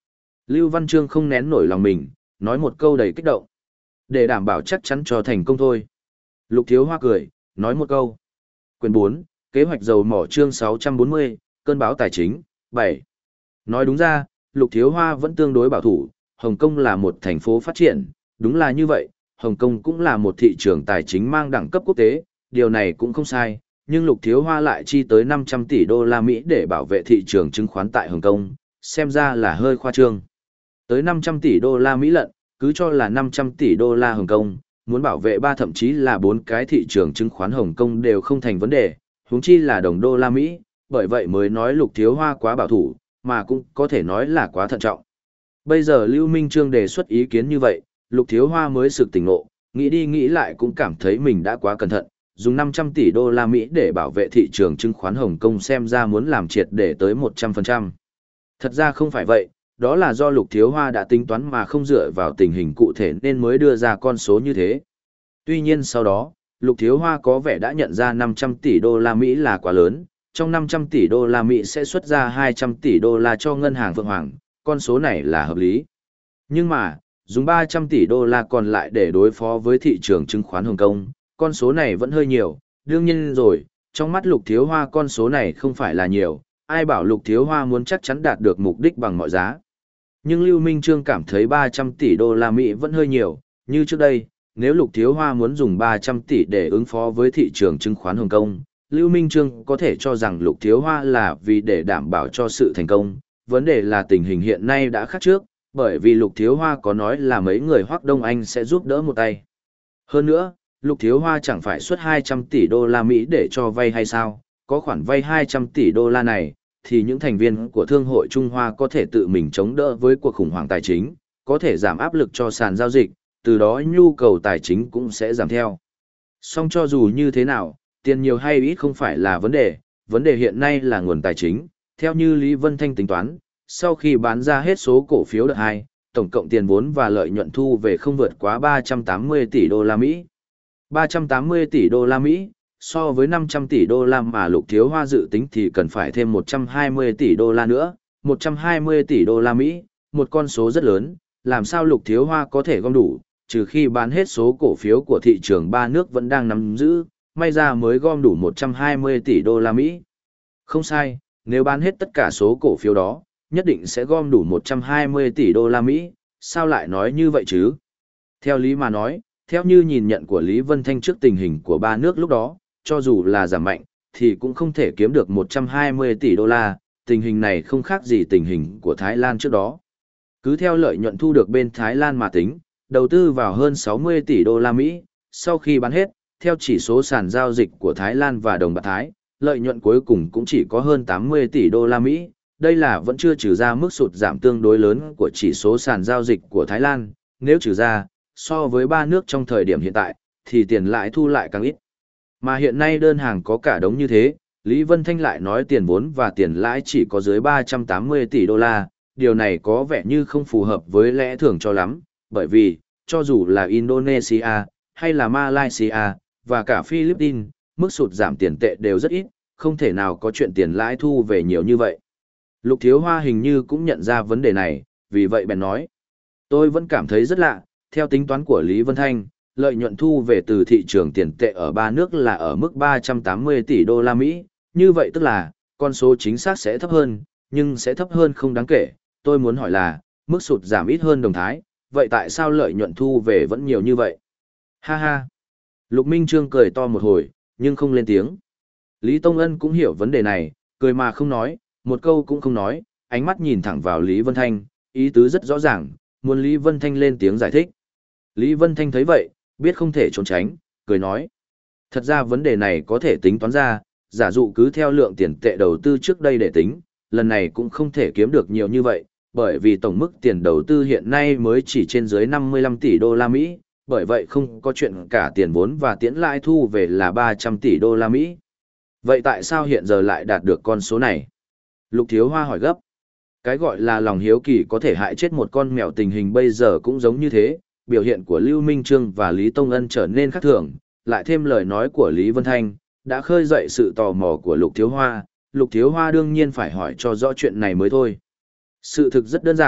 Lưu Văn Chương không nén nổi lòng mình, nói một câu đầy kích động. Để đảm bảo chắc chắn cho thành công thôi. Lục Thiếu Hoa cười, nói một câu. Quyền bốn, kế hoạch dầu mỏ chương sáu trăm bốn mươi, cơn bão tài chính, bảy. Nói đúng ra, Lục Thiếu Hoa vẫn tương đối bảo thủ, Hồng Kông là một thành phố phát triển, đúng là như vậy, Hồng Kông cũng là một thị trường tài chính mang đẳng cấp quốc tế, điều này cũng không sai, nhưng Lục Thiếu Hoa lại chi tới năm trăm tỷ đô la Mỹ để bảo vệ thị trường chứng khoán tại Hồng Kông, xem ra là hơi khoa trương. Tới năm trăm tỷ đô la Mỹ lận, cứ cho là năm trăm tỷ đô la Hồng Kông, muốn bảo vệ ba thậm chí là bốn cái thị trường chứng khoán Hồng Kông đều không thành vấn đề, huống chi là đồng đô la Mỹ, bởi vậy mới nói Lục Thiếu Hoa quá bảo thủ, mà cũng có thể nói là quá thận trọng. Bây giờ Lưu Minh Trương đề xuất ý kiến như vậy, Lục Thiếu Hoa mới sực tỉnh ngộ, nghĩ đi nghĩ lại cũng cảm thấy mình đã quá cẩn thận, dùng năm trăm tỷ đô la Mỹ để bảo vệ thị trường chứng khoán Hồng Kông xem ra muốn làm triệt để tới một trăm phần trăm. Thật ra không phải vậy, đó là do Lục Thiếu Hoa đã tính toán mà không dựa vào tình hình cụ thể nên mới đưa ra con số như thế. Tuy nhiên sau đó, Lục Thiếu Hoa có vẻ đã nhận ra năm trăm tỷ đô la Mỹ là quá lớn, trong năm trăm tỷ đô la Mỹ sẽ xuất ra hai trăm tỷ đô la cho ngân hàng Vượng Hoàng, con số này là hợp lý. Nhưng mà, dùng ba trăm tỷ đô la còn lại để đối phó với thị trường chứng khoán Hồng Kông, con số này vẫn hơi nhiều, đương nhiên rồi, trong mắt Lục Thiếu Hoa con số này không phải là nhiều, ai bảo Lục Thiếu Hoa muốn chắc chắn đạt được mục đích bằng mọi giá. Nhưng Lưu Minh Trương cảm thấy ba trăm tỷ đô la Mỹ vẫn hơi nhiều, như trước đây, nếu Lục Thiếu Hoa muốn dùng ba trăm tỷ để ứng phó với thị trường chứng khoán Hồng Kông, Lưu Minh Trương có thể cho rằng Lục Thiếu Hoa là vì để đảm bảo cho sự thành công, vấn đề là tình hình hiện nay đã khác trước, bởi vì Lục Thiếu Hoa có nói là mấy người Hoắc Đông Anh sẽ giúp đỡ một tay. Hơn nữa, Lục Thiếu Hoa chẳng phải xuất hai trăm tỷ đô la Mỹ để cho vay hay sao, có khoản vay hai trăm tỷ đô la này, thì những thành viên của Thương hội Trung Hoa có thể tự mình chống đỡ với cuộc khủng hoảng tài chính, có thể giảm áp lực cho sàn giao dịch, từ đó nhu cầu tài chính cũng sẽ giảm theo. Song cho dù như thế nào, tiền nhiều hay ít không phải là vấn đề, vấn đề hiện nay là nguồn tài chính, theo như Lý Vân Thanh tính toán, sau khi bán ra hết số cổ phiếu đợt hai, tổng cộng tiền vốn và lợi nhuận thu về không vượt quá ba trăm tám mươi tỷ đô la Mỹ. ba trăm tám mươi tỷ đô la Mỹ, so với năm trăm tỷ đô la mà Lục Thiếu Hoa dự tính thì cần phải thêm một trăm hai mươi tỷ đô la nữa, một trăm hai mươi tỷ đô la Mỹ, một con số rất lớn, làm sao Lục Thiếu Hoa có thể gom đủ, trừ khi bán hết số cổ phiếu của thị trường ba nước vẫn đang nắm giữ, may ra mới gom đủ một trăm hai mươi tỷ đô la Mỹ. Không sai, nếu bán hết tất cả số cổ phiếu đó, nhất định sẽ gom đủ một trăm hai mươi tỷ đô la Mỹ, sao lại nói như vậy chứ? Theo lý mà nói, theo như nhìn nhận của Lý Vân Thanh trước tình hình của ba nước lúc đó, cho dù là giảm mạnh, thì cũng không thể kiếm được một trăm hai mươi tỷ đô la, tình hình này không khác gì tình hình của Thái Lan trước đó. Cứ theo lợi nhuận thu được bên Thái Lan mà tính, đầu tư vào hơn sáu mươi tỷ đô la Mỹ, sau khi bán hết, theo chỉ số sàn giao dịch của Thái Lan và đồng bạc Thái, lợi nhuận cuối cùng cũng chỉ có hơn tám mươi tỷ đô la Mỹ, đây là vẫn chưa trừ ra mức sụt giảm tương đối lớn của chỉ số sàn giao dịch của Thái Lan, nếu trừ ra, so với ba nước trong thời điểm hiện tại, thì tiền lãi thu lại càng ít. Mà hiện nay đơn hàng có cả đống như thế, Lý Vân Thanh lại nói tiền vốn và tiền lãi chỉ có dưới ba trăm tám mươi tỷ đô la, điều này có vẻ như không phù hợp với lẽ thường cho lắm, bởi vì, cho dù là Indonesia, hay là Malaysia, và cả Philippines, mức sụt giảm tiền tệ đều rất ít, không thể nào có chuyện tiền lãi thu về nhiều như vậy. Lục Thiếu Hoa hình như cũng nhận ra vấn đề này, vì vậy bèn nói. Tôi vẫn cảm thấy rất lạ, theo tính toán của Lý Vân Thanh, lợi nhuận thu về từ thị trường tiền tệ ở ba nước là ở mức ba trăm tám mươi tỷ đô la Mỹ, như vậy tức là, con số chính xác sẽ thấp hơn, nhưng sẽ thấp hơn không đáng kể. Tôi muốn hỏi là, mức sụt giảm ít hơn đồng thái, vậy tại sao lợi nhuận thu về vẫn nhiều như vậy? Ha ha! Lục Minh Trương cười to một hồi, nhưng không lên tiếng. Lý Tông Ân cũng hiểu vấn đề này, cười mà không nói, một câu cũng không nói, ánh mắt nhìn thẳng vào Lý Vân Thanh, ý tứ rất rõ ràng, muốn Lý Vân Thanh lên tiếng giải thích. Lý Vân Thanh thấy vậy, biết không thể trốn tránh, cười nói. Thật ra vấn đề này có thể tính toán ra, giả dụ cứ theo lượng tiền tệ đầu tư trước đây để tính, lần này cũng không thể kiếm được nhiều như vậy, bởi vì tổng mức tiền đầu tư hiện nay mới chỉ trên dưới năm mươi lăm tỷ đô la Mỹ, bởi vậy không có chuyện cả tiền vốn và tiễn lãi thu về là ba trăm tỷ đô la Mỹ. Vậy tại sao hiện giờ lại đạt được con số này? Lục Thiếu Hoa hỏi gấp. Cái gọi là lòng hiếu kỳ có thể hại chết một con mèo, tình hình bây giờ cũng giống như thế, biểu hiện của Lưu Minh Trương và Lý Tông Ân trở nên khác thường, lại thêm lời nói của Lý Vân Thanh, đã khơi dậy sự tò mò của Lục Thiếu Hoa, Lục Thiếu Hoa đương nhiên phải hỏi cho rõ chuyện này mới thôi. Sự thực rất đơn giản,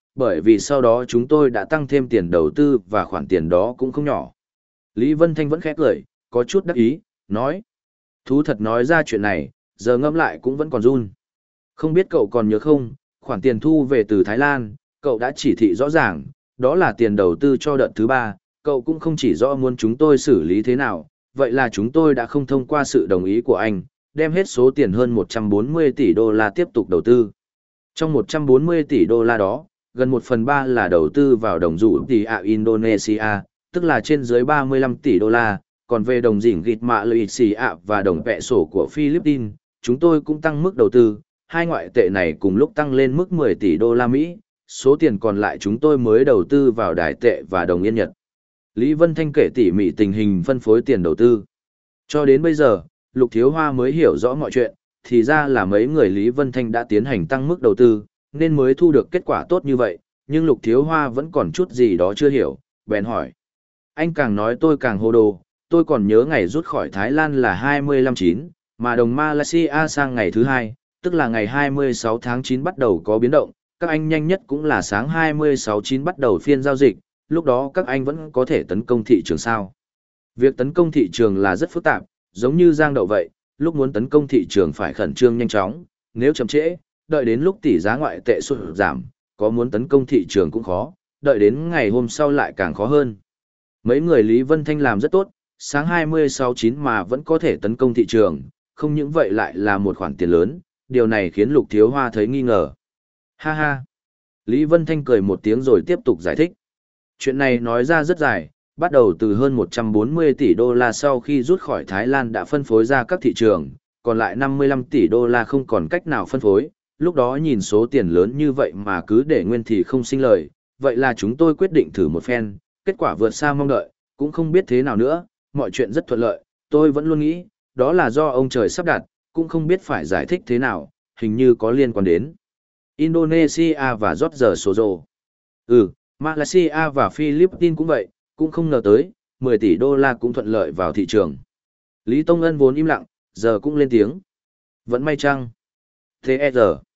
bởi vì sau đó chúng tôi đã tăng thêm tiền đầu tư và khoản tiền đó cũng không nhỏ. Lý Vân Thanh vẫn khẽ cười, có chút đắc ý, nói. Thú thật nói ra chuyện này, giờ ngẫm lại cũng vẫn còn run. Không biết cậu còn nhớ không, khoản tiền thu về từ Thái Lan, cậu đã chỉ thị rõ ràng, đó là tiền đầu tư cho đợt thứ ba, cậu cũng không chỉ rõ muốn chúng tôi xử lý thế nào, vậy là chúng tôi đã không thông qua sự đồng ý của anh, đem hết số tiền hơn một trăm bốn mươi tỷ đô la tiếp tục đầu tư. Trong một trăm bốn mươi tỷ đô la đó, gần một phần ba là đầu tư vào đồng rủ tỷ ạ Indonesia, tức là trên dưới ba mươi lăm tỷ đô la, còn về đồng dỉn gịt mạ lợi xì ạ và đồng vẹ sổ của Philippines, chúng tôi cũng tăng mức đầu tư, hai ngoại tệ này cùng lúc tăng lên mức mười tỷ đô la Mỹ, số tiền còn lại chúng tôi mới đầu tư vào đài tệ và đồng yên Nhật. Lý Vân Thanh kể tỉ mỉ tình hình phân phối tiền đầu tư. Cho đến bây giờ, Lục Thiếu Hoa mới hiểu rõ mọi chuyện, thì ra là mấy người Lý Vân Thanh đã tiến hành tăng mức đầu tư, nên mới thu được kết quả tốt như vậy, nhưng Lục Thiếu Hoa vẫn còn chút gì đó chưa hiểu, bèn hỏi. Anh càng nói tôi càng hồ đồ, tôi còn nhớ ngày rút khỏi Thái Lan là hai mươi lăm chín, mà đồng Malaysia sang ngày thứ hai, tức là ngày hai mươi sáu tháng chín bắt đầu có biến động, các anh nhanh nhất cũng là sáng hai mươi sáu chín bắt đầu phiên giao dịch, lúc đó các anh vẫn có thể tấn công thị trường sao. Việc tấn công thị trường là rất phức tạp, giống như giang đậu vậy, lúc muốn tấn công thị trường phải khẩn trương nhanh chóng, nếu chậm trễ, đợi đến lúc tỷ giá ngoại tệ sụt giảm, có muốn tấn công thị trường cũng khó, đợi đến ngày hôm sau lại càng khó hơn. Mấy người Lý Vân Thanh làm rất tốt, sáng hai mươi sáu chín mà vẫn có thể tấn công thị trường, không những vậy lại là một khoản tiền lớn, điều này khiến Lục Thiếu Hoa thấy nghi ngờ. Ha ha! Lý Vân Thanh cười một tiếng rồi tiếp tục giải thích. Chuyện này nói ra rất dài, bắt đầu từ hơn một trăm bốn mươi tỷ đô la sau khi rút khỏi Thái Lan đã phân phối ra các thị trường, còn lại năm mươi lăm tỷ đô la không còn cách nào phân phối, lúc đó nhìn số tiền lớn như vậy mà cứ để nguyên thì không sinh lời, vậy là chúng tôi quyết định thử một phen, kết quả vượt xa mong đợi, cũng không biết thế nào nữa, mọi chuyện rất thuận lợi, tôi vẫn luôn nghĩ, đó là do ông trời sắp đặt, cũng không biết phải giải thích thế nào, hình như có liên quan đến Indonesia và George Sojo. Ừ, Malaysia và Philippines cũng vậy, cũng không ngờ tới, mười tỷ đô la cũng thuận lợi vào thị trường. Lý Tông Ân vốn im lặng, giờ cũng lên tiếng. Vẫn may chăng? T E R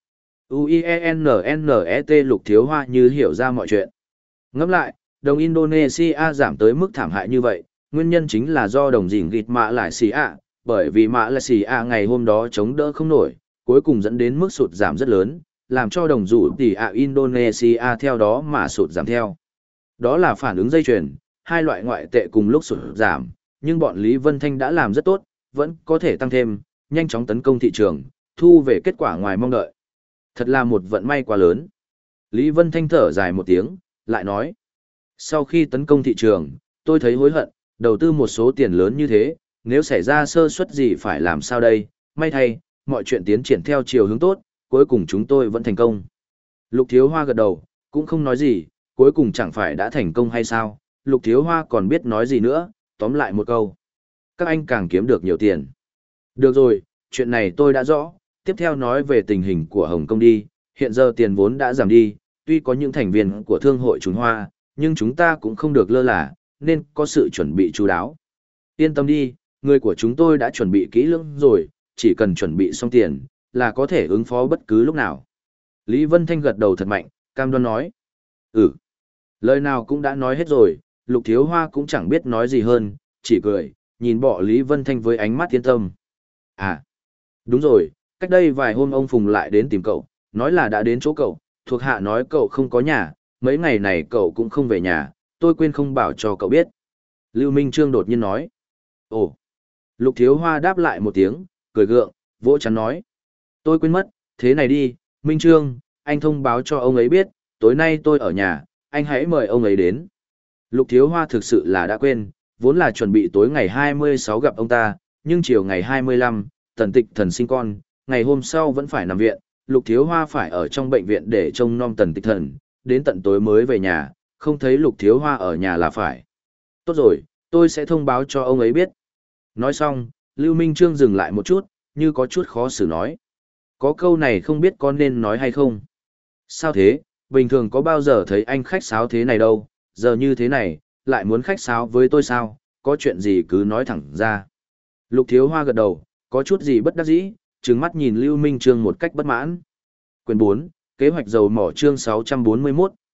U I E N N E T Lục Thiếu Hoa như hiểu ra mọi chuyện. Ngẫm lại, đồng Indonesia giảm tới mức thảm hại như vậy, nguyên nhân chính là do đồng dỉn gịt mạ lại xì ạ, bởi vì mạ lại xì ạ ngày hôm đó chống đỡ không nổi, cuối cùng dẫn đến mức sụt giảm rất lớn, làm cho đồng rủ tỷ ạ Indonesia theo đó mà sụt giảm theo. Đó là phản ứng dây chuyền, hai loại ngoại tệ cùng lúc sụt giảm, nhưng bọn Lý Vân Thanh đã làm rất tốt, vẫn có thể tăng thêm, nhanh chóng tấn công thị trường, thu về kết quả ngoài mong đợi. Thật là một vận may quá lớn. Lý Vân Thanh thở dài một tiếng, lại nói. Sau khi tấn công thị trường, tôi thấy hối hận, đầu tư một số tiền lớn như thế, nếu xảy ra sơ suất gì phải làm sao đây, may thay, mọi chuyện tiến triển theo chiều hướng tốt, cuối cùng chúng tôi vẫn thành công. Lục Thiếu Hoa gật đầu, cũng không nói gì, cuối cùng chẳng phải đã thành công hay sao, Lục Thiếu Hoa còn biết nói gì nữa, tóm lại một câu. Các anh càng kiếm được nhiều tiền. Được rồi, chuyện này tôi đã rõ, tiếp theo nói về tình hình của Hồng Kông đi, hiện giờ tiền vốn đã giảm đi, tuy có những thành viên của Thương hội Trùng Hoa, nhưng chúng ta cũng không được lơ là, nên có sự chuẩn bị chú đáo. Yên tâm đi, người của chúng tôi đã chuẩn bị kỹ lưỡng rồi, chỉ cần chuẩn bị xong tiền, là có thể ứng phó bất cứ lúc nào. Lý Vân Thanh gật đầu thật mạnh, cam đoan nói. Ừ, lời nào cũng đã nói hết rồi, Lục Thiếu Hoa cũng chẳng biết nói gì hơn, chỉ cười, nhìn bỏ Lý Vân Thanh với ánh mắt yên tâm. À, đúng rồi, cách đây vài hôm ông Phùng lại đến tìm cậu, nói là đã đến chỗ cậu, thuộc hạ nói cậu không có nhà, mấy ngày này cậu cũng không về nhà, tôi quên không bảo cho cậu biết. Lưu Minh Trương đột nhiên nói. Ồ, Lục Thiếu Hoa đáp lại một tiếng, cười gượng, vỗ chắn nói. Tôi quên mất, thế này đi, Minh Trương, anh thông báo cho ông ấy biết, tối nay tôi ở nhà, anh hãy mời ông ấy đến. Lục Thiếu Hoa thực sự là đã quên, vốn là chuẩn bị tối ngày hai mươi sáu gặp ông ta, nhưng chiều ngày hai mươi lăm, Tần Tịch Thần sinh con, ngày hôm sau vẫn phải nằm viện, Lục Thiếu Hoa phải ở trong bệnh viện để trông nom Tần Tịch Thần, đến tận tối mới về nhà, không thấy Lục Thiếu Hoa ở nhà là phải. Tốt rồi, tôi sẽ thông báo cho ông ấy biết. Nói xong, Lưu Minh Trương dừng lại một chút, như có chút khó xử nói. Có câu này không biết có nên nói hay không. Sao thế, bình thường có bao giờ thấy anh khách sáo thế này đâu, giờ như thế này, lại muốn khách sáo với tôi sao, có chuyện gì cứ nói thẳng ra. Lục Thiếu Hoa gật đầu, có chút gì bất đắc dĩ, trừng mắt nhìn Lưu Minh Trương một cách bất mãn. Quyền bốn, kế hoạch dầu mỏ chương sáu trăm bốn mươi mốt,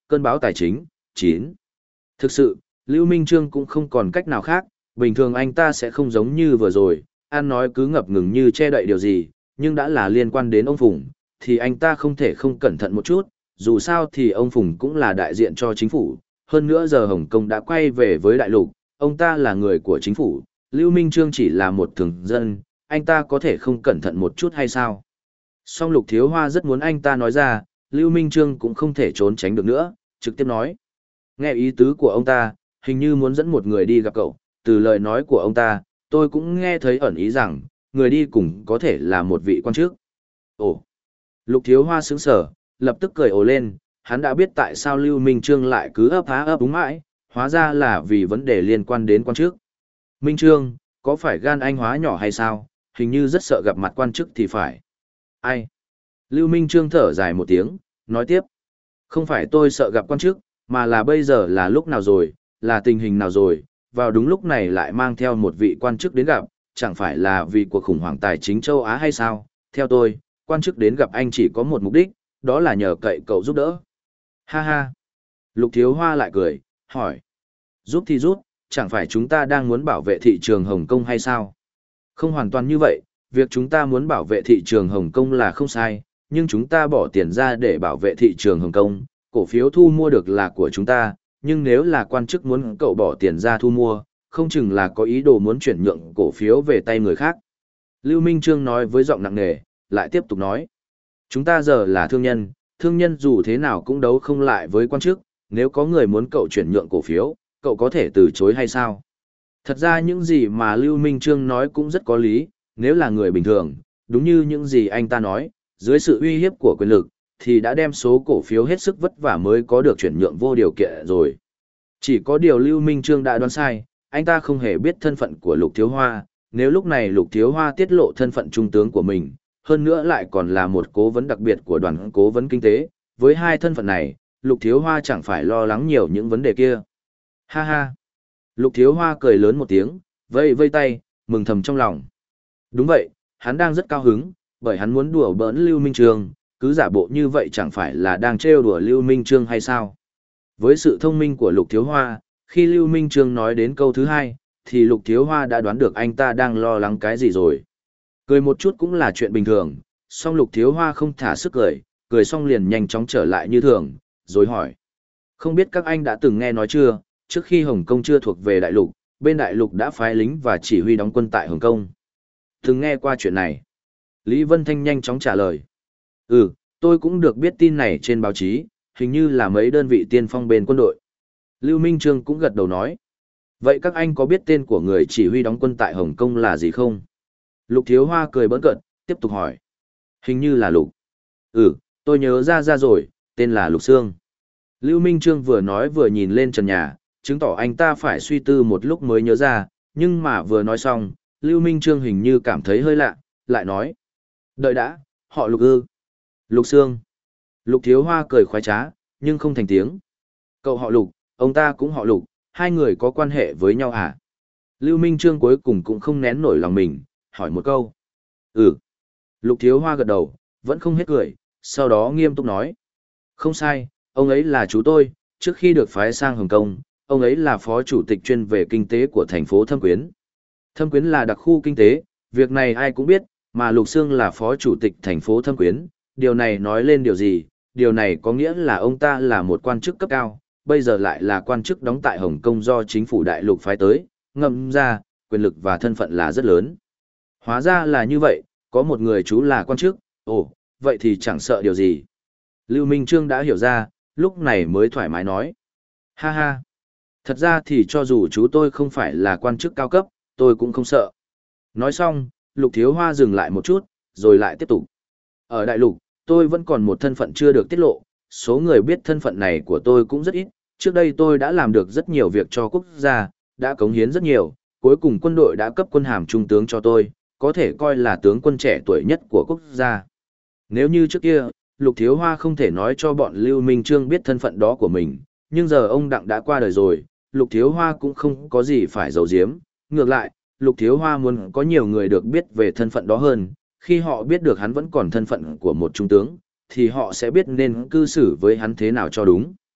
Cơn bão tài chính, chín. Thực sự, Lưu Minh Trương cũng không còn cách nào khác, bình thường anh ta sẽ không giống như vừa rồi, ăn nói cứ ngập ngừng như che đậy điều gì, nhưng đã là liên quan đến ông Phùng, thì anh ta không thể không cẩn thận một chút, dù sao thì ông Phùng cũng là đại diện cho chính phủ, hơn nữa giờ Hồng Kông đã quay về với đại lục, ông ta là người của chính phủ, Lưu Minh Trương chỉ là một thường dân, anh ta có thể không cẩn thận một chút hay sao? Song Lục Thiếu Hoa rất muốn anh ta nói ra, Lưu Minh Trương cũng không thể trốn tránh được nữa, trực tiếp nói. Nghe ý tứ của ông ta, hình như muốn dẫn một người đi gặp cậu, từ lời nói của ông ta, tôi cũng nghe thấy ẩn ý rằng, người đi cùng có thể là một vị quan chức. Ồ! Lục Thiếu Hoa sững sờ, lập tức cười ồ lên, hắn đã biết tại sao Lưu Minh Trương lại cứ ấp há ấp úng mãi, hóa ra là vì vấn đề liên quan đến quan chức. Minh Trương, có phải gan anh hóa nhỏ hay sao, hình như rất sợ gặp mặt quan chức thì phải. Ai? Lưu Minh Trương thở dài một tiếng, nói tiếp. Không phải tôi sợ gặp quan chức, mà là bây giờ là lúc nào rồi, là tình hình nào rồi, vào đúng lúc này lại mang theo một vị quan chức đến gặp, chẳng phải là vì cuộc khủng hoảng tài chính châu Á hay sao? Theo tôi, quan chức đến gặp anh chỉ có một mục đích, đó là nhờ cậy cậu giúp đỡ. Ha ha. Lục Thiếu Hoa lại cười, hỏi. Giúp thì giúp, chẳng phải chúng ta đang muốn bảo vệ thị trường Hồng Kông hay sao? Không hoàn toàn như vậy, việc chúng ta muốn bảo vệ thị trường Hồng Kông là không sai, nhưng chúng ta bỏ tiền ra để bảo vệ thị trường Hồng Kông, cổ phiếu thu mua được là của chúng ta, nhưng nếu là quan chức muốn cậu bỏ tiền ra thu mua, không chừng là có ý đồ muốn chuyển nhượng cổ phiếu về tay người khác. Lưu Minh Trương nói với giọng nặng nề, lại tiếp tục nói. Chúng ta giờ là thương nhân, thương nhân dù thế nào cũng đấu không lại với quan chức, nếu có người muốn cậu chuyển nhượng cổ phiếu, cậu có thể từ chối hay sao? Thật ra những gì mà Lưu Minh Trương nói cũng rất có lý, nếu là người bình thường, đúng như những gì anh ta nói, dưới sự uy hiếp của quyền lực, thì đã đem số cổ phiếu hết sức vất vả mới có được chuyển nhượng vô điều kiện rồi. Chỉ có điều Lưu Minh Trương đã đoán sai, anh ta không hề biết thân phận của Lục Thiếu Hoa, nếu lúc này Lục Thiếu Hoa tiết lộ thân phận trung tướng của mình, hơn nữa lại còn là một cố vấn đặc biệt của đoàn cố vấn kinh tế, với hai thân phận này, Lục Thiếu Hoa chẳng phải lo lắng nhiều những vấn đề kia. Ha ha! Lục Thiếu Hoa cười lớn một tiếng, vây vây tay, mừng thầm trong lòng. Đúng vậy, hắn đang rất cao hứng, bởi hắn muốn đùa bỡn Lưu Minh Trương, cứ giả bộ như vậy chẳng phải là đang trêu đùa Lưu Minh Trương hay sao? Với sự thông minh của Lục Thiếu Hoa, khi Lưu Minh Trương nói đến câu thứ hai, thì Lục Thiếu Hoa đã đoán được anh ta đang lo lắng cái gì rồi. Cười một chút cũng là chuyện bình thường, song Lục Thiếu Hoa không thả sức cười, cười xong liền nhanh chóng trở lại như thường, rồi hỏi. Không biết các anh đã từng nghe nói chưa, trước khi Hồng Kông chưa thuộc về đại lục, bên đại lục đã phái lính và chỉ huy đóng quân tại Hồng Kông. Từng nghe qua chuyện này. Lý Vân Thanh nhanh chóng trả lời. Ừ, tôi cũng được biết tin này trên báo chí, hình như là mấy đơn vị tiên phong bên quân đội. Lưu Minh Trương cũng gật đầu nói. Vậy các anh có biết tên của người chỉ huy đóng quân tại Hồng Kông là gì không? Lục Thiếu Hoa cười bỡn cợt, tiếp tục hỏi. Hình như là Lục. Ừ, tôi nhớ ra ra rồi, tên là Lục Sương. Lưu Minh Trương vừa nói vừa nhìn lên trần nhà, chứng tỏ anh ta phải suy tư một lúc mới nhớ ra, nhưng mà vừa nói xong, Lưu Minh Trương hình như cảm thấy hơi lạ, lại nói. Đợi đã, họ Lục ư. Lục Sương. Lục Thiếu Hoa cười khoái trá, nhưng không thành tiếng. Cậu họ Lục, ông ta cũng họ Lục, hai người có quan hệ với nhau à? Lưu Minh Trương cuối cùng cũng không nén nổi lòng mình, hỏi một câu. Ừ. Lục Thiếu Hoa gật đầu, vẫn không hết cười, sau đó nghiêm túc nói. Không sai, ông ấy là chú tôi, trước khi được phái sang Hồng Kông, ông ấy là phó chủ tịch chuyên về kinh tế của thành phố Thâm Quyến. Thâm Quyến là đặc khu kinh tế, việc này ai cũng biết, mà Lục Sương là phó chủ tịch thành phố Thâm Quyến, điều này nói lên điều gì? Điều này có nghĩa là ông ta là một quan chức cấp cao, bây giờ lại là quan chức đóng tại Hồng Kông do chính phủ đại lục phái tới, ngầm ra, quyền lực và thân phận là rất lớn. Hóa ra là như vậy, có một người chú là quan chức, ồ, vậy thì chẳng sợ điều gì. Lưu Minh Trương đã hiểu ra, lúc này mới thoải mái nói. Ha ha, thật ra thì cho dù chú tôi không phải là quan chức cao cấp, tôi cũng không sợ. Nói xong, Lục Thiếu Hoa dừng lại một chút, rồi lại tiếp tục. Ở đại lục, tôi vẫn còn một thân phận chưa được tiết lộ, số người biết thân phận này của tôi cũng rất ít. Trước đây tôi đã làm được rất nhiều việc cho quốc gia, đã cống hiến rất nhiều, cuối cùng quân đội đã cấp quân hàm trung tướng cho tôi, có thể coi là tướng quân trẻ tuổi nhất của quốc gia. Nếu như trước kia, Lục Thiếu Hoa không thể nói cho bọn Lưu Minh Trương biết thân phận đó của mình, nhưng giờ ông Đặng đã qua đời rồi, Lục Thiếu Hoa cũng không có gì phải giấu giếm. Ngược lại, Lục Thiếu Hoa muốn có nhiều người được biết về thân phận đó hơn, khi họ biết được hắn vẫn còn thân phận của một trung tướng, thì họ sẽ biết nên cư xử với hắn thế nào cho đúng.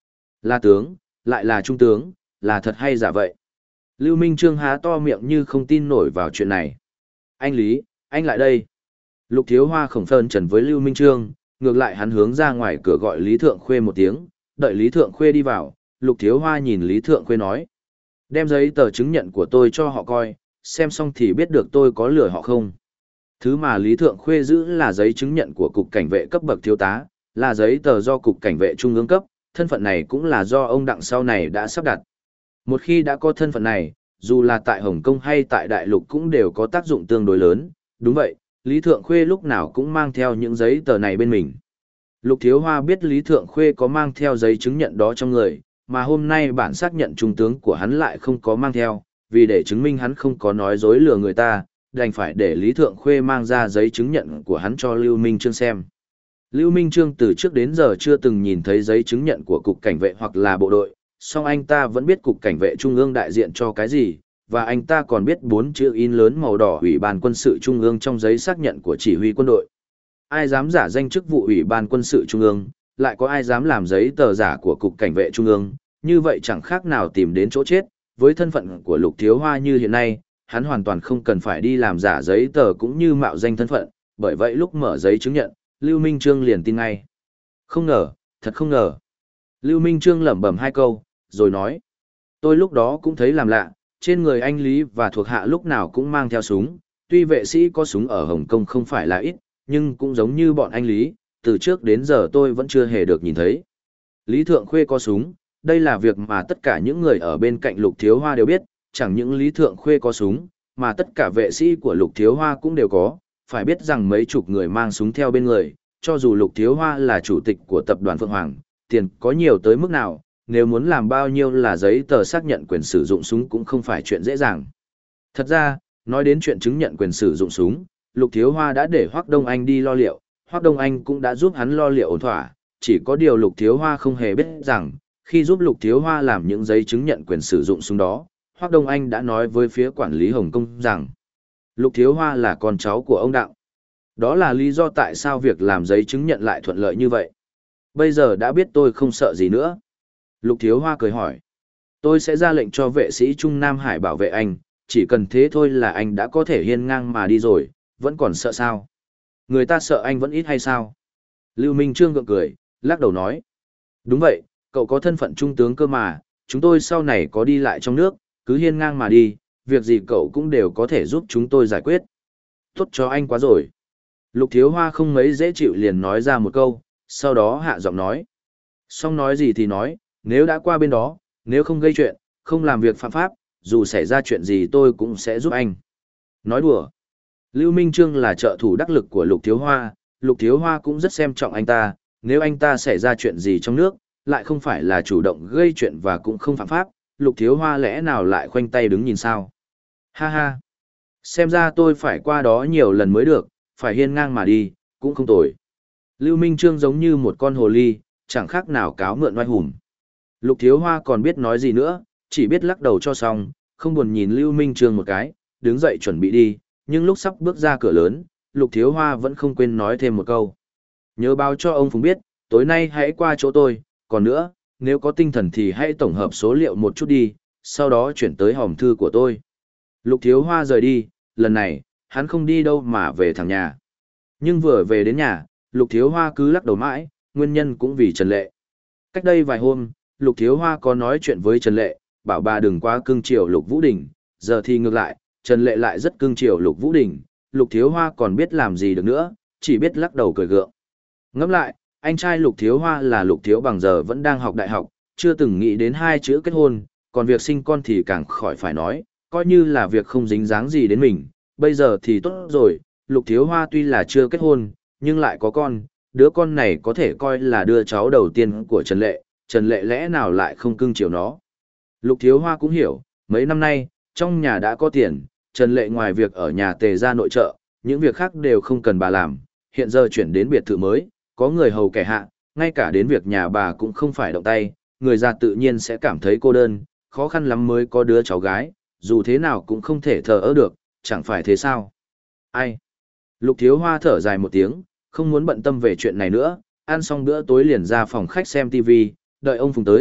Là tướng, lại là trung tướng, là thật hay giả vậy? Lưu Minh Trương há to miệng như không tin nổi vào chuyện này. Anh Lý, anh lại đây. Lục Thiếu Hoa khổng phơn trần với Lưu Minh Trương, ngược lại hắn hướng ra ngoài cửa gọi Lý Thượng Khuê một tiếng, đợi Lý Thượng Khuê đi vào, Lục Thiếu Hoa nhìn Lý Thượng Khuê nói. Đem giấy tờ chứng nhận của tôi cho họ coi, xem xong thì biết được tôi có lừa họ không. Thứ mà Lý Thượng Khuê giữ là giấy chứng nhận của Cục Cảnh vệ cấp bậc thiếu tá, là giấy tờ do Cục Cảnh vệ Trung ương cấp, thân phận này cũng là do ông Đặng sau này đã sắp đặt. Một khi đã có thân phận này, dù là tại Hồng Kông hay tại Đại Lục cũng đều có tác dụng tương đối lớn, đúng vậy, Lý Thượng Khuê lúc nào cũng mang theo những giấy tờ này bên mình. Lục Thiếu Hoa biết Lý Thượng Khuê có mang theo giấy chứng nhận đó trong người, mà hôm nay bản xác nhận trung tướng của hắn lại không có mang theo, vì để chứng minh hắn không có nói dối lừa người ta, đành phải để Lý Thượng Khuê mang ra giấy chứng nhận của hắn cho Lưu Minh Trương xem. Lưu Minh Trương từ trước đến giờ chưa từng nhìn thấy giấy chứng nhận của Cục Cảnh vệ hoặc là bộ đội, song anh ta vẫn biết Cục Cảnh vệ Trung ương đại diện cho cái gì, và anh ta còn biết bốn chữ in lớn màu đỏ Ủy ban quân sự Trung ương trong giấy xác nhận của chỉ huy quân đội. Ai dám giả danh chức vụ Ủy ban quân sự Trung ương, lại có ai dám làm giấy tờ giả của Cục Cảnh vệ Trung ương, như vậy chẳng khác nào tìm đến chỗ chết, với thân phận của Lục Thiếu Hoa như hiện nay, hắn hoàn toàn không cần phải đi làm giả giấy tờ cũng như mạo danh thân phận, bởi vậy lúc mở giấy chứng nhận, Lưu Minh Trương liền tin ngay. Không ngờ, thật không ngờ. Lưu Minh Trương lẩm bẩm hai câu, rồi nói. Tôi lúc đó cũng thấy làm lạ, trên người anh Lý và thuộc hạ lúc nào cũng mang theo súng, tuy vệ sĩ có súng ở Hồng Kông không phải là ít, nhưng cũng giống như bọn anh Lý, từ trước đến giờ tôi vẫn chưa hề được nhìn thấy. Lý Thượng Khuê có súng, đây là việc mà tất cả những người ở bên cạnh Lục Thiếu Hoa đều biết, chẳng những Lý Thượng Khuê có súng, mà tất cả vệ sĩ của Lục Thiếu Hoa cũng đều có, phải biết rằng mấy chục người mang súng theo bên người, cho dù Lục Thiếu Hoa là chủ tịch của tập đoàn Phượng Hoàng, tiền có nhiều tới mức nào, nếu muốn làm bao nhiêu là giấy tờ xác nhận quyền sử dụng súng cũng không phải chuyện dễ dàng. Thật ra, nói đến chuyện chứng nhận quyền sử dụng súng, Lục Thiếu Hoa đã để Hoắc Đông Anh đi lo liệu, Hoắc Đông Anh cũng đã giúp hắn lo liệu ổn thỏa, chỉ có điều Lục Thiếu Hoa không hề biết rằng, khi giúp Lục Thiếu Hoa làm những giấy chứng nhận quyền sử dụng súng đó, Hoắc Đông Anh đã nói với phía quản lý Hồng Kông rằng, Lục Thiếu Hoa là con cháu của ông Đặng. Đó là lý do tại sao việc làm giấy chứng nhận lại thuận lợi như vậy. Bây giờ đã biết tôi không sợ gì nữa. Lục Thiếu Hoa cười hỏi. Tôi sẽ ra lệnh cho vệ sĩ Trung Nam Hải bảo vệ anh, chỉ cần thế thôi là anh đã có thể hiên ngang mà đi rồi, vẫn còn sợ sao? Người ta sợ anh vẫn ít hay sao? Lưu Minh Trương gượng cười, lắc đầu nói. Đúng vậy, cậu có thân phận trung tướng cơ mà, chúng tôi sau này có đi lại trong nước, cứ hiên ngang mà đi, việc gì cậu cũng đều có thể giúp chúng tôi giải quyết. Tốt cho anh quá rồi. Lục Thiếu Hoa không mấy dễ chịu liền nói ra một câu, sau đó hạ giọng nói. Xong nói gì thì nói, nếu đã qua bên đó, nếu không gây chuyện, không làm việc phạm pháp, dù xảy ra chuyện gì tôi cũng sẽ giúp anh. Nói đùa. Lưu Minh Trương là trợ thủ đắc lực của Lục Thiếu Hoa, Lục Thiếu Hoa cũng rất xem trọng anh ta, nếu anh ta xảy ra chuyện gì trong nước, lại không phải là chủ động gây chuyện và cũng không phạm pháp, Lục Thiếu Hoa lẽ nào lại khoanh tay đứng nhìn sao? Ha ha. Xem ra tôi phải qua đó nhiều lần mới được, phải hiên ngang mà đi, cũng không tồi. Lưu Minh Trương giống như một con hồ ly, chẳng khác nào cáo mượn oai hùng. Lục Thiếu Hoa còn biết nói gì nữa, chỉ biết lắc đầu cho xong, không buồn nhìn Lưu Minh Trương một cái, đứng dậy chuẩn bị đi, nhưng lúc sắp bước ra cửa lớn, Lục Thiếu Hoa vẫn không quên nói thêm một câu. Nhớ báo cho ông Phùng biết, tối nay hãy qua chỗ tôi, còn nữa, nếu có tinh thần thì hãy tổng hợp số liệu một chút đi, sau đó chuyển tới hòm thư của tôi. Lục Thiếu Hoa rời đi, lần này, hắn không đi đâu mà về thẳng nhà. Nhưng vừa về đến nhà, Lục Thiếu Hoa cứ lắc đầu mãi, nguyên nhân cũng vì Trần Lệ. Cách đây vài hôm, Lục Thiếu Hoa có nói chuyện với Trần Lệ, bảo bà đừng quá cưng chiều Lục Vũ Đình, giờ thì ngược lại, Trần Lệ lại rất cưng chiều Lục Vũ Đình, Lục Thiếu Hoa còn biết làm gì được nữa, chỉ biết lắc đầu cười gượng. Ngẫm lại, anh trai Lục Thiếu Hoa là Lục Thiếu Bằng giờ vẫn đang học đại học, chưa từng nghĩ đến hai chữ kết hôn, còn việc sinh con thì càng khỏi phải nói, coi như là việc không dính dáng gì đến mình, bây giờ thì tốt rồi, Lục Thiếu Hoa tuy là chưa kết hôn, nhưng lại có con, đứa con này có thể coi là đứa cháu đầu tiên của Trần Lệ, Trần Lệ lẽ nào lại không cưng chiều nó. Lục Thiếu Hoa cũng hiểu, mấy năm nay, trong nhà đã có tiền, Trần Lệ ngoài việc ở nhà tề ra nội trợ, những việc khác đều không cần bà làm, hiện giờ chuyển đến biệt thự mới, có người hầu kẻ hạ, ngay cả đến việc nhà bà cũng không phải động tay, người già tự nhiên sẽ cảm thấy cô đơn, khó khăn lắm mới có đứa cháu gái, dù thế nào cũng không thể thờ ơ được, chẳng phải thế sao? Ai? Lục Thiếu Hoa thở dài một tiếng, không muốn bận tâm về chuyện này nữa, ăn xong bữa tối liền ra phòng khách xem ti vi, đợi ông Phùng tới,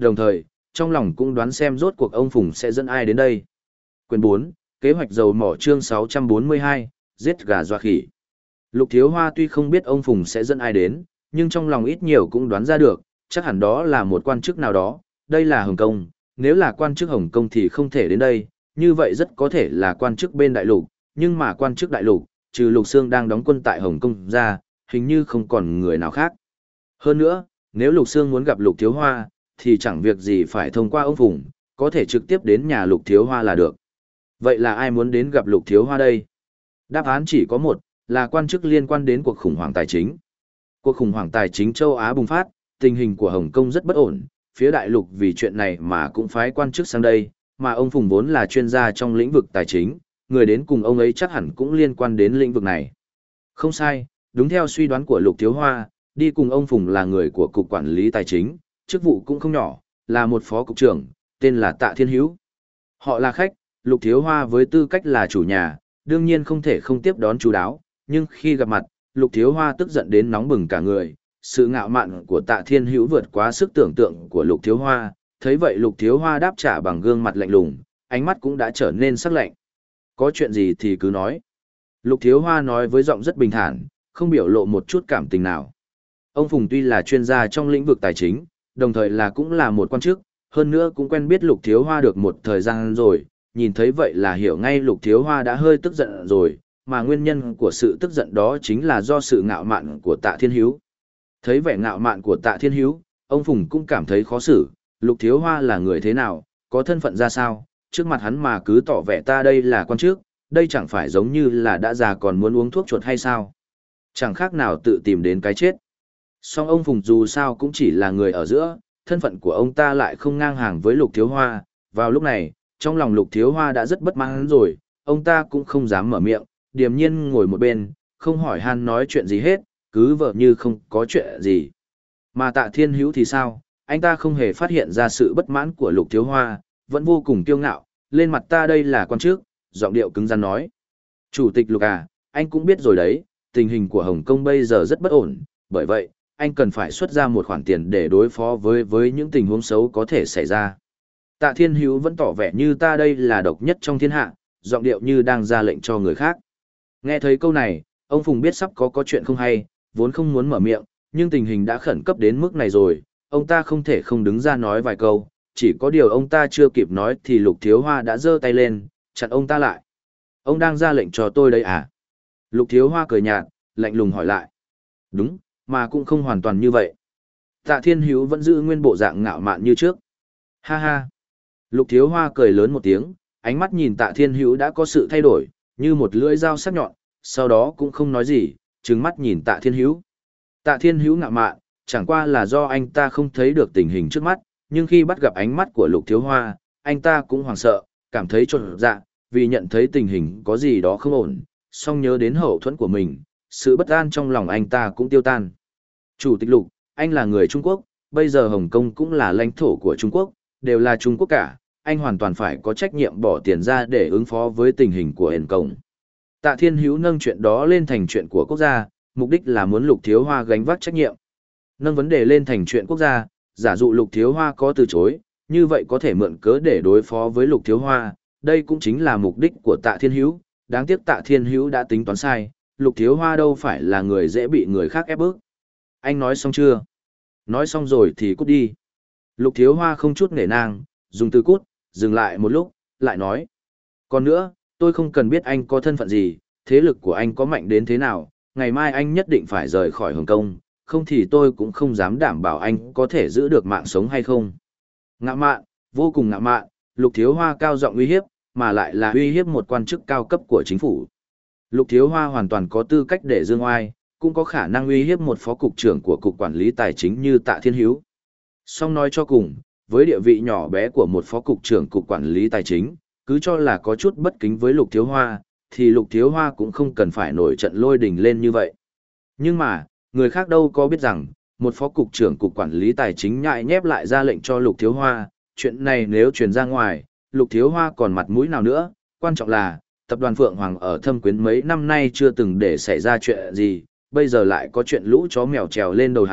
đồng thời, trong lòng cũng đoán xem rốt cuộc ông Phùng sẽ dẫn ai đến đây. Quyền bốn, kế hoạch dầu mỏ chương sáu trăm bốn mươi hai, giết gà dọa khỉ. Lục Thiếu Hoa tuy không biết ông Phùng sẽ dẫn ai đến, nhưng trong lòng ít nhiều cũng đoán ra được, chắc hẳn đó là một quan chức nào đó, đây là Hồng Kông, nếu là quan chức Hồng Kông thì không thể đến đây, như vậy rất có thể là quan chức bên đại lục, nhưng mà quan chức đại lục, trừ Lục Xương đang đóng quân tại Hồng Kông ra, hình như không còn người nào khác. Hơn nữa, nếu Lục Xương muốn gặp Lục Thiếu Hoa, thì chẳng việc gì phải thông qua ông Phùng, có thể trực tiếp đến nhà Lục Thiếu Hoa là được. Vậy là ai muốn đến gặp Lục Thiếu Hoa đây? Đáp án chỉ có một, là quan chức liên quan đến cuộc khủng hoảng tài chính. Cuộc khủng hoảng tài chính châu Á bùng phát, tình hình của Hồng Kông rất bất ổn, phía đại lục vì chuyện này mà cũng phái quan chức sang đây, mà ông Phùng vốn là chuyên gia trong lĩnh vực tài chính, người đến cùng ông ấy chắc hẳn cũng liên quan đến lĩnh vực này. Không sai, đúng theo suy đoán của Lục Thiếu Hoa, đi cùng ông Phùng là người của Cục Quản lý Tài chính, chức vụ cũng không nhỏ, là một phó cục trưởng, tên là Tạ Thiên Hữu. Họ là khách, Lục Thiếu Hoa với tư cách là chủ nhà, đương nhiên không thể không tiếp đón chú đáo, nhưng khi gặp mặt, Lục Thiếu Hoa tức giận đến nóng bừng cả người, sự ngạo mạn của Tạ Thiên Hữu vượt quá sức tưởng tượng của Lục Thiếu Hoa, thấy vậy Lục Thiếu Hoa đáp trả bằng gương mặt lạnh lùng, ánh mắt cũng đã trở nên sắc lạnh. Có chuyện gì thì cứ nói. Lục Thiếu Hoa nói với giọng rất bình thản, không biểu lộ một chút cảm tình nào. Ông Phùng tuy là chuyên gia trong lĩnh vực tài chính, đồng thời là cũng là một quan chức, hơn nữa cũng quen biết Lục Thiếu Hoa được một thời gian rồi, nhìn thấy vậy là hiểu ngay Lục Thiếu Hoa đã hơi tức giận rồi, mà nguyên nhân của sự tức giận đó chính là do sự ngạo mạn của Tạ Thiên Hữu. Thấy vẻ ngạo mạn của Tạ Thiên Hữu, ông Phùng cũng cảm thấy khó xử, Lục Thiếu Hoa là người thế nào, có thân phận ra sao, trước mặt hắn mà cứ tỏ vẻ ta đây là quan chức, đây chẳng phải giống như là đã già còn muốn uống thuốc chuột hay sao? Chẳng khác nào tự tìm đến cái chết. Song ông Phùng dù sao cũng chỉ là người ở giữa, thân phận của ông ta lại không ngang hàng với Lục Thiếu Hoa, vào lúc này, trong lòng Lục Thiếu Hoa đã rất bất mãn rồi, ông ta cũng không dám mở miệng, điềm nhiên ngồi một bên, không hỏi han nói chuyện gì hết, cứ vờ như không có chuyện gì. Mà Tạ Thiên Hữu thì sao, anh ta không hề phát hiện ra sự bất mãn của Lục Thiếu Hoa, vẫn vô cùng kiêu ngạo, lên mặt ta đây là quan chức, giọng điệu cứng rắn nói. Chủ tịch Lục à, anh cũng biết rồi đấy, tình hình của Hồng Kông bây giờ rất bất ổn, bởi vậy, anh cần phải xuất ra một khoản tiền để đối phó với với những tình huống xấu có thể xảy ra. Tạ Thiên Hữu vẫn tỏ vẻ như ta đây là độc nhất trong thiên hạ, giọng điệu như đang ra lệnh cho người khác. Nghe thấy câu này, ông Phùng biết sắp có có chuyện không hay, vốn không muốn mở miệng, nhưng tình hình đã khẩn cấp đến mức này rồi, ông ta không thể không đứng ra nói vài câu, chỉ có điều ông ta chưa kịp nói thì Lục Thiếu Hoa đã giơ tay lên, chặn ông ta lại. Ông đang ra lệnh cho tôi đấy à? Lục Thiếu Hoa cười nhạt, lạnh lùng hỏi lại. Đúng, mà cũng không hoàn toàn như vậy. Tạ Thiên Hữu vẫn giữ nguyên bộ dạng ngạo mạn như trước. Ha ha. Lục Thiếu Hoa cười lớn một tiếng, ánh mắt nhìn Tạ Thiên Hữu đã có sự thay đổi, như một lưỡi dao sắc nhọn, sau đó cũng không nói gì, trừng mắt nhìn Tạ Thiên Hữu. Tạ Thiên Hữu ngạo mạn, chẳng qua là do anh ta không thấy được tình hình trước mắt, nhưng khi bắt gặp ánh mắt của Lục Thiếu Hoa, anh ta cũng hoảng sợ, cảm thấy chột dạ, vì nhận thấy tình hình có gì đó không ổn, song nhớ đến hậu thuẫn của mình, sự bất an trong lòng anh ta cũng tiêu tan. Chủ tịch Lục, anh là người Trung Quốc, bây giờ Hồng Kông cũng là lãnh thổ của Trung Quốc, đều là Trung Quốc cả, anh hoàn toàn phải có trách nhiệm bỏ tiền ra để ứng phó với tình hình của Hồng Kông. Tạ Thiên Hữu nâng chuyện đó lên thành chuyện của quốc gia, mục đích là muốn Lục Thiếu Hoa gánh vác trách nhiệm. Nâng vấn đề lên thành chuyện quốc gia, giả dụ Lục Thiếu Hoa có từ chối, như vậy có thể mượn cớ để đối phó với Lục Thiếu Hoa, đây cũng chính là mục đích của Tạ Thiên Hữu, đáng tiếc Tạ Thiên Hữu đã tính toán sai, Lục Thiếu Hoa đâu phải là người dễ bị người khác ép bức. Anh nói xong chưa? Nói xong rồi thì cút đi. Lục Thiếu Hoa không chút nể nang, dùng từ cút, dừng lại một lúc, lại nói. Còn nữa, tôi không cần biết anh có thân phận gì, thế lực của anh có mạnh đến thế nào, ngày mai anh nhất định phải rời khỏi Hồng Kông, không thì tôi cũng không dám đảm bảo anh có thể giữ được mạng sống hay không. Ngạo mạn, vô cùng ngạo mạn, Lục Thiếu Hoa cao giọng uy hiếp, mà lại là uy hiếp một quan chức cao cấp của chính phủ. Lục Thiếu Hoa hoàn toàn có tư cách để dương oai, cũng có khả năng uy hiếp một phó cục trưởng của Cục Quản lý Tài chính như Tạ Thiên Hữu. Song nói cho cùng, với địa vị nhỏ bé của một phó cục trưởng Cục Quản lý Tài chính, cứ cho là có chút bất kính với Lục Thiếu Hoa, thì Lục Thiếu Hoa cũng không cần phải nổi trận lôi đình lên như vậy. Nhưng mà, người khác đâu có biết rằng, một phó cục trưởng Cục Quản lý Tài chính nhại nhép lại ra lệnh cho Lục Thiếu Hoa, chuyện này nếu truyền ra ngoài, Lục Thiếu Hoa còn mặt mũi nào nữa, quan trọng là, tập đoàn Phượng Hoàng ở Thâm Quyến mấy năm nay chưa từng để xảy ra chuyện gì, bây giờ lại có chuyện lũ chó mèo trèo lên đầu hắn,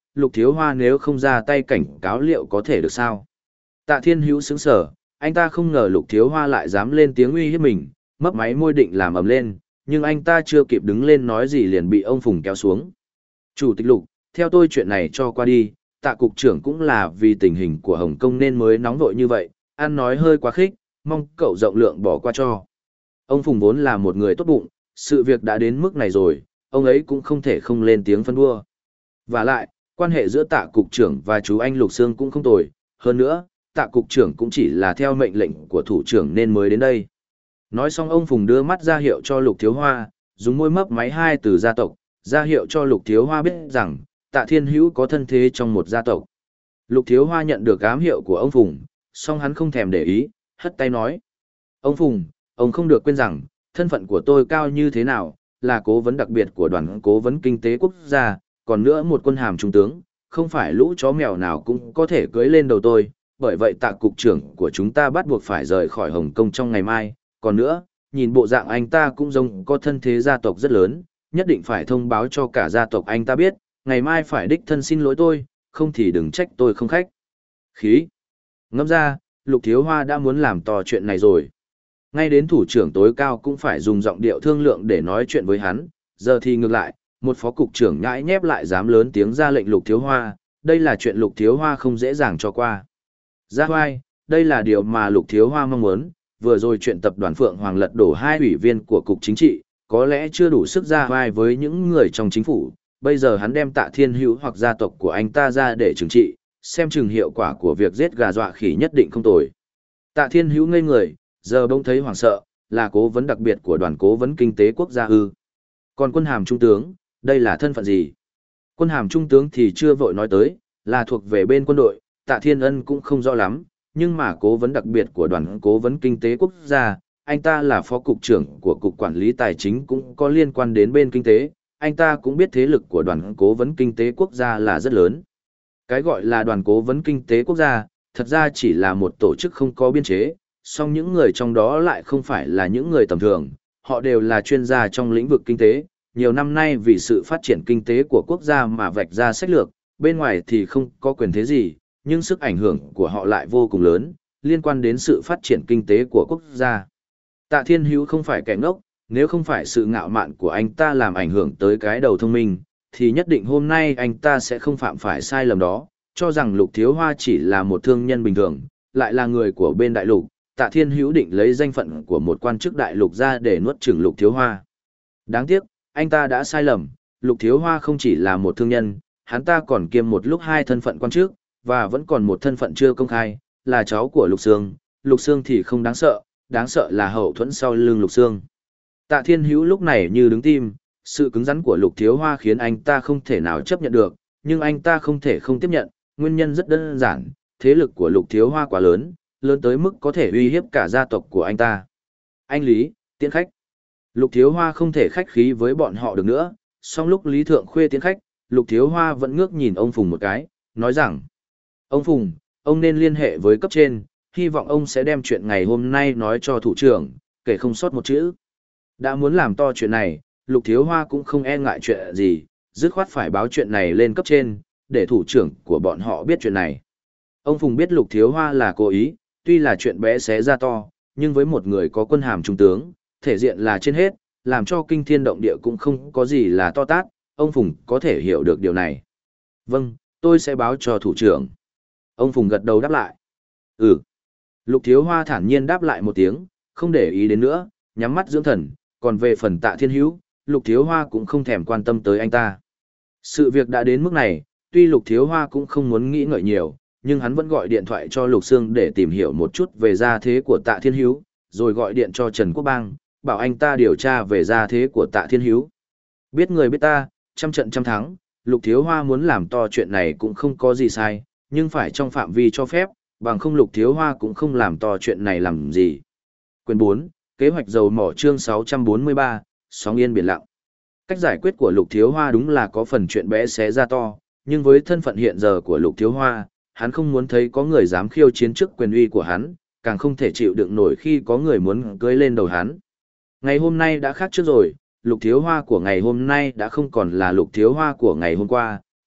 Lục Thiếu Hoa nếu không ra tay cảnh cáo liệu có thể được sao? Tạ Thiên Hữu sững sờ, anh ta không ngờ Lục Thiếu Hoa lại dám lên tiếng uy hiếp mình, mấp máy môi định làm ầm lên, nhưng anh ta chưa kịp đứng lên nói gì liền bị ông Phùng kéo xuống. Chủ tịch Lục, theo tôi chuyện này cho qua đi, Tạ cục trưởng cũng là vì tình hình của Hồng Kông nên mới nóng vội như vậy, ăn nói hơi quá khích, mong cậu rộng lượng bỏ qua cho. Ông Phùng vốn là một người tốt bụng, sự việc đã đến mức này rồi, ông ấy cũng không thể không lên tiếng phân đua. Và lại, quan hệ giữa Tạ cục trưởng và chú anh Lục Sương cũng không tồi, hơn nữa, Tạ cục trưởng cũng chỉ là theo mệnh lệnh của thủ trưởng nên mới đến đây. Nói xong ông Phùng đưa mắt ra hiệu cho Lục Thiếu Hoa, dùng môi mấp máy hai từ gia tộc, ra hiệu cho Lục Thiếu Hoa biết rằng, Tạ Thiên Hữu có thân thế trong một gia tộc. Lục Thiếu Hoa nhận được ám hiệu của ông Phùng, song hắn không thèm để ý, hất tay nói. Ông Phùng, ông không được quên rằng, thân phận của tôi cao như thế nào, là cố vấn đặc biệt của đoàn cố vấn kinh tế quốc gia, còn nữa một quân hàm trung tướng, không phải lũ chó mèo nào cũng có thể cưỡi lên đầu tôi, bởi vậy Tạ cục trưởng của chúng ta bắt buộc phải rời khỏi Hồng Kông trong ngày mai, còn nữa, nhìn bộ dạng anh ta cũng giống có thân thế gia tộc rất lớn, nhất định phải thông báo cho cả gia tộc anh ta biết, ngày mai phải đích thân xin lỗi tôi, không thì đừng trách tôi không khách khí. Ngẫm ra, Lục Thiếu Hoa đã muốn làm to chuyện này rồi. Ngay đến thủ trưởng tối cao cũng phải dùng giọng điệu thương lượng để nói chuyện với hắn, giờ thì ngược lại, một phó cục trưởng nhãi nhép lại dám lớn tiếng ra lệnh Lục Thiếu Hoa, đây là chuyện Lục Thiếu Hoa không dễ dàng cho qua. Ra hoai, đây là điều mà Lục Thiếu Hoa mong muốn, vừa rồi chuyện tập đoàn Phượng Hoàng lật đổ hai ủy viên của cục chính trị, có lẽ chưa đủ sức ra vai với những người trong chính phủ, bây giờ hắn đem Tạ Thiên Hữu hoặc gia tộc của anh ta ra để trừng trị, xem chừng hiệu quả của việc giết gà dọa khỉ nhất định không tồi. Tạ Thiên Hữu ngây người, giờ bỗng thấy hoảng sợ, là cố vấn đặc biệt của đoàn cố vấn kinh tế quốc gia ư. Còn quân hàm trung tướng, đây là thân phận gì? Quân hàm trung tướng thì chưa vội nói tới, là thuộc về bên quân đội, Tạ Thiên Ân cũng không rõ lắm, nhưng mà cố vấn đặc biệt của đoàn cố vấn kinh tế quốc gia, anh ta là phó cục trưởng của cục quản lý tài chính cũng có liên quan đến bên kinh tế, anh ta cũng biết thế lực của đoàn cố vấn kinh tế quốc gia là rất lớn. Cái gọi là đoàn cố vấn kinh tế quốc gia, thật ra chỉ là một tổ chức không có biên chế, song những người trong đó lại không phải là những người tầm thường, họ đều là chuyên gia trong lĩnh vực kinh tế, nhiều năm nay vì sự phát triển kinh tế của quốc gia mà vạch ra sách lược, bên ngoài thì không có quyền thế gì, nhưng sức ảnh hưởng của họ lại vô cùng lớn, liên quan đến sự phát triển kinh tế của quốc gia. Tạ Thiên Hữu không phải kẻ ngốc, nếu không phải sự ngạo mạn của anh ta làm ảnh hưởng tới cái đầu thông minh, thì nhất định hôm nay anh ta sẽ không phạm phải sai lầm đó, cho rằng Lục Thiếu Hoa chỉ là một thương nhân bình thường, lại là người của bên đại lục, Tạ Thiên Hữu định lấy danh phận của một quan chức đại lục ra để nuốt chửng Lục Thiếu Hoa. Đáng tiếc, anh ta đã sai lầm, Lục Thiếu Hoa không chỉ là một thương nhân, hắn ta còn kiêm một lúc hai thân phận quan chức, và vẫn còn một thân phận chưa công khai, là cháu của Lục Sương. Lục Sương thì không đáng sợ, đáng sợ là hậu thuẫn sau lưng Lục Sương. Tạ Thiên Hữu lúc này như đứng tim, sự cứng rắn của Lục Thiếu Hoa khiến anh ta không thể nào chấp nhận được, nhưng anh ta không thể không tiếp nhận, nguyên nhân rất đơn giản, thế lực của Lục Thiếu Hoa quá lớn, lớn tới mức có thể uy hiếp cả gia tộc của anh ta. Anh Lý, tiễn khách. Lục Thiếu Hoa không thể khách khí với bọn họ được nữa, song lúc Lý Thượng Khuê tiễn khách, Lục Thiếu Hoa vẫn ngước nhìn ông Phùng một cái, nói rằng, ông Phùng, ông nên liên hệ với cấp trên, hy vọng ông sẽ đem chuyện ngày hôm nay nói cho thủ trưởng, kể không sót một chữ. Đã muốn làm to chuyện này, Lục Thiếu Hoa cũng không e ngại chuyện gì, dứt khoát phải báo chuyện này lên cấp trên, để thủ trưởng của bọn họ biết chuyện này. Ông Phùng biết Lục Thiếu Hoa là cố ý, tuy là chuyện bé xé ra to, nhưng với một người có quân hàm trung tướng, thể diện là trên hết, làm cho kinh thiên động địa cũng không có gì là to tát, ông Phùng có thể hiểu được điều này. Vâng, tôi sẽ báo cho thủ trưởng. Ông Phùng gật đầu đáp lại. Ừ. Lục Thiếu Hoa thản nhiên đáp lại một tiếng, không để ý đến nữa, nhắm mắt dưỡng thần, còn về phần Tạ Thiên Hữu, Lục Thiếu Hoa cũng không thèm quan tâm tới anh ta. Sự việc đã đến mức này, tuy Lục Thiếu Hoa cũng không muốn nghĩ ngợi nhiều, nhưng hắn vẫn gọi điện thoại cho Lục Sương để tìm hiểu một chút về gia thế của Tạ Thiên Hữu, rồi gọi điện cho Trần Quốc Bang, bảo anh ta điều tra về gia thế của Tạ Thiên Hữu. Biết người biết ta, trăm trận trăm thắng, Lục Thiếu Hoa muốn làm to chuyện này cũng không có gì sai, nhưng phải trong phạm vi cho phép, bằng không Lục Thiếu Hoa cũng không làm to chuyện này làm gì. Quyền bốn, Kế hoạch dầu mỏ chương sáu trăm bốn mươi ba, sóng yên biển lặng. Cách giải quyết của Lục Thiếu Hoa đúng là có phần chuyện bé xé ra to, nhưng với thân phận hiện giờ của Lục Thiếu Hoa, hắn không muốn thấy có người dám khiêu chiến trước quyền uy của hắn, càng không thể chịu đựng nổi khi có người muốn cưỡi lên đầu hắn. Ngày hôm nay đã khác trước rồi, Lục Thiếu Hoa của ngày hôm nay đã không còn là Lục Thiếu Hoa của ngày hôm qua,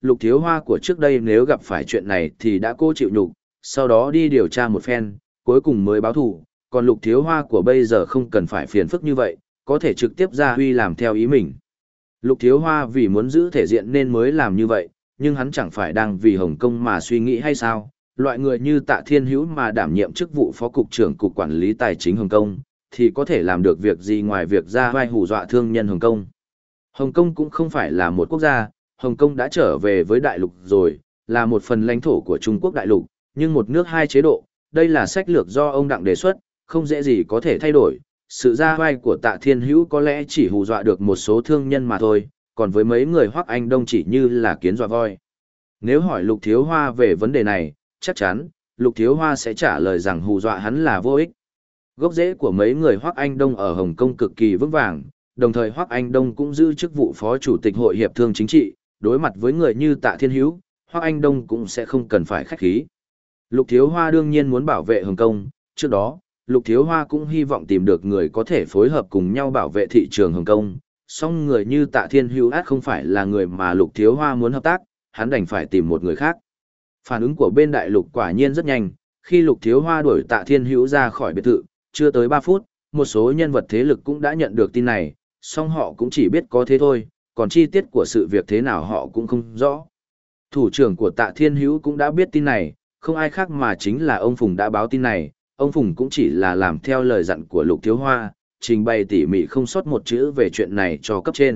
Lục Thiếu Hoa của trước đây nếu gặp phải chuyện này thì đã cố chịu nhục, sau đó đi điều tra một phen, cuối cùng mới báo thù, còn Lục Thiếu Hoa của bây giờ không cần phải phiền phức như vậy, có thể trực tiếp ra huy làm theo ý mình. Lục Thiếu Hoa vì muốn giữ thể diện nên mới làm như vậy, nhưng hắn chẳng phải đang vì Hồng Kông mà suy nghĩ hay sao? Loại người như Tạ Thiên Hữu mà đảm nhiệm chức vụ Phó Cục trưởng Cục Quản lý Tài chính Hồng Kông, thì có thể làm được việc gì ngoài việc ra vai hù dọa thương nhân Hồng Kông. Hồng Kông cũng không phải là một quốc gia, Hồng Kông đã trở về với đại lục rồi, là một phần lãnh thổ của Trung Quốc đại lục, nhưng một nước hai chế độ, đây là sách lược do ông Đặng đề xuất, không dễ gì có thể thay đổi. Sự ra vai của Tạ Thiên Hữu có lẽ chỉ hù dọa được một số thương nhân mà thôi, còn với mấy người Hoắc Anh Đông chỉ như là kiến dọa voi. Nếu hỏi Lục Thiếu Hoa về vấn đề này, chắc chắn, Lục Thiếu Hoa sẽ trả lời rằng hù dọa hắn là vô ích. Gốc rễ của mấy người Hoắc Anh Đông ở Hồng Kông cực kỳ vững vàng, đồng thời Hoắc Anh Đông cũng giữ chức vụ Phó Chủ tịch Hội Hiệp thương Chính trị, đối mặt với người như Tạ Thiên Hữu, Hoắc Anh Đông cũng sẽ không cần phải khách khí. Lục Thiếu Hoa đương nhiên muốn bảo vệ Hồng Kông, trước đó, Lục Thiếu Hoa cũng hy vọng tìm được người có thể phối hợp cùng nhau bảo vệ thị trường Hồng Kông, song người như Tạ Thiên Hữu át không phải là người mà Lục Thiếu Hoa muốn hợp tác, hắn đành phải tìm một người khác. Phản ứng của bên đại lục quả nhiên rất nhanh, khi Lục Thiếu Hoa đuổi Tạ Thiên Hữu ra khỏi biệt thự, chưa tới ba phút, một số nhân vật thế lực cũng đã nhận được tin này, song họ cũng chỉ biết có thế thôi, còn chi tiết của sự việc thế nào họ cũng không rõ. Thủ trưởng của Tạ Thiên Hữu cũng đã biết tin này, không ai khác mà chính là ông Phùng đã báo tin này, ông Phùng cũng chỉ là làm theo lời dặn của Lục Thiếu Hoa, trình bày tỉ mỉ không sót một chữ về chuyện này cho cấp trên.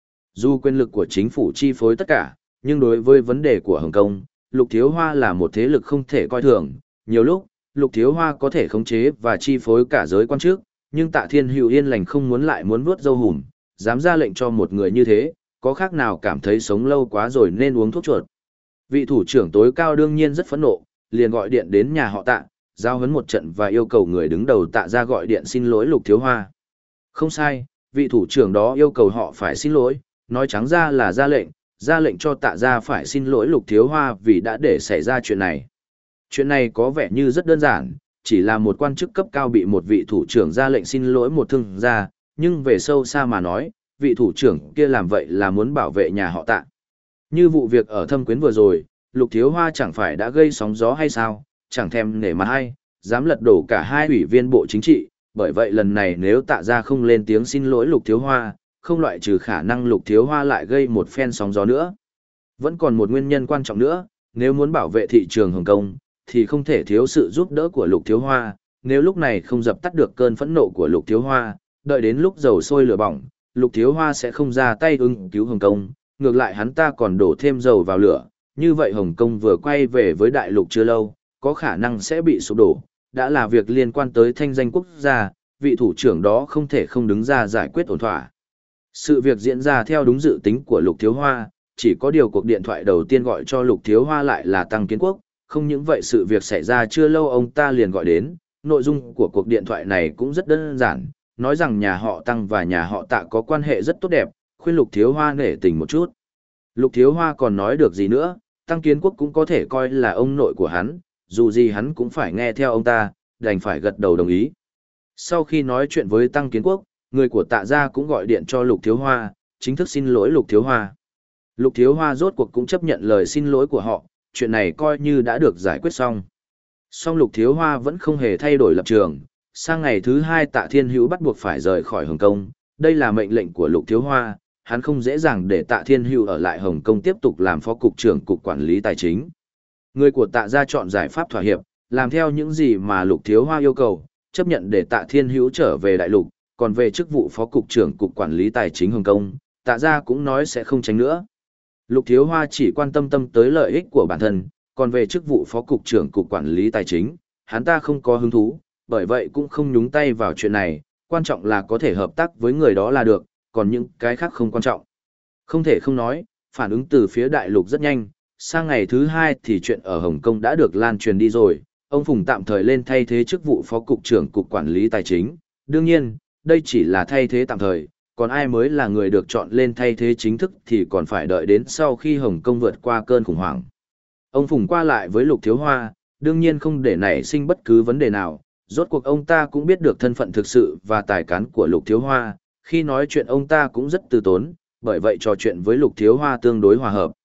Dù quyền lực của chính phủ chi phối tất cả, nhưng đối với vấn đề của Hồng Kông, Lục Thiếu Hoa là một thế lực không thể coi thường. Nhiều lúc, Lục Thiếu Hoa có thể khống chế và chi phối cả giới quan chức, nhưng Tạ Thiên Hữu yên lành không muốn lại muốn vuốt râu hùm, dám ra lệnh cho một người như thế, có khác nào cảm thấy sống lâu quá rồi nên uống thuốc chuột. Vị thủ trưởng tối cao đương nhiên rất phẫn nộ, liền gọi điện đến nhà họ Tạ, giao huấn một trận và yêu cầu người đứng đầu Tạ ra gọi điện xin lỗi Lục Thiếu Hoa. Không sai, vị thủ trưởng đó yêu cầu họ phải xin lỗi, nói trắng ra là ra lệnh, ra lệnh cho Tạ ra phải xin lỗi Lục Thiếu Hoa vì đã để xảy ra chuyện này. Chuyện này có vẻ như rất đơn giản, chỉ là một quan chức cấp cao bị một vị thủ trưởng ra lệnh xin lỗi một thương gia, nhưng về sâu xa mà nói, vị thủ trưởng kia làm vậy là muốn bảo vệ nhà họ Tạ. Như vụ việc ở Thâm Quyến vừa rồi, Lục Thiếu Hoa chẳng phải đã gây sóng gió hay sao, chẳng thèm nể mặt hay, dám lật đổ cả hai ủy viên bộ chính trị, bởi vậy lần này nếu Tạ ra không lên tiếng xin lỗi Lục Thiếu Hoa, không loại trừ khả năng Lục Thiếu Hoa lại gây một phen sóng gió nữa. Vẫn còn một nguyên nhân quan trọng nữa, nếu muốn bảo vệ thị trường Hồng Kông, thì không thể thiếu sự giúp đỡ của Lục Thiếu Hoa, nếu lúc này không dập tắt được cơn phẫn nộ của Lục Thiếu Hoa, đợi đến lúc dầu sôi lửa bỏng, Lục Thiếu Hoa sẽ không ra tay ứng cứu Hồng Kông, ngược lại hắn ta còn đổ thêm dầu vào lửa, như vậy Hồng Kông vừa quay về với đại lục chưa lâu, có khả năng sẽ bị sụp đổ, đã là việc liên quan tới thanh danh quốc gia, vị thủ trưởng đó không thể không đứng ra giải quyết ổn thỏa. Sự việc diễn ra theo đúng dự tính của Lục Thiếu Hoa, chỉ có điều cuộc điện thoại đầu tiên gọi cho Lục Thiếu Hoa lại là Tăng Kiến Quốc, không những vậy sự việc xảy ra chưa lâu ông ta liền gọi đến, nội dung của cuộc điện thoại này cũng rất đơn giản, nói rằng nhà họ Tăng và nhà họ Tạ có quan hệ rất tốt đẹp, khuyên Lục Thiếu Hoa nể tình một chút. Lục Thiếu Hoa còn nói được gì nữa, Tăng Kiến Quốc cũng có thể coi là ông nội của hắn, dù gì hắn cũng phải nghe theo ông ta, đành phải gật đầu đồng ý. Sau khi nói chuyện với Tăng Kiến Quốc, người của Tạ gia cũng gọi điện cho Lục Thiếu Hoa, chính thức xin lỗi Lục Thiếu Hoa. Lục Thiếu Hoa rốt cuộc cũng chấp nhận lời xin lỗi của họ, chuyện này coi như đã được giải quyết xong. Song Lục Thiếu Hoa vẫn không hề thay đổi lập trường, sang ngày thứ hai Tạ Thiên Hữu bắt buộc phải rời khỏi Hồng Kông, đây là mệnh lệnh của Lục Thiếu Hoa, hắn không dễ dàng để Tạ Thiên Hữu ở lại Hồng Kông tiếp tục làm phó cục trưởng cục quản lý tài chính. Người của Tạ gia chọn giải pháp thỏa hiệp, làm theo những gì mà Lục Thiếu Hoa yêu cầu, chấp nhận để Tạ Thiên Hữu trở về đại lục, còn về chức vụ phó cục trưởng cục quản lý tài chính Hồng Kông, Tạ gia cũng nói sẽ không tránh nữa. Lục Thiếu Hoa chỉ quan tâm tâm tới lợi ích của bản thân, còn về chức vụ phó cục trưởng cục quản lý tài chính, hắn ta không có hứng thú, bởi vậy cũng không nhúng tay vào chuyện này, quan trọng là có thể hợp tác với người đó là được, còn những cái khác không quan trọng. Không thể không nói, phản ứng từ phía đại lục rất nhanh, sang ngày thứ hai thì chuyện ở Hồng Kông đã được lan truyền đi rồi, ông Phùng tạm thời lên thay thế chức vụ phó cục trưởng cục quản lý tài chính, đương nhiên, đây chỉ là thay thế tạm thời, còn ai mới là người được chọn lên thay thế chính thức thì còn phải đợi đến sau khi Hồng Kông vượt qua cơn khủng hoảng. Ông Phùng qua lại với Lục Thiếu Hoa, đương nhiên không để nảy sinh bất cứ vấn đề nào, rốt cuộc ông ta cũng biết được thân phận thực sự và tài cán của Lục Thiếu Hoa, khi nói chuyện ông ta cũng rất từ tốn, bởi vậy trò chuyện với Lục Thiếu Hoa tương đối hòa hợp.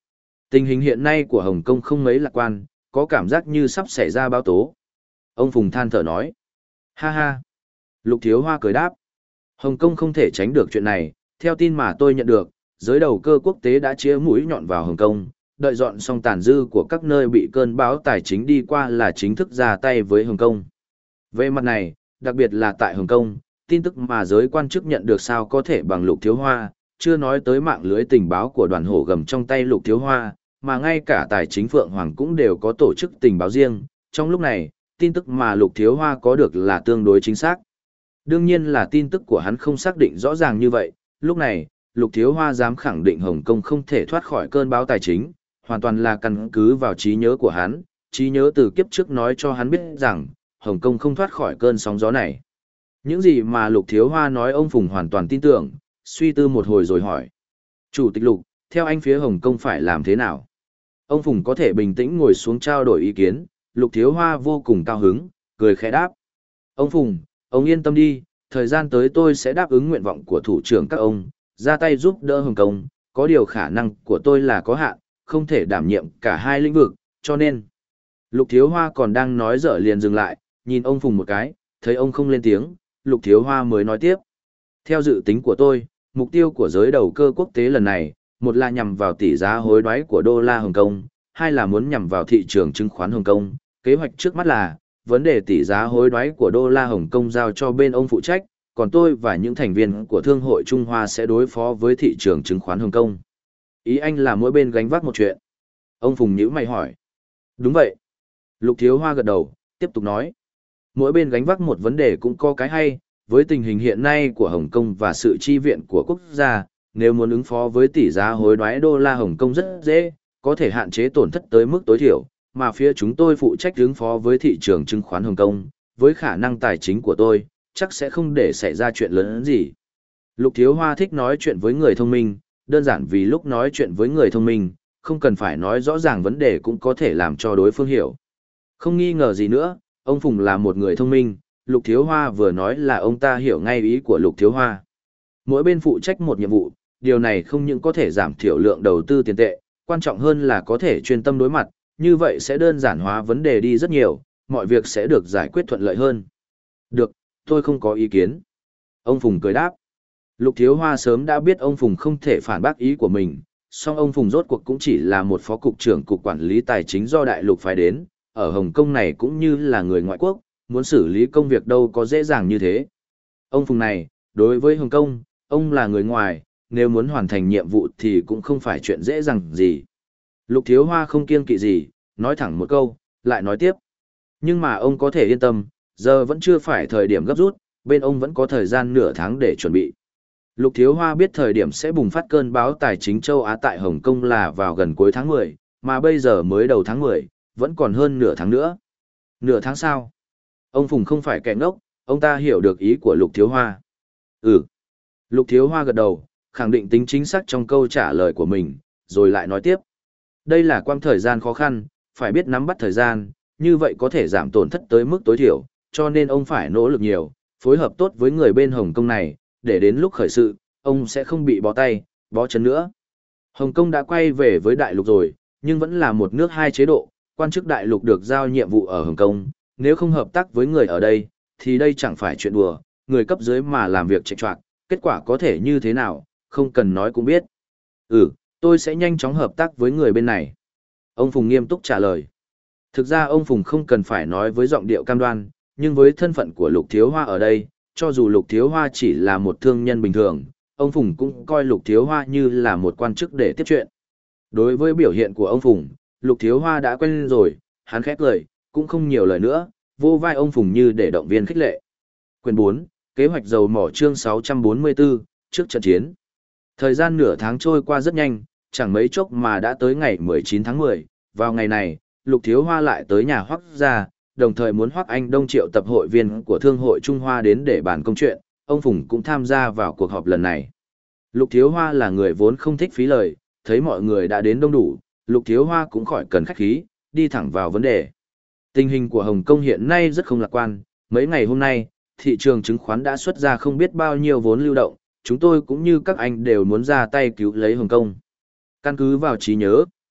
Tình hình hiện nay của Hồng Kông không mấy lạc quan, có cảm giác như sắp xảy ra báo tố. Ông Phùng than thở nói. Ha ha. Lục Thiếu Hoa cười đáp. Hồng Kông không thể tránh được chuyện này, theo tin mà tôi nhận được, giới đầu cơ quốc tế đã chĩa mũi nhọn vào Hồng Kông, đợi dọn xong tàn dư của các nơi bị cơn bão tài chính đi qua là chính thức ra tay với Hồng Kông. Về mặt này, đặc biệt là tại Hồng Kông, tin tức mà giới quan chức nhận được sao có thể bằng Lục Thiếu Hoa, chưa nói tới mạng lưới tình báo của đoàn hổ gầm trong tay Lục Thiếu Hoa, mà ngay cả tài chính Phượng Hoàng cũng đều có tổ chức tình báo riêng. Trong lúc này, tin tức mà Lục Thiếu Hoa có được là tương đối chính xác. Đương nhiên là tin tức của hắn không xác định rõ ràng như vậy, lúc này, Lục Thiếu Hoa dám khẳng định Hồng Kông không thể thoát khỏi cơn bão tài chính, hoàn toàn là căn cứ vào trí nhớ của hắn, trí nhớ từ kiếp trước nói cho hắn biết rằng, Hồng Kông không thoát khỏi cơn sóng gió này. Những gì mà Lục Thiếu Hoa nói ông Phùng hoàn toàn tin tưởng, suy tư một hồi rồi hỏi. Chủ tịch Lục, theo anh phía Hồng Kông phải làm thế nào? Ông Phùng có thể bình tĩnh ngồi xuống trao đổi ý kiến, Lục Thiếu Hoa vô cùng cao hứng, cười khẽ đáp. Ông Phùng, ông yên tâm đi, thời gian tới tôi sẽ đáp ứng nguyện vọng của thủ trưởng các ông, ra tay giúp đỡ Hồng Kông, có điều khả năng của tôi là có hạn, không thể đảm nhiệm cả hai lĩnh vực, cho nên. Lục Thiếu Hoa còn đang nói dở liền dừng lại, nhìn ông Phùng một cái, thấy ông không lên tiếng, Lục Thiếu Hoa mới nói tiếp. Theo dự tính của tôi, mục tiêu của giới đầu cơ quốc tế lần này, một là nhằm vào tỷ giá hối đoái của đô la Hồng Kông, hai là muốn nhằm vào thị trường chứng khoán Hồng Kông. Kế hoạch trước mắt là, vấn đề tỷ giá hối đoái của đô la Hồng Kông giao cho bên ông phụ trách, còn tôi và những thành viên của Thương hội Trung Hoa sẽ đối phó với thị trường chứng khoán Hồng Kông. Ý anh là mỗi bên gánh vác một chuyện. Ông Phùng nhíu mày hỏi. Đúng vậy. Lục Thiếu Hoa gật đầu, tiếp tục nói. Mỗi bên gánh vác một vấn đề cũng có cái hay, với tình hình hiện nay của Hồng Kông và sự chi viện của quốc gia, nếu muốn ứng phó với tỷ giá hối đoái đô la Hồng Kông rất dễ, có thể hạn chế tổn thất tới mức tối thiểu, mà phía chúng tôi phụ trách ứng phó với thị trường chứng khoán Hồng Kông, với khả năng tài chính của tôi, chắc sẽ không để xảy ra chuyện lớn hơn gì. Lục Thiếu Hoa thích nói chuyện với người thông minh, đơn giản vì lúc nói chuyện với người thông minh, không cần phải nói rõ ràng vấn đề cũng có thể làm cho đối phương hiểu. Không nghi ngờ gì nữa, ông Phùng là một người thông minh, Lục Thiếu Hoa vừa nói là ông ta hiểu ngay ý của Lục Thiếu Hoa. Mỗi bên phụ trách một nhiệm vụ, điều này không những có thể giảm thiểu lượng đầu tư tiền tệ, quan trọng hơn là có thể chuyên tâm đối mặt, như vậy sẽ đơn giản hóa vấn đề đi rất nhiều, mọi việc sẽ được giải quyết thuận lợi hơn. Được, tôi không có ý kiến. Ông Phùng cười đáp. Lục Thiếu Hoa sớm đã biết ông Phùng không thể phản bác ý của mình, song ông Phùng rốt cuộc cũng chỉ là một phó cục trưởng cục quản lý tài chính do đại lục phái đến, ở Hồng Kông này cũng như là người ngoại quốc, muốn xử lý công việc đâu có dễ dàng như thế. Ông Phùng này, đối với Hồng Kông, ông là người ngoài, nếu muốn hoàn thành nhiệm vụ thì cũng không phải chuyện dễ dàng gì. Lục Thiếu Hoa không kiêng kỵ gì, nói thẳng một câu, lại nói tiếp. Nhưng mà ông có thể yên tâm, giờ vẫn chưa phải thời điểm gấp rút, bên ông vẫn có thời gian nửa tháng để chuẩn bị. Lục Thiếu Hoa biết thời điểm sẽ bùng phát cơn bão tài chính châu Á tại Hồng Kông là vào gần cuối tháng mười, mà bây giờ mới đầu tháng mười, vẫn còn hơn nửa tháng nữa. Nửa tháng sau? Ông Phùng không phải kẻ ngốc, ông ta hiểu được ý của Lục Thiếu Hoa. Ừ. Lục Thiếu Hoa gật đầu, khẳng định tính chính xác trong câu trả lời của mình, rồi lại nói tiếp. Đây là quãng thời gian khó khăn, phải biết nắm bắt thời gian, như vậy có thể giảm tổn thất tới mức tối thiểu, cho nên ông phải nỗ lực nhiều, phối hợp tốt với người bên Hồng Kông này, để đến lúc khởi sự, ông sẽ không bị bó tay, bó chân nữa. Hồng Kông đã quay về với đại lục rồi, nhưng vẫn là một nước hai chế độ, quan chức đại lục được giao nhiệm vụ ở Hồng Kông, nếu không hợp tác với người ở đây, thì đây chẳng phải chuyện đùa, người cấp dưới mà làm việc chệch choạc, kết quả có thể như thế nào, không cần nói cũng biết. Ừ, tôi sẽ nhanh chóng hợp tác với người bên này. Ông Phùng nghiêm túc trả lời. Thực ra ông Phùng không cần phải nói với giọng điệu cam đoan, nhưng với thân phận của Lục Thiếu Hoa ở đây, cho dù Lục Thiếu Hoa chỉ là một thương nhân bình thường, ông Phùng cũng coi Lục Thiếu Hoa như là một quan chức để tiếp chuyện. Đối với biểu hiện của ông Phùng, Lục Thiếu Hoa đã quen rồi, hắn khẽ cười, cũng không nhiều lời nữa, vô vai ông Phùng như để động viên khích lệ. Quyền bốn, kế hoạch dầu mỏ chương sáu trăm bốn mươi tư, trước trận chiến. Thời gian nửa tháng trôi qua rất nhanh, chẳng mấy chốc mà đã tới ngày mười chín tháng mười, vào ngày này, Lục Thiếu Hoa lại tới nhà Hoắc gia, đồng thời muốn Hoắc Anh Đông triệu tập hội viên của Thương hội Trung Hoa đến để bàn công chuyện, ông Phùng cũng tham gia vào cuộc họp lần này. Lục Thiếu Hoa là người vốn không thích phí lời, thấy mọi người đã đến đông đủ, Lục Thiếu Hoa cũng khỏi cần khách khí, đi thẳng vào vấn đề. Tình hình của Hồng Kông hiện nay rất không lạc quan, mấy ngày hôm nay, thị trường chứng khoán đã xuất ra không biết bao nhiêu vốn lưu động, chúng tôi cũng như các anh đều muốn ra tay cứu lấy Hồng Kông. Căn cứ vào trí nhớ,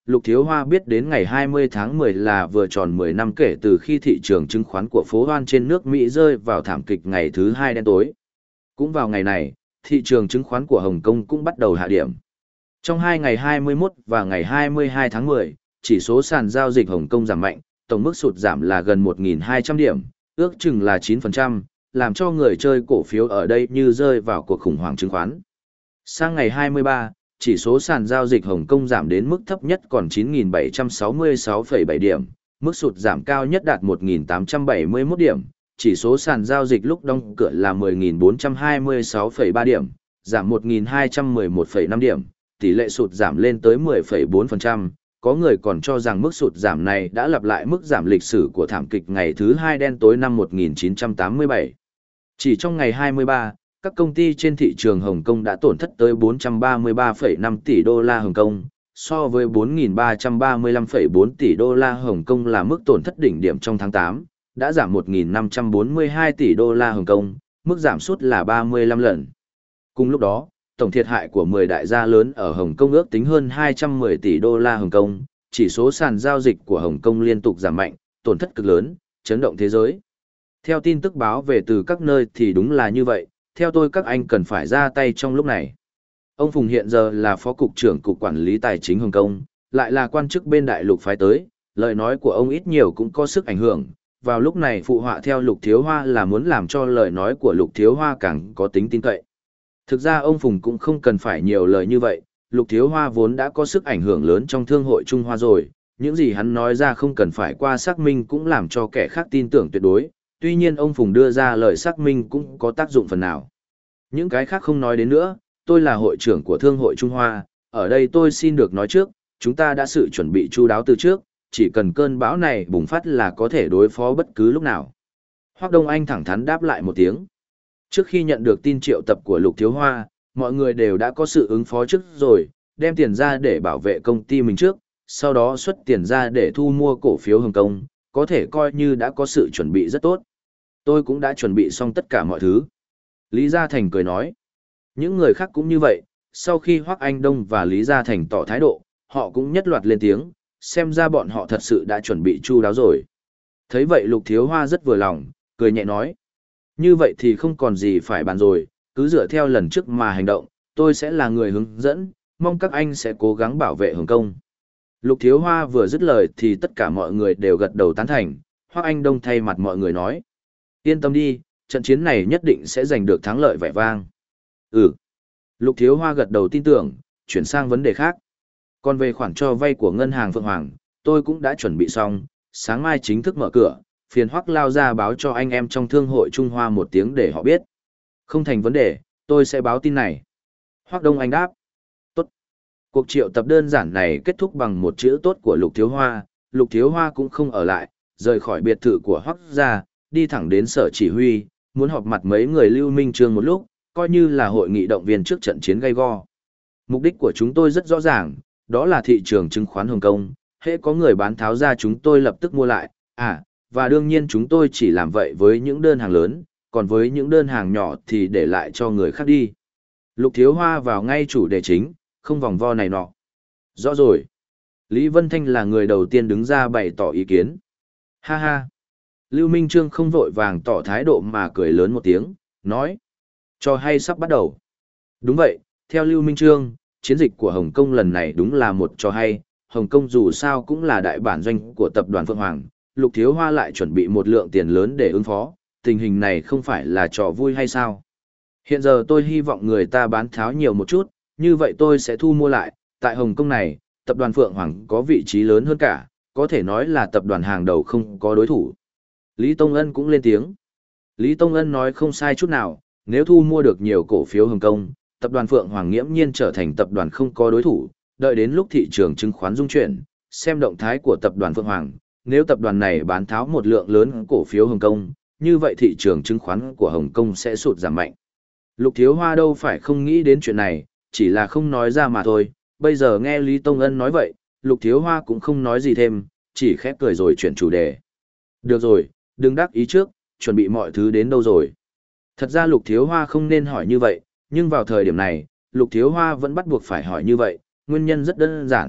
Lục Thiếu Hoa biết đến ngày hai mươi tháng mười là vừa tròn mười năm kể từ khi thị trường chứng khoán của phố Hoan trên nước Mỹ rơi vào thảm kịch ngày thứ hai đen tối. Cũng vào ngày này, thị trường chứng khoán của Hồng Kông cũng bắt đầu hạ điểm. Trong hai ngày hai mươi mốt và ngày hai mươi hai tháng mười, chỉ số sàn giao dịch Hồng Kông giảm mạnh, tổng mức sụt giảm là gần một nghìn hai trăm điểm, ước chừng là chín phần trăm, làm cho người chơi cổ phiếu ở đây như rơi vào cuộc khủng hoảng chứng khoán. Sang ngày hai mươi ba, chỉ số sàn giao dịch Hồng Kông giảm đến mức thấp nhất còn chín nghìn bảy trăm sáu mươi sáu phẩy bảy điểm, mức sụt giảm cao nhất đạt một nghìn tám trăm bảy mươi mốt điểm, chỉ số sàn giao dịch lúc đóng cửa là mười nghìn bốn trăm hai mươi sáu phẩy ba điểm, giảm một nghìn hai trăm mười một phẩy năm điểm, tỷ lệ sụt giảm lên tới mười phẩy bốn phần trăm. Có người còn cho rằng mức sụt giảm này đã lặp lại mức giảm lịch sử của thảm kịch ngày thứ hai đen tối năm một nghìn chín trăm tám mươi bảy. Chỉ trong ngày hai mươi ba, các công ty trên thị trường Hồng Kông đã tổn thất tới bốn trăm ba mươi ba phẩy năm tỷ đô la Hồng Kông, so với bốn nghìn ba trăm ba mươi lăm phẩy bốn tỷ đô la Hồng Kông là mức tổn thất đỉnh điểm trong tháng tám, đã giảm một nghìn năm trăm bốn mươi hai tỷ đô la Hồng Kông, mức giảm sút là ba mươi lăm lần. Cùng lúc đó, tổng thiệt hại của mười đại gia lớn ở Hồng Kông ước tính hơn hai trăm mười tỷ đô la Hồng Kông, chỉ số sàn giao dịch của Hồng Kông liên tục giảm mạnh, tổn thất cực lớn, chấn động thế giới. Theo tin tức báo về từ các nơi thì đúng là như vậy, theo tôi các anh cần phải ra tay trong lúc này. Ông Phùng hiện giờ là Phó Cục trưởng Cục Quản lý Tài chính Hồng Kông, lại là quan chức bên đại lục phái tới, lời nói của ông ít nhiều cũng có sức ảnh hưởng. Vào lúc này phụ họa theo Lục Thiếu Hoa là muốn làm cho lời nói của Lục Thiếu Hoa càng có tính tin cậy. Thực ra ông Phùng cũng không cần phải nhiều lời như vậy, Lục Thiếu Hoa vốn đã có sức ảnh hưởng lớn trong thương hội Trung Hoa rồi, những gì hắn nói ra không cần phải qua xác minh cũng làm cho kẻ khác tin tưởng tuyệt đối, tuy nhiên ông Phùng đưa ra lời xác minh cũng có tác dụng phần nào. Những cái khác không nói đến nữa, tôi là hội trưởng của thương hội Trung Hoa, ở đây tôi xin được nói trước, chúng ta đã sự chuẩn bị chu đáo từ trước, chỉ cần cơn bão này bùng phát là có thể đối phó bất cứ lúc nào. Hoắc Đông Anh thẳng thắn đáp lại một tiếng. Trước khi nhận được tin triệu tập của Lục Thiếu Hoa, mọi người đều đã có sự ứng phó trước rồi, đem tiền ra để bảo vệ công ty mình trước, sau đó xuất tiền ra để thu mua cổ phiếu Hồng Kông, có thể coi như đã có sự chuẩn bị rất tốt. Tôi cũng đã chuẩn bị xong tất cả mọi thứ. Lý Gia Thành cười nói. Những người khác cũng như vậy, sau khi Hoắc Anh Đông và Lý Gia Thành tỏ thái độ, họ cũng nhất loạt lên tiếng, xem ra bọn họ thật sự đã chuẩn bị chu đáo rồi. Thấy vậy Lục Thiếu Hoa rất vừa lòng, cười nhẹ nói. Như vậy thì không còn gì phải bàn rồi, cứ dựa theo lần trước mà hành động, tôi sẽ là người hướng dẫn, mong các anh sẽ cố gắng bảo vệ Hồng Kông. Lục Thiếu Hoa vừa dứt lời thì tất cả mọi người đều gật đầu tán thành, Hoắc Anh Đông thay mặt mọi người nói. Yên tâm đi, trận chiến này nhất định sẽ giành được thắng lợi vẻ vang. Ừ. Lục Thiếu Hoa gật đầu tin tưởng, chuyển sang vấn đề khác. Còn về khoản cho vay của ngân hàng Phượng Hoàng, tôi cũng đã chuẩn bị xong, sáng mai chính thức mở cửa, phiền Hoắc lao ra báo cho anh em trong thương hội Trung Hoa một tiếng để họ biết. Không thành vấn đề, tôi sẽ báo tin này. Hoắc Đông Anh đáp. Tốt. Cuộc triệu tập đơn giản này kết thúc bằng một chữ tốt của Lục Thiếu Hoa, Lục Thiếu Hoa cũng không ở lại, rời khỏi biệt thự của Hoắc gia, đi thẳng đến sở chỉ huy, muốn họp mặt mấy người Lưu Minh Trương một lúc, coi như là hội nghị động viên trước trận chiến gay go. Mục đích của chúng tôi rất rõ ràng, đó là thị trường chứng khoán Hồng Kông, hễ có người bán tháo ra chúng tôi lập tức mua lại, à, và đương nhiên chúng tôi chỉ làm vậy với những đơn hàng lớn, còn với những đơn hàng nhỏ thì để lại cho người khác đi. Lục Thiếu Hoa vào ngay chủ đề chính, không vòng vo này nọ. Rõ rồi. Lý Vân Thanh là người đầu tiên đứng ra bày tỏ ý kiến. Ha ha. Lưu Minh Trương không vội vàng tỏ thái độ mà cười lớn một tiếng, nói. Trò hay sắp bắt đầu. Đúng vậy, theo Lưu Minh Trương, chiến dịch của Hồng Kông lần này đúng là một trò hay. Hồng Kông dù sao cũng là đại bản doanh của tập đoàn Phượng Hoàng, Lục Thiếu Hoa lại chuẩn bị một lượng tiền lớn để ứng phó, tình hình này không phải là trò vui hay sao? Hiện giờ tôi hy vọng người ta bán tháo nhiều một chút, như vậy tôi sẽ thu mua lại, tại Hồng Kông này, tập đoàn Phượng Hoàng có vị trí lớn hơn cả, có thể nói là tập đoàn hàng đầu không có đối thủ. Lý Tông Ân cũng lên tiếng. Lý Tông Ân nói không sai chút nào, nếu thu mua được nhiều cổ phiếu Hồng Kông, tập đoàn Phượng Hoàng nghiễm nhiên trở thành tập đoàn không có đối thủ, đợi đến lúc thị trường chứng khoán rung chuyển, xem động thái của tập đoàn Phượng Hoàng, nếu tập đoàn này bán tháo một lượng lớn cổ phiếu Hồng Kông, như vậy thị trường chứng khoán của Hồng Kông sẽ sụt giảm mạnh. Lục Thiếu Hoa đâu phải không nghĩ đến chuyện này, chỉ là không nói ra mà thôi, bây giờ nghe Lý Tông Ân nói vậy, Lục Thiếu Hoa cũng không nói gì thêm, chỉ khép cười rồi chuyển chủ đề. Được rồi, đừng đắc ý trước, chuẩn bị mọi thứ đến đâu rồi. Thật ra Lục Thiếu Hoa không nên hỏi như vậy, nhưng vào thời điểm này, Lục Thiếu Hoa vẫn bắt buộc phải hỏi như vậy, nguyên nhân rất đơn giản,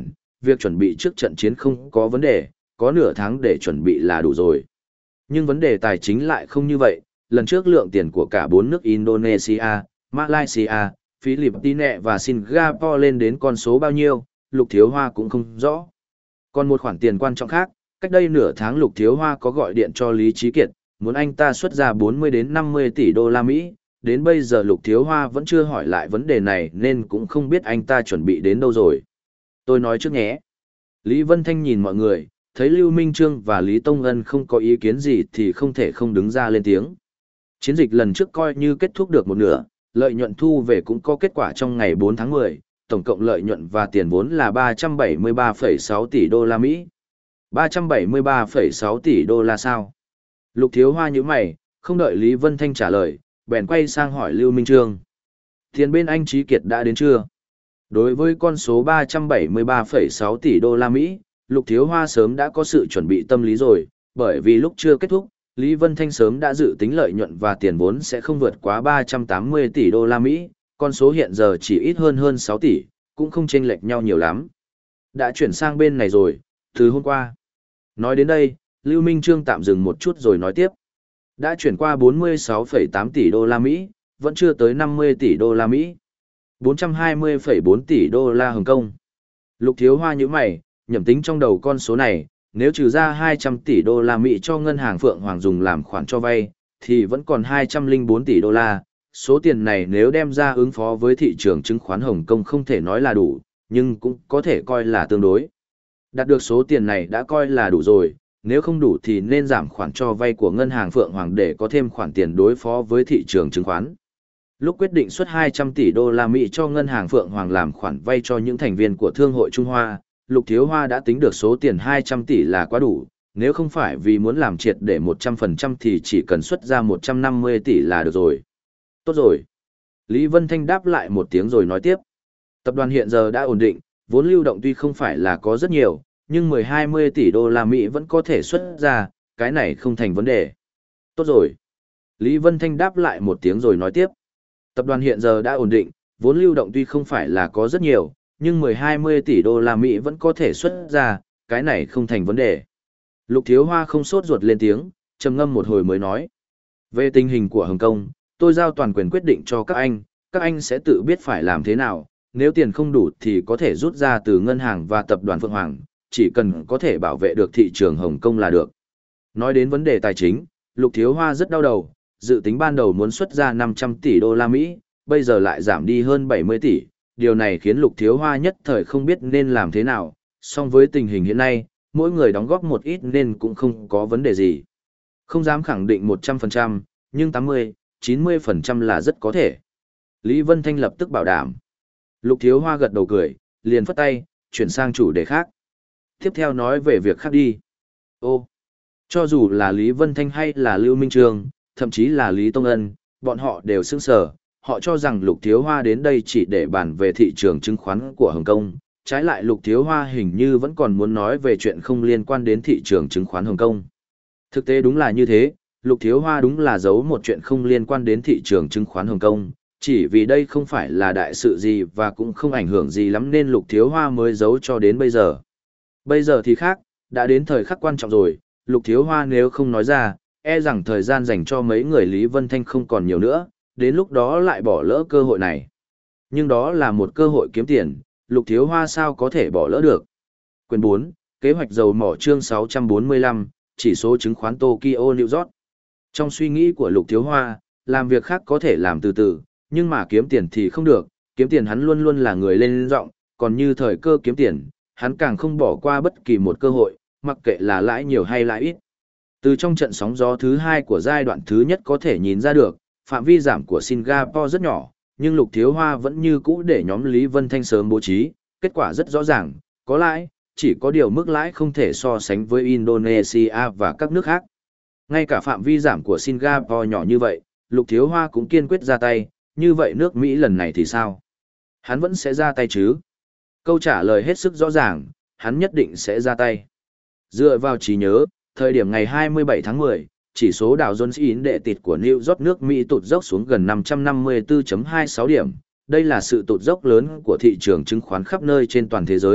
việc chuẩn bị trước trận chiến không có vấn đề, có nửa tháng để chuẩn bị là đủ rồi. Nhưng vấn đề tài chính lại không như vậy, lần trước lượng tiền của cả bốn nước Indonesia, Malaysia, Philippines và Singapore lên đến con số bao nhiêu, Lục Thiếu Hoa cũng không rõ. Còn một khoản tiền quan trọng khác, cách đây nửa tháng Lục Thiếu Hoa có gọi điện cho Lý Chí Kiệt, muốn anh ta xuất ra bốn mươi đến năm mươi tỷ đô la Mỹ, đến bây giờ Lục Thiếu Hoa vẫn chưa hỏi lại vấn đề này nên cũng không biết anh ta chuẩn bị đến đâu rồi. Tôi nói trước nhé. Lý Vân Thanh nhìn mọi người, thấy Lưu Minh Trương và Lý Tông Ân không có ý kiến gì thì không thể không đứng ra lên tiếng. Chiến dịch lần trước coi như kết thúc được một nửa, lợi nhuận thu về cũng có kết quả trong ngày bốn tháng mười, tổng cộng lợi nhuận và tiền vốn là ba trăm bảy mươi ba phẩy sáu tỷ đô la Mỹ. ba trăm bảy mươi ba phẩy sáu tỷ đô la sao? Lục Thiếu Hoa nhíu mày, không đợi Lý Vân Thanh trả lời, bèn quay sang hỏi Lưu Minh Trương. Tiền bên anh Chí Kiệt đã đến chưa? Đối với con số ba trăm bảy mươi ba phẩy sáu tỷ đô la Mỹ, Lục Thiếu Hoa sớm đã có sự chuẩn bị tâm lý rồi, bởi vì lúc chưa kết thúc, Lý Vân Thanh sớm đã dự tính lợi nhuận và tiền vốn sẽ không vượt quá ba trăm tám mươi tỷ đô la Mỹ, con số hiện giờ chỉ ít hơn hơn sáu tỷ, cũng không chênh lệch nhau nhiều lắm. Đã chuyển sang bên này rồi, từ hôm qua. Nói đến đây, Lưu Minh Trương tạm dừng một chút rồi nói tiếp. Đã chuyển qua bốn mươi sáu phẩy tám tỷ đô la Mỹ, vẫn chưa tới năm mươi tỷ đô la Mỹ. bốn trăm hai mươi phẩy bốn tỷ đô la Hồng Kông. Lục Thiếu Hoa như mày, nhẩm tính trong đầu con số này, nếu trừ ra hai trăm tỷ đô la Mỹ cho ngân hàng Phượng Hoàng dùng làm khoản cho vay, thì vẫn còn hai trăm lẻ bốn tỷ đô la. Số tiền này nếu đem ra ứng phó với thị trường chứng khoán Hồng Kông không thể nói là đủ, nhưng cũng có thể coi là tương đối. Đạt được số tiền này đã coi là đủ rồi, nếu không đủ thì nên giảm khoản cho vay của ngân hàng Phượng Hoàng để có thêm khoản tiền đối phó với thị trường chứng khoán. Lúc quyết định xuất hai trăm tỷ đô la Mỹ cho ngân hàng Phượng Hoàng làm khoản vay cho những thành viên của Thương hội Trung Hoa, Lục Thiếu Hoa đã tính được số tiền hai trăm tỷ là quá đủ, nếu không phải vì muốn làm triệt để một trăm phần trăm thì chỉ cần xuất ra một trăm năm mươi tỷ là được rồi. Tốt rồi. Lý Vân Thanh đáp lại một tiếng rồi nói tiếp. Tập đoàn hiện giờ đã ổn định, vốn lưu động tuy không phải là có rất nhiều, nhưng mười hai mươi tỷ đô la Mỹ vẫn có thể xuất ra, cái này không thành vấn đề. Tốt rồi. Lý Vân Thanh đáp lại một tiếng rồi nói tiếp. Tập đoàn hiện giờ đã ổn định, vốn lưu động tuy không phải là có rất nhiều, nhưng mười hai mươi tỷ đô la Mỹ vẫn có thể xuất ra, cái này không thành vấn đề. Lục Thiếu Hoa không sốt ruột lên tiếng, trầm ngâm một hồi mới nói. Về tình hình của Hồng Kông, tôi giao toàn quyền quyết định cho các anh, các anh sẽ tự biết phải làm thế nào, nếu tiền không đủ thì có thể rút ra từ ngân hàng và tập đoàn Phượng Hoàng, chỉ cần có thể bảo vệ được thị trường Hồng Kông là được. Nói đến vấn đề tài chính, Lục Thiếu Hoa rất đau đầu, dự tính ban đầu muốn xuất ra năm trăm tỷ đô la Mỹ, bây giờ lại giảm đi hơn bảy mươi tỷ, điều này khiến Lục Thiếu Hoa nhất thời không biết nên làm thế nào, song với tình hình hiện nay, mỗi người đóng góp một ít nên cũng không có vấn đề gì. Không dám khẳng định một trăm phần trăm, nhưng tám mươi, chín mươi phần trăm là rất có thể. Lý Vân Thanh lập tức bảo đảm. Lục Thiếu Hoa gật đầu cười, liền phất tay, chuyển sang chủ đề khác. Tiếp theo nói về việc khác đi. Ô, cho dù là Lý Vân Thanh hay là Lưu Minh Trương, thậm chí là Lý Tông Ân, bọn họ đều sững sờ, họ cho rằng Lục Thiếu Hoa đến đây chỉ để bàn về thị trường chứng khoán của Hồng Kông, trái lại Lục Thiếu Hoa hình như vẫn còn muốn nói về chuyện không liên quan đến thị trường chứng khoán Hồng Kông. Thực tế đúng là như thế, Lục Thiếu Hoa đúng là giấu một chuyện không liên quan đến thị trường chứng khoán Hồng Kông, chỉ vì đây không phải là đại sự gì và cũng không ảnh hưởng gì lắm nên Lục Thiếu Hoa mới giấu cho đến bây giờ. Bây giờ thì khác, đã đến thời khắc quan trọng rồi, Lục Thiếu Hoa nếu không nói ra, e rằng thời gian dành cho mấy người Lý Vân Thanh không còn nhiều nữa, đến lúc đó lại bỏ lỡ cơ hội này. Nhưng đó là một cơ hội kiếm tiền, Lục Thiếu Hoa sao có thể bỏ lỡ được. Quyền bốn, Kế hoạch dầu mỏ chương sáu trăm bốn mươi lăm, chỉ số chứng khoán Tokyo New York. Trong suy nghĩ của Lục Thiếu Hoa, làm việc khác có thể làm từ từ, nhưng mà kiếm tiền thì không được, kiếm tiền hắn luôn luôn là người lên giọng, còn như thời cơ kiếm tiền, hắn càng không bỏ qua bất kỳ một cơ hội, mặc kệ là lãi nhiều hay lãi ít. Từ trong trận sóng gió thứ hai của giai đoạn thứ nhất có thể nhìn ra được, phạm vi giảm của Singapore rất nhỏ, nhưng Lục Thiếu Hoa vẫn như cũ để nhóm Lý Vân Thanh sớm bố trí, kết quả rất rõ ràng, có lãi, chỉ có điều mức lãi không thể so sánh với Indonesia và các nước khác. Ngay cả phạm vi giảm của Singapore nhỏ như vậy, Lục Thiếu Hoa cũng kiên quyết ra tay, như vậy nước Mỹ lần này thì sao? Hắn vẫn sẽ ra tay chứ? Câu trả lời hết sức rõ ràng, hắn nhất định sẽ ra tay. Dựa vào trí nhớ, thời điểm ngày hai mươi bảy tháng mười, chỉ số Dow Jones Index của New York nước Mỹ tụt dốc xuống gần năm trăm năm mươi tư phẩy hai sáu điểm. Đây là sự tụt dốc lớn của thị trường chứng khoán khắp nơi trên toàn thế giới,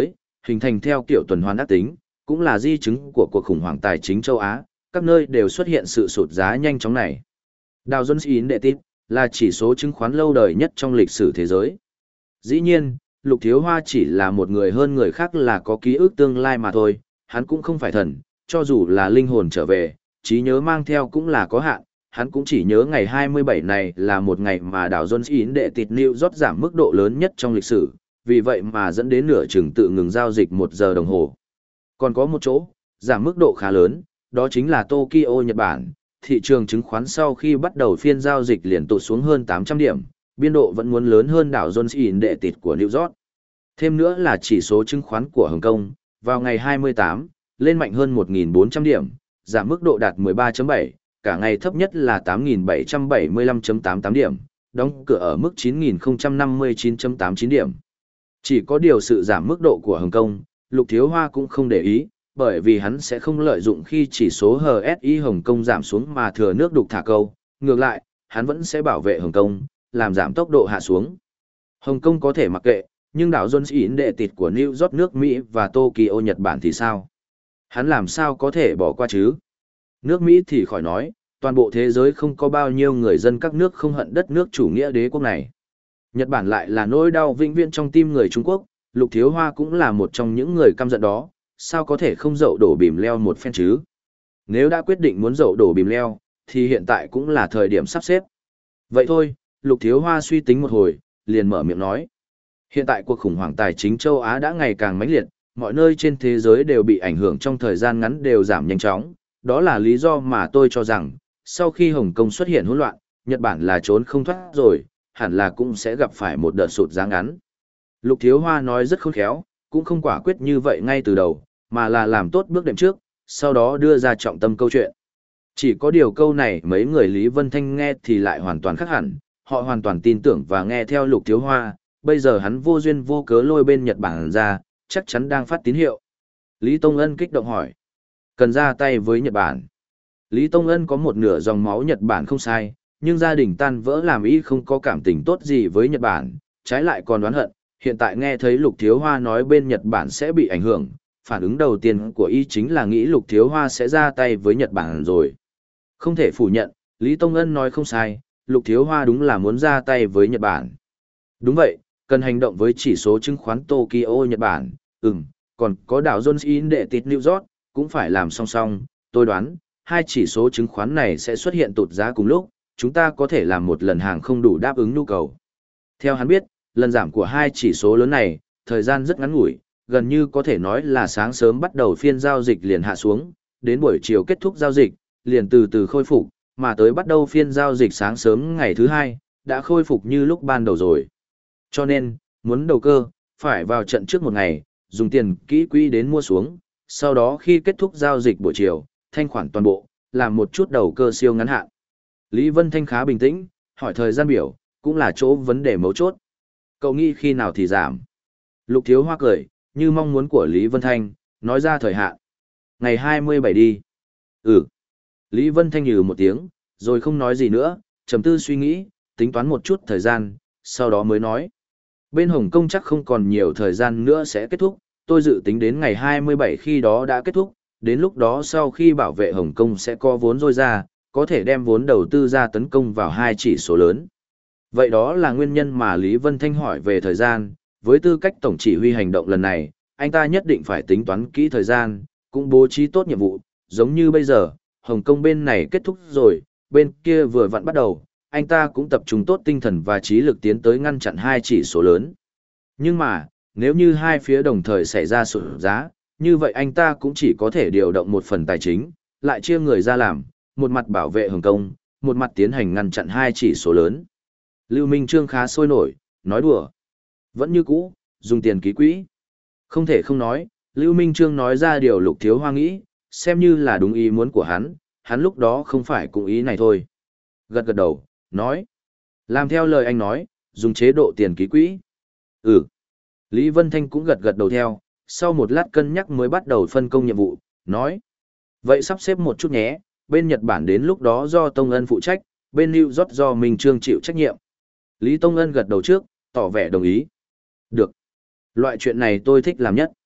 hình thành theo kiểu tuần hoàn ác tính, cũng là di chứng của cuộc khủng hoảng tài chính châu Á, các nơi đều xuất hiện sự sụt giá nhanh chóng này. Dow Jones Index là chỉ số chứng khoán lâu đời nhất trong lịch sử thế giới. Dĩ nhiên, Lục Thiếu Hoa chỉ là một người hơn người khác là có ký ức tương lai mà thôi, hắn cũng không phải thần, cho dù là linh hồn trở về, trí nhớ mang theo cũng là có hạn, hắn cũng chỉ nhớ ngày hai mươi bảy này là một ngày mà Dow Jones Index New York giảm mức độ lớn nhất trong lịch sử, vì vậy mà dẫn đến nửa chừng tự ngừng giao dịch một giờ đồng hồ. Còn có một chỗ, giảm mức độ khá lớn, đó chính là Tokyo, Nhật Bản, thị trường chứng khoán sau khi bắt đầu phiên giao dịch liền tụt xuống hơn tám trăm điểm, biên độ vẫn muốn lớn hơn đảo Jones Index của New York. Thêm nữa là chỉ số chứng khoán của Hồng Kông, vào ngày hai mươi tám, lên mạnh hơn một nghìn bốn trăm điểm, giảm mức độ đạt mười ba chấm bảy, cả ngày thấp nhất là tám nghìn bảy trăm bảy mươi lăm chấm tám tám điểm, đóng cửa ở mức chín nghìn không trăm năm mươi chín chấm tám chín điểm. Chỉ có điều sự giảm mức độ của Hồng Kông, Lục Thiếu Hoa cũng không để ý, bởi vì hắn sẽ không lợi dụng khi chỉ số hát ét i Hồng Kông giảm xuống mà thừa nước đục thả câu, ngược lại, hắn vẫn sẽ bảo vệ Hồng Kông, làm giảm tốc độ hạ xuống. Hồng Kông có thể mặc kệ, nhưng đảo Jones Index của New York nước Mỹ và Tokyo Nhật Bản thì sao? Hắn làm sao có thể bỏ qua chứ? Nước Mỹ thì khỏi nói, toàn bộ thế giới không có bao nhiêu người dân các nước không hận đất nước chủ nghĩa đế quốc này. Nhật Bản lại là nỗi đau vĩnh viễn trong tim người Trung Quốc, Lục Thiếu Hoa cũng là một trong những người căm giận đó, sao có thể không dậu đổ bìm leo một phen chứ? Nếu đã quyết định muốn dậu đổ bìm leo, thì hiện tại cũng là thời điểm sắp xếp. Vậy thôi, Lục Thiếu Hoa suy tính một hồi, liền mở miệng nói. Hiện tại cuộc khủng hoảng tài chính châu Á đã ngày càng mãnh liệt, mọi nơi trên thế giới đều bị ảnh hưởng trong thời gian ngắn đều giảm nhanh chóng. Đó là lý do mà tôi cho rằng, sau khi Hồng Kông xuất hiện hỗn loạn, Nhật Bản là trốn không thoát rồi, hẳn là cũng sẽ gặp phải một đợt sụt giá ngắn. Lục Thiếu Hoa nói rất khôn khéo, cũng không quả quyết như vậy ngay từ đầu, mà là làm tốt bước đệm trước, sau đó đưa ra trọng tâm câu chuyện. Chỉ có điều câu này mấy người Lý Vân Thanh nghe thì lại hoàn toàn khác hẳn, họ hoàn toàn tin tưởng và nghe theo Lục Thiếu Hoa, bây giờ hắn vô duyên vô cớ lôi bên Nhật Bản ra, chắc chắn đang phát tín hiệu. Lý Tông Ân kích động hỏi, cần ra tay với Nhật Bản. Lý Tông Ân có một nửa dòng máu Nhật Bản không sai, nhưng gia đình tan vỡ làm y không có cảm tình tốt gì với Nhật Bản, trái lại còn đoán hận. Hiện tại nghe thấy Lục Thiếu Hoa nói bên Nhật Bản sẽ bị ảnh hưởng, phản ứng đầu tiên của y chính là nghĩ Lục Thiếu Hoa sẽ ra tay với Nhật Bản rồi. Không thể phủ nhận, Lý Tông Ân nói không sai, Lục Thiếu Hoa đúng là muốn ra tay với Nhật Bản. Đúng vậy, cần hành động với chỉ số chứng khoán Tokyo Nhật Bản, ừm, còn có đảo Jones Index New York, cũng phải làm song song, tôi đoán, hai chỉ số chứng khoán này sẽ xuất hiện tụt giá cùng lúc, chúng ta có thể làm một lần hàng không đủ đáp ứng nhu cầu. Theo hắn biết, lần giảm của hai chỉ số lớn này, thời gian rất ngắn ngủi, gần như có thể nói là sáng sớm bắt đầu phiên giao dịch liền hạ xuống, đến buổi chiều kết thúc giao dịch, liền từ từ khôi phục, mà tới bắt đầu phiên giao dịch sáng sớm ngày thứ hai, đã khôi phục như lúc ban đầu rồi. Cho nên, muốn đầu cơ, phải vào trận trước một ngày, dùng tiền kỹ quỹ đến mua xuống, sau đó khi kết thúc giao dịch buổi chiều, thanh khoản toàn bộ, làm một chút đầu cơ siêu ngắn hạn. Lý Vân Thanh khá bình tĩnh, hỏi thời gian biểu, cũng là chỗ vấn đề mấu chốt. Cậu nghĩ khi nào thì giảm? Lục Thiếu Hoa cười, như mong muốn của Lý Vân Thanh, nói ra thời hạn. Ngày hai mươi bảy đi. Ừ. Lý Vân Thanh nhừ một tiếng, rồi không nói gì nữa, trầm tư suy nghĩ, tính toán một chút thời gian, sau đó mới nói. Bên Hồng Kông chắc không còn nhiều thời gian nữa sẽ kết thúc, tôi dự tính đến ngày hai mươi bảy khi đó đã kết thúc, đến lúc đó sau khi bảo vệ Hồng Kông sẽ có vốn dôi ra, có thể đem vốn đầu tư ra tấn công vào hai chỉ số lớn. Vậy đó là nguyên nhân mà Lý Vân Thanh hỏi về thời gian, với tư cách tổng chỉ huy hành động lần này, anh ta nhất định phải tính toán kỹ thời gian, cũng bố trí tốt nhiệm vụ, giống như bây giờ, Hồng Kông bên này kết thúc rồi, bên kia vừa vặn bắt đầu, anh ta cũng tập trung tốt tinh thần và trí lực tiến tới ngăn chặn hai chỉ số lớn. Nhưng mà, nếu như hai phía đồng thời xảy ra sụt giá, như vậy anh ta cũng chỉ có thể điều động một phần tài chính, lại chia người ra làm, một mặt bảo vệ Hồng Kông, một mặt tiến hành ngăn chặn hai chỉ số lớn. Lưu Minh Trương khá sôi nổi, nói đùa. Vẫn như cũ, dùng tiền ký quỹ. Không thể không nói, Lưu Minh Trương nói ra điều Lục Thiếu Hoa nghĩ, xem như là đúng ý muốn của hắn, hắn lúc đó không phải cùng ý này thôi. Gật gật đầu, nói. Làm theo lời anh nói, dùng chế độ tiền ký quỹ. Ừ. Lý Vân Thanh cũng gật gật đầu theo, sau một lát cân nhắc mới bắt đầu phân công nhiệm vụ, nói. Vậy sắp xếp một chút nhé, bên Nhật Bản đến lúc đó do Tông Ân phụ trách, bên New York do Minh Trương chịu trách nhiệm. Lý Tông Ân gật đầu trước, tỏ vẻ đồng ý. Được. Loại chuyện này tôi thích làm nhất.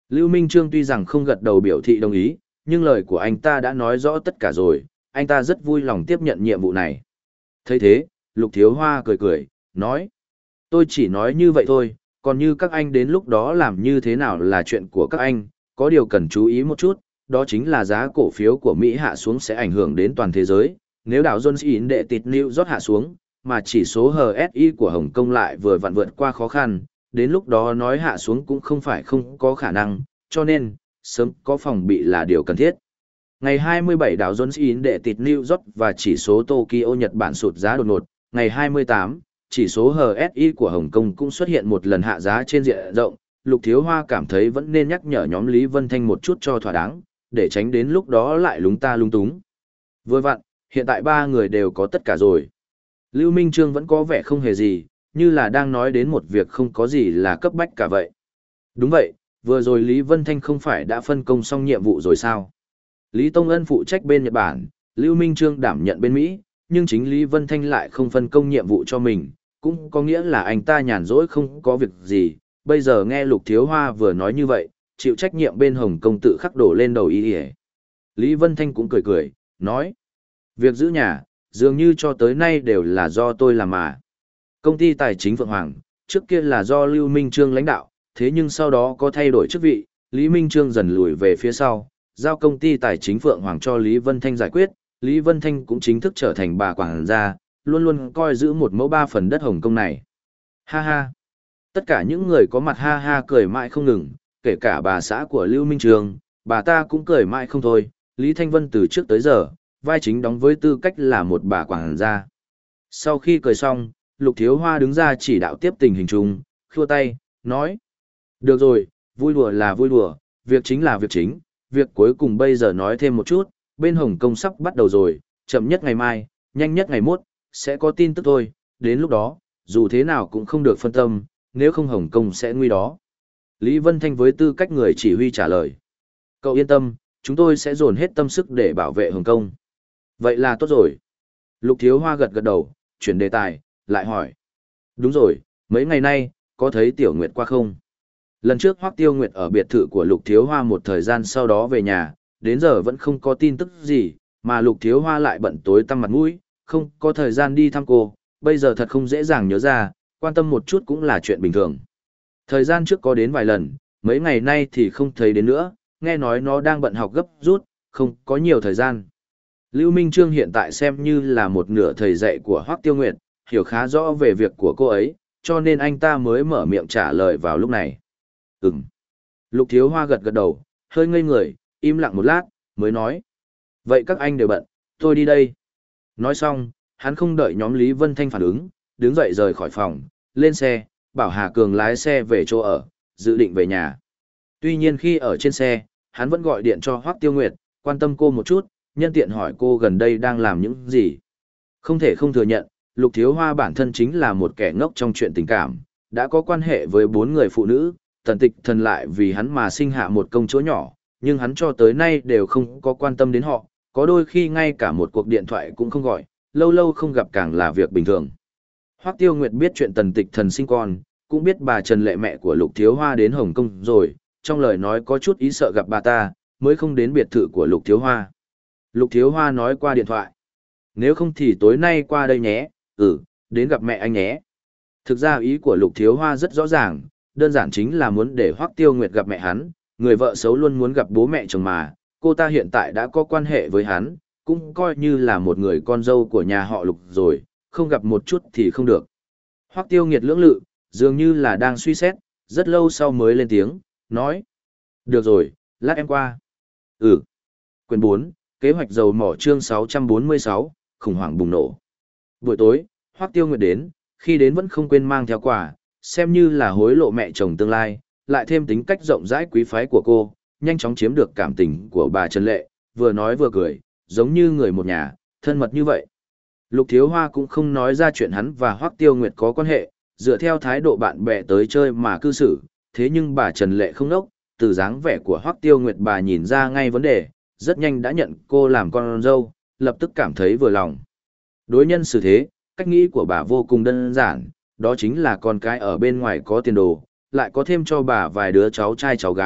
Lưu Minh Trương tuy rằng không gật đầu biểu thị đồng ý, nhưng lời của anh ta đã nói rõ tất cả rồi, anh ta rất vui lòng tiếp nhận nhiệm vụ này. Thấy thế, Lục Thiếu Hoa cười cười, nói. Tôi chỉ nói như vậy thôi, còn như các anh đến lúc đó làm như thế nào là chuyện của các anh, có điều cần chú ý một chút, đó chính là giá cổ phiếu của Mỹ hạ xuống sẽ ảnh hưởng đến toàn thế giới. Nếu đảo Jones In đệ tịt New York hạ xuống, mà chỉ số hát ét i của Hồng Kông lại vừa vặn vượt qua khó khăn, đến lúc đó nói hạ xuống cũng không phải không có khả năng, cho nên, sớm có phòng bị là điều cần thiết. Ngày hai mươi bảy đảo Jones In đệ tịt New York và chỉ số Tokyo Nhật Bản sụt giá đột ngột, ngày hai mươi tám, chỉ số hát ét i của Hồng Kông cũng xuất hiện một lần hạ giá trên diện rộng, Lục Thiếu Hoa cảm thấy vẫn nên nhắc nhở nhóm Lý Vân Thanh một chút cho thỏa đáng, để tránh đến lúc đó lại lúng ta lung túng. Vừa vặn, hiện tại ba người đều có tất cả rồi. Lưu Minh Trương vẫn có vẻ không hề gì, như là đang nói đến một việc không có gì là cấp bách cả vậy. Đúng vậy, vừa rồi Lý Vân Thanh không phải đã phân công xong nhiệm vụ rồi sao? Lý Tông Ân phụ trách bên Nhật Bản, Lưu Minh Trương đảm nhận bên Mỹ, nhưng chính Lý Vân Thanh lại không phân công nhiệm vụ cho mình, cũng có nghĩa là anh ta nhàn rỗi không có việc gì. Bây giờ nghe Lục Thiếu Hoa vừa nói như vậy, chịu trách nhiệm bên Hồng Kông tự khắc đổ lên đầu y y. Lý Vân Thanh cũng cười cười, nói. Việc giữ nhà, dường như cho tới nay đều là do tôi làm mà. Công ty tài chính Phượng Hoàng, trước kia là do Lưu Minh Trương lãnh đạo, thế nhưng sau đó có thay đổi chức vị, Lý Minh Trương dần lùi về phía sau, giao công ty tài chính Phượng Hoàng cho Lý Vân Thanh giải quyết, Lý Vân Thanh cũng chính thức trở thành bà quản gia, luôn luôn coi giữ một mẫu ba phần đất Hồng Kông này. Ha ha! Tất cả những người có mặt ha ha cười mãi không ngừng, kể cả bà xã của Lưu Minh Trương, bà ta cũng cười mãi không thôi, Lý Thanh Vân từ trước tới giờ, vai chính đóng với tư cách là một bà quản gia. Sau khi cười xong, Lục Thiếu Hoa đứng ra chỉ đạo tiếp tình hình chung, khua tay, nói. Được rồi, vui đùa là vui đùa, việc chính là việc chính, việc cuối cùng bây giờ nói thêm một chút, bên Hồng Kông sắp bắt đầu rồi, chậm nhất ngày mai, nhanh nhất ngày mốt, sẽ có tin tức thôi, đến lúc đó, dù thế nào cũng không được phân tâm, nếu không Hồng Kông sẽ nguy đó. Lý Vân Thanh với tư cách người chỉ huy trả lời. Cậu yên tâm, chúng tôi sẽ dồn hết tâm sức để bảo vệ Hồng Kông. Vậy là tốt rồi. Lục Thiếu Hoa gật gật đầu, chuyển đề tài, lại hỏi. Đúng rồi, mấy ngày nay, có thấy Tiểu Nguyệt qua không? Lần trước Hoắc Tiêu Nguyệt ở biệt thự của Lục Thiếu Hoa một thời gian sau đó về nhà, đến giờ vẫn không có tin tức gì, mà Lục Thiếu Hoa lại bận tối tăm mặt mũi, không có thời gian đi thăm cô, bây giờ thật không dễ dàng nhớ ra, quan tâm một chút cũng là chuyện bình thường. Thời gian trước có đến vài lần, mấy ngày nay thì không thấy đến nữa, nghe nói nó đang bận học gấp rút, không có nhiều thời gian. Lưu Minh Trương hiện tại xem như là một nửa thầy dạy của Hoắc Tiêu Nguyệt, hiểu khá rõ về việc của cô ấy, cho nên anh ta mới mở miệng trả lời vào lúc này. Ừm. Lục Thiếu Hoa gật gật đầu, hơi ngây người, im lặng một lát, mới nói. Vậy các anh đều bận, tôi đi đây. Nói xong, hắn không đợi nhóm Lý Vân Thanh phản ứng, đứng dậy rời khỏi phòng, lên xe, bảo Hà Cường lái xe về chỗ ở, dự định về nhà. Tuy nhiên khi ở trên xe, hắn vẫn gọi điện cho Hoắc Tiêu Nguyệt, quan tâm cô một chút, nhân tiện hỏi cô gần đây đang làm những gì. Không thể không thừa nhận, Lục Thiếu Hoa bản thân chính là một kẻ ngốc trong chuyện tình cảm, đã có quan hệ với bốn người phụ nữ, Tần Tịch Thần lại vì hắn mà sinh hạ một công chúa nhỏ, nhưng hắn cho tới nay đều không có quan tâm đến họ, có đôi khi ngay cả một cuộc điện thoại cũng không gọi, lâu lâu không gặp càng là việc bình thường. Hoắc Tiêu Nguyệt biết chuyện Tần Tịch Thần sinh con, cũng biết bà Trần Lệ mẹ của Lục Thiếu Hoa đến Hồng Kông rồi, trong lời nói có chút ý sợ gặp bà ta, mới không đến biệt thự của Lục Thiếu Hoa. Lục Thiếu Hoa nói qua điện thoại. Nếu không thì tối nay qua đây nhé, ừ, đến gặp mẹ anh nhé. Thực ra ý của Lục Thiếu Hoa rất rõ ràng, đơn giản chính là muốn để Hoắc Tiêu Nguyệt gặp mẹ hắn, người vợ xấu luôn muốn gặp bố mẹ chồng mà, cô ta hiện tại đã có quan hệ với hắn, cũng coi như là một người con dâu của nhà họ Lục rồi, không gặp một chút thì không được. Hoắc Tiêu Nguyệt lưỡng lự, dường như là đang suy xét, rất lâu sau mới lên tiếng, nói. Được rồi, lát em qua. Ừ. Quyển bốn, kế hoạch dầu mỏ chương sáu trăm bốn mươi sáu, khủng hoảng bùng nổ. Buổi tối, Hoắc Tiêu Nguyệt đến, khi đến vẫn không quên mang theo quà, xem như là hối lộ mẹ chồng tương lai, lại thêm tính cách rộng rãi quý phái của cô, nhanh chóng chiếm được cảm tình của bà Trần Lệ, vừa nói vừa cười, giống như người một nhà, thân mật như vậy. Lục Thiếu Hoa cũng không nói ra chuyện hắn và Hoắc Tiêu Nguyệt có quan hệ, dựa theo thái độ bạn bè tới chơi mà cư xử, thế nhưng bà Trần Lệ không nốc, từ dáng vẻ của Hoắc Tiêu Nguyệt bà nhìn ra ngay vấn đề, rất nhanh đã nhận cô làm con dâu, lập tức cảm thấy vừa lòng. Đối nhân xử thế, cách nghĩ của bà vô cùng đơn giản, đó chính là con cái ở bên ngoài có tiền đồ, lại có thêm cho bà vài đứa cháu trai cháu gái,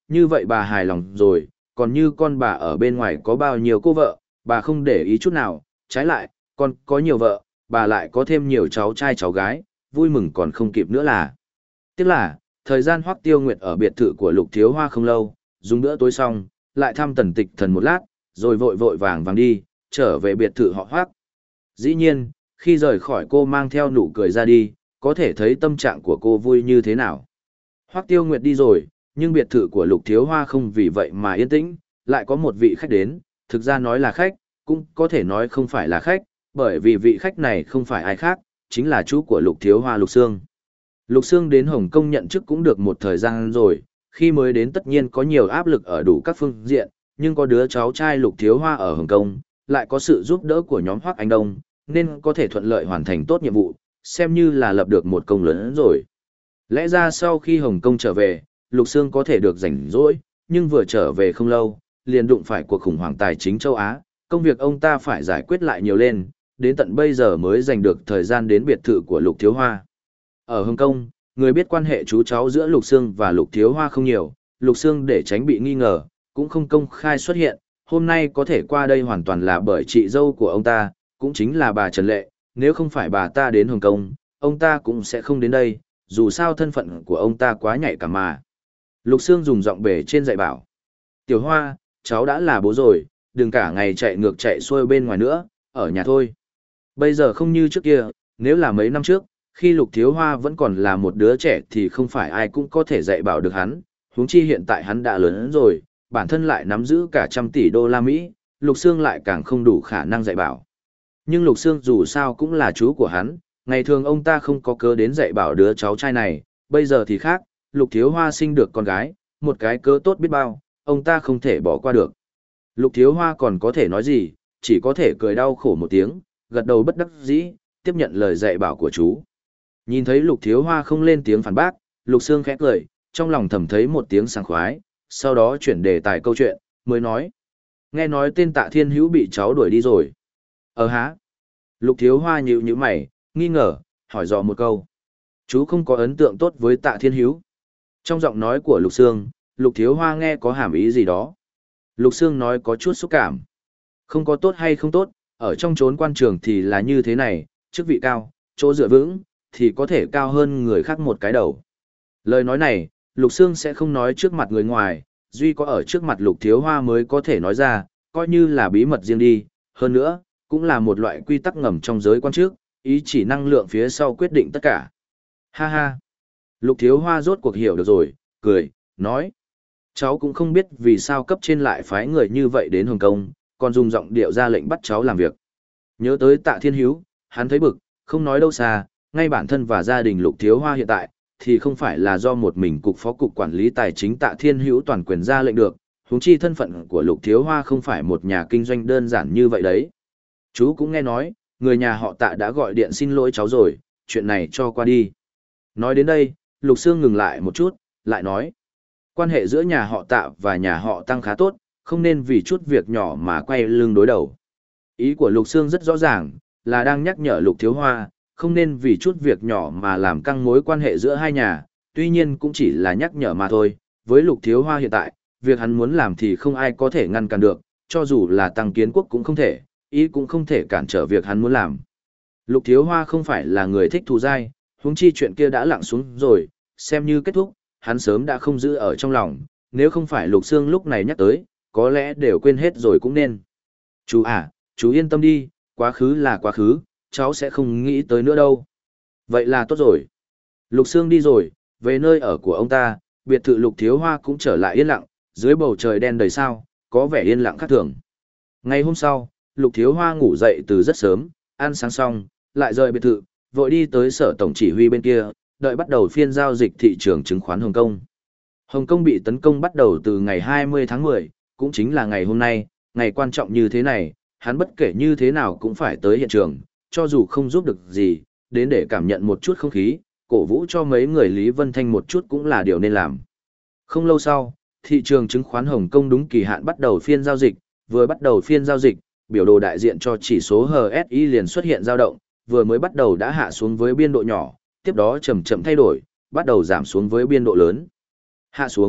như vậy bà hài lòng rồi, còn như con bà ở bên ngoài có bao nhiêu cô vợ, bà không để ý chút nào, trái lại, con có nhiều vợ, bà lại có thêm nhiều cháu trai cháu gái, vui mừng còn không kịp nữa là. Tiếc là, thời gian Hoắc Tiêu Nguyệt ở biệt thự của Lục Thiếu Hoa không lâu, dùng bữa tối xong, lại thăm Tần Tịch Thần một lát, rồi vội vội vàng vàng đi, trở về biệt thự họ Hoắc. Dĩ nhiên, khi rời khỏi cô mang theo nụ cười ra đi, có thể thấy tâm trạng của cô vui như thế nào. Hoắc Tiêu Nguyệt đi rồi, nhưng biệt thự của Lục Thiếu Hoa không vì vậy mà yên tĩnh, lại có một vị khách đến, thực ra nói là khách, cũng có thể nói không phải là khách, bởi vì vị khách này không phải ai khác, chính là chú của Lục Thiếu Hoa Lục Sương. Lục Sương đến Hồng Kông nhận chức cũng được một thời gian rồi, khi mới đến tất nhiên có nhiều áp lực ở đủ các phương diện, nhưng có đứa cháu trai Lục Thiếu Hoa ở Hồng Kông, lại có sự giúp đỡ của nhóm Hoắc Anh Đông, nên có thể thuận lợi hoàn thành tốt nhiệm vụ, xem như là lập được một công lớn rồi. Lẽ ra sau khi Hồng Kông trở về, Lục Sương có thể được rảnh rỗi, nhưng vừa trở về không lâu, liền đụng phải cuộc khủng hoảng tài chính châu Á, công việc ông ta phải giải quyết lại nhiều lên, đến tận bây giờ mới dành được thời gian đến biệt thự của Lục Thiếu Hoa. Ở Hồng Kông, người biết quan hệ chú cháu giữa Lục Sương và Lục Thiếu Hoa không nhiều, Lục Sương để tránh bị nghi ngờ, cũng không công khai xuất hiện, hôm nay có thể qua đây hoàn toàn là bởi chị dâu của ông ta, cũng chính là bà Trần Lệ, nếu không phải bà ta đến Hồng Kông, ông ta cũng sẽ không đến đây, dù sao thân phận của ông ta quá nhạy cảm mà. Lục Sương dùng giọng bể trên dạy bảo. Tiểu Hoa, cháu đã là bố rồi, đừng cả ngày chạy ngược chạy xuôi bên ngoài nữa, ở nhà thôi. Bây giờ không như trước kia, nếu là mấy năm trước, khi Lục Thiếu Hoa vẫn còn là một đứa trẻ thì không phải ai cũng có thể dạy bảo được hắn, huống chi hiện tại hắn đã lớn rồi, bản thân lại nắm giữ cả trăm tỷ đô la Mỹ, Lục Sương lại càng không đủ khả năng dạy bảo. Nhưng Lục Sương dù sao cũng là chú của hắn, ngày thường ông ta không có cớ đến dạy bảo đứa cháu trai này, bây giờ thì khác, Lục Thiếu Hoa sinh được con gái, một cái cớ tốt biết bao, ông ta không thể bỏ qua được. Lục Thiếu Hoa còn có thể nói gì, chỉ có thể cười đau khổ một tiếng, gật đầu bất đắc dĩ, tiếp nhận lời dạy bảo của chú. Nhìn thấy Lục Thiếu Hoa không lên tiếng phản bác, Lục Sương khẽ cười, trong lòng thầm thấy một tiếng sảng khoái, sau đó chuyển đề tài câu chuyện, mới nói. Nghe nói tên Tạ Thiên Hữu bị cháu đuổi đi rồi. Ờ hả? Lục Thiếu Hoa nhíu nhíu mày, nghi ngờ, hỏi dò một câu. Chú không có ấn tượng tốt với Tạ Thiên Hữu. Trong giọng nói của Lục Sương, Lục Thiếu Hoa nghe có hàm ý gì đó. Lục Sương nói có chút xúc cảm. Không có tốt hay không tốt, ở trong chốn quan trường thì là như thế này, chức vị cao, chỗ dựa vững, thì có thể cao hơn người khác một cái đầu. Lời nói này, Lục Sương sẽ không nói trước mặt người ngoài, duy có ở trước mặt Lục Thiếu Hoa mới có thể nói ra, coi như là bí mật riêng đi, hơn nữa, cũng là một loại quy tắc ngầm trong giới quan chức, ý chỉ năng lượng phía sau quyết định tất cả. Ha ha! Lục Thiếu Hoa rốt cuộc hiểu được rồi, cười, nói. Cháu cũng không biết vì sao cấp trên lại phái người như vậy đến Hồng Kông, còn dùng giọng điệu ra lệnh bắt cháu làm việc. Nhớ tới Tạ Thiên Hữu, hắn thấy bực, không nói đâu xa, ngay bản thân và gia đình Lục Thiếu Hoa hiện tại, thì không phải là do một mình cục phó cục quản lý tài chính Tạ Thiên Hữu toàn quyền ra lệnh được, huống chi thân phận của Lục Thiếu Hoa không phải một nhà kinh doanh đơn giản như vậy đấy. Chú cũng nghe nói, người nhà họ Tạ đã gọi điện xin lỗi cháu rồi, chuyện này cho qua đi. Nói đến đây, Lục Sương ngừng lại một chút, lại nói. Quan hệ giữa nhà họ Tạ và nhà họ Tăng khá tốt, không nên vì chút việc nhỏ mà quay lưng đối đầu. Ý của Lục Sương rất rõ ràng, là đang nhắc nhở Lục Thiếu Hoa, không nên vì chút việc nhỏ mà làm căng mối quan hệ giữa hai nhà, tuy nhiên cũng chỉ là nhắc nhở mà thôi. Với Lục Thiếu Hoa hiện tại, việc hắn muốn làm thì không ai có thể ngăn cản được, cho dù là Tăng Kiến Quốc cũng không thể, ý cũng không thể cản trở việc hắn muốn làm. Lục Thiếu Hoa không phải là người thích thù dai, huống chi chuyện kia đã lặng xuống rồi, xem như kết thúc, hắn sớm đã không giữ ở trong lòng, nếu không phải Lục Sương lúc này nhắc tới, có lẽ đều quên hết rồi cũng nên. Chú à, chú yên tâm đi, quá khứ là quá khứ, cháu sẽ không nghĩ tới nữa đâu. Vậy là tốt rồi. Lục Sương đi rồi, về nơi ở của ông ta, biệt thự Lục Thiếu Hoa cũng trở lại yên lặng, dưới bầu trời đen đầy sao, có vẻ yên lặng khác thường. Ngày hôm sau, Lục Thiếu Hoa ngủ dậy từ rất sớm, ăn sáng xong, lại rời biệt thự, vội đi tới sở tổng chỉ huy bên kia, đợi bắt đầu phiên giao dịch thị trường chứng khoán Hồng Kông. Hồng Kông bị tấn công bắt đầu từ ngày hai mươi tháng mười, cũng chính là ngày hôm nay, ngày quan trọng như thế này, hắn bất kể như thế nào cũng phải tới hiện trường, cho dù không giúp được gì, đến để cảm nhận một chút không khí, cổ vũ cho mấy người Lý Vân Thanh một chút cũng là điều nên làm. Không lâu sau, thị trường chứng khoán Hồng Kông đúng kỳ hạn bắt đầu phiên giao dịch, vừa bắt đầu phiên giao dịch, biểu đồ đại diện cho chỉ số hát ét i liền xuất hiện dao động, vừa mới bắt đầu đã hạ xuống với biên độ nhỏ, tiếp đó chậm chậm thay đổi, bắt đầu giảm xuống với biên độ lớn. Hạ xuống,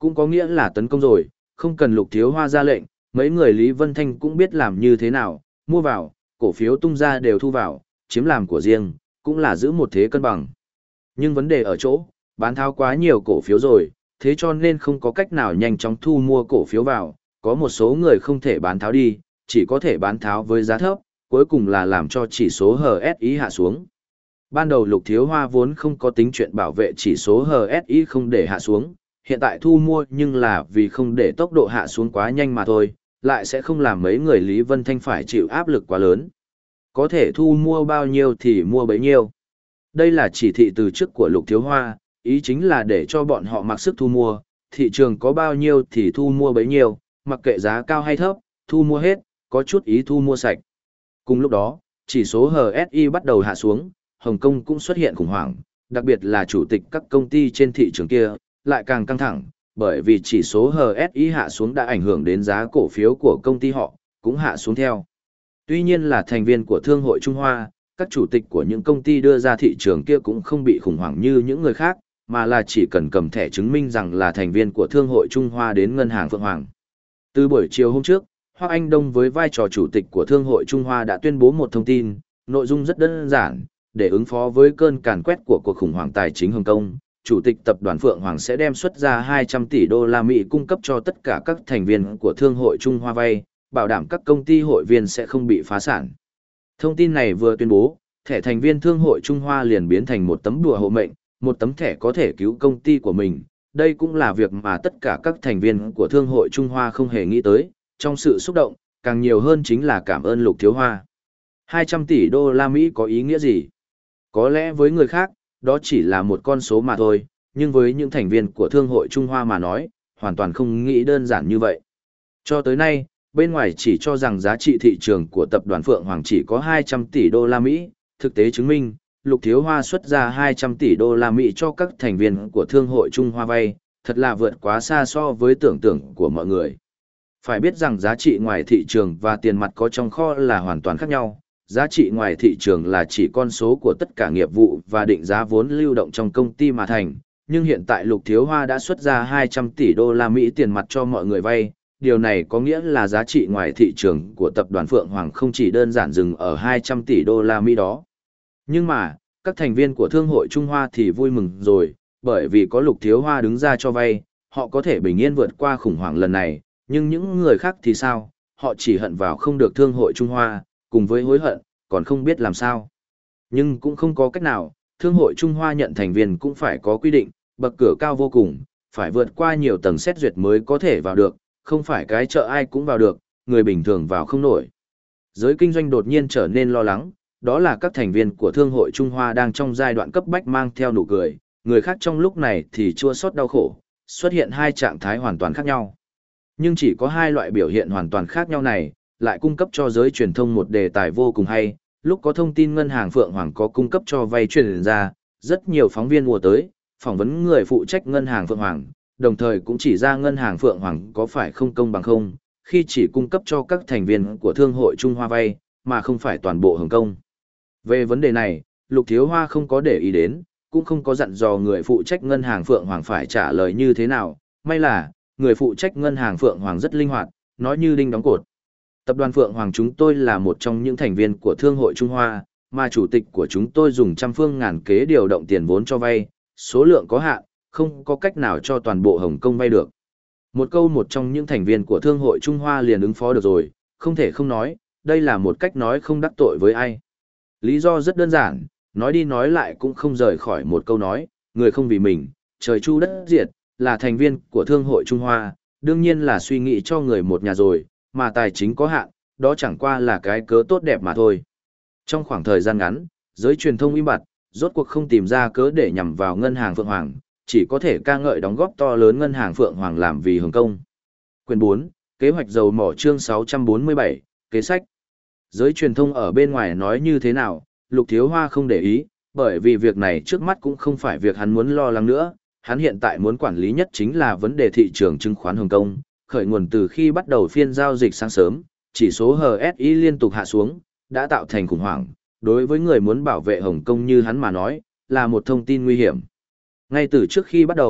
cũng có nghĩa là tấn công rồi, không cần Lục Thiếu Hoa ra lệnh, mấy người Lý Vân Thanh cũng biết làm như thế nào, mua vào, cổ phiếu tung ra đều thu vào, chiếm làm của riêng, cũng là giữ một thế cân bằng. Nhưng vấn đề ở chỗ, bán tháo quá nhiều cổ phiếu rồi, thế cho nên không có cách nào nhanh chóng thu mua cổ phiếu vào, có một số người không thể bán tháo đi, chỉ có thể bán tháo với giá thấp, cuối cùng là làm cho chỉ số hát ét i hạ xuống. Ban đầu Lục Thiếu Hoa vốn không có tính chuyện bảo vệ chỉ số hát ét i không để hạ xuống, hiện tại thu mua nhưng là vì không để tốc độ hạ xuống quá nhanh mà thôi, lại sẽ không làm mấy người Lý Vân Thanh phải chịu áp lực quá lớn. Có thể thu mua bao nhiêu thì mua bấy nhiêu. Đây là chỉ thị từ trước của Lục Thiếu Hoa, ý chính là để cho bọn họ mặc sức thu mua, thị trường có bao nhiêu thì thu mua bấy nhiêu, mặc kệ giá cao hay thấp, thu mua hết, có chút ý thu mua sạch. Cùng lúc đó, chỉ số hát ét i bắt đầu hạ xuống, Hồng Kông cũng xuất hiện khủng hoảng, đặc biệt là chủ tịch các công ty trên thị trường kia, lại càng căng thẳng, bởi vì chỉ số hát ét i hạ xuống đã ảnh hưởng đến giá cổ phiếu của công ty họ, cũng hạ xuống theo. Tuy nhiên là thành viên của Thương hội Trung Hoa, các chủ tịch của những công ty đưa ra thị trường kia cũng không bị khủng hoảng như những người khác, mà là chỉ cần cầm thẻ chứng minh rằng là thành viên của Thương hội Trung Hoa đến ngân hàng Phượng Hoàng. Từ buổi chiều hôm trước, Hoắc Anh Đông với vai trò chủ tịch của Thương hội Trung Hoa đã tuyên bố một thông tin, nội dung rất đơn giản, để ứng phó với cơn càn quét của cuộc khủng hoảng tài chính Hồng Kông, chủ tịch tập đoàn Phượng Hoàng sẽ đem xuất ra hai trăm tỷ đô la Mỹ cung cấp cho tất cả các thành viên của Thương hội Trung Hoa vay, bảo đảm các công ty hội viên sẽ không bị phá sản. Thông tin này vừa tuyên bố, thẻ thành viên Thương hội Trung Hoa liền biến thành một tấm đùa hộ mệnh, một tấm thẻ có thể cứu công ty của mình. Đây cũng là việc mà tất cả các thành viên của Thương hội Trung Hoa không hề nghĩ tới, trong sự xúc động, càng nhiều hơn chính là cảm ơn Lục Thiếu Hoa. hai trăm tỷ đô la Mỹ có ý nghĩa gì? Có lẽ với người khác, đó chỉ là một con số mà thôi, nhưng với những thành viên của Thương hội Trung Hoa mà nói, hoàn toàn không nghĩ đơn giản như vậy. Cho tới nay, bên ngoài chỉ cho rằng giá trị thị trường của tập đoàn Phượng Hoàng chỉ có hai trăm tỷ đô la Mỹ, thực tế chứng minh, Lục Thiếu Hoa xuất ra hai trăm tỷ đô la Mỹ cho các thành viên của Thương hội Trung Hoa vay, thật là vượt quá xa so với tưởng tượng của mọi người. Phải biết rằng giá trị ngoài thị trường và tiền mặt có trong kho là hoàn toàn khác nhau. Giá trị ngoài thị trường là chỉ con số của tất cả nghiệp vụ và định giá vốn lưu động trong công ty mà thành, nhưng hiện tại Lục Thiếu Hoa đã xuất ra hai trăm tỷ đô la Mỹ tiền mặt cho mọi người vay, điều này có nghĩa là giá trị ngoài thị trường của tập đoàn Phượng Hoàng không chỉ đơn giản dừng ở hai trăm tỷ đô la Mỹ đó. Nhưng mà, các thành viên của Thương hội Trung Hoa thì vui mừng rồi, bởi vì có Lục Thiếu Hoa đứng ra cho vay, họ có thể bình yên vượt qua khủng hoảng lần này, nhưng những người khác thì sao, họ chỉ hận vào không được Thương hội Trung Hoa, cùng với hối hận, còn không biết làm sao. Nhưng cũng không có cách nào, Thương hội Trung Hoa nhận thành viên cũng phải có quy định, bậc cửa cao vô cùng, phải vượt qua nhiều tầng xét duyệt mới có thể vào được, không phải cái chợ ai cũng vào được, người bình thường vào không nổi. Giới kinh doanh đột nhiên trở nên lo lắng, đó là các thành viên của Thương hội Trung Hoa đang trong giai đoạn cấp bách mang theo nụ cười, người khác trong lúc này thì chua xót đau khổ, xuất hiện hai trạng thái hoàn toàn khác nhau. Nhưng chỉ có hai loại biểu hiện hoàn toàn khác nhau này, lại cung cấp cho giới truyền thông một đề tài vô cùng hay. Lúc có thông tin ngân hàng Phượng Hoàng có cung cấp cho vay truyền ra, rất nhiều phóng viên mùa tới, phỏng vấn người phụ trách ngân hàng Phượng Hoàng, đồng thời cũng chỉ ra ngân hàng Phượng Hoàng có phải không công bằng không, khi chỉ cung cấp cho các thành viên của Thương hội Trung Hoa vay, mà không phải toàn bộ Hồng Kông. Về vấn đề này, Lục Thiếu Hoa không có để ý đến, cũng không có dặn dò người phụ trách ngân hàng Phượng Hoàng phải trả lời như thế nào, may là, người phụ trách ngân hàng Phượng Hoàng rất linh hoạt, nói như đinh đóng cột. Tập đoàn Phượng Hoàng chúng tôi là một trong những thành viên của Thương hội Trung Hoa, mà chủ tịch của chúng tôi dùng trăm phương ngàn kế điều động tiền vốn cho vay, số lượng có hạn, không có cách nào cho toàn bộ Hồng Kông vay được. Một câu một trong những thành viên của Thương hội Trung Hoa liền ứng phó được rồi, không thể không nói, đây là một cách nói không đắc tội với ai. Lý do rất đơn giản, nói đi nói lại cũng không rời khỏi một câu nói, người không vì mình, trời chu đất diệt, là thành viên của Thương hội Trung Hoa, đương nhiên là suy nghĩ cho người một nhà rồi, mà tài chính có hạn, đó chẳng qua là cái cớ tốt đẹp mà thôi. Trong khoảng thời gian ngắn, giới truyền thông im bặt, rốt cuộc không tìm ra cớ để nhằm vào ngân hàng Phượng Hoàng, chỉ có thể ca ngợi đóng góp to lớn ngân hàng Phượng Hoàng làm vì Hồng Kông. Quyền bốn, kế hoạch dầu mỏ chương sáu trăm bốn mươi bảy, kế sách. Giới truyền thông ở bên ngoài nói như thế nào, Lục Thiếu Hoa không để ý, bởi vì việc này trước mắt cũng không phải việc hắn muốn lo lắng nữa, hắn hiện tại muốn quản lý nhất chính là vấn đề thị trường chứng khoán Hồng Kông, khởi nguồn từ khi bắt đầu phiên giao dịch sáng sớm, chỉ số hát ét i liên tục hạ xuống, đã tạo thành khủng hoảng, đối với người muốn bảo vệ Hồng Kông như hắn mà nói, là một thông tin nguy hiểm. Ngay từ trước khi bắt đầu,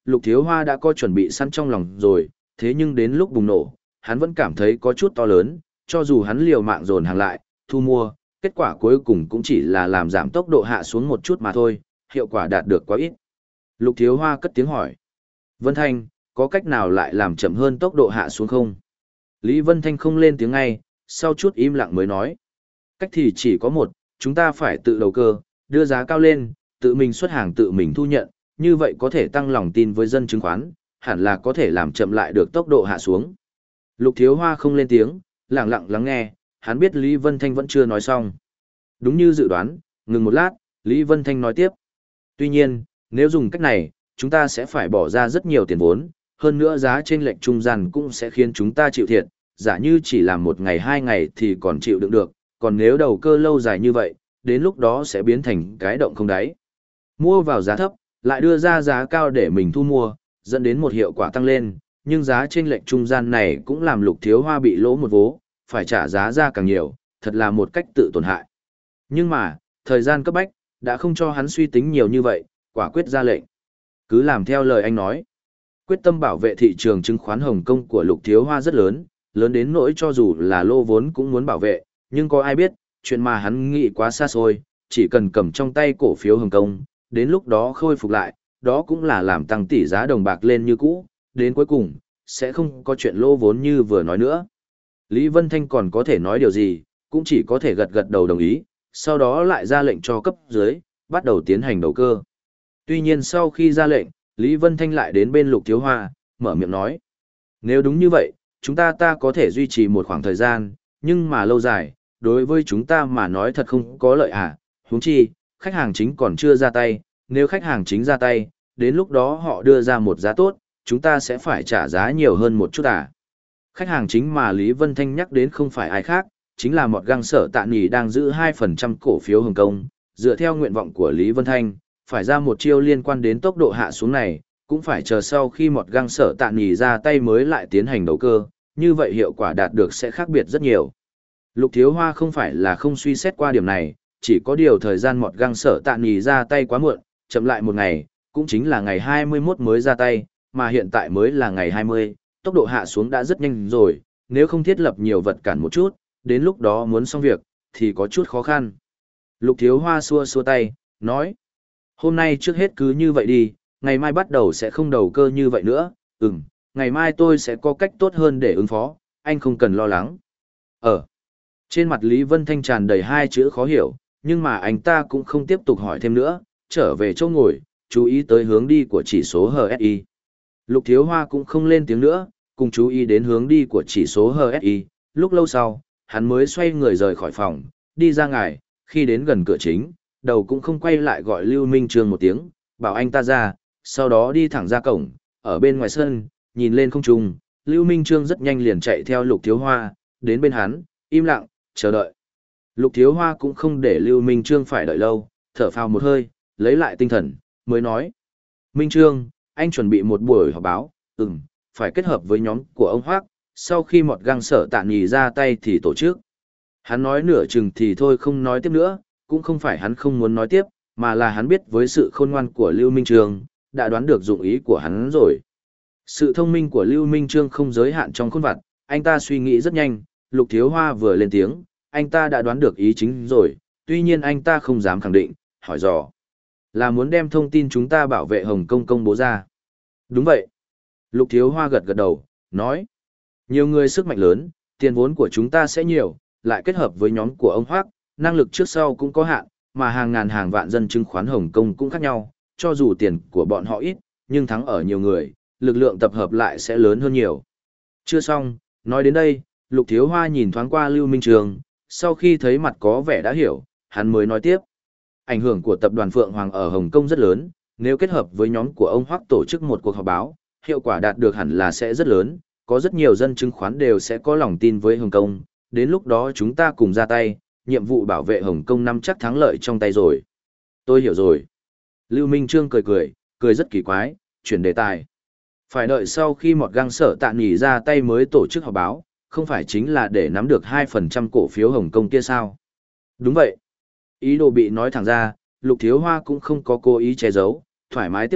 Lục Thiếu Hoa đã có chuẩn bị sẵn trong lòng rồi, thế nhưng đến lúc bùng nổ, hắn vẫn cảm thấy có chút to lớn, cho dù hắn liều mạng dồn hàng lại, thu mua, kết quả cuối cùng cũng chỉ là làm giảm tốc độ hạ xuống một chút mà thôi, hiệu quả đạt được quá ít. Lục Thiếu Hoa cất tiếng hỏi. Vân Thanh, có cách nào lại làm chậm hơn tốc độ hạ xuống không? Lý Vân Thanh không lên tiếng ngay, sau chút im lặng mới nói. Cách thì chỉ có một, chúng ta phải tự đầu cơ, đưa giá cao lên, tự mình xuất hàng tự mình thu nhận, như vậy có thể tăng lòng tin với dân chứng khoán, hẳn là có thể làm chậm lại được tốc độ hạ xuống. Lục Thiếu Hoa không lên tiếng, lặng lặng lắng nghe, hắn biết Lý Vân Thanh vẫn chưa nói xong. Đúng như dự đoán, ngừng một lát, Lý Vân Thanh nói tiếp. Tuy nhiên, nếu dùng cách này, chúng ta sẽ phải bỏ ra rất nhiều tiền vốn, hơn nữa giá chênh lệch trung gian cũng sẽ khiến chúng ta chịu thiệt, giả như chỉ làm một ngày hai ngày thì còn chịu đựng được, còn nếu đầu cơ lâu dài như vậy, đến lúc đó sẽ biến thành cái động không đáy. Mua vào giá thấp, lại đưa ra giá cao để mình thu mua, dẫn đến một hiệu quả tăng lên, nhưng giá chênh lệch trung gian này cũng làm Lục Thiếu Hoa bị lỗ một vố, phải trả giá ra càng nhiều, thật là một cách tự tổn hại. Nhưng mà, thời gian cấp bách, đã không cho hắn suy tính nhiều như vậy, quả quyết ra lệnh. Cứ làm theo lời anh nói. Quyết tâm bảo vệ thị trường chứng khoán Hồng Kông của Lục Thiếu Hoa rất lớn, lớn đến nỗi cho dù là lô vốn cũng muốn bảo vệ, nhưng có ai biết, chuyện mà hắn nghĩ quá xa xôi, chỉ cần cầm trong tay cổ phiếu Hồng Kông, đến lúc đó khôi phục lại, đó cũng là làm tăng tỷ giá đồng bạc lên như cũ, đến cuối cùng, sẽ không có chuyện lô vốn như vừa nói nữa. Lý Vân Thanh còn có thể nói điều gì, cũng chỉ có thể gật gật đầu đồng ý, sau đó lại ra lệnh cho cấp dưới, bắt đầu tiến hành đầu cơ. Tuy nhiên sau khi ra lệnh, Lý Vân Thanh lại đến bên Lục Thiếu Hoa, mở miệng nói. Nếu đúng như vậy, chúng ta ta có thể duy trì một khoảng thời gian, nhưng mà lâu dài, đối với chúng ta mà nói thật không có lợi à, huống chi, khách hàng chính còn chưa ra tay, nếu khách hàng chính ra tay, đến lúc đó họ đưa ra một giá tốt, chúng ta sẽ phải trả giá nhiều hơn một chút à. Khách hàng chính mà Lý Vân Thanh nhắc đến không phải ai khác, chính là một găng sở tạ nghỉ đang giữ hai phần trăm cổ phiếu Hồng Kông, dựa theo nguyện vọng của Lý Vân Thanh, phải ra một chiêu liên quan đến tốc độ hạ xuống này, cũng phải chờ sau khi một găng sở tạ nghỉ ra tay mới lại tiến hành đầu cơ, như vậy hiệu quả đạt được sẽ khác biệt rất nhiều. Lục Thiếu Hoa không phải là không suy xét qua điểm này, chỉ có điều thời gian một găng sở tạ nghỉ ra tay quá muộn, chậm lại một ngày, cũng chính là ngày hai mươi mốt mới ra tay, mà hiện tại mới là ngày hai mươi, tốc độ hạ xuống đã rất nhanh rồi, nếu không thiết lập nhiều vật cản một chút, đến lúc đó muốn xong việc, thì có chút khó khăn. Lục Thiếu Hoa xua xua tay, nói, hôm nay trước hết cứ như vậy đi, ngày mai bắt đầu sẽ không đầu cơ như vậy nữa, ừm, ngày mai tôi sẽ có cách tốt hơn để ứng phó, anh không cần lo lắng. Ờ, trên mặt Lý Vân Thanh tràn đầy hai chữ khó hiểu, nhưng mà anh ta cũng không tiếp tục hỏi thêm nữa, trở về chỗ ngồi, chú ý tới hướng đi của chỉ số hát ét i. Lục Thiếu Hoa cũng không lên tiếng nữa, cùng chú ý đến hướng đi của chỉ số hát ét i, lúc lâu sau, hắn mới xoay người rời khỏi phòng, đi ra ngoài, khi đến gần cửa chính, đầu cũng không quay lại gọi Lưu Minh Trương một tiếng, bảo anh ta ra, sau đó đi thẳng ra cổng, ở bên ngoài sân, nhìn lên không trung, Lưu Minh Trương rất nhanh liền chạy theo Lục Thiếu Hoa, đến bên hắn, im lặng, chờ đợi. Lục Thiếu Hoa cũng không để Lưu Minh Trương phải đợi lâu, thở phào một hơi, lấy lại tinh thần, mới nói. Minh Trương, anh chuẩn bị một buổi họp báo, ừm, phải kết hợp với nhóm của ông Hoác, sau khi một găng sở tạ nghỉ ra tay thì tổ chức. Hắn nói nửa chừng thì thôi không nói tiếp nữa, cũng không phải hắn không muốn nói tiếp, mà là hắn biết với sự khôn ngoan của Lưu Minh Trương, đã đoán được dụng ý của hắn rồi. Sự thông minh của Lưu Minh Trương không giới hạn trong khôn vặt, anh ta suy nghĩ rất nhanh, Lục Thiếu Hoa vừa lên tiếng, anh ta đã đoán được ý chính rồi, tuy nhiên anh ta không dám khẳng định, hỏi dò. Là muốn đem thông tin chúng ta bảo vệ Hồng Kông công bố ra. Đúng vậy. Lục Thiếu Hoa gật gật đầu, nói. Nhiều người sức mạnh lớn, tiền vốn của chúng ta sẽ nhiều, lại kết hợp với nhóm của ông Hoác, năng lực trước sau cũng có hạn, mà hàng ngàn hàng vạn dân chứng khoán Hồng Kông cũng khác nhau, cho dù tiền của bọn họ ít, nhưng thắng ở nhiều người, lực lượng tập hợp lại sẽ lớn hơn nhiều. Chưa xong, nói đến đây, Lục Thiếu Hoa nhìn thoáng qua Lưu Minh Trường, sau khi thấy mặt có vẻ đã hiểu, hắn mới nói tiếp. Ảnh hưởng của tập đoàn Phượng Hoàng ở Hồng Kông rất lớn, nếu kết hợp với nhóm của ông Hoắc tổ chức một cuộc họp báo, hiệu quả đạt được hẳn là sẽ rất lớn, có rất nhiều dân chứng khoán đều sẽ có lòng tin với Hồng Kông, đến lúc đó chúng ta cùng ra tay, nhiệm vụ bảo vệ Hồng Kông nắm chắc thắng lợi trong tay rồi. Tôi hiểu rồi. Lưu Minh Trương cười cười, cười rất kỳ quái, chuyển đề tài. Phải đợi sau khi một găng sở tạ nghỉ ra tay mới tổ chức họp báo, không phải chính là để nắm được hai phần trăm cổ phiếu Hồng Kông kia sao? Đúng vậy. Ý đồ bị nói thẳng ra, Lục Thiếu Hoa cũng không có cố ý che giấu, thoải mái tiếp nhận,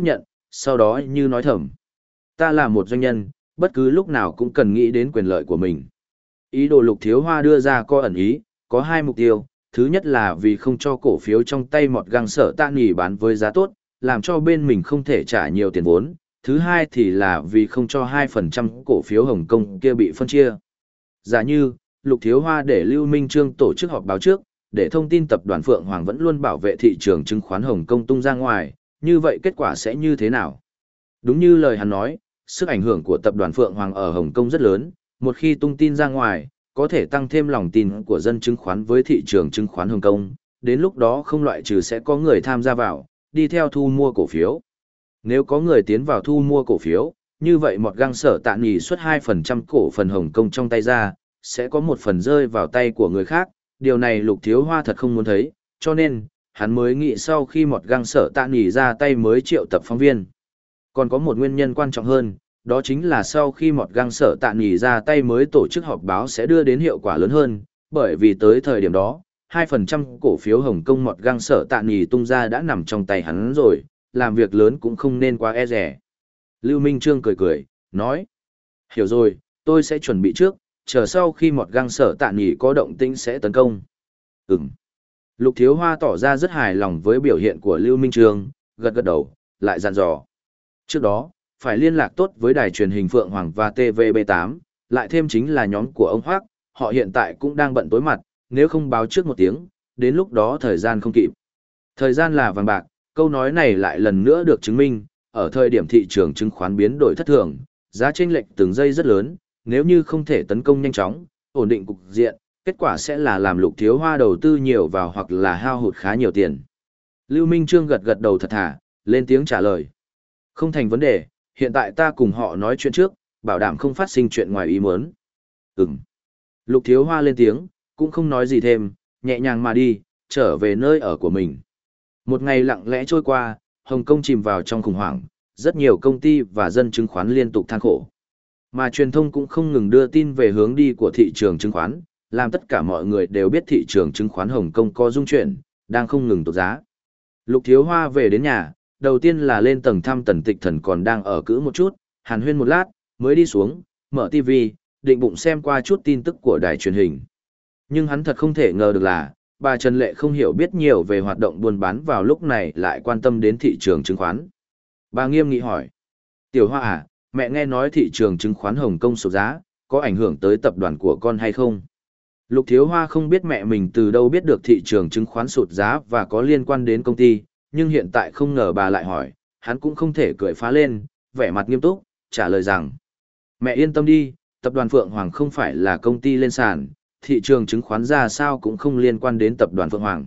Sau đó như nói thầm. Ta là một doanh nhân, bất cứ lúc nào cũng cần nghĩ đến quyền lợi của mình. Ý đồ Lục Thiếu Hoa đưa ra có ẩn ý, có hai mục tiêu. Thứ nhất là vì không cho cổ phiếu trong tay Mọt Găng Sở Tạ Nghỉ bán với giá tốt, làm cho bên mình không thể trả nhiều tiền vốn. Thứ hai thì là vì không cho hai phần trăm cổ phiếu Hồng Kông kia bị phân chia. Giả như, Lục Thiếu Hoa để Lưu Minh Trương tổ chức họp báo trước, để thông tin tập đoàn Phượng Hoàng vẫn luôn bảo vệ thị trường chứng khoán Hồng Kông tung ra ngoài, như vậy kết quả sẽ như thế nào? Đúng như lời hắn nói, sức ảnh hưởng của tập đoàn Phượng Hoàng ở Hồng Kông rất lớn, một khi tung tin ra ngoài, có thể tăng thêm lòng tin của dân chứng khoán với thị trường chứng khoán Hồng Kông, đến lúc đó không loại trừ sẽ có người tham gia vào, đi theo thu mua cổ phiếu. Nếu có người tiến vào thu mua cổ phiếu, như vậy Mọt Găng Sở Tạ Nghỉ xuất hai phần trăm cổ phần Hồng Kông trong tay ra, sẽ có một phần rơi vào tay của người khác, điều này Lục Thiếu Hoa thật không muốn thấy, cho nên, hắn mới nghĩ sau khi Mọt Găng Sở Tạ Nghỉ ra tay mới triệu tập phóng viên. Còn có một nguyên nhân quan trọng hơn, đó chính là sau khi Mọt Găng Sở Tạ Nghỉ ra tay mới tổ chức họp báo sẽ đưa đến hiệu quả lớn hơn, bởi vì tới thời điểm đó, hai phần trăm cổ phiếu Hồng Kông Mọt Găng Sở Tạ Nghỉ tung ra đã nằm trong tay hắn rồi, làm việc lớn cũng không nên quá e rẻ. Lưu Minh Trương cười cười, nói, hiểu rồi, tôi sẽ chuẩn bị trước, chờ sau khi Mọt Găng Sở Tạ Nghỉ có động tĩnh sẽ tấn công. Ừm. Lục Thiếu Hoa tỏ ra rất hài lòng với biểu hiện của Lưu Minh Trương, gật gật đầu, lại dặn dò. Trước đó, phải liên lạc tốt với đài truyền hình Phượng Hoàng và T V B tám, lại thêm chính là nhóm của ông Hoác, họ hiện tại cũng đang bận tối mặt, nếu không báo trước một tiếng, đến lúc đó thời gian không kịp. Thời gian là vàng bạc, câu nói này lại lần nữa được chứng minh, ở thời điểm thị trường chứng khoán biến đổi thất thường, giá chênh lệch từng giây rất lớn, nếu như không thể tấn công nhanh chóng, ổn định cục diện, kết quả sẽ là làm Lục Thiếu Hoa đầu tư nhiều vào hoặc là hao hụt khá nhiều tiền. Lưu Minh Trương gật gật đầu thật thà, lên tiếng trả lời. Không thành vấn đề, hiện tại ta cùng họ nói chuyện trước, bảo đảm không phát sinh chuyện ngoài ý muốn. Ừm. Lục Thiếu Hoa lên tiếng, cũng không nói gì thêm, nhẹ nhàng mà đi, trở về nơi ở của mình. Một ngày lặng lẽ trôi qua, Hồng Kông chìm vào trong khủng hoảng, rất nhiều công ty và dân chứng khoán liên tục than khổ. Mà truyền thông cũng không ngừng đưa tin về hướng đi của thị trường chứng khoán, làm tất cả mọi người đều biết thị trường chứng khoán Hồng Kông có dung chuyển, đang không ngừng tụt giá. Lục Thiếu Hoa về đến nhà, đầu tiên là lên tầng thăm Tần Tịch Thần còn đang ở cữ một chút, hàn huyên một lát, mới đi xuống, mở ti vi, định bụng xem qua chút tin tức của đài truyền hình. Nhưng hắn thật không thể ngờ được là, bà Trần Lệ không hiểu biết nhiều về hoạt động buôn bán vào lúc này lại quan tâm đến thị trường chứng khoán. Bà nghiêm nghị hỏi, Tiểu Hoa à, mẹ nghe nói thị trường chứng khoán Hồng Kông sụt giá, có ảnh hưởng tới tập đoàn của con hay không? Lục Thiếu Hoa không biết mẹ mình từ đâu biết được thị trường chứng khoán sụt giá và có liên quan đến công ty, nhưng hiện tại không ngờ bà lại hỏi, hắn cũng không thể cười phá lên, vẻ mặt nghiêm túc, trả lời rằng, mẹ yên tâm đi, tập đoàn Phượng Hoàng không phải là công ty lên sàn, thị trường chứng khoán ra sao cũng không liên quan đến tập đoàn Phượng Hoàng.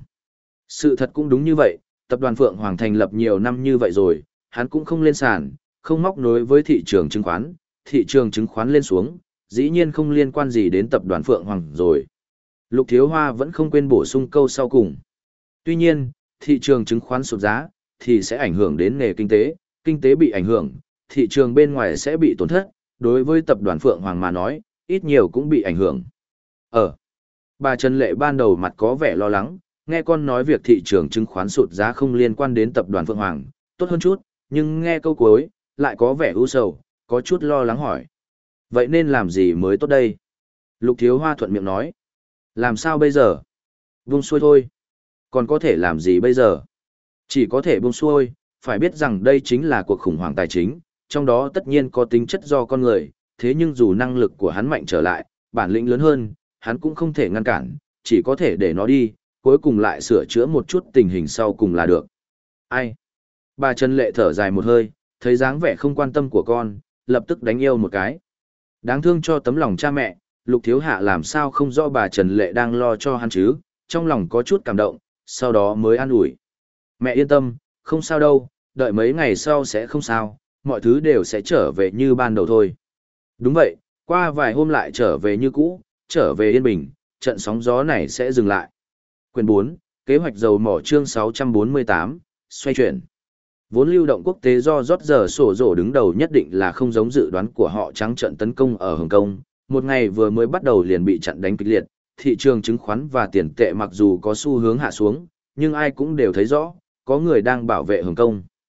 Sự thật cũng đúng như vậy, tập đoàn Phượng Hoàng thành lập nhiều năm như vậy rồi, hắn cũng không lên sàn, không móc nối với thị trường chứng khoán, thị trường chứng khoán lên xuống, dĩ nhiên không liên quan gì đến tập đoàn Phượng Hoàng rồi. Lục Thiếu Hoa vẫn không quên bổ sung câu sau cùng. Tuy nhiên, thị trường chứng khoán sụt giá, thì sẽ ảnh hưởng đến nền kinh tế, kinh tế bị ảnh hưởng, thị trường bên ngoài sẽ bị tổn thất, đối với tập đoàn Phượng Hoàng mà nói, ít nhiều cũng bị ảnh hưởng. Ờ, bà Trần Lệ ban đầu mặt có vẻ lo lắng, nghe con nói việc thị trường chứng khoán sụt giá không liên quan đến tập đoàn Phượng Hoàng, tốt hơn chút, nhưng nghe câu cuối, lại có vẻ u sầu, có chút lo lắng hỏi. Vậy nên làm gì mới tốt đây? Lục Thiếu Hoa thuận miệng nói. Làm sao bây giờ? Buông xuôi thôi. Còn có thể làm gì bây giờ? Chỉ có thể buông xuôi, phải biết rằng đây chính là cuộc khủng hoảng tài chính, trong đó tất nhiên có tính chất do con người, thế nhưng dù năng lực của hắn mạnh trở lại, bản lĩnh lớn hơn, hắn cũng không thể ngăn cản, chỉ có thể để nó đi, cuối cùng lại sửa chữa một chút tình hình sau cùng là được. Ai? Bà Trần Lệ thở dài một hơi, thấy dáng vẻ không quan tâm của con, lập tức đánh yêu một cái. Đáng thương cho tấm lòng cha mẹ, Lục Thiếu Hạ làm sao không rõ bà Trần Lệ đang lo cho hắn chứ, trong lòng có chút cảm động, sau đó mới an ủi. Mẹ yên tâm, không sao đâu, đợi mấy ngày sau sẽ không sao, mọi thứ đều sẽ trở về như ban đầu thôi. Đúng vậy, qua vài hôm lại trở về như cũ, trở về yên bình, trận sóng gió này sẽ dừng lại. Quyền bốn, kế hoạch dầu mỏ chương sáu trăm bốn mươi tám, xoay chuyển. Vốn lưu động quốc tế do rót giờ sổ rổ đứng đầu nhất định là không giống dự đoán của họ trắng trận tấn công ở Hồng Kông. Một ngày vừa mới bắt đầu liền bị chặn đánh kịch liệt, thị trường chứng khoán và tiền tệ mặc dù có xu hướng hạ xuống, nhưng ai cũng đều thấy rõ, có người đang bảo vệ Hồng Kông.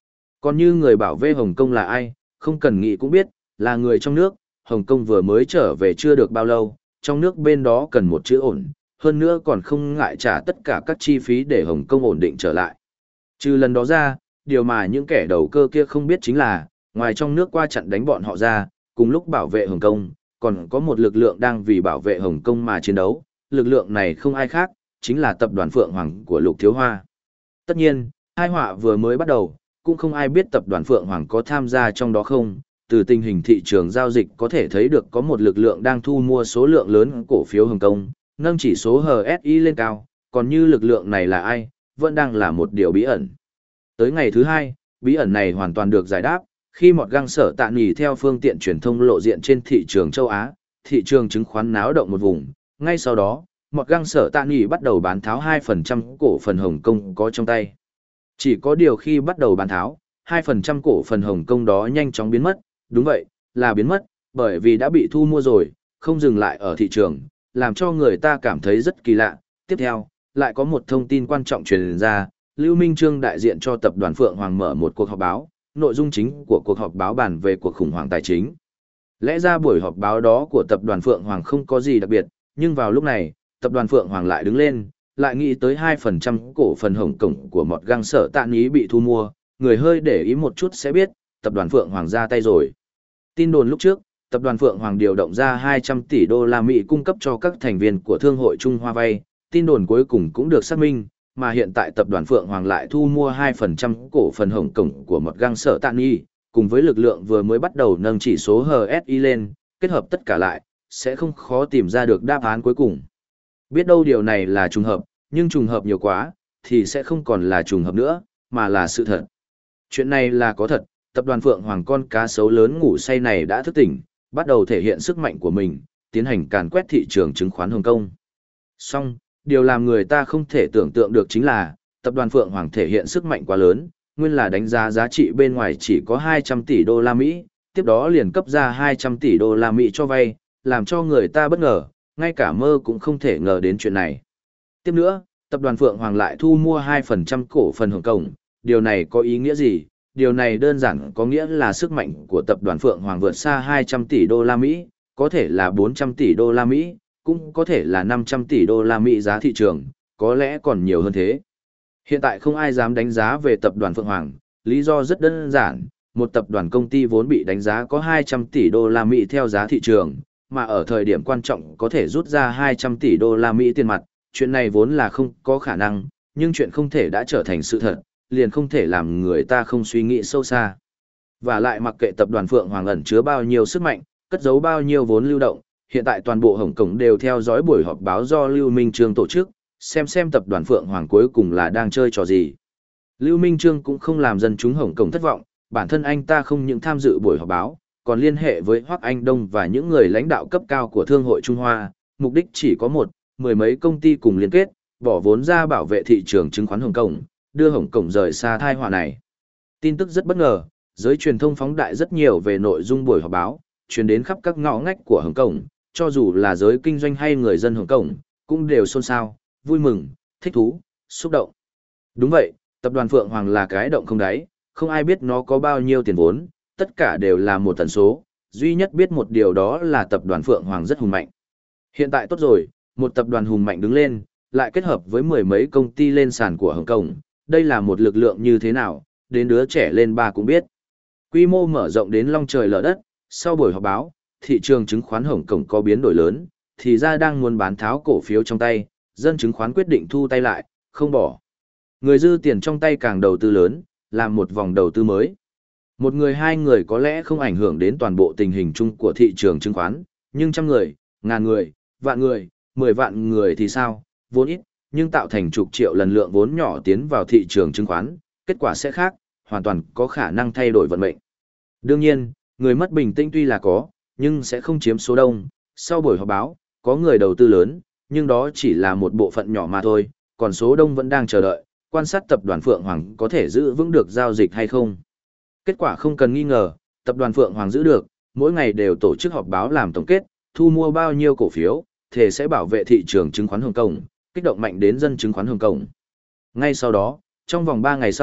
Còn như người bảo vệ Hồng Kông là ai, không cần nghĩ cũng biết, là người trong nước, Hồng Kông vừa mới trở về chưa được bao lâu, trong nước bên đó cần một chữ ổn, hơn nữa còn không ngại trả tất cả các chi phí để Hồng Kông ổn định trở lại. Trừ lần đó ra, điều mà những kẻ đầu cơ kia không biết chính là, ngoài trong nước qua chặn đánh bọn họ ra, cùng lúc bảo vệ Hồng Kông, còn có một lực lượng đang vì bảo vệ Hồng Kông mà chiến đấu, lực lượng này không ai khác, chính là tập đoàn Phượng Hoàng của Lục Thiếu Hoa. Tất nhiên, hai họa vừa mới bắt đầu, cũng không ai biết tập đoàn Phượng Hoàng có tham gia trong đó không, từ tình hình thị trường giao dịch có thể thấy được có một lực lượng đang thu mua số lượng lớn cổ phiếu Hồng Kông, nâng chỉ số hát ét i lên cao, còn như lực lượng này là ai, vẫn đang là một điều bí ẩn. Tới ngày thứ hai, bí ẩn này hoàn toàn được giải đáp, khi một găng sở tạ nghỉ theo phương tiện truyền thông lộ diện trên thị trường châu Á, thị trường chứng khoán náo động một vùng, ngay sau đó, một găng sở tạ nghỉ bắt đầu bán tháo hai phần trăm cổ phần Hồng Kông có trong tay. Chỉ có điều khi bắt đầu bán tháo, hai phần trăm cổ phần Hồng Kông đó nhanh chóng biến mất, đúng vậy, là biến mất, bởi vì đã bị thu mua rồi, không dừng lại ở thị trường, làm cho người ta cảm thấy rất kỳ lạ. Tiếp theo, lại có một thông tin quan trọng truyền ra, Lưu Minh Trương đại diện cho tập đoàn Phượng Hoàng mở một cuộc họp báo, nội dung chính của cuộc họp báo bàn về cuộc khủng hoảng tài chính. Lẽ ra buổi họp báo đó của tập đoàn Phượng Hoàng không có gì đặc biệt, nhưng vào lúc này, tập đoàn Phượng Hoàng lại đứng lên, lại nghĩ tới hai phần trăm cổ phần Hồng Kông của một găng sở tạ ý bị thu mua, người hơi để ý một chút sẽ biết, tập đoàn Phượng Hoàng ra tay rồi. Tin đồn lúc trước, tập đoàn Phượng Hoàng điều động ra hai trăm tỷ đô la Mỹ cung cấp cho các thành viên của Thương hội Trung Hoa vay, tin đồn cuối cùng cũng được xác minh, mà hiện tại tập đoàn Phượng Hoàng lại thu mua hai phần trăm cổ phần Hồng Kông của một găng sở tạ ý, cùng với lực lượng vừa mới bắt đầu nâng chỉ số hát ét i lên, kết hợp tất cả lại, sẽ không khó tìm ra được đáp án cuối cùng. Biết đâu điều này là trùng hợp, nhưng trùng hợp nhiều quá, thì sẽ không còn là trùng hợp nữa, mà là sự thật. Chuyện này là có thật, tập đoàn Phượng Hoàng con cá sấu lớn ngủ say này đã thức tỉnh, bắt đầu thể hiện sức mạnh của mình, tiến hành càn quét thị trường chứng khoán Hồng Kông. Song, điều làm người ta không thể tưởng tượng được chính là, tập đoàn Phượng Hoàng thể hiện sức mạnh quá lớn, nguyên là đánh giá giá trị bên ngoài chỉ có hai trăm tỷ đô la Mỹ, tiếp đó liền cấp ra hai trăm tỷ đô la Mỹ cho vay, làm cho người ta bất ngờ, ngay cả mơ cũng không thể ngờ đến chuyện này. Tiếp nữa, tập đoàn Phượng Hoàng lại thu mua hai phần trăm cổ phần Hồng Kông, điều này có ý nghĩa gì? Điều này đơn giản có nghĩa là sức mạnh của tập đoàn Phượng Hoàng vượt xa hai trăm tỷ đô la Mỹ, có thể là bốn trăm tỷ đô la Mỹ, cũng có thể là năm trăm tỷ đô la Mỹ giá thị trường, có lẽ còn nhiều hơn thế. Hiện tại không ai dám đánh giá về tập đoàn Phượng Hoàng, lý do rất đơn giản, một tập đoàn công ty vốn bị đánh giá có hai trăm tỷ đô la Mỹ theo giá thị trường, mà ở thời điểm quan trọng có thể rút ra hai trăm tỷ đô la Mỹ tiền mặt, chuyện này vốn là không có khả năng, nhưng chuyện không thể đã trở thành sự thật, liền không thể làm người ta không suy nghĩ sâu xa. Và lại mặc kệ tập đoàn Phượng Hoàng ẩn chứa bao nhiêu sức mạnh, cất giấu bao nhiêu vốn lưu động, hiện tại toàn bộ Hồng Kông đều theo dõi buổi họp báo do Lưu Minh Trương tổ chức, xem xem tập đoàn Phượng Hoàng cuối cùng là đang chơi trò gì. Lưu Minh Trương cũng không làm dân chúng Hồng Kông thất vọng, bản thân anh ta không những tham dự buổi họp báo, còn liên hệ với Hoắc Anh Đông và những người lãnh đạo cấp cao của Thương hội Trung Hoa, mục đích chỉ có một, mười mấy công ty cùng liên kết, bỏ vốn ra bảo vệ thị trường chứng khoán Hồng Kông, đưa Hồng Kông rời xa tai họa này. Tin tức rất bất ngờ, giới truyền thông phóng đại rất nhiều về nội dung buổi họp báo, truyền đến khắp các ngõ ngách của Hồng Kông, cho dù là giới kinh doanh hay người dân Hồng Kông, cũng đều xôn xao, vui mừng, thích thú, xúc động. Đúng vậy, tập đoàn Phượng Hoàng là cái động không đáy, không ai biết nó có bao nhiêu tiền vốn, tất cả đều là một tần số, duy nhất biết một điều đó là tập đoàn Phượng Hoàng rất hùng mạnh. Hiện tại tốt rồi, một tập đoàn hùng mạnh đứng lên, lại kết hợp với mười mấy công ty lên sàn của Hồng Kông, đây là một lực lượng như thế nào, đến đứa trẻ lên ba cũng biết. Quy mô mở rộng đến long trời lở đất, sau buổi họp báo, thị trường chứng khoán Hồng Kông có biến đổi lớn, thì ra đang muốn bán tháo cổ phiếu trong tay, dân chứng khoán quyết định thu tay lại, không bỏ. Người dư tiền trong tay càng đầu tư lớn, làm một vòng đầu tư mới. Một người hai người có lẽ không ảnh hưởng đến toàn bộ tình hình chung của thị trường chứng khoán, nhưng trăm người, ngàn người, vạn người, mười vạn người thì sao, vốn ít, nhưng tạo thành chục triệu lần lượng vốn nhỏ tiến vào thị trường chứng khoán, kết quả sẽ khác, hoàn toàn có khả năng thay đổi vận mệnh. Đương nhiên, người mất bình tĩnh tuy là có, nhưng sẽ không chiếm số đông. Sau buổi họp báo, có người đầu tư lớn, nhưng đó chỉ là một bộ phận nhỏ mà thôi, còn số đông vẫn đang chờ đợi, quan sát tập đoàn Phượng Hoàng có thể giữ vững được giao dịch hay không. Kết quả không cần nghi ngờ, tập đoàn Phượng Hoàng giữ được, mỗi ngày đều tổ chức họp báo làm tổng kết, thu mua bao nhiêu cổ phiếu, thể sẽ bảo vệ thị trường chứng khoán Hồng Kông, kích động mạnh đến dân chứng khoán Hồng Kông. Ngay sau đó, trong vòng ba ngày sau,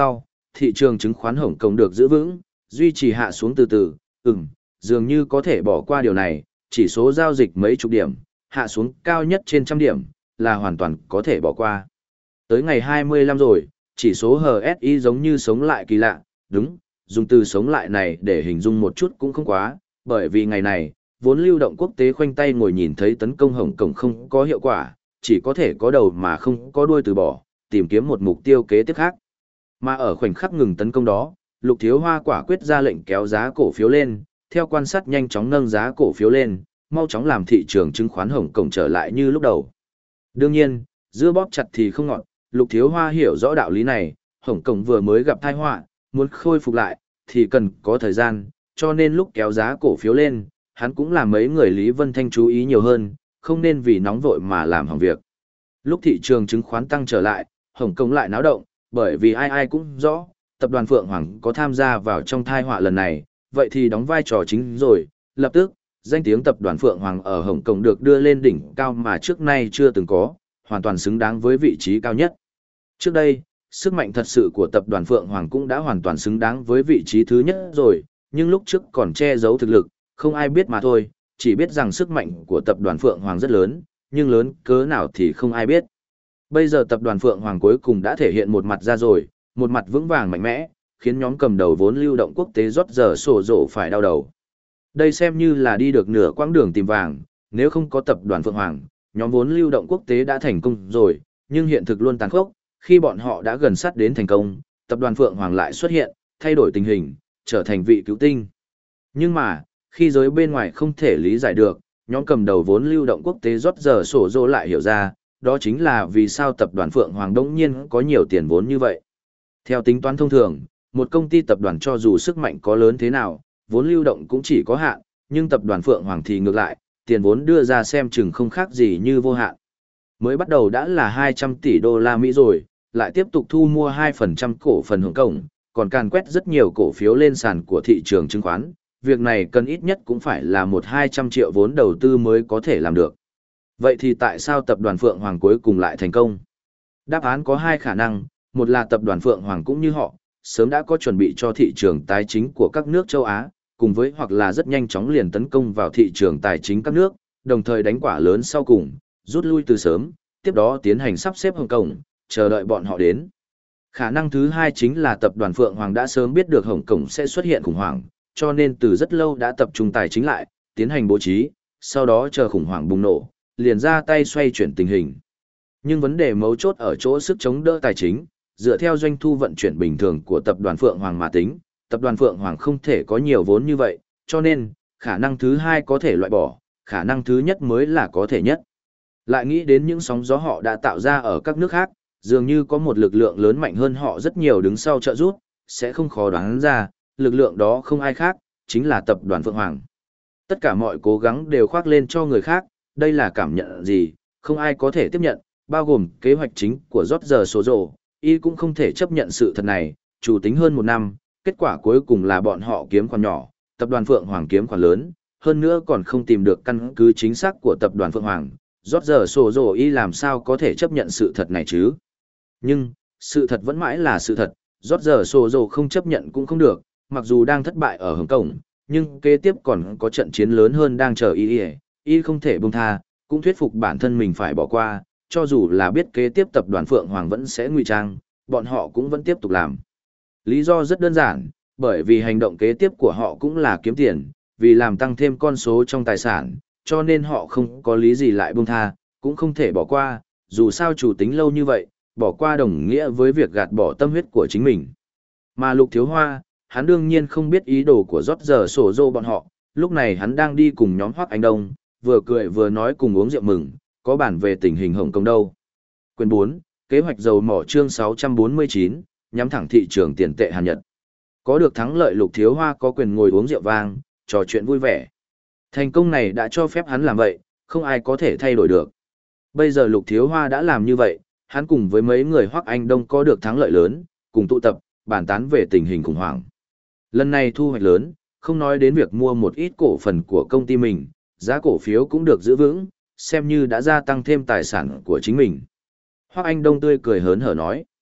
thị trường chứng khoán Hồng Kông được giữ vững, duy trì hạ xuống từ từ, ừm, dường như có thể bỏ qua điều này, chỉ số giao dịch mấy chục điểm, hạ xuống cao nhất trên trăm điểm, là hoàn toàn có thể bỏ qua. Tới ngày hai mươi lăm rồi, chỉ số hát ét i giống như sống lại kỳ lạ, đúng, dùng từ sống lại này để hình dung một chút cũng không quá, bởi vì ngày này, vốn lưu động quốc tế khoanh tay ngồi nhìn thấy tấn công Hồng Kông không có hiệu quả, chỉ có thể có đầu mà không có đuôi từ bỏ, tìm kiếm một mục tiêu kế tiếp khác. Mà ở khoảnh khắc ngừng tấn công đó, Lục Thiếu Hoa quả quyết ra lệnh kéo giá cổ phiếu lên, theo quan sát nhanh chóng nâng giá cổ phiếu lên, mau chóng làm thị trường chứng khoán Hồng Kông trở lại như lúc đầu. Đương nhiên, giữa bóp chặt thì không ngọt, Lục Thiếu Hoa hiểu rõ đạo lý này, Hồng Kông vừa mới gặp tai họa, muốn khôi phục lại thì cần có thời gian, cho nên lúc kéo giá cổ phiếu lên, hắn cũng làm mấy người Lý Vân Thanh chú ý nhiều hơn, không nên vì nóng vội mà làm hỏng việc. Lúc thị trường chứng khoán tăng trở lại, Hồng Kông lại náo động, bởi vì ai ai cũng rõ, tập đoàn Phượng Hoàng có tham gia vào trong tai họa lần này, vậy thì đóng vai trò chính rồi, lập tức, danh tiếng tập đoàn Phượng Hoàng ở Hồng Kông được đưa lên đỉnh cao mà trước nay chưa từng có, hoàn toàn xứng đáng với vị trí cao nhất. Trước đây, sức mạnh thật sự của tập đoàn Phượng Hoàng cũng đã hoàn toàn xứng đáng với vị trí thứ nhất rồi, nhưng lúc trước còn che giấu thực lực, không ai biết mà thôi, chỉ biết rằng sức mạnh của tập đoàn Phượng Hoàng rất lớn, nhưng lớn cỡ nào thì không ai biết. Bây giờ tập đoàn Phượng Hoàng cuối cùng đã thể hiện một mặt ra rồi, một mặt vững vàng mạnh mẽ, khiến nhóm cầm đầu vốn lưu động quốc tế rót giờ sổ rộ phải đau đầu. Đây xem như là đi được nửa quãng đường tìm vàng, nếu không có tập đoàn Phượng Hoàng, nhóm vốn lưu động quốc tế đã thành công rồi, nhưng hiện thực luôn tàn khốc, khi bọn họ đã gần sát đến thành công, tập đoàn Phượng Hoàng lại xuất hiện, thay đổi tình hình, trở thành vị cứu tinh. Nhưng mà, khi giới bên ngoài không thể lý giải được, nhóm cầm đầu vốn lưu động quốc tế rót giờ sổ rộ lại hiểu ra, đó chính là vì sao tập đoàn Phượng Hoàng đống nhiên có nhiều tiền vốn như vậy. Theo tính toán thông thường, một công ty tập đoàn cho dù sức mạnh có lớn thế nào, vốn lưu động cũng chỉ có hạn, nhưng tập đoàn Phượng Hoàng thì ngược lại, tiền vốn đưa ra xem chừng không khác gì như vô hạn. Mới bắt đầu đã là hai trăm tỷ đô la Mỹ rồi, lại tiếp tục thu mua hai phần trăm cổ phần Hồng Kông, còn càn quét rất nhiều cổ phiếu lên sàn của thị trường chứng khoán. Việc này cần ít nhất cũng phải là một hai trăm triệu vốn đầu tư mới có thể làm được. Vậy thì tại sao tập đoàn Phượng Hoàng cuối cùng lại thành công? Đáp án có hai khả năng, một là tập đoàn Phượng Hoàng cũng như họ, sớm đã có chuẩn bị cho thị trường tài chính của các nước châu Á, cùng với hoặc là rất nhanh chóng liền tấn công vào thị trường tài chính các nước, đồng thời đánh quả lớn sau cùng, rút lui từ sớm, tiếp đó tiến hành sắp xếp Hồng Kông, chờ đợi bọn họ đến. Khả năng thứ hai chính là tập đoàn Phượng Hoàng đã sớm biết được Hồng Kông sẽ xuất hiện khủng hoảng, cho nên từ rất lâu đã tập trung tài chính lại, tiến hành bố trí, sau đó chờ khủng hoảng bùng nổ, liền ra tay xoay chuyển tình hình. Nhưng vấn đề mấu chốt ở chỗ sức chống đỡ tài chính, dựa theo doanh thu vận chuyển bình thường của tập đoàn Phượng Hoàng mà tính, tập đoàn Phượng Hoàng không thể có nhiều vốn như vậy, cho nên, khả năng thứ hai có thể loại bỏ, khả năng thứ nhất mới là có thể nhất. Lại nghĩ đến những sóng gió họ đã tạo ra ở các nước khác, dường như có một lực lượng lớn mạnh hơn họ rất nhiều đứng sau trợ giúp, sẽ không khó đoán ra, lực lượng đó không ai khác, chính là tập đoàn Phượng Hoàng. Tất cả mọi cố gắng đều khoác lên cho người khác, đây là cảm nhận gì, không ai có thể tiếp nhận, bao gồm kế hoạch chính của rót giờ số rồ, y cũng không thể chấp nhận sự thật này, chủ tính hơn một năm, kết quả cuối cùng là bọn họ kiếm khoản nhỏ, tập đoàn Phượng Hoàng kiếm khoản lớn, hơn nữa còn không tìm được căn cứ chính xác của tập đoàn Phượng Hoàng, rót giờ số rồ y làm sao có thể chấp nhận sự thật này chứ. Nhưng, sự thật vẫn mãi là sự thật, rót giờ số rồ không chấp nhận cũng không được, mặc dù đang thất bại ở Hồng Kông, nhưng kế tiếp còn có trận chiến lớn hơn đang chờ y, y không thể buông tha, cũng thuyết phục bản thân mình phải bỏ qua, cho dù là biết kế tiếp tập đoàn Phượng Hoàng vẫn sẽ ngụy trang, bọn họ cũng vẫn tiếp tục làm. Lý do rất đơn giản, bởi vì hành động kế tiếp của họ cũng là kiếm tiền, vì làm tăng thêm con số trong tài sản, cho nên họ không có lý gì lại buông tha, cũng không thể bỏ qua, dù sao chủ tính lâu như vậy, bỏ qua đồng nghĩa với việc gạt bỏ tâm huyết của chính mình. Mà Lục Thiếu Hoa, hắn đương nhiên không biết ý đồ của rót giờ sổ rô bọn họ, lúc này hắn đang đi cùng nhóm Hoắc Anh Đông, vừa cười vừa nói cùng uống rượu mừng, có bản về tình hình Hồng Kông đâu. Quyền bốn, kế hoạch dầu mỏ chương sáu trăm bốn mươi chín, nhắm thẳng thị trường tiền tệ Hàn Nhật. Có được thắng lợi Lục Thiếu Hoa có quyền ngồi uống rượu vang, trò chuyện vui vẻ. Thành công này đã cho phép hắn làm vậy, không ai có thể thay đổi được. Bây giờ Lục Thiếu Hoa đã làm như vậy, hắn cùng với mấy người Hoắc Anh Đông có được thắng lợi lớn, cùng tụ tập, bàn tán về tình hình khủng hoảng. Lần này thu hoạch lớn, không nói đến việc mua một ít cổ phần của công ty mình, giá cổ phiếu cũng được giữ vững, xem như đã gia tăng thêm tài sản của chính mình. Hoắc Anh Đông tươi cười hớn hở nói.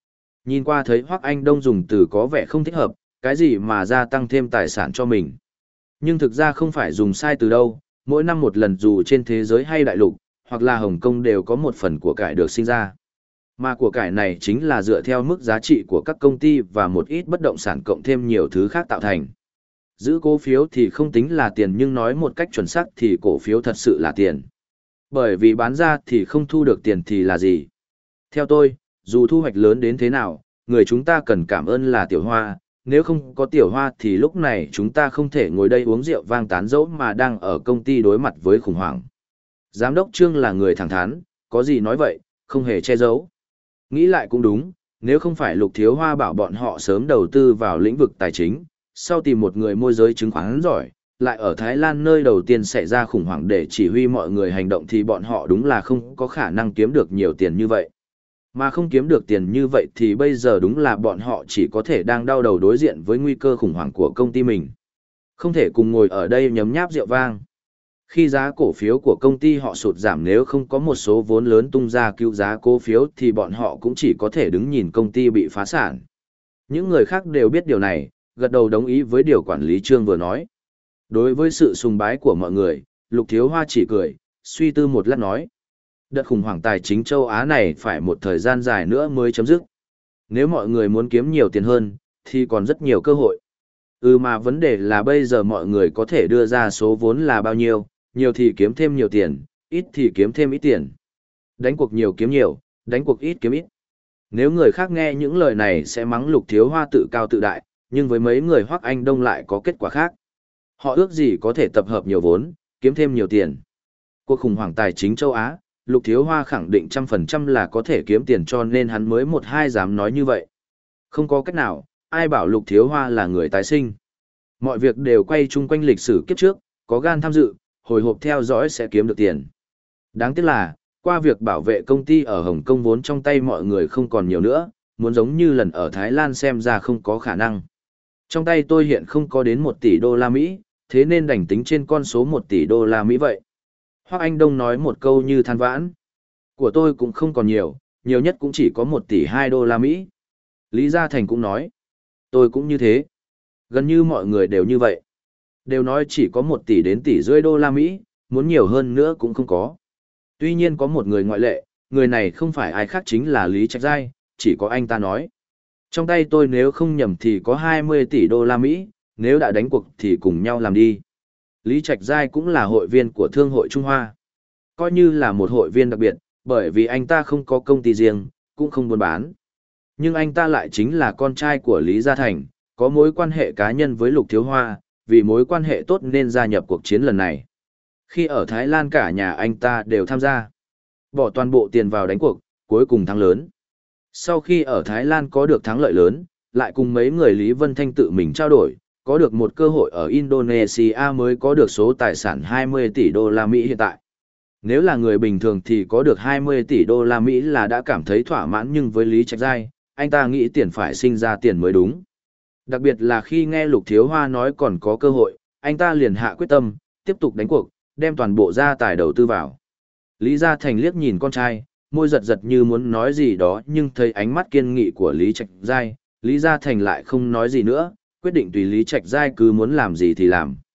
Nhìn qua thấy Hoắc Anh Đông dùng từ có vẻ không thích hợp, cái gì mà gia tăng thêm tài sản cho mình. Nhưng thực ra không phải dùng sai từ đâu, mỗi năm một lần dù trên thế giới hay đại lục, hoặc là Hồng Kông đều có một phần của cải được sinh ra. Mà của cải này chính là dựa theo mức giá trị của các công ty và một ít bất động sản cộng thêm nhiều thứ khác tạo thành. Giữ cổ phiếu thì không tính là tiền nhưng nói một cách chuẩn xác thì cổ phiếu thật sự là tiền. Bởi vì bán ra thì không thu được tiền thì là gì? Theo tôi, dù thu hoạch lớn đến thế nào, người chúng ta cần cảm ơn là Tiểu Hoa, nếu không có Tiểu Hoa thì lúc này chúng ta không thể ngồi đây uống rượu vang tán dẫu mà đang ở công ty đối mặt với khủng hoảng. Giám đốc Trương là người thẳng thắn, có gì nói vậy, không hề che giấu. Nghĩ lại cũng đúng, nếu không phải Lục Thiếu Hoa bảo bọn họ sớm đầu tư vào lĩnh vực tài chính, sau tìm một người môi giới chứng khoán giỏi, lại ở Thái Lan nơi đầu tiên xảy ra khủng hoảng để chỉ huy mọi người hành động thì bọn họ đúng là không có khả năng kiếm được nhiều tiền như vậy. Mà không kiếm được tiền như vậy thì bây giờ đúng là bọn họ chỉ có thể đang đau đầu đối diện với nguy cơ khủng hoảng của công ty mình. Không thể cùng ngồi ở đây nhấm nháp rượu vang. Khi giá cổ phiếu của công ty họ sụt giảm nếu không có một số vốn lớn tung ra cứu giá cổ phiếu thì bọn họ cũng chỉ có thể đứng nhìn công ty bị phá sản. Những người khác đều biết điều này, gật đầu đồng ý với điều quản lý Trương vừa nói. Đối với sự sùng bái của mọi người, Lục Thiếu Hoa chỉ cười, suy tư một lát nói. Đợt khủng hoảng tài chính châu Á này phải một thời gian dài nữa mới chấm dứt. Nếu mọi người muốn kiếm nhiều tiền hơn, thì còn rất nhiều cơ hội. Ừ mà vấn đề là bây giờ mọi người có thể đưa ra số vốn là bao nhiêu, nhiều thì kiếm thêm nhiều tiền, ít thì kiếm thêm ít tiền. Đánh cuộc nhiều kiếm nhiều, đánh cuộc ít kiếm ít. Nếu người khác nghe những lời này sẽ mắng Lục Thiếu Hoa tự cao tự đại, nhưng với mấy người Hoắc Anh Đông lại có kết quả khác. Họ ước gì có thể tập hợp nhiều vốn, kiếm thêm nhiều tiền. Cuộc khủng hoảng tài chính châu Á, Lục Thiếu Hoa khẳng định trăm phần trăm là có thể kiếm tiền cho nên hắn mới một hai dám nói như vậy. Không có cách nào, ai bảo Lục Thiếu Hoa là người tái sinh. Mọi việc đều quay chung quanh lịch sử kiếp trước, có gan tham dự, hồi hộp theo dõi sẽ kiếm được tiền. Đáng tiếc là, qua việc bảo vệ công ty ở Hồng Kông vốn trong tay mọi người không còn nhiều nữa, muốn giống như lần ở Thái Lan xem ra không có khả năng. Trong tay tôi hiện không có đến một tỷ đô la Mỹ, thế nên đành tính trên con số một tỷ đô la Mỹ vậy. Hoắc Anh Đông nói một câu như than vãn. Của tôi cũng không còn nhiều, nhiều nhất cũng chỉ có một tỷ hai đô la Mỹ. Lý Gia Thành cũng nói. Tôi cũng như thế. Gần như mọi người đều như vậy. Đều nói chỉ có một tỷ đến tỷ rưỡi đô la Mỹ, muốn nhiều hơn nữa cũng không có. Tuy nhiên có một người ngoại lệ, người này không phải ai khác chính là Lý Trạch Giai, chỉ có anh ta nói. Trong tay tôi nếu không nhầm thì có hai mươi tỷ đô la Mỹ, nếu đã đánh cuộc thì cùng nhau làm đi. Lý Trạch Giai cũng là hội viên của Thương hội Trung Hoa. Coi như là một hội viên đặc biệt, bởi vì anh ta không có công ty riêng, cũng không buôn bán. Nhưng anh ta lại chính là con trai của Lý Gia Thành, có mối quan hệ cá nhân với Lục Thiếu Hoa, vì mối quan hệ tốt nên gia nhập cuộc chiến lần này. Khi ở Thái Lan cả nhà anh ta đều tham gia. Bỏ toàn bộ tiền vào đánh cuộc, cuối cùng thắng lớn. Sau khi ở Thái Lan có được thắng lợi lớn, lại cùng mấy người Lý Vân Thanh tự mình trao đổi, có được một cơ hội ở Indonesia mới có được số tài sản hai mươi tỷ đô la Mỹ hiện tại. Nếu là người bình thường thì có được hai mươi tỷ đô la Mỹ là đã cảm thấy thỏa mãn nhưng với Lý Trạch Giai, anh ta nghĩ tiền phải sinh ra tiền mới đúng. Đặc biệt là khi nghe Lục Thiếu Hoa nói còn có cơ hội, anh ta liền hạ quyết tâm, tiếp tục đánh cuộc, đem toàn bộ gia tài đầu tư vào. Lý Gia Thành liếc nhìn con trai, môi giật giật như muốn nói gì đó nhưng thấy ánh mắt kiên nghị của Lý Trạch Giai, Lý Gia Thành lại không nói gì nữa, quyết định tùy Lý Trạch Giai cứ muốn làm gì thì làm.